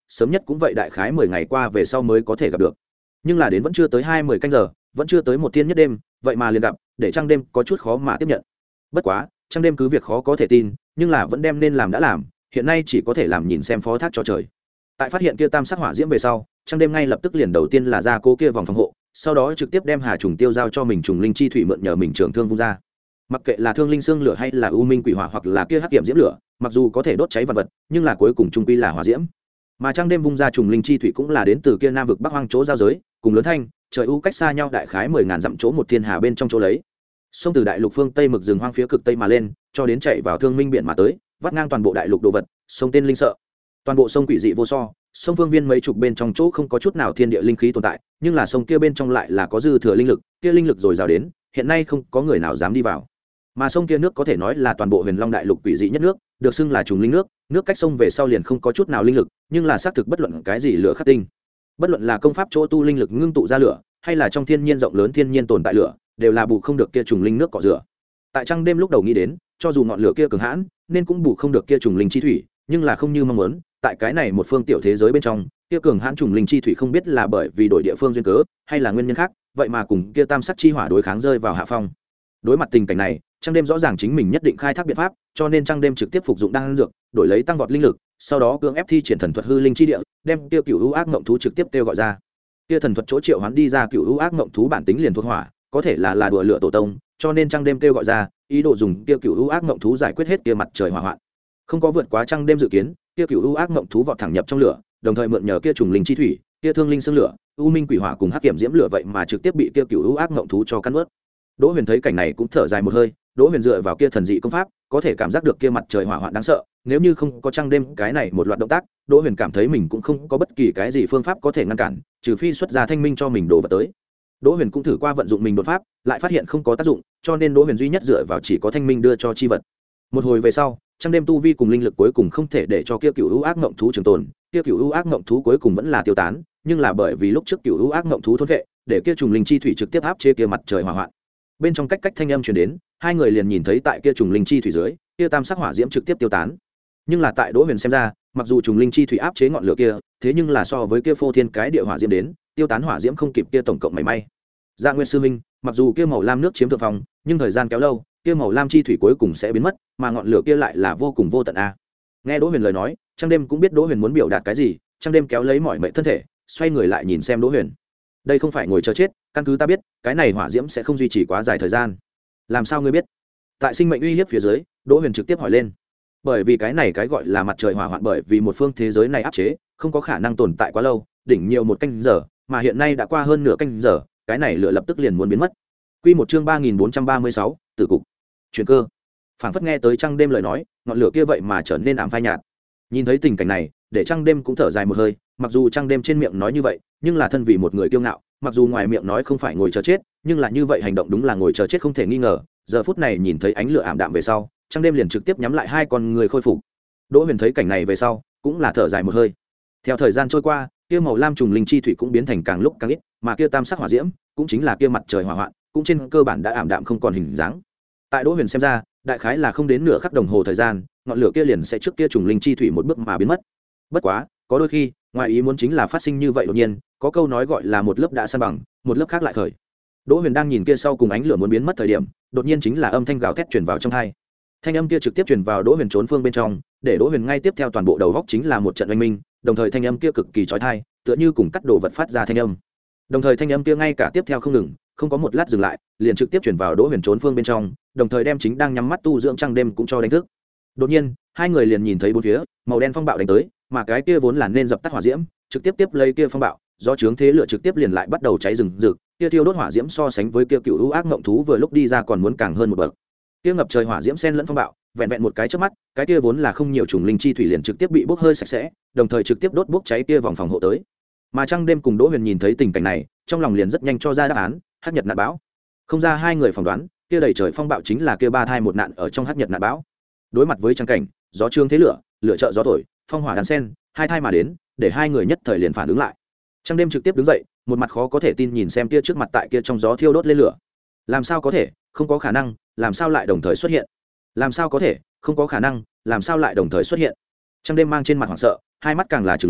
sớm nhất cũng vậy đại khái mười ngày qua về sau mới có thể gặp được. Nhưng là đến vẫn chưa tới hai mươi canh giờ, vẫn chưa tới một thiên nhất đêm, vậy mà liền gặp, để Trăng đêm có chút khó mà tiếp nhận. Bất quá, Trăng đêm cứ việc khó có thể tin, nhưng là vẫn đem nên làm đã làm, hiện nay chỉ có thể làm nhìn xem phó thác cho trời. Tại phát hiện kia tam sắc hỏa diễm về sau, Trăng đêm ngay lập tức liền đầu tiên là ra cố kia vòng phòng hộ, sau đó trực tiếp đem Hà Trùng Tiêu giao cho mình trùng linh chi thủy mượn nhờ mình trường thương vung ra. Mặc kệ là thương linh xương lửa hay là u minh quỷ hỏa hoặc là kia hắc kiểm diễm lửa, mặc dù có thể đốt cháy vật vật, nhưng là cuối cùng trung quy là hỏa diễm. Mà Trăng đêm vung ra trùng linh chi thủy cũng là đến từ kia nam vực bắc hoang chỗ giao giới, cùng lớn thanh, trời u cách xa nhau đại khái mười ngàn dặm chỗ một thiên hà bên trong chỗ lấy. Sông từ đại lục phương tây mực rừng hoang phía cực tây mà lên, cho đến chạy vào thương minh biển mà tới, vắt ngang toàn bộ đại lục đồ vật, sông tên linh sợ. Toàn bộ sông quỷ dị vô so, sông phương viên mấy chục bên trong chỗ không có chút nào thiên địa linh khí tồn tại, nhưng là sông kia bên trong lại là có dư thừa linh lực, kia linh lực dồi dào đến, hiện nay không có người nào dám đi vào. Mà sông kia nước có thể nói là toàn bộ Huyền Long đại lục quỷ dị nhất nước, được xưng là trùng linh nước, nước cách sông về sau liền không có chút nào linh lực, nhưng là xác thực bất luận cái gì lửa khắc tinh. Bất luận là công pháp chỗ tu linh lực ngưng tụ ra lửa, hay là trong thiên nhiên rộng lớn thiên nhiên tồn tại lửa, đều là bù không được kia trùng linh nước cọ rửa. Tại Trăng đêm lúc đầu nghĩ đến, cho dù ngọn lửa kia cường hãn, nên cũng bù không được kia trùng linh chi thủy, nhưng là không như mong muốn, tại cái này một phương tiểu thế giới bên trong, kia cường hãn trùng linh chi thủy không biết là bởi vì đổi địa phương duyên cớ, hay là nguyên nhân khác, vậy mà cùng kia tam sắc chi hỏa đối kháng rơi vào hạ phong. Đối mặt tình cảnh này, Trăng đêm rõ ràng chính mình nhất định khai thác biện pháp, cho nên Trăng đêm trực tiếp phục dụng đan dược, đổi lấy tăng vọt linh lực, sau đó cưỡng ép thi triển thần thuật hư linh chi địa, đem kia cửu u ác ngộng thú trực tiếp kêu gọi ra. Kia thần thuật chỗ triệu hoán đi ra cửu u ác ngộng thú bản tính liền thuộc hỏa, có thể là là đùa lửa tổ tông, cho nên Trăng đêm kêu gọi ra, ý đồ dùng kia cửu u ác ngộng thú giải quyết hết kia mặt trời hỏa hoạn. Không có vượt quá Trăng đêm dự kiến, kia cửu u ác ngộng thú vọt thẳng nhập trong lửa, đồng thời mượn nhờ kia trùng linh chi thủy, kia thương linh xương lửa, u minh quỷ hỏa cùng hắc kiểm diễm lửa vậy mà trực tiếp bị kia cửu u ác ngộng thú cho cắn nuốt. Đỗ Huyền thấy cảnh này cũng thở dài một hơi, Đỗ Huyền dựa vào kia thần dị công pháp, có thể cảm giác được kia mặt trời hỏa hoạn đáng sợ, nếu như không có Trăng đêm cái này một loạt động tác, Đỗ Huyền cảm thấy mình cũng không có bất kỳ cái gì phương pháp có thể ngăn cản, trừ phi xuất ra thanh minh cho mình đồ vật tới. Đỗ Huyền cũng thử qua vận dụng mình đột pháp, lại phát hiện không có tác dụng, cho nên Đỗ Huyền duy nhất dựa vào chỉ có thanh minh đưa cho chi vật. Một hồi về sau, Trăng đêm tu vi cùng linh lực cuối cùng không thể để cho kia cửu u ác ngộng thú trường tồn, kia cửu u ác ngộng thú cuối cùng vẫn là tiêu tán, nhưng là bởi vì lúc trước cửu u ác ngộng thú thôn vệ, để kia trùng linh chi thủy trực tiếp áp chế kia mặt trời hỏa hoạn. Bên trong cách cách thanh âm truyền đến, hai người liền nhìn thấy tại kia trùng linh chi thủy dưới, kia tam sắc hỏa diễm trực tiếp tiêu tán. Nhưng là tại Đỗ Huyền xem ra, mặc dù trùng linh chi thủy áp chế ngọn lửa kia, thế nhưng là so với kia phô thiên cái địa hỏa diễm đến, tiêu tán hỏa diễm không kịp kia tổng cộng mảy may. Dạ Nguyên sư minh, mặc dù kia màu lam nước chiếm thượng phong, nhưng thời gian kéo lâu, kia màu lam chi thủy cuối cùng sẽ biến mất, mà ngọn lửa kia lại là vô cùng vô tận a. Nghe Đỗ Huyền lời nói, Trăng đêm cũng biết Đỗ Huyền muốn biểu đạt cái gì, Trăng đêm kéo lấy mọi mệnh thân thể, xoay người lại nhìn xem Đỗ Huyền. Đây không phải ngồi chờ chết, căn cứ ta biết, cái này hỏa diễm sẽ không duy trì quá dài thời gian. Làm sao ngươi biết? Tại sinh mệnh uy hiếp phía dưới, Đỗ Huyền trực tiếp hỏi lên. Bởi vì cái này cái gọi là mặt trời hỏa hoạn bởi vì một phương thế giới này áp chế, không có khả năng tồn tại quá lâu, đỉnh nhiều một canh giờ, mà hiện nay đã qua hơn nửa canh giờ, cái này lửa lập tức liền muốn biến mất. Quy một chương ba nghìn bốn trăm ba mươi sáu, tử cục. Chuyển cơ. Phảng phất nghe tới Trăng đêm lời nói, ngọn lửa kia vậy mà trở nên ảm phai nhạt. Nhìn thấy tình cảnh này, để Trăng đêm cũng thở dài một hơi, mặc dù Trăng đêm trên miệng nói như vậy, nhưng là thân vì một người kiêu ngạo, mặc dù ngoài miệng nói không phải ngồi chờ chết, nhưng là như vậy hành động đúng là ngồi chờ chết không thể nghi ngờ. Giờ phút này nhìn thấy ánh lửa ảm đạm về sau, Trăng đêm liền trực tiếp nhắm lại hai con người khôi phục. Đỗ Huyền thấy cảnh này về sau, cũng là thở dài một hơi. Theo thời gian trôi qua, kia màu lam trùng linh chi thủy cũng biến thành càng lúc càng ít, mà kia tam sắc hỏa diễm, cũng chính là kia mặt trời hỏa hoạn, cũng trên cơ bản đã ảm đạm không còn hình dáng. Tại Đỗ Huyền xem ra, đại khái là không đến nửa khắc đồng hồ thời gian, ngọn lửa kia liền sẽ trước kia trùng linh chi thủy một bước mà biến mất. Bất quá, có đôi khi, ngoài ý muốn chính là phát sinh như vậy đột nhiên, có câu nói gọi là một lớp đã san bằng, một lớp khác lại khởi. Đỗ Huyền đang nhìn kia sau cùng ánh lửa muốn biến mất thời điểm, đột nhiên chính là âm thanh gào thét truyền vào trong tai. Thanh âm kia trực tiếp truyền vào Đỗ Huyền trốn phương bên trong, để Đỗ Huyền ngay tiếp theo toàn bộ đầu góc chính là một trận oanh minh, đồng thời thanh âm kia cực kỳ chói tai, tựa như cùng cắt đồ vật phát ra thanh âm. Đồng thời thanh âm kia ngay cả tiếp theo không ngừng, không có một lát dừng lại, liền trực tiếp truyền vào Đỗ Huyền trốn phương bên trong, đồng thời đem chính đang nhắm mắt tu dưỡng Trăng đêm cũng cho đánh thức. Đột nhiên, hai người liền nhìn thấy bốn phía, màu đen phong bạo đánh tới, mà cái kia vốn là nên dập tắt hỏa diễm, trực tiếp tiếp lấy kia phong bạo, do chướng thế lửa trực tiếp liền lại bắt đầu cháy rừng rực, kia thiêu đốt hỏa diễm so sánh với kia cựu u ác ngộng thú vừa lúc đi ra còn muốn càng hơn một bậc. Kia ngập trời hỏa diễm xen lẫn phong bạo, vẹn vẹn một cái chớp mắt, cái kia vốn là không nhiều trùng linh chi thủy liền trực tiếp bị bốc hơi sạch sẽ, đồng thời trực tiếp đốt bốc cháy kia vòng phòng hộ tới. Mà Trăng đêm cùng Đỗ Huyền nhìn thấy tình cảnh này, trong lòng liền rất nhanh cho ra đáp án, hắc nhật nạn bão. Không ra hai người phỏng đoán, kia đầy trời phong bạo chính là kia ba thai một nạn ở trong hắc nhật nạn bão. Đối mặt với trang cảnh, gió trương thế lửa, lửa trợ gió thổi, phong hỏa đan sen, hai thai mà đến, để hai người nhất thời liền phản ứng lại. Trăng đêm trực tiếp đứng dậy, một mặt khó có thể tin nhìn xem kia trước mặt tại kia trong gió thiêu đốt lên lửa. Làm sao có thể, không có khả năng, làm sao lại đồng thời xuất hiện? Làm sao có thể, không có khả năng, làm sao lại đồng thời xuất hiện? Trăng đêm mang trên mặt hoảng sợ, hai mắt càng là trừng lớn,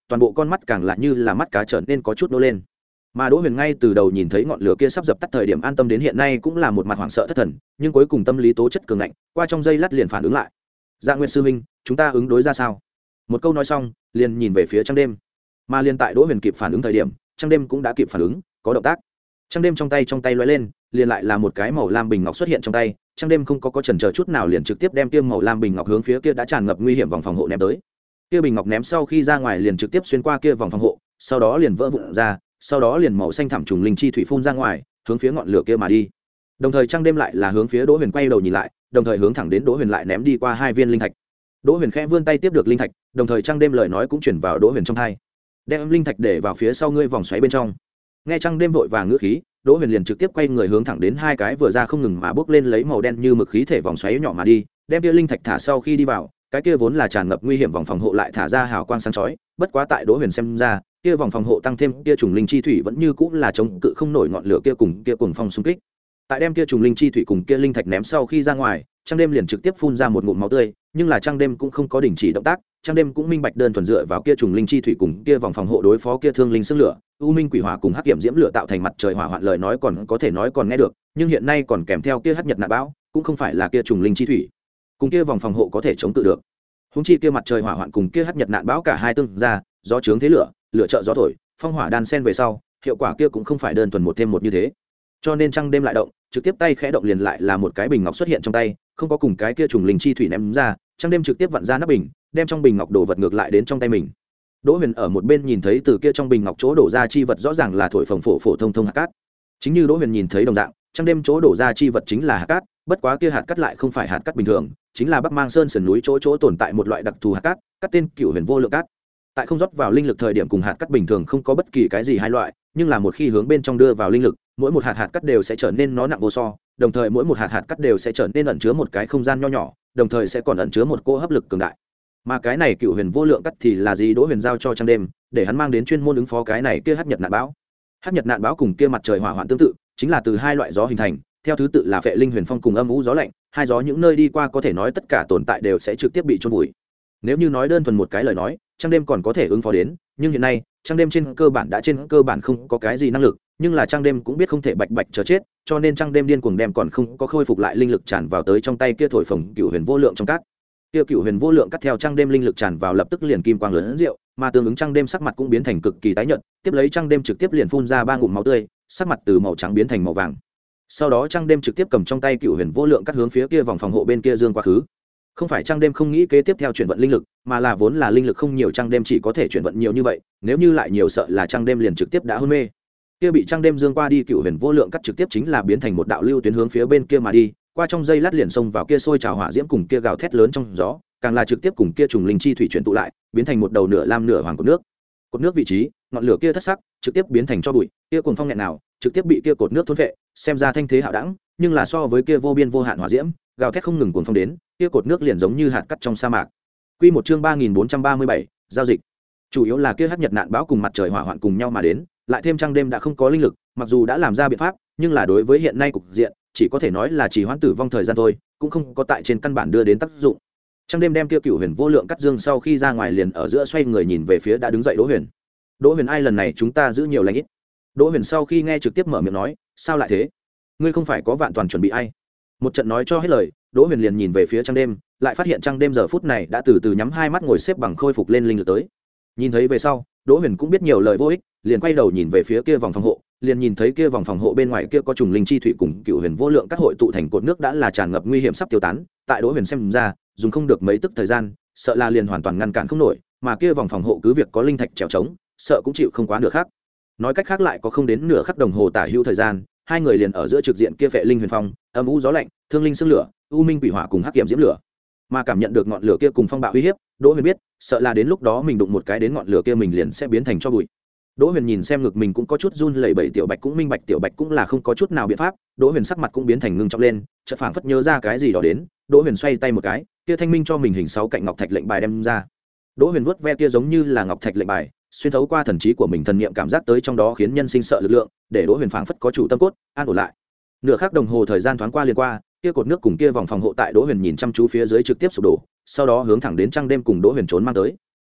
toàn bộ con mắt càng lại như là mắt cá trở nên có chút nô lên. Mà Đỗ Huyền ngay từ đầu nhìn thấy ngọn lửa kia sắp dập tắt thời điểm an tâm đến hiện nay cũng là một mặt hoảng sợ thất thần, nhưng cuối cùng tâm lý tố chất cường ngạnh, qua trong giây lát liền phản ứng lại. Dạ Nguyệt sư huynh, chúng ta ứng đối ra sao? Một câu nói xong, liền nhìn về phía Trăng Đêm. Mà liền tại Đỗ Huyền kịp phản ứng thời điểm, Trăng Đêm cũng đã kịp phản ứng, có động tác. Trăng Đêm trong tay trong tay lóe lên, liền lại là một cái màu lam bình ngọc xuất hiện trong tay. Trăng Đêm không có có chần chờ chút nào liền trực tiếp đem kia màu lam bình ngọc hướng phía kia đã tràn ngập nguy hiểm vòng phòng hộ ném tới. Kia bình ngọc ném sau khi ra ngoài liền trực tiếp xuyên qua kia vòng phòng hộ, sau đó liền vỡ vụn ra, sau đó liền màu xanh thẳm trùng linh chi thủy phun ra ngoài, hướng phía ngọn lửa kia mà đi. Đồng thời Trăng Đêm lại là hướng phía Đỗ Huyền quay đầu nhìn lại, đồng thời hướng thẳng đến Đỗ Huyền lại ném đi qua hai viên linh thạch. Đỗ Huyền khẽ vươn tay tiếp được linh thạch, đồng thời Trăng Đêm lời nói cũng chuyển vào Đỗ Huyền trong tai. Đem linh thạch để vào phía sau ngươi vòng xoáy bên trong. Nghe Trăng Đêm vội vàng ngữ khí, Đỗ Huyền liền trực tiếp quay người hướng thẳng đến hai cái vừa ra không ngừng mà bốc lên lấy màu đen như mực khí thể vòng xoáy nhỏ mà đi, đem kia linh thạch thả sau khi đi vào, cái kia vốn là tràn ngập nguy hiểm vòng phòng hộ lại thả ra hào quang sáng chói, bất quá tại Đỗ Huyền xem ra, kia vòng phòng hộ tăng thêm kia trùng linh chi thủy vẫn như cũng là chống cự không nổi ngọn lửa kia cùng kia cuồng phong xung kích. Tại đem kia trùng linh chi thủy cùng kia linh thạch ném sau khi ra ngoài, Trăng Đêm liền trực tiếp phun ra một ngụm máu tươi, nhưng là Trăng Đêm cũng không có đình chỉ động tác, Trăng Đêm cũng minh bạch đơn thuần dựa vào kia trùng linh chi thủy cùng kia vòng phòng hộ đối phó kia thương linh xương lửa, u minh quỷ hỏa cùng hắc kiểm diễm lửa tạo thành mặt trời hỏa hoạn lời nói còn có thể nói còn nghe được, nhưng hiện nay còn kèm theo kia hắc nhật nạn bão, cũng không phải là kia trùng linh chi thủy cùng kia vòng phòng hộ có thể chống cự được. Húng chi kia mặt trời hỏa hoạn cùng kia hắc nhật nạn bão cả hai tương ra, gió trướng thế lửa, lửa trợ gió thổi, phong hỏa đan sen về sau, hiệu quả kia cũng không phải đơn thuần một thêm một như thế. Cho nên Trăng Đêm lại động, trực tiếp tay khẽ động liền lại là một cái bình ngọc xuất hiện trong tay, không có cùng cái kia trùng linh chi thủy ném ra, Trăng Đêm trực tiếp vặn ra nắp bình, đem trong bình ngọc đổ vật ngược lại đến trong tay mình. Đỗ Huyền ở một bên nhìn thấy từ kia trong bình ngọc chỗ đổ ra chi vật rõ ràng là thổi phồng phổ phổ thông thông hạt cát. Chính như Đỗ Huyền nhìn thấy đồng dạng, Trăng Đêm chỗ đổ ra chi vật chính là hạt cát, bất quá kia hạt cát lại không phải hạt cát bình thường, chính là Bắc Mang Sơn sườn núi chỗ chỗ tồn tại một loại đặc thù hạt cát, cát tên Cửu Huyền Vô Lượng Cát. Tại không rót vào linh lực thời điểm cùng hạt cát bình thường không có bất kỳ cái gì hai loại, nhưng là một khi hướng bên trong đưa vào linh lực, mỗi một hạt hạt cát đều sẽ trở nên nó nặng vô so, đồng thời mỗi một hạt hạt cát đều sẽ trở nên ẩn chứa một cái không gian nho nhỏ, đồng thời sẽ còn ẩn chứa một cỗ hấp lực cường đại. Mà cái này Cửu Huyền Vô Lượng Cát thì là gì? Đỗ Huyền giao cho Trăng Đêm, để hắn mang đến chuyên môn ứng phó cái này kia hắc nhật nạn bão. Hắc nhật nạn bão cùng kia mặt trời hỏa hoạn tương tự, chính là từ hai loại gió hình thành, theo thứ tự là Phệ Linh Huyền Phong cùng Âm U gió lạnh, hai gió những nơi đi qua có thể nói tất cả tồn tại đều sẽ trực tiếp bị chôn vùi. Nếu như nói đơn thuần một cái lời nói, Trăng Đêm còn có thể ứng phó đến, nhưng hiện nay, Trăng Đêm trên cơ bản đã trên cơ bản không có cái gì năng lực, nhưng là Trăng Đêm cũng biết không thể bạch bạch chờ chết, cho nên Trăng Đêm điên cuồng đem còn không có khôi phục lại linh lực tràn vào tới trong tay kia thổi phồng Cửu Huyền Vô Lượng trong cát. Kia Cửu Huyền Vô Lượng cắt theo Trăng Đêm linh lực tràn vào lập tức liền kim quang lớn rượu, mà tương ứng Trăng Đêm sắc mặt cũng biến thành cực kỳ tái nhợt, tiếp lấy Trăng Đêm trực tiếp liền phun ra ba ngụm máu tươi, sắc mặt từ màu trắng biến thành màu vàng. Sau đó Trăng Đêm trực tiếp cầm trong tay Cửu Huyền Vô Lượng cắt hướng phía kia vòng phòng hộ bên kia dương quá khứ. Không phải Trăng Đêm không nghĩ kế tiếp theo chuyển vận linh lực, mà là vốn là linh lực không nhiều, Trăng Đêm chỉ có thể chuyển vận nhiều như vậy, nếu như lại nhiều sợ là Trăng Đêm liền trực tiếp đã hôn mê. Kia bị Trăng Đêm dương qua đi Cửu Huyền Vô Lượng cắt trực tiếp chính là biến thành một đạo lưu tuyến hướng phía bên kia mà đi, qua trong dây lát liền xông vào kia sôi trào hỏa diễm cùng kia gào thét lớn trong gió, càng là trực tiếp cùng kia trùng linh chi thủy chuyển tụ lại, biến thành một đầu nửa lam nửa hoàng cột nước. Cột nước vị trí, ngọn lửa kia thất sắc, trực tiếp biến thành cho bụi, kia cuồng phong nhẹ nào, trực tiếp bị kia cột nước thôn phệ, xem ra thanh thế hạo đẳng, nhưng là so với kia vô biên vô hạn hỏa diễm, gào thét không ngừng cuồng phong đến, kia cột nước liền giống như hạt cát trong sa mạc. Quy một chương ba nghìn bốn trăm ba mươi bảy, giao dịch. Chủ yếu là kia hắc nhật nạn bão cùng mặt trời hỏa hoạn cùng nhau mà đến, lại thêm Trăng Đêm đã không có linh lực, mặc dù đã làm ra biện pháp, nhưng là đối với hiện nay cục diện, chỉ có thể nói là chỉ hoãn tử vong thời gian thôi, cũng không có tại trên căn bản đưa đến tác dụng. Trăng Đêm đem kia Cửu Huyền Vô Lượng cắt dương sau khi ra ngoài liền ở giữa xoay người nhìn về phía đã đứng dậy Đỗ Huyền. Đỗ Huyền, ai lần này chúng ta giữ nhiều lành ít. Đỗ Huyền sau khi nghe trực tiếp mở miệng nói, sao lại thế? Ngươi không phải có vạn toàn chuẩn bị ai? Một trận nói cho hết lời, Đỗ Huyền liền nhìn về phía Trăng Đêm, lại phát hiện Trăng Đêm giờ phút này đã từ từ nhắm hai mắt ngồi xếp bằng khôi phục lên linh lực tới. Nhìn thấy về sau, Đỗ Huyền cũng biết nhiều lời vô ích, liền quay đầu nhìn về phía kia vòng phòng hộ, liền nhìn thấy kia vòng phòng hộ bên ngoài kia có trùng linh chi thủy cùng Cửu Huyền Vô Lượng các hội tụ thành cột nước đã là tràn ngập nguy hiểm sắp tiêu tán, tại Đỗ Huyền xem ra, dùng không được mấy tức thời gian, sợ là liền hoàn toàn ngăn cản không nổi, mà kia vòng phòng hộ cứ việc có linh thạch trèo trống, sợ cũng chịu không quá nửa khắc. Nói cách khác lại có không đến nửa khắc đồng hồ tả hữu thời gian, hai người liền ở giữa trực diện kia Phệ Linh Huyền Phong, âm u gió lạnh, thương linh sương lửa, u minh quỷ hỏa cùng hắc kiểm diễm lửa. Mà cảm nhận được ngọn lửa kia cùng phong bạo uy hiếp, Đỗ Huyền biết, sợ là đến lúc đó mình đụng một cái đến ngọn lửa kia mình liền sẽ biến thành tro bụi. Đỗ Huyền nhìn xem ngực mình cũng có chút run lẩy bẩy, Tiểu Bạch cũng minh bạch Tiểu Bạch cũng là không có chút nào biện pháp, Đỗ Huyền sắc mặt cũng biến thành ngưng trọng lên, chợt phảng phất nhớ ra cái gì đó đến, Đỗ Huyền xoay tay một cái, kia thanh minh cho mình hình sáu cạnh ngọc thạch lệnh bài đem ra. Đỗ Huyền vuốt ve kia giống như là ngọc thạch lệnh bài, xuyên thấu qua thần trí của mình thần niệm cảm giác tới trong đó khiến nhân sinh sợ lực lượng, để Đỗ Huyền phảng phất có chủ tâm cốt, an ổn lại. Nửa khắc đồng hồ thời gian thoáng qua liền qua, kia cột nước cùng kia vòng phòng hộ tại Đỗ Huyền nhìn chăm chú phía dưới trực tiếp sụp đổ, sau đó hướng thẳng đến Trăng Đêm cùng Đỗ Huyền trốn mang tới.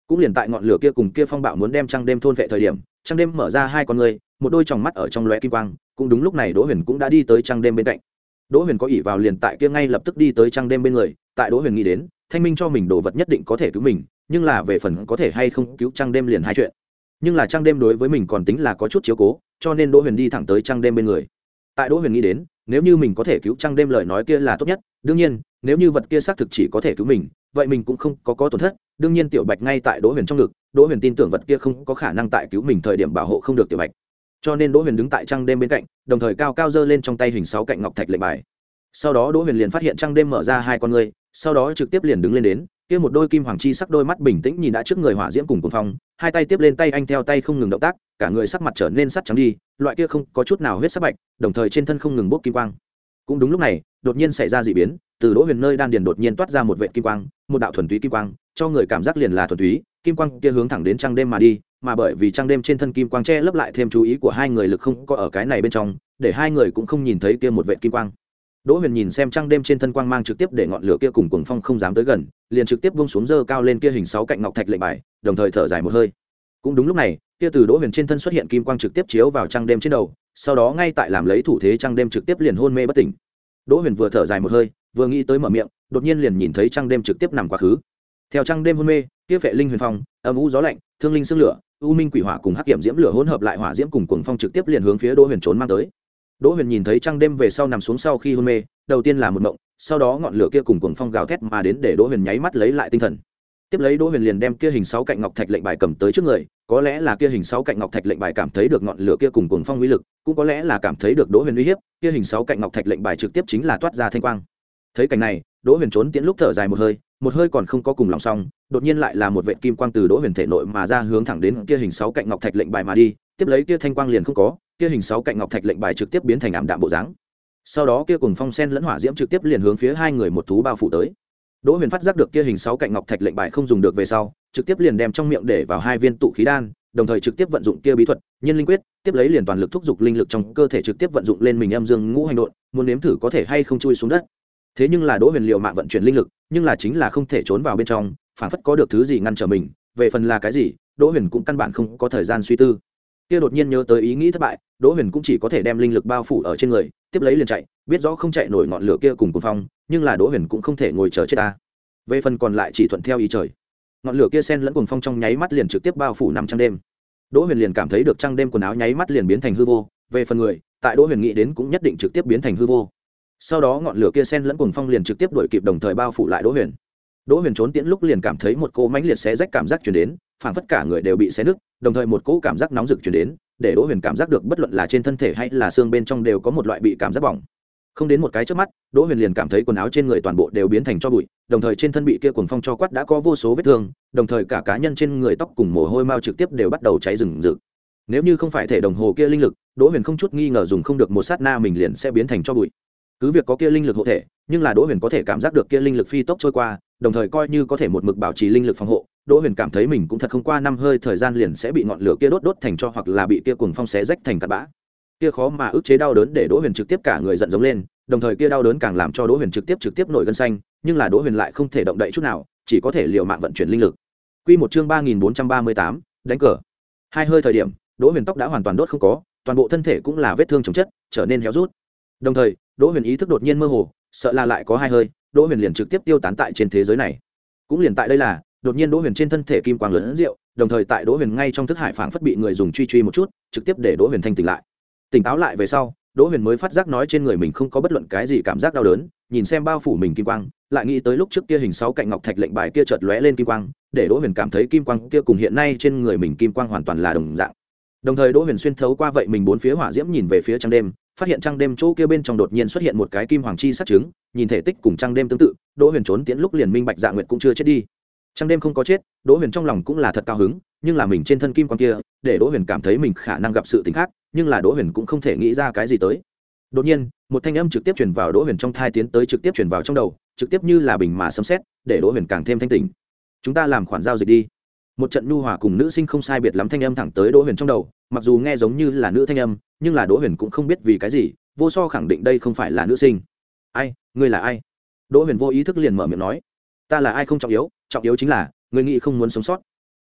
cũng liền tại ngọn lửa kia cùng kia phong bạo muốn đem trăng đêm thôn vệ thời điểm, trăng đêm mở ra hai con người, một đôi tròng mắt ở trong lóe kim quang, cũng đúng lúc này Đỗ Huyền cũng đã đi tới trăng đêm bên cạnh. Đỗ Huyền có ỷ vào liền tại kia ngay lập tức đi tới trăng đêm bên người, tại Đỗ Huyền nghĩ đến, thanh minh cho mình đồ vật nhất định có thể cứu mình, nhưng là về phần có thể hay không cứu trăng đêm liền hai chuyện. Nhưng là trăng đêm đối với mình còn tính là có chút chiếu cố, cho nên Đỗ Huyền đi thẳng tới trăng đêm bên người. Tại Đỗ Huyền nghĩ đến, nếu như mình có thể cứu trăng đêm lời nói kia là tốt nhất, đương nhiên, nếu như vật kia xác thực chỉ có thể cứu mình, vậy mình cũng không có có tổn thất. Đương nhiên Tiểu Bạch ngay tại Đỗ Huyền trong ngực, Đỗ Huyền tin tưởng vật kia không có khả năng tại cứu mình thời điểm bảo hộ không được Tiểu Bạch. Cho nên Đỗ Huyền đứng tại trăng đêm bên cạnh, đồng thời cao cao giơ lên trong tay hình sáu cạnh ngọc thạch lệnh bài. Sau đó Đỗ Huyền liền phát hiện trăng đêm mở ra hai con ngươi, sau đó trực tiếp liền đứng lên đến, kia một đôi kim hoàng chi sắc đôi mắt bình tĩnh nhìn đã trước người hỏa diễm cùng cuồng phong, hai tay tiếp lên tay anh theo tay không ngừng động tác, cả người sắc mặt trở nên sắt trắng đi, loại kia không có chút nào huyết sắc bạch, đồng thời trên thân không ngừng bốc kim quang. Cũng đúng lúc này, đột nhiên xảy ra dị biến, từ Đỗ Huyền nơi đan điền đột nhiên toát ra một vệt kim quang, một đạo thuần túy kim quang, cho người cảm giác liền là thuần túy, kim quang kia hướng thẳng đến trăng đêm mà đi, mà bởi vì trăng đêm trên thân kim quang che lấp lại thêm chú ý của hai người lực không có ở cái này bên trong, để hai người cũng không nhìn thấy kia một vệt kim quang. Đỗ Huyền nhìn xem trăng đêm trên thân quang mang trực tiếp để ngọn lửa kia cùng cuồng phong không dám tới gần, liền trực tiếp buông xuống giơ cao lên kia hình sáu cạnh ngọc thạch lệnh bài, đồng thời thở dài một hơi. Cũng đúng lúc này, kia từ Đỗ Huyền trên thân xuất hiện kim quang trực tiếp chiếu vào trăng đêm trên đầu, sau đó ngay tại làm lấy thủ thế trăng đêm trực tiếp liền hôn mê bất tỉnh. Đỗ Huyền vừa thở dài một hơi, vừa nghĩ tới mở miệng, đột nhiên liền nhìn thấy trăng đêm trực tiếp nằm quá khứ. Theo trăng đêm hôn mê, kia phệ linh huyền phong, âm u gió lạnh, thương linh sương lửa, u minh quỷ hỏa cùng hắc kiểm diễm lửa hỗn hợp lại hỏa diễm cùng cuồng phong trực tiếp liền hướng phía Đỗ Huyền trốn mang tới. Đỗ Huyền nhìn thấy trăng đêm về sau nằm xuống sau khi hôn mê, đầu tiên là một mộng, sau đó ngọn lửa kia cùng cuồng phong gào thét mà đến để Đỗ Huyền nháy mắt lấy lại tinh thần. Tiếp lấy Đỗ Huyền liền đem kia hình sáu cạnh ngọc thạch lệnh bài cầm tới trước người, có lẽ là kia hình sáu cạnh ngọc thạch lệnh bài cảm thấy được ngọn lửa kia cùng cuồng phong uy lực, cũng có lẽ là cảm thấy được Đỗ Huyền uy hiếp, kia hình sáu cạnh ngọc thạch lệnh bài trực tiếp chính là toát ra thanh quang. Thấy cảnh này, Đỗ Huyền trốn tiễn lúc thở dài một hơi, một hơi còn không có cùng lòng xong, đột nhiên lại là một vệt kim quang từ Đỗ Huyền thể nội mà ra hướng thẳng đến kia hình sáu cạnh ngọc thạch lệnh bài mà đi, tiếp lấy kia thanh quang liền không có, kia hình sáu cạnh ngọc thạch lệnh bài trực tiếp biến thành ảm đạm bộ dáng. Sau đó kia cùng phong sen lẫn hỏa diễm trực tiếp liền hướng phía hai người một thú bao phủ tới. Đỗ Huyền phát giác được kia hình sáu cạnh ngọc thạch lệnh bài không dùng được về sau, trực tiếp liền đem trong miệng để vào hai viên tụ khí đan, đồng thời trực tiếp vận dụng kia bí thuật, Nhiên Linh Quyết, tiếp lấy liền toàn lực thúc giục linh lực trong cơ thể trực tiếp vận dụng lên mình âm dương ngũ hành độn, muốn nếm thử có thể hay không chui xuống đất. Thế nhưng là Đỗ Huyền liều mạng vận chuyển linh lực, nhưng là chính là không thể trốn vào bên trong, phản phất có được thứ gì ngăn trở mình, về phần là cái gì, Đỗ Huyền cũng căn bản không có thời gian suy tư. Kia đột nhiên nhớ tới ý nghĩ thất bại, Đỗ Huyền cũng chỉ có thể đem linh lực bao phủ ở trên người, tiếp lấy liền chạy, biết rõ không chạy nổi ngọn lửa kia cùng cuồng phong, nhưng là Đỗ Huyền cũng không thể ngồi chờ chết ta. Về phần còn lại chỉ thuận theo ý trời. Ngọn lửa kia xen lẫn cuồng phong trong nháy mắt liền trực tiếp bao phủ nằm trăng đêm. Đỗ Huyền liền cảm thấy được trăng đêm quần áo nháy mắt liền biến thành hư vô, về phần người, tại Đỗ Huyền nghĩ đến cũng nhất định trực tiếp biến thành hư vô. Sau đó ngọn lửa kia xen lẫn cuồng phong liền trực tiếp đuổi kịp đồng thời bao phủ lại Đỗ Huyền. Đỗ Huyền trốn tiễn lúc liền cảm thấy một cỗ mãnh liệt xé rách cảm giác truyền đến, phảng phất cả người đều bị xé nứt, đồng thời một cỗ cảm giác nóng rực truyền đến, để Đỗ Huyền cảm giác được bất luận là trên thân thể hay là xương bên trong đều có một loại bị cảm giác bỏng. Không đến một cái chớp mắt, Đỗ Huyền liền cảm thấy quần áo trên người toàn bộ đều biến thành tro bụi, đồng thời trên thân bị kia cuồng phong cho quát đã có vô số vết thương, đồng thời cả cá nhân trên người tóc cùng mồ hôi mao trực tiếp đều bắt đầu cháy rừng rực. Nếu như không phải thể đồng hồ kia linh lực, Đỗ Huyền không chút nghi ngờ dùng không được một sát na mình liền sẽ biến thành tro bụi. Cứ việc có kia linh lực hộ thể, nhưng là Đỗ Huyền có thể cảm giác được kia linh lực phi tốc trôi qua, đồng thời coi như có thể một mực bảo trì linh lực phòng hộ, Đỗ Huyền cảm thấy mình cũng thật không qua năm hơi thời gian liền sẽ bị ngọn lửa kia đốt đốt thành tro hoặc là bị kia cuồng phong xé rách thành cát bã. Kia khó mà ức chế đau đớn để Đỗ Huyền trực tiếp cả người giận giống lên, đồng thời kia đau đớn càng làm cho Đỗ Huyền trực tiếp trực tiếp nổi gân xanh, nhưng là Đỗ Huyền lại không thể động đậy chút nào, chỉ có thể liều mạng vận chuyển linh lực. Quy một chương ba nghìn bốn trăm ba mươi tám, đánh cờ. Hai hơi thời điểm, Đỗ Huyền tóc đã hoàn toàn đốt không có, toàn bộ thân thể cũng là vết thương chồng chất, trở nên héo rút. Đồng thời, Đỗ Huyền ý thức đột nhiên mơ hồ, sợ là lại có hai hơi, Đỗ Huyền liền trực tiếp tiêu tán tại trên thế giới này. Cũng liền tại đây là, đột nhiên Đỗ Huyền trên thân thể kim quang lớn rượu, đồng thời tại Đỗ Huyền ngay trong thức hải phảng phất bị người dùng truy truy một chút, trực tiếp để Đỗ Huyền thanh tỉnh lại. Tỉnh táo lại về sau, Đỗ Huyền mới phát giác nói trên người mình không có bất luận cái gì cảm giác đau đớn, nhìn xem bao phủ mình kim quang, lại nghĩ tới lúc trước kia hình sáu cạnh ngọc thạch lệnh bài kia chợt lóe lên kim quang, để Đỗ Huyền cảm thấy kim quang kia cùng hiện nay trên người mình kim quang hoàn toàn là đồng dạng. Đồng thời Đỗ Huyền xuyên thấu qua vậy mình bốn phía hỏa diễm nhìn về phía trăng đêm, phát hiện trăng đêm chỗ kia bên trong đột nhiên xuất hiện một cái kim hoàng chi sắc trứng, nhìn thể tích cùng trăng đêm tương tự, Đỗ Huyền trốn tiễn lúc liền minh bạch Dạ Nguyệt cũng chưa chết đi. Trăng đêm không có chết, Đỗ Huyền trong lòng cũng là thật cao hứng, nhưng là mình trên thân kim quang kia, để Đỗ Huyền cảm thấy mình khả năng gặp sự tình khác, nhưng là Đỗ Huyền cũng không thể nghĩ ra cái gì tới. Đột nhiên, một thanh âm trực tiếp truyền vào Đỗ Huyền trong thai tiến tới trực tiếp truyền vào trong đầu, trực tiếp như là bình mà sấm sét, để Đỗ Huyền càng thêm thanh tỉnh. Chúng ta làm khoản giao dịch đi. Một trận nhu hòa cùng nữ sinh không sai biệt lắm thanh âm thẳng tới Đỗ Huyền trong đầu, mặc dù nghe giống như là nữ thanh âm, nhưng là Đỗ Huyền cũng không biết vì cái gì, vô so khẳng định đây không phải là nữ sinh. Ai, ngươi là ai? Đỗ Huyền vô ý thức liền mở miệng nói, ta là ai không trọng yếu, trọng yếu chính là ngươi nghĩ không muốn sống sót.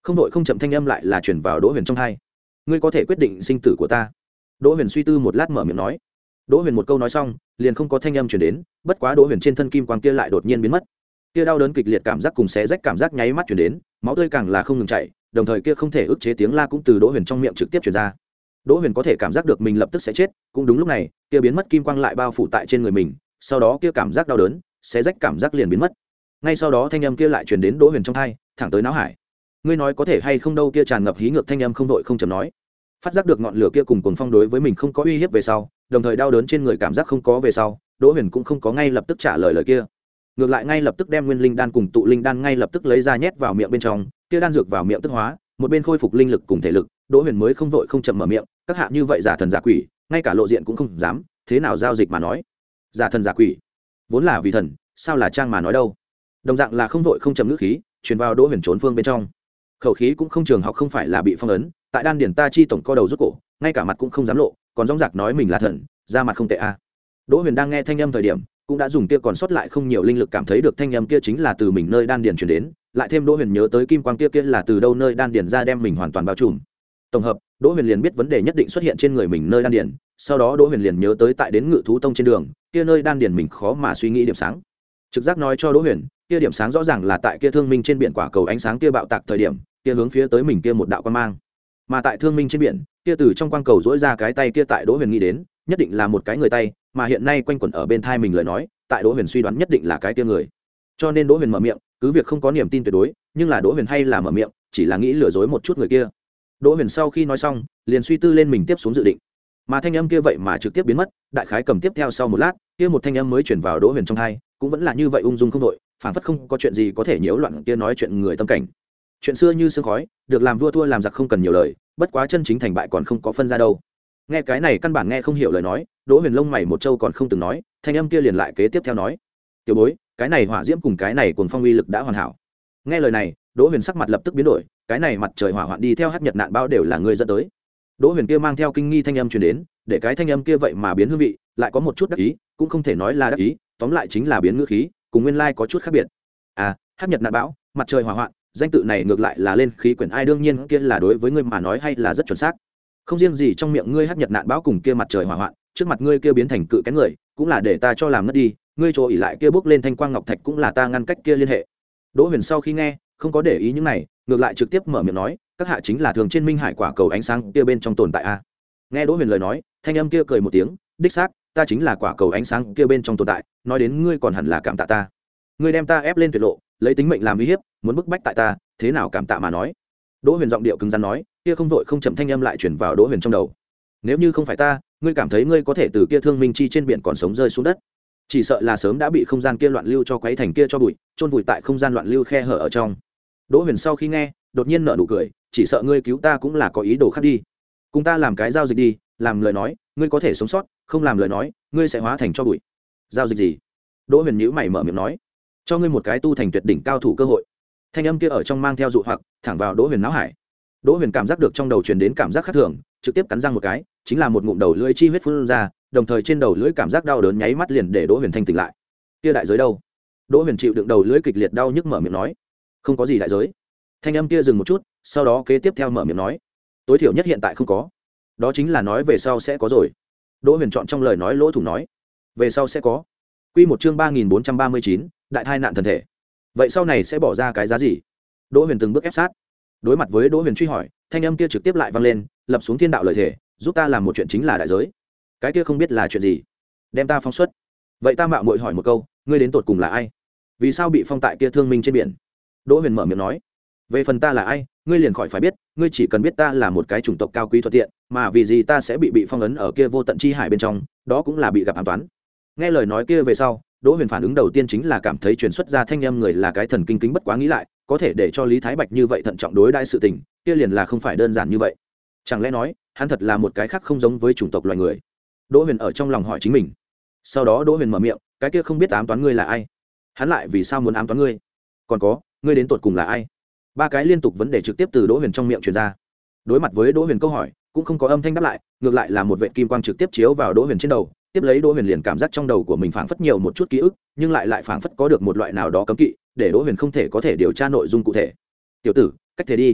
Không đội không chậm thanh âm lại là chuyển vào Đỗ Huyền trong hai. Ngươi có thể quyết định sinh tử của ta. Đỗ Huyền suy tư một lát mở miệng nói. Đỗ Huyền một câu nói xong, liền không có thanh âm truyền đến, bất quá Đỗ Huyền trên thân kim quang kia lại đột nhiên biến mất. Kia đau đớn kịch liệt cảm giác cùng xé rách cảm giác nháy mắt truyền đến, máu tươi càng là không ngừng chảy, đồng thời kia không thể ức chế tiếng la cũng từ Đỗ Huyền trong miệng trực tiếp truyền ra. Đỗ Huyền có thể cảm giác được mình lập tức sẽ chết, cũng đúng lúc này, kia biến mất kim quang lại bao phủ tại trên người mình, sau đó kia cảm giác đau đớn, xé rách cảm giác liền biến mất. Ngay sau đó thanh âm kia lại truyền đến Đỗ Huyền trong tai, thẳng tới não hải. Ngươi nói có thể hay không đâu, kia tràn ngập hí ngược thanh âm không đội không chậm nói. Phát giác được ngọn lửa kia cùng cuồng phong đối với mình không có uy hiếp về sau, đồng thời đau đớn trên người cảm giác không có về sau, Đỗ Huyền cũng không có ngay lập tức trả lời lời kia, ngược lại ngay lập tức đem nguyên linh đan cùng tụ linh đan ngay lập tức lấy ra nhét vào miệng bên trong, kia đan dược vào miệng tức hóa, một bên khôi phục linh lực cùng thể lực, Đỗ Huyền mới không vội không chậm mở miệng, các hạ như vậy giả thần giả quỷ, ngay cả lộ diện cũng không dám, thế nào giao dịch mà nói? Giả thần giả quỷ, vốn là vì thần, sao là trang mà nói đâu? Đồng dạng là không vội không chậm ngữ khí, truyền vào Đỗ Huyền trốn phương bên trong. Khẩu khí cũng không trường học không phải là bị phong ấn, tại đan điển ta chi tổng co đầu rút cổ, ngay cả mặt cũng không dám lộ, còn rõng rạc nói mình là thần, ra mặt không tệ a. À. Đỗ Huyền đang nghe thanh âm thời điểm, cũng đã dùng kia còn sót lại không nhiều linh lực cảm thấy được thanh âm kia chính là từ mình nơi đan điển truyền đến, lại thêm Đỗ Huyền nhớ tới kim quang kia kia là từ đâu nơi đan điển ra đem mình hoàn toàn bao trùm. Tổng hợp, Đỗ Huyền liền biết vấn đề nhất định xuất hiện trên người mình nơi đan điển, sau đó Đỗ Huyền liền nhớ tới tại đến Ngự Thú Tông trên đường, kia nơi đan điển mình khó mà suy nghĩ điểm sáng. Trực giác nói cho Đỗ Huyền, kia điểm sáng rõ ràng là tại kia thương minh trên biển quả cầu ánh sáng kia bạo tạc thời điểm, kia hướng phía tới mình kia một đạo quang mang. Mà tại thương minh trên biển, kia từ trong quang cầu dỗi ra cái tay kia tại Đỗ Huyền nghĩ đến, nhất định là một cái người tay, mà hiện nay quanh quẩn ở bên thai mình lời nói, tại Đỗ Huyền suy đoán nhất định là cái kia người. Cho nên Đỗ Huyền mở miệng, cứ việc không có niềm tin tuyệt đối, nhưng là Đỗ Huyền hay là mở miệng, chỉ là nghĩ lừa dối một chút người kia. Đỗ Huyền sau khi nói xong, liền suy tư lên mình tiếp xuống dự định. Mà thanh âm kia vậy mà trực tiếp biến mất, đại khái cầm tiếp theo sau một lát, kia một thanh âm mới chuyển vào Đỗ Huyền trong tai, cũng vẫn là như vậy ung dung không đội, phảng phất không có chuyện gì có thể nhiễu loạn kia nói chuyện người tâm cảnh. Chuyện xưa như sương khói, được làm vua thua làm giặc không cần nhiều lời, bất quá chân chính thành bại còn không có phân ra đâu. Nghe cái này căn bản nghe không hiểu lời nói, Đỗ Huyền lông mày một châu còn không từng nói, thanh âm kia liền lại kế tiếp theo nói: "Tiểu bối, cái này hỏa diễm cùng cái này cuồng phong uy lực đã hoàn hảo." Nghe lời này, Đỗ Huyền sắc mặt lập tức biến đổi, cái này mặt trời hỏa hoạn đi theo hắc nhật nạn bão đều là ngươi dẫn tới. Đỗ Huyền kia mang theo kinh nghi thanh âm truyền đến, để cái thanh âm kia vậy mà biến hương vị, lại có một chút đắc ý, cũng không thể nói là đắc ý, tóm lại chính là biến ngữ khí, cùng nguyên lai có chút khác biệt. À, hắc nhật nạn bão, mặt trời hỏa hoạn, danh tự này ngược lại là lên khí quyển ai đương nhiên kia là đối với ngươi mà nói hay là rất chuẩn xác. Không riêng gì trong miệng ngươi hắc nhật nạn bão cùng kia mặt trời hỏa hoạn, trước mặt ngươi kia biến thành cự cái người, cũng là để ta cho làm mất đi, ngươi chỗ ỉ lại kia bước lên thanh quang ngọc thạch cũng là ta ngăn cách kia liên hệ. Đỗ Huyền sau khi nghe, không có để ý những này, ngược lại trực tiếp mở miệng nói, các hạ chính là thường trên minh hải quả cầu ánh sáng kia bên trong tồn tại a. Nghe Đỗ Huyền lời nói, thanh âm kia cười một tiếng, đích xác, ta chính là quả cầu ánh sáng kia bên trong tồn tại, nói đến ngươi còn hẳn là cảm tạ ta. Ngươi đem ta ép lên tuyệt lộ, lấy tính mệnh làm uy hiếp, muốn bức bách tại ta, thế nào cảm tạ mà nói. Đỗ Huyền giọng điệu cứng rắn nói, kia không vội không chậm thanh âm lại chuyển vào Đỗ Huyền trong đầu. Nếu như không phải ta, ngươi cảm thấy ngươi có thể từ kia thương minh chi trên biển còn sống rơi xuống đất, chỉ sợ là sớm đã bị không gian kia loạn lưu cho quấy thành kia cho bụi, chôn vùi tại không gian loạn lưu khe hở ở trong. Đỗ Huyền sau khi nghe, đột nhiên nở nụ cười, chỉ sợ ngươi cứu ta cũng là có ý đồ khác đi. Cùng ta làm cái giao dịch đi, làm lời nói, ngươi có thể sống sót, không làm lời nói, ngươi sẽ hóa thành cho bụi. Giao dịch gì? Đỗ Huyền nhíu mày mở miệng nói, cho ngươi một cái tu thành tuyệt đỉnh cao thủ cơ hội. Thanh âm kia ở trong mang theo dụ hoặc, thẳng vào Đỗ Huyền não hải. Đỗ Huyền cảm giác được trong đầu truyền đến cảm giác khác thường, trực tiếp cắn răng một cái, chính là một ngụm đầu lưỡi chi huyết phun ra, đồng thời trên đầu lưỡi cảm giác đau đớn nháy mắt liền để Đỗ Huyền thanh tỉnh lại. Kia đại giới đâu? Đỗ Huyền chịu đựng đầu lưỡi kịch liệt đau nhức mở miệng nói, không có gì đại giới. Thanh âm kia dừng một chút, sau đó kế tiếp theo mở miệng nói, tối thiểu nhất hiện tại không có, đó chính là nói về sau sẽ có rồi. Đỗ Huyền chọn trong lời nói lỗ thủ nói, về sau sẽ có. Quy một chương ba nghìn bốn trăm ba mươi chín, đại tai nạn thần thể. Vậy sau này sẽ bỏ ra cái giá gì? Đỗ Huyền từng bước ép sát. Đối mặt với Đỗ Huyền truy hỏi, thanh âm kia trực tiếp lại vang lên, lập xuống thiên đạo lời thể, giúp ta làm một chuyện chính là đại giới. Cái kia không biết là chuyện gì, đem ta phóng xuất. Vậy ta mạo muội hỏi một câu, ngươi đến tột cùng là ai? Vì sao bị phong tại kia thương minh trên biển? Đỗ Huyền mở miệng nói, về phần ta là ai, ngươi liền khỏi phải biết, ngươi chỉ cần biết ta là một cái chủng tộc cao quý thuận tiện, mà vì gì ta sẽ bị bị phong ấn ở kia vô tận chi hải bên trong, đó cũng là bị gặp ám toán. Nghe lời nói kia về sau, Đỗ Huyền phản ứng đầu tiên chính là cảm thấy truyền xuất ra thanh âm người là cái thần kinh kính bất quá nghĩ lại, có thể để cho Lý Thái Bạch như vậy thận trọng đối đãi sự tình, kia liền là không phải đơn giản như vậy. Chẳng lẽ nói, hắn thật là một cái khác không giống với chủng tộc loài người? Đỗ Huyền ở trong lòng hỏi chính mình. Sau đó Đỗ Huyền mở miệng, cái kia không biết ám toán ngươi là ai? Hắn lại vì sao muốn ám toán ngươi? Còn có, ngươi đến tột cùng là ai? Ba cái liên tục vấn đề trực tiếp từ Đỗ Huyền trong miệng truyền ra. Đối mặt với Đỗ Huyền câu hỏi, cũng không có âm thanh đáp lại, ngược lại là một vệt kim quang trực tiếp chiếu vào Đỗ Huyền trên đầu, tiếp lấy Đỗ Huyền liền cảm giác trong đầu của mình phảng phất nhiều một chút ký ức, nhưng lại lại phảng phất có được một loại nào đó cấm kỵ, để Đỗ Huyền không thể có thể điều tra nội dung cụ thể. "Tiểu tử, cách thế đi."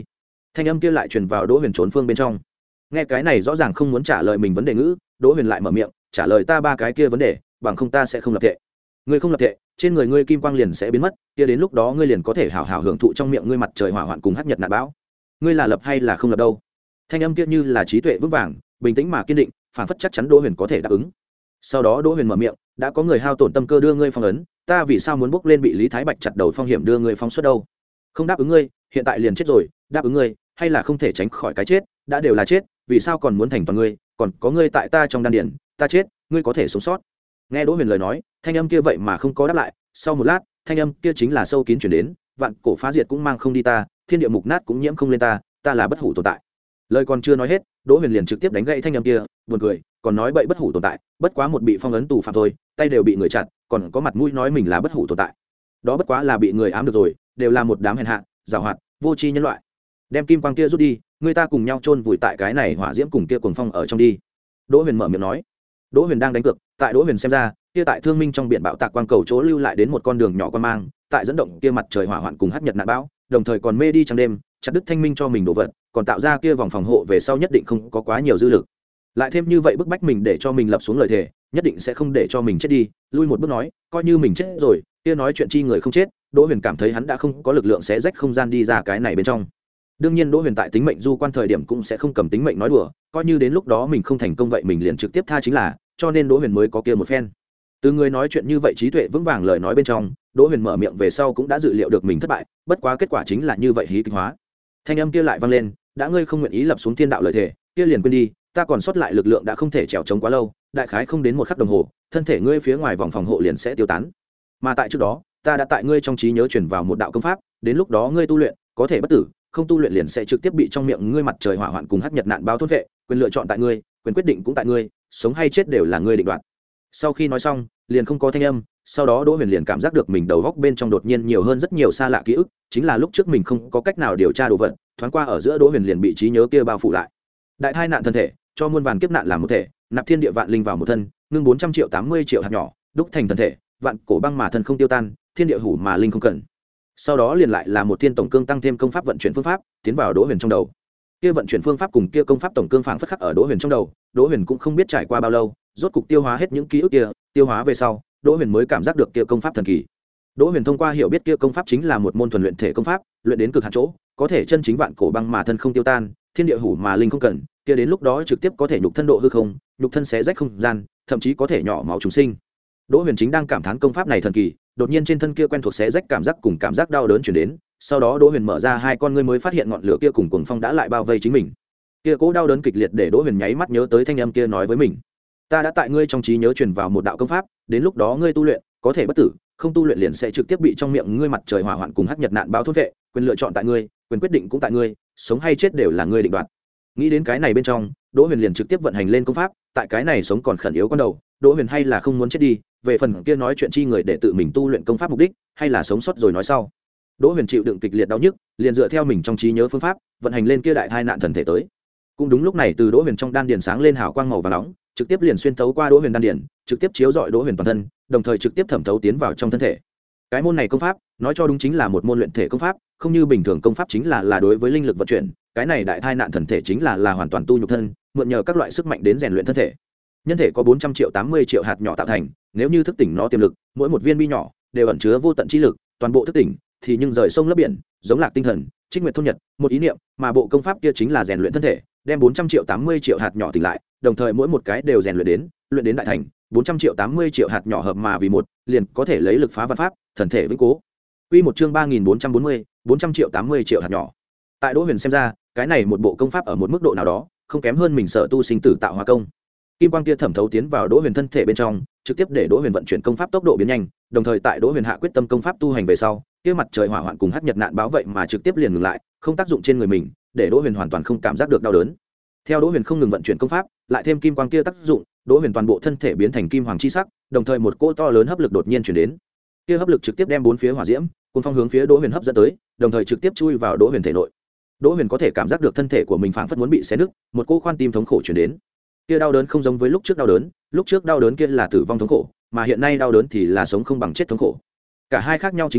thanh âm kia lại truyền vào đỗ huyền trốn phương bên trong. Nghe cái này rõ ràng không muốn trả lời mình vấn đề ngữ, đỗ huyền lại mở miệng trả lời ta ba cái kia vấn đề, bằng không ta sẽ không lập thệ. Ngươi không lập thệ, trên người ngươi kim quang liền sẽ biến mất, kia đến lúc đó ngươi liền có thể hảo hảo hưởng thụ trong miệng ngươi mặt trời hỏa hoạn cùng hắc nhật nạn bão. Ngươi là lập hay là không lập đâu? Thanh âm kia như là trí tuệ vững vàng, bình tĩnh mà kiên định, phản phất chắc chắn đỗ huyền có thể đáp ứng. Sau đó đỗ huyền mở miệng, đã có người hao tổn tâm cơ đưa ngươi phong ấn, ta vì sao muốn bước lên bị Lý Thái Bạch chặt đầu phong hiểm đưa ngươi phóng xuất đâu? Không đáp ứng ngươi, hiện tại liền chết rồi, đáp ứng ngươi, hay là không thể tránh khỏi cái chết, đã đều là chết, vì sao còn muốn thành toàn ngươi, còn có ngươi tại ta trong đan điển, ta chết, ngươi có thể sống sót. Nghe đỗ huyền lời nói, thanh âm kia vậy mà không có đáp lại, sau một lát, thanh âm kia chính là sâu kín chuyển đến, vạn cổ phá diệt cũng mang không đi ta, thiên địa mục nát cũng nhiễm không lên ta, ta là bất hủ tồn tại. Lời còn chưa nói hết, đỗ huyền liền trực tiếp đánh gãy thanh âm kia, buồn cười, còn nói bậy bất hủ tồn tại, bất quá một bị phong ấn tù phạm thôi, tay đều bị người chặt, còn có mặt mũi nói mình là bất hủ tồn tại. Đó bất quá là bị người ám được rồi, đều là một đám hèn hạ, giàu hoạt, vô tri nhân loại. Đem kim quang kia rút đi, người ta cùng nhau chôn vùi tại cái này hỏa diễm cùng kia cuồng phong ở trong đi. Đỗ huyền mở miệng nói. Đỗ huyền đang đánh cược, tại đỗ huyền xem ra, kia tại thương minh trong biển bạo tạc quang cầu chỗ lưu lại đến một con đường nhỏ quan mang, tại dẫn động kia mặt trời hỏa hoạn cùng hắc nhật nạn bão, đồng thời còn mê đi trong đêm, chặt đứt thanh minh cho mình đổ vật, còn tạo ra kia vòng phòng hộ về sau nhất định không có quá nhiều dư lực. Lại thêm như vậy bức bách mình để cho mình lập xuống lời thề, nhất định sẽ không để cho mình chết đi, lui một bước nói, coi như mình chết rồi, kia nói chuyện chi người không chết, Đỗ Huyền cảm thấy hắn đã không có lực lượng xé rách không gian đi ra cái này bên trong. Đương nhiên Đỗ Huyền tại tính mệnh du quan thời điểm cũng sẽ không cầm tính mệnh nói đùa, coi như đến lúc đó mình không thành công vậy mình liền trực tiếp tha chính là, cho nên Đỗ Huyền mới có kia một phen. Từ người nói chuyện như vậy trí tuệ vững vàng lời nói bên trong, Đỗ Huyền mở miệng về sau cũng đã dự liệu được mình thất bại, bất quá kết quả chính là như vậy hí kịch hóa. Thanh âm kia lại vang lên, đã ngươi không nguyện ý lập xuống thiên đạo lời thề, kia liền quên đi, ta còn sót lại lực lượng đã không thể trèo chống quá lâu, đại khái không đến một khắc đồng hồ, thân thể ngươi phía ngoài vòng phòng hộ liền sẽ tiêu tán. Mà tại trước đó, ta đã tại ngươi trong trí nhớ truyền vào một đạo công pháp, đến lúc đó ngươi tu luyện, có thể bất tử, không tu luyện liền sẽ trực tiếp bị trong miệng ngươi mặt trời hỏa hoạn cùng hắc nhật nạn báo thôn vệ, quyền lựa chọn tại ngươi, quyền quyết định cũng tại ngươi, sống hay chết đều là ngươi định đoạt. Sau khi nói xong, liền không có thanh âm, sau đó Đỗ Huyền liền cảm giác được mình đầu góc bên trong đột nhiên nhiều hơn rất nhiều xa lạ ký ức, chính là lúc trước mình không có cách nào điều tra đồ vật, thoáng qua ở giữa Đỗ Huyền liền bị trí nhớ kia bao phủ lại. Đại thai nạn thân thể, cho muôn vàn kiếp nạn làm một thể, nạp thiên địa vạn linh vào một thân, ngưng bốn trăm triệu tám mươi triệu hạt nhỏ, đúc thành thân thể, vạn cổ băng mà thân không tiêu tan, thiên địa hủ mà linh không cần. Sau đó liền lại là một thiên tổng cương tăng thêm công pháp vận chuyển phương pháp, tiến vào Đỗ Huyền trong đầu. Kia vận chuyển phương pháp cùng kia công pháp tổng cương phảng phất khắc ở Đỗ Huyền trong đầu, Đỗ Huyền cũng không biết trải qua bao lâu, rốt cục tiêu hóa hết những ký ức kia, tiêu hóa về sau, Đỗ Huyền mới cảm giác được kia công pháp thần kỳ. Đỗ Huyền thông qua hiểu biết kia công pháp chính là một môn thuần luyện thể công pháp, luyện đến cực hạn chỗ, có thể chân chính vạn cổ băng mà thân không tiêu tan, thiên địa hủ mà linh không cần, kia đến lúc đó trực tiếp có thể nhục thân độ hư không, nhục thân xé rách không gian, thậm chí có thể nhỏ máu chúng sinh. Đỗ Huyền chính đang cảm thán công pháp này thần kỳ, đột nhiên trên thân kia quen thuộc xé rách cảm giác cùng cảm giác đau đớn truyền đến, sau đó Đỗ Huyền mở ra hai con ngươi mới phát hiện ngọn lửa kia cùng cuồng phong đã lại bao vây chính mình. Kia cố đau đớn kịch liệt để Đỗ Huyền nháy mắt nhớ tới thanh âm kia nói với mình: ta đã tại ngươi trong trí nhớ truyền vào một đạo công pháp, đến lúc đó ngươi tu luyện, có thể bất tử, không tu luyện liền sẽ trực tiếp bị trong miệng ngươi mặt trời hỏa hoạn cùng hắc nhật nạn báo thôn vệ, quyền lựa chọn tại ngươi, quyền quyết định cũng tại ngươi, sống hay chết đều là ngươi định đoạt. Nghĩ đến cái này bên trong, Đỗ Huyền liền trực tiếp vận hành lên công pháp, tại cái này sống còn khẩn yếu con đầu, Đỗ Huyền hay là không muốn chết đi, về phần kia nói chuyện chi người để tự mình tu luyện công pháp mục đích, hay là sống sót rồi nói sau. Đỗ Huyền chịu đựng kịch liệt đau nhức, liền dựa theo mình trong trí nhớ phương pháp, vận hành lên kia đại thai nạn thần thể tới. Cũng đúng lúc này từ Đỗ Huyền trong đan điền sáng lên hào quang màu vàng nóng, trực tiếp liền xuyên thấu qua Đỗ Huyền đan điền, trực tiếp chiếu rọi Đỗ Huyền toàn thân, đồng thời trực tiếp thẩm thấu tiến vào trong thân thể. Cái môn này công pháp, nói cho đúng chính là một môn luyện thể công pháp, không như bình thường công pháp chính là là đối với linh lực vận chuyển, cái này đại thai nạn thần thể chính là là hoàn toàn tu nhục thân, mượn nhờ các loại sức mạnh đến rèn luyện thân thể. Nhân thể có bốn trăm triệu tám mươi triệu hạt nhỏ tạo thành, nếu như thức tỉnh nó tiềm lực, mỗi một viên bi nhỏ đều ẩn chứa vô tận trí lực, toàn bộ thức tỉnh thì nhưng rời sông lấp biển, giống lạc tinh thần, trích nguyệt thôn nhật, một ý niệm, mà bộ công pháp kia chính là rèn luyện thân thể, đem bốn trăm triệu tám mươi triệu hạt nhỏ tỉnh lại, đồng thời mỗi một cái đều rèn luyện đến, luyện đến đại thành, bốn trăm triệu tám mươi triệu hạt nhỏ hợp mà vì một, liền có thể lấy lực phá vạn pháp, thần thể vĩnh cố. Quy một chương ba nghìn bốn trăm bốn mươi, bốn trăm triệu tám mươi triệu hạt nhỏ. Tại Đỗ Huyền xem ra, cái này một bộ công pháp ở một mức độ nào đó, không kém hơn mình sở tu sinh tử tạo hóa công. Kim quang kia thẩm thấu tiến vào Đỗ Huyền thân thể bên trong, trực tiếp để Đỗ Huyền vận chuyển công pháp tốc độ biến nhanh, đồng thời tại Đỗ Huyền hạ quyết tâm công pháp tu hành về sau, kia mặt trời hỏa hoạn cùng hắc nhật nạn báo vậy mà trực tiếp liền ngừng lại, không tác dụng trên người mình, để Đỗ Huyền hoàn toàn không cảm giác được đau đớn. Theo Đỗ Huyền không ngừng vận chuyển công pháp, lại thêm kim quang kia tác dụng, Đỗ Huyền toàn bộ thân thể biến thành kim hoàng chi sắc, đồng thời một cỗ to lớn hấp lực đột nhiên truyền đến. Kia hấp lực trực tiếp đem bốn phía hỏa diễm, cuốn phong hướng phía Đỗ Huyền hấp dẫn tới, đồng thời trực tiếp chui vào Đỗ Huyền thể nội. Đỗ Huyền có thể cảm giác được thân thể của mình phảng phất muốn bị xé nứt, một cỗ khoan tim thống khổ truyền đến. Kia đau đớn không giống với lúc trước đau đớn, lúc trước đau đớn kia là tử vong thống khổ, mà hiện nay đau đớn thì là sống không bằng chết thống khổ. Cả hai khác nhau chính là,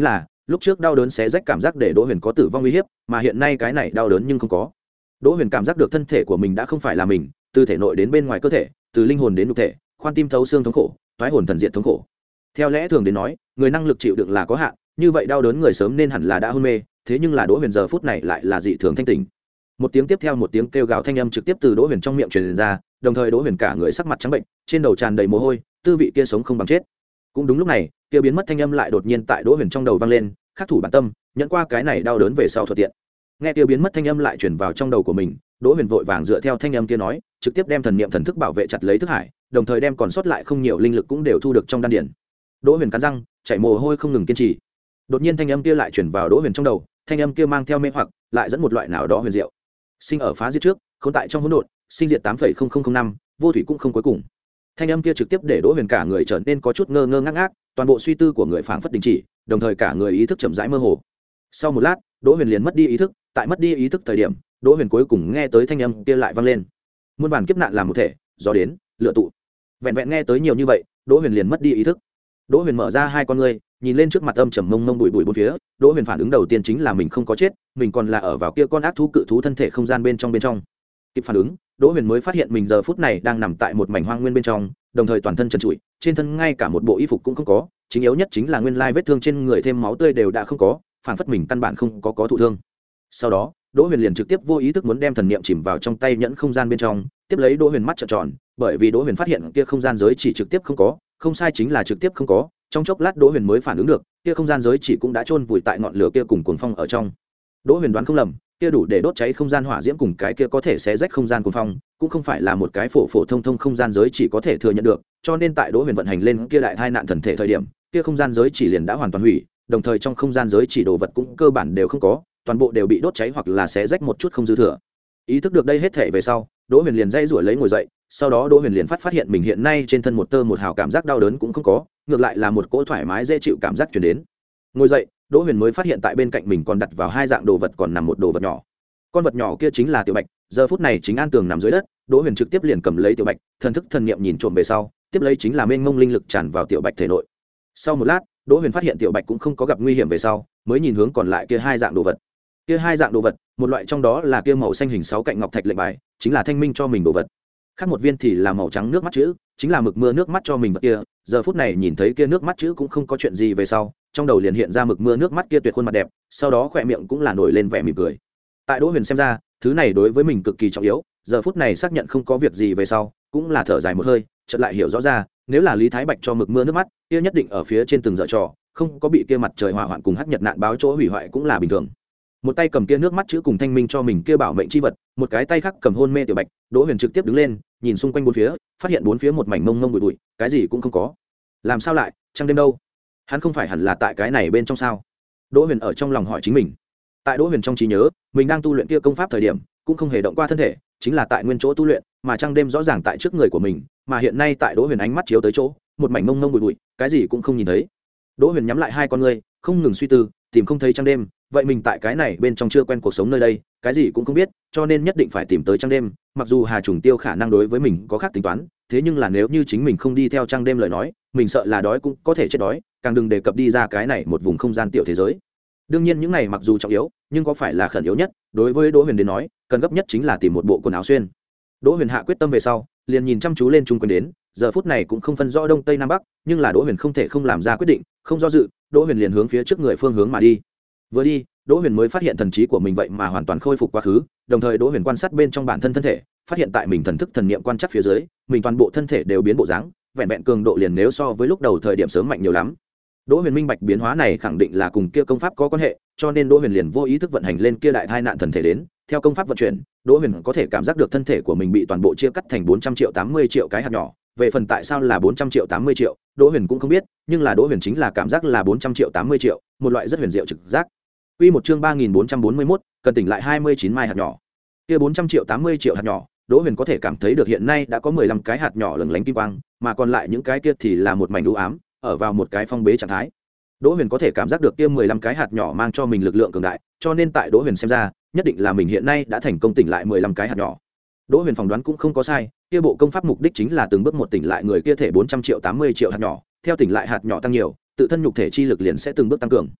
lúc trước đau đớn xé rách cảm giác để Đỗ Huyền có tử vong uy hiếp, mà hiện nay cái này đau đớn nhưng không có. Đỗ Huyền cảm giác được thân thể của mình đã không phải là mình, từ thể nội đến bên ngoài cơ thể, từ linh hồn đến nhục thể, khoan tim thấu xương thống khổ, toái hồn thần diện thống khổ. Theo lẽ thường đến nói, người năng lực chịu đựng là có hạn, như vậy đau đớn người sớm nên hẳn là đã hôn mê, thế nhưng là Đỗ Huyền giờ phút này lại là dị thường thanh tỉnh. Một tiếng tiếp theo một tiếng kêu gào thanh âm trực tiếp từ Đỗ Huyền trong miệng truyền ra, đồng thời Đỗ Huyền cả người sắc mặt trắng bệnh, trên đầu tràn đầy mồ hôi, tư vị kia sống không bằng chết. Cũng đúng lúc này, kia biến mất thanh âm lại đột nhiên tại Đỗ Huyền trong đầu vang lên, khắc thủ bản tâm, nhận qua cái này đau đớn về sau thuận tiện. Nghe kia biến mất thanh âm lại truyền vào trong đầu của mình, Đỗ Huyền vội vàng dựa theo thanh âm kia nói, trực tiếp đem thần niệm thần thức bảo vệ chặt lấy thức hải, đồng thời đem còn sót lại không nhiều linh lực cũng đều thu được trong đan điển. Đỗ Huyền cắn răng, chảy mồ hôi không ngừng kiên trì. Đột nhiên thanh âm kia lại truyền vào Đỗ Huyền trong đầu, thanh âm kia mang theo mê hoặc, lại dẫn một loại nào đó huyền diệu. Sinh ở phá diệt trước, khốn tại trong hỗn độn, sinh diệt tám phẩy không không không năm, vô thủy cũng không cuối cùng. Thanh âm kia trực tiếp để Đỗ Huyền cả người trở nên có chút ngơ ngơ ngác ngác, toàn bộ suy tư của người phảng phất đình chỉ, đồng thời cả người ý thức chậm rãi mơ hồ. Sau một lát, Đỗ Huyền liền mất đi ý thức, tại mất đi ý thức thời điểm, Đỗ Huyền cuối cùng nghe tới thanh âm kia lại vang lên. Muôn vàn kiếp nạn làm một thể, gió đến, lửa tụ. Vẹn vẹn nghe tới nhiều như vậy, Đỗ Huyền liền mất đi ý thức. Đỗ Huyền mở ra hai con ngươi, nhìn lên trước mặt âm trầm mông mông bụi bụi bốn phía, Đỗ Huyền phản ứng đầu tiên chính là mình không có chết, mình còn là ở vào kia con ác thú cự thú thân thể không gian bên trong bên trong. Kịp phản ứng, Đỗ Huyền mới phát hiện mình giờ phút này đang nằm tại một mảnh hoang nguyên bên trong, đồng thời toàn thân trần trụi, trên thân ngay cả một bộ y phục cũng không có, chính yếu nhất chính là nguyên lai vết thương trên người thêm máu tươi đều đã không có, phản phất mình căn bản không có có thụ thương. Sau đó, Đỗ Huyền liền trực tiếp vô ý thức muốn đem thần niệm chìm vào trong tay nhẫn không gian bên trong, tiếp lấy Đỗ Huyền mắt trợn tròn, bởi vì Đỗ Huyền phát hiện kia không gian giới chỉ trực tiếp không có, không sai chính là trực tiếp không có, trong chốc lát Đỗ Huyền mới phản ứng được, kia không gian giới chỉ cũng đã chôn vùi tại ngọn lửa kia cùng cuồng phong ở trong. Đỗ Huyền đoán không lầm, kia đủ để đốt cháy không gian hỏa diễm cùng cái kia có thể xé rách không gian cuồng phong, cũng không phải là một cái phổ phổ thông thông không gian giới chỉ có thể thừa nhận được, cho nên tại Đỗ Huyền vận hành lên kia đại tai nạn thần thể thời điểm, kia không gian giới chỉ liền đã hoàn toàn hủy, đồng thời trong không gian giới chỉ đồ vật cũng cơ bản đều không có, toàn bộ đều bị đốt cháy hoặc là xé rách một chút không dư thừa. Ý thức được đây hết thể về sau, Đỗ Huyền liền dây rủi lấy ngồi dậy, sau đó Đỗ Huyền liền phát phát hiện mình hiện nay trên thân một tơ một hào cảm giác đau đớn cũng không có, ngược lại là một cỗ thoải mái dễ chịu cảm giác truyền đến. Ngồi dậy, Đỗ Huyền mới phát hiện tại bên cạnh mình còn đặt vào hai dạng đồ vật, còn nằm một đồ vật nhỏ. Con vật nhỏ kia chính là Tiểu Bạch, giờ phút này chính an tường nằm dưới đất, Đỗ Huyền trực tiếp liền cầm lấy Tiểu Bạch, thần thức thần niệm nhìn trộm về sau, tiếp lấy chính là mênh mông linh lực tràn vào Tiểu Bạch thể nội. Sau một lát, Đỗ Huyền phát hiện Tiểu Bạch cũng không có gặp nguy hiểm về sau, mới nhìn hướng còn lại kia hai dạng đồ vật. Kia hai dạng đồ vật, một loại trong đó là kia màu xanh hình sáu cạnh ngọc thạch lệnh bài, chính là thanh minh cho mình đồ vật. Khác một viên thì là màu trắng nước mắt chữ, chính là mực mưa nước mắt cho mình vật kia. Giờ phút này nhìn thấy kia nước mắt chữ cũng không có chuyện gì về sau, trong đầu liền hiện ra mực mưa nước mắt kia tuyệt khuôn mặt đẹp, sau đó khỏe miệng cũng là nổi lên vẻ mỉm cười. Tại Đỗ Huyền xem ra, thứ này đối với mình cực kỳ trọng yếu, giờ phút này xác nhận không có việc gì về sau, cũng là thở dài một hơi, chợt lại hiểu rõ ra, nếu là Lý Thái Bạch cho mực mưa nước mắt, kia nhất định ở phía trên từng dở trò, không có bị kia mặt trời hỏa hoạn cùng hắc nhật nạn báo chỗ hủy hoại cũng là bình thường. Một tay cầm kia nước mắt chữ cùng thanh minh cho mình kia bảo mệnh chi vật, một cái tay khác cầm hôn mê Tiểu Bạch. Đỗ Huyền trực tiếp đứng lên, nhìn xung quanh bốn phía, phát hiện bốn phía một mảnh mông mông bụi bụi, cái gì cũng không có. Làm sao lại, trăng đêm đâu? Hắn không phải hẳn là tại cái này bên trong sao? Đỗ Huyền ở trong lòng hỏi chính mình. Tại Đỗ Huyền trong trí nhớ, mình đang tu luyện kia công pháp thời điểm, cũng không hề động qua thân thể, chính là tại nguyên chỗ tu luyện, mà trăng đêm rõ ràng tại trước người của mình, mà hiện nay tại Đỗ Huyền ánh mắt chiếu tới chỗ, một mảnh mông mông bụi bụi, cái gì cũng không nhìn thấy. Đỗ Huyền nhắm lại hai con ngươi, không ngừng suy tư, tìm không thấy trăng đêm, vậy mình tại cái này bên trong chưa quen cuộc sống nơi đây, cái gì cũng không biết, cho nên nhất định phải tìm tới trăng đêm. Mặc dù Hà Trùng Tiêu khả năng đối với mình có khác tính toán, thế nhưng là nếu như chính mình không đi theo trăng đêm lời nói, mình sợ là đói cũng có thể chết đói, càng đừng đề cập đi ra cái này một vùng không gian tiểu thế giới. Đương nhiên những này mặc dù trọng yếu, nhưng có phải là khẩn yếu nhất? Đối với Đỗ Huyền đến nói, cần gấp nhất chính là tìm một bộ quần áo xuyên. Đỗ Huyền hạ quyết tâm về sau, liền nhìn chăm chú lên chung quanh đến, giờ phút này cũng không phân rõ đông tây nam bắc, nhưng là Đỗ Huyền không thể không làm ra quyết định, không do dự, Đỗ Huyền liền hướng phía trước người phương hướng mà đi. Vừa đi, Đỗ Huyền mới phát hiện thần trí của mình vậy mà hoàn toàn khôi phục quá khứ, đồng thời Đỗ Huyền quan sát bên trong bản thân thân thể, phát hiện tại mình thần thức thần niệm quan trắc phía dưới, mình toàn bộ thân thể đều biến bộ dáng, vẹn vẹn cường độ liền nếu so với lúc đầu thời điểm sớm mạnh nhiều lắm. Đỗ Huyền minh bạch biến hóa này khẳng định là cùng kia công pháp có quan hệ, cho nên Đỗ Huyền liền vô ý thức vận hành lên kia đại tai nạn thần thể đến, theo công pháp vận chuyển, Đỗ Huyền có thể cảm giác được thân thể của mình bị toàn bộ chia cắt thành bốn trăm triệu tám mươi triệu cái hạt nhỏ, về phần tại sao là bốn trăm triệu tám mươi triệu, Đỗ Huyền cũng không biết, nhưng là Đỗ Huyền chính là cảm giác là bốn trăm triệu tám mươi triệu, một loại rất huyền diệu trực giác. Quy một chương ba nghìn bốn trăm bốn mươi mốt, cần tỉnh lại hai mươi chín mai hạt nhỏ. Kia bốn trăm triệu tám mươi triệu hạt nhỏ, Đỗ Huyền có thể cảm thấy được hiện nay đã có mười lăm cái hạt nhỏ lừng lánh kim quang, mà còn lại những cái kia thì là một mảnh u ám, ở vào một cái phong bế trạng thái. Đỗ Huyền có thể cảm giác được kia mười lăm cái hạt nhỏ mang cho mình lực lượng cường đại, cho nên tại Đỗ Huyền xem ra, nhất định là mình hiện nay đã thành công tỉnh lại mười lăm cái hạt nhỏ. Đỗ Huyền phỏng đoán cũng không có sai, kia bộ công pháp mục đích chính là từng bước một tỉnh lại người kia thể bốn trăm triệu tám mươi triệu hạt nhỏ, theo tỉnh lại hạt nhỏ tăng nhiều, tự thân nhục thể chi lực liền sẽ từng bước tăng cường.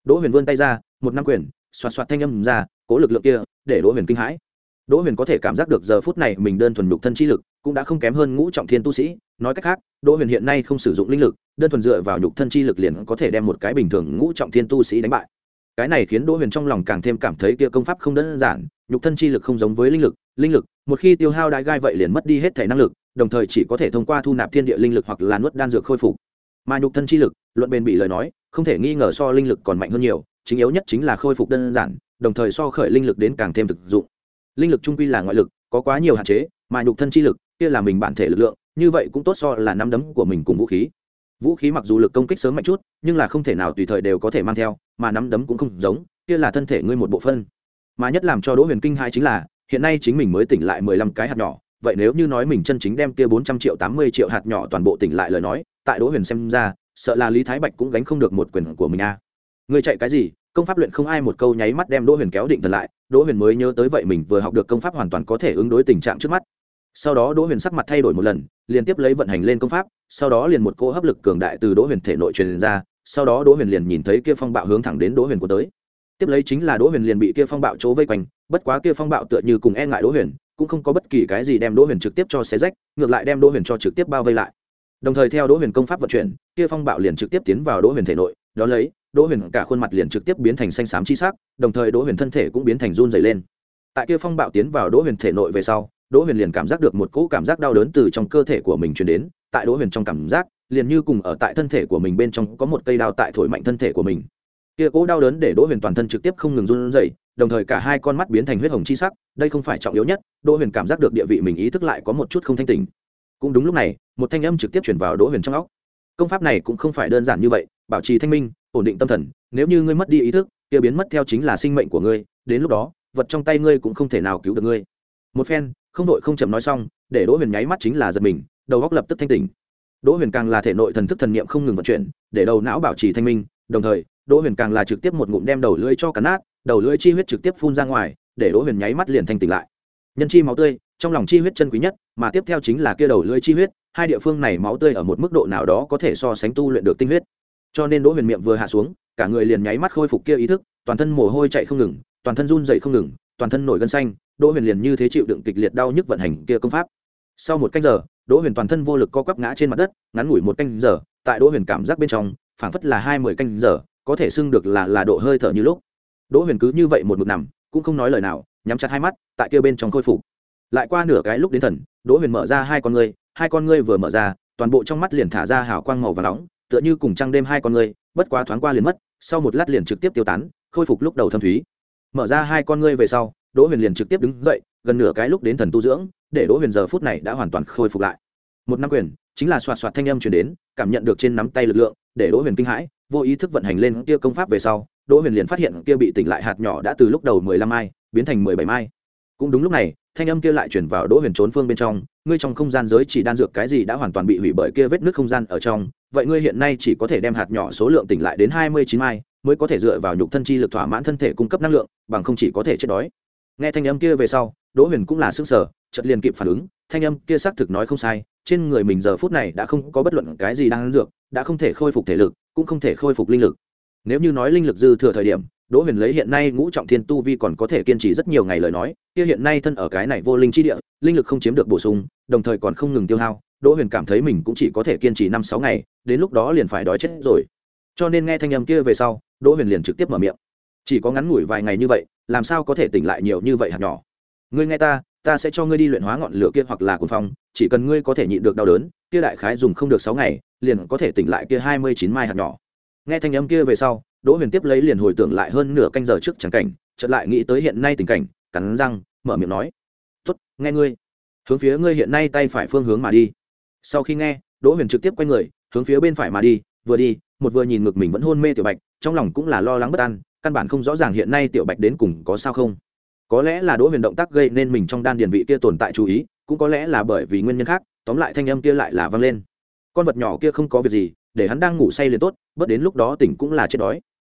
Đỗ Huyền vươn tay ra, một năm quyền, xoạt xoạt thanh âm ra, cố lực lượng kia để Đỗ Huyền kinh hãi. Đỗ Huyền có thể cảm giác được giờ phút này mình đơn thuần nhục thân chi lực cũng đã không kém hơn ngũ trọng thiên tu sĩ, nói cách khác, Đỗ Huyền hiện nay không sử dụng linh lực, đơn thuần dựa vào nhục thân chi lực liền có thể đem một cái bình thường ngũ trọng thiên tu sĩ đánh bại. Cái này khiến Đỗ Huyền trong lòng càng thêm cảm thấy kia công pháp không đơn giản, nhục thân chi lực không giống với linh lực, linh lực một khi tiêu hao đại gai vậy liền mất đi hết thể năng lực, đồng thời chỉ có thể thông qua thu nạp thiên địa linh lực hoặc là nuốt đan dược khôi phục. Mà nhục thân chi lực, luận bền bỉ lời nói, không thể nghi ngờ so linh lực còn mạnh hơn nhiều, chính yếu nhất chính là khôi phục đơn giản, đồng thời so khởi linh lực đến càng thêm thực dụng. Linh lực trung quy là ngoại lực, có quá nhiều hạn chế, mà nhục thân chi lực kia là mình bản thể lực lượng, như vậy cũng tốt so là nắm đấm của mình cùng vũ khí. Vũ khí mặc dù lực công kích sớm mạnh chút, nhưng là không thể nào tùy thời đều có thể mang theo, mà nắm đấm cũng không giống, kia là thân thể ngươi một bộ phận. Mà nhất làm cho Đỗ Huyền kinh hãi chính là, hiện nay chính mình mới tỉnh lại mười lăm cái hạt nhỏ, vậy nếu như nói mình chân chính đem kia bốn trăm triệu tám mươi triệu hạt nhỏ toàn bộ tỉnh lại lời nói, tại Đỗ Huyền xem ra, sợ là Lý Thái Bạch cũng gánh không được một quyền của mình a. À. Ngươi chạy cái gì? Công pháp luyện không ai một câu nháy mắt đem Đỗ Huyền kéo định thần lại, Đỗ Huyền mới nhớ tới vậy mình vừa học được công pháp hoàn toàn có thể ứng đối tình trạng trước mắt. Sau đó Đỗ Huyền sắc mặt thay đổi một lần, liên tiếp lấy vận hành lên công pháp, sau đó liền một cỗ hấp lực cường đại từ Đỗ Huyền thể nội truyền ra, sau đó Đỗ Huyền liền nhìn thấy kia phong bạo hướng thẳng đến Đỗ Huyền của tới. Tiếp lấy chính là Đỗ Huyền liền bị kia phong bạo chỗ vây quanh, bất quá kia phong bạo tựa như cùng e ngại Đỗ Huyền, cũng không có bất kỳ cái gì đem Đỗ Huyền trực tiếp cho xé rách, ngược lại đem Đỗ Huyền cho trực tiếp bao vây lại. Đồng thời theo Đỗ Huyền công pháp vận chuyển, kia phong bạo liền trực tiếp tiến vào Đỗ Huyền thể nội, đó lấy, Đỗ Huyền cả khuôn mặt liền trực tiếp biến thành xanh xám chi sắc, đồng thời Đỗ Huyền thân thể cũng biến thành run rẩy lên. Tại kia phong bạo tiến vào Đỗ Huyền thể nội về sau, Đỗ Huyền liền cảm giác được một cỗ cảm giác đau đớn từ trong cơ thể của mình truyền đến, tại Đỗ Huyền trong cảm giác, liền như cùng ở tại thân thể của mình bên trong có một cây đao tại thổi mạnh thân thể của mình. Kia cỗ đau đớn để Đỗ Huyền toàn thân trực tiếp không ngừng run rẩy, đồng thời cả hai con mắt biến thành huyết hồng chi sắc, đây không phải trọng yếu nhất, Đỗ Huyền cảm giác được địa vị mình ý thức lại có một chút không thanh tỉnh. Cũng đúng lúc này, một thanh âm trực tiếp truyền vào Đỗ Huyền trong óc. Công pháp này cũng không phải đơn giản như vậy, bảo trì thanh minh, ổn định tâm thần, nếu như ngươi mất đi ý thức, kia biến mất theo chính là sinh mệnh của ngươi, đến lúc đó, vật trong tay ngươi cũng không thể nào cứu được ngươi. Một phen, không đội không chậm nói xong, để Đỗ Huyền nháy mắt chính là giật mình, đầu óc lập tức thanh tỉnh. Đỗ Huyền càng là thể nội thần thức thần niệm không ngừng vận chuyển, để đầu não bảo trì thanh minh, đồng thời, Đỗ Huyền càng là trực tiếp một ngụm đem đầu lưỡi cho cắn nát, đầu lưỡi chi huyết trực tiếp phun ra ngoài, để Đỗ Huyền nháy mắt liền thanh tỉnh lại. Nhân chi máu tươi, trong lòng chi huyết chân quý nhất, mà tiếp theo chính là kia đầu lưỡi chi huyết, hai địa phương này máu tươi ở một mức độ nào đó có thể so sánh tu luyện được tinh huyết. Cho nên Đỗ Huyền miệng vừa hạ xuống, cả người liền nháy mắt khôi phục kia ý thức, toàn thân mồ hôi chạy không ngừng, toàn thân run rẩy không ngừng, toàn thân nổi gân xanh, Đỗ Huyền liền như thế chịu đựng kịch liệt đau nhức vận hành kia công pháp. Sau một canh giờ, Đỗ Huyền toàn thân vô lực co quắp ngã trên mặt đất, ngắn ngủi một canh giờ, tại Đỗ Huyền cảm giác bên trong, phảng phất là hai mươi canh giờ, có thể xưng được là là độ hơi thở như lúc. Đỗ Huyền cứ như vậy một mực nằm, cũng không nói lời nào, nhắm chặt hai mắt, tại kia bên trong khôi phục. Lại qua nửa cái lúc đến thần, Đỗ Huyền mở ra hai con ngươi, hai con ngươi vừa mở ra, toàn bộ trong mắt liền thả ra hào quang màu vàng nóng, tựa như cùng trăng đêm hai con ngươi, bất quá thoáng qua liền mất, sau một lát liền trực tiếp tiêu tán, khôi phục lúc đầu thâm thúy. Mở ra hai con ngươi về sau, Đỗ Huyền liền trực tiếp đứng dậy, gần nửa cái lúc đến thần tu dưỡng, để Đỗ Huyền giờ phút này đã hoàn toàn khôi phục lại. Một năm quyền, chính là xoạt xoạt thanh âm truyền đến, cảm nhận được trên nắm tay lực lượng, để Đỗ Huyền kinh hãi, vô ý thức vận hành lên kia công pháp về sau, Đỗ Huyền liền phát hiện kia bị tỉnh lại hạt nhỏ đã từ lúc đầu mười lăm mai biến thành mười bảy mai. Cũng đúng lúc này, thanh âm kia lại truyền vào Đỗ Huyền trốn phương bên trong, ngươi trong không gian giới chỉ đan dược cái gì đã hoàn toàn bị hủy bởi kia vết nứt không gian ở trong, vậy ngươi hiện nay chỉ có thể đem hạt nhỏ số lượng tỉnh lại đến hai mươi chín mai, mới có thể dựa vào nhục thân chi lực thỏa mãn thân thể cung cấp năng lượng, bằng không chỉ có thể chết đói. Nghe thanh âm kia về sau, Đỗ Huyền cũng là sửng sở, chợt liền kịp phản ứng, thanh âm kia xác thực nói không sai, trên người mình giờ phút này đã không có bất luận cái gì đang ăn dược, đã không thể khôi phục thể lực, cũng không thể khôi phục linh lực. Nếu như nói linh lực dư thừa thời điểm, Đỗ Huyền lấy hiện nay ngũ trọng thiên tu vi còn có thể kiên trì rất nhiều ngày lời nói, kia hiện nay thân ở cái này vô linh chi địa, linh lực không chiếm được bổ sung, đồng thời còn không ngừng tiêu hao, Đỗ Huyền cảm thấy mình cũng chỉ có thể kiên trì năm sáu ngày, đến lúc đó liền phải đói chết rồi. Cho nên nghe thanh âm kia về sau, Đỗ Huyền liền trực tiếp mở miệng. Chỉ có ngắn ngủi vài ngày như vậy, làm sao có thể tỉnh lại nhiều như vậy hạt nhỏ? Ngươi nghe ta, ta sẽ cho ngươi đi luyện hóa ngọn lửa kia hoặc là cuồng phong, chỉ cần ngươi có thể nhịn được đau đớn, kia đại khái dùng không được sáu ngày, liền có thể tỉnh lại kia hai mươi chín mai hạt nhỏ. Nghe thanh âm kia về sau, Đỗ Huyền tiếp lấy liền hồi tưởng lại hơn nửa canh giờ trước chẳng cảnh, chợt lại nghĩ tới hiện nay tình cảnh, cắn răng, mở miệng nói: "Tốt, nghe ngươi. Hướng phía ngươi hiện nay tay phải phương hướng mà đi." Sau khi nghe, Đỗ Huyền trực tiếp quay người, hướng phía bên phải mà đi, vừa đi, một vừa nhìn ngực mình vẫn hôn mê Tiểu Bạch, trong lòng cũng là lo lắng bất an, căn bản không rõ ràng hiện nay Tiểu Bạch đến cùng có sao không. Có lẽ là Đỗ Huyền động tác gây nên mình trong đan điền vị kia tồn tại chú ý, cũng có lẽ là bởi vì nguyên nhân khác, tóm lại thanh âm kia lại là vang lên. Con vật nhỏ kia không có việc gì, để hắn đang ngủ say liền tốt, bất đến lúc đó tỉnh cũng là chết đói.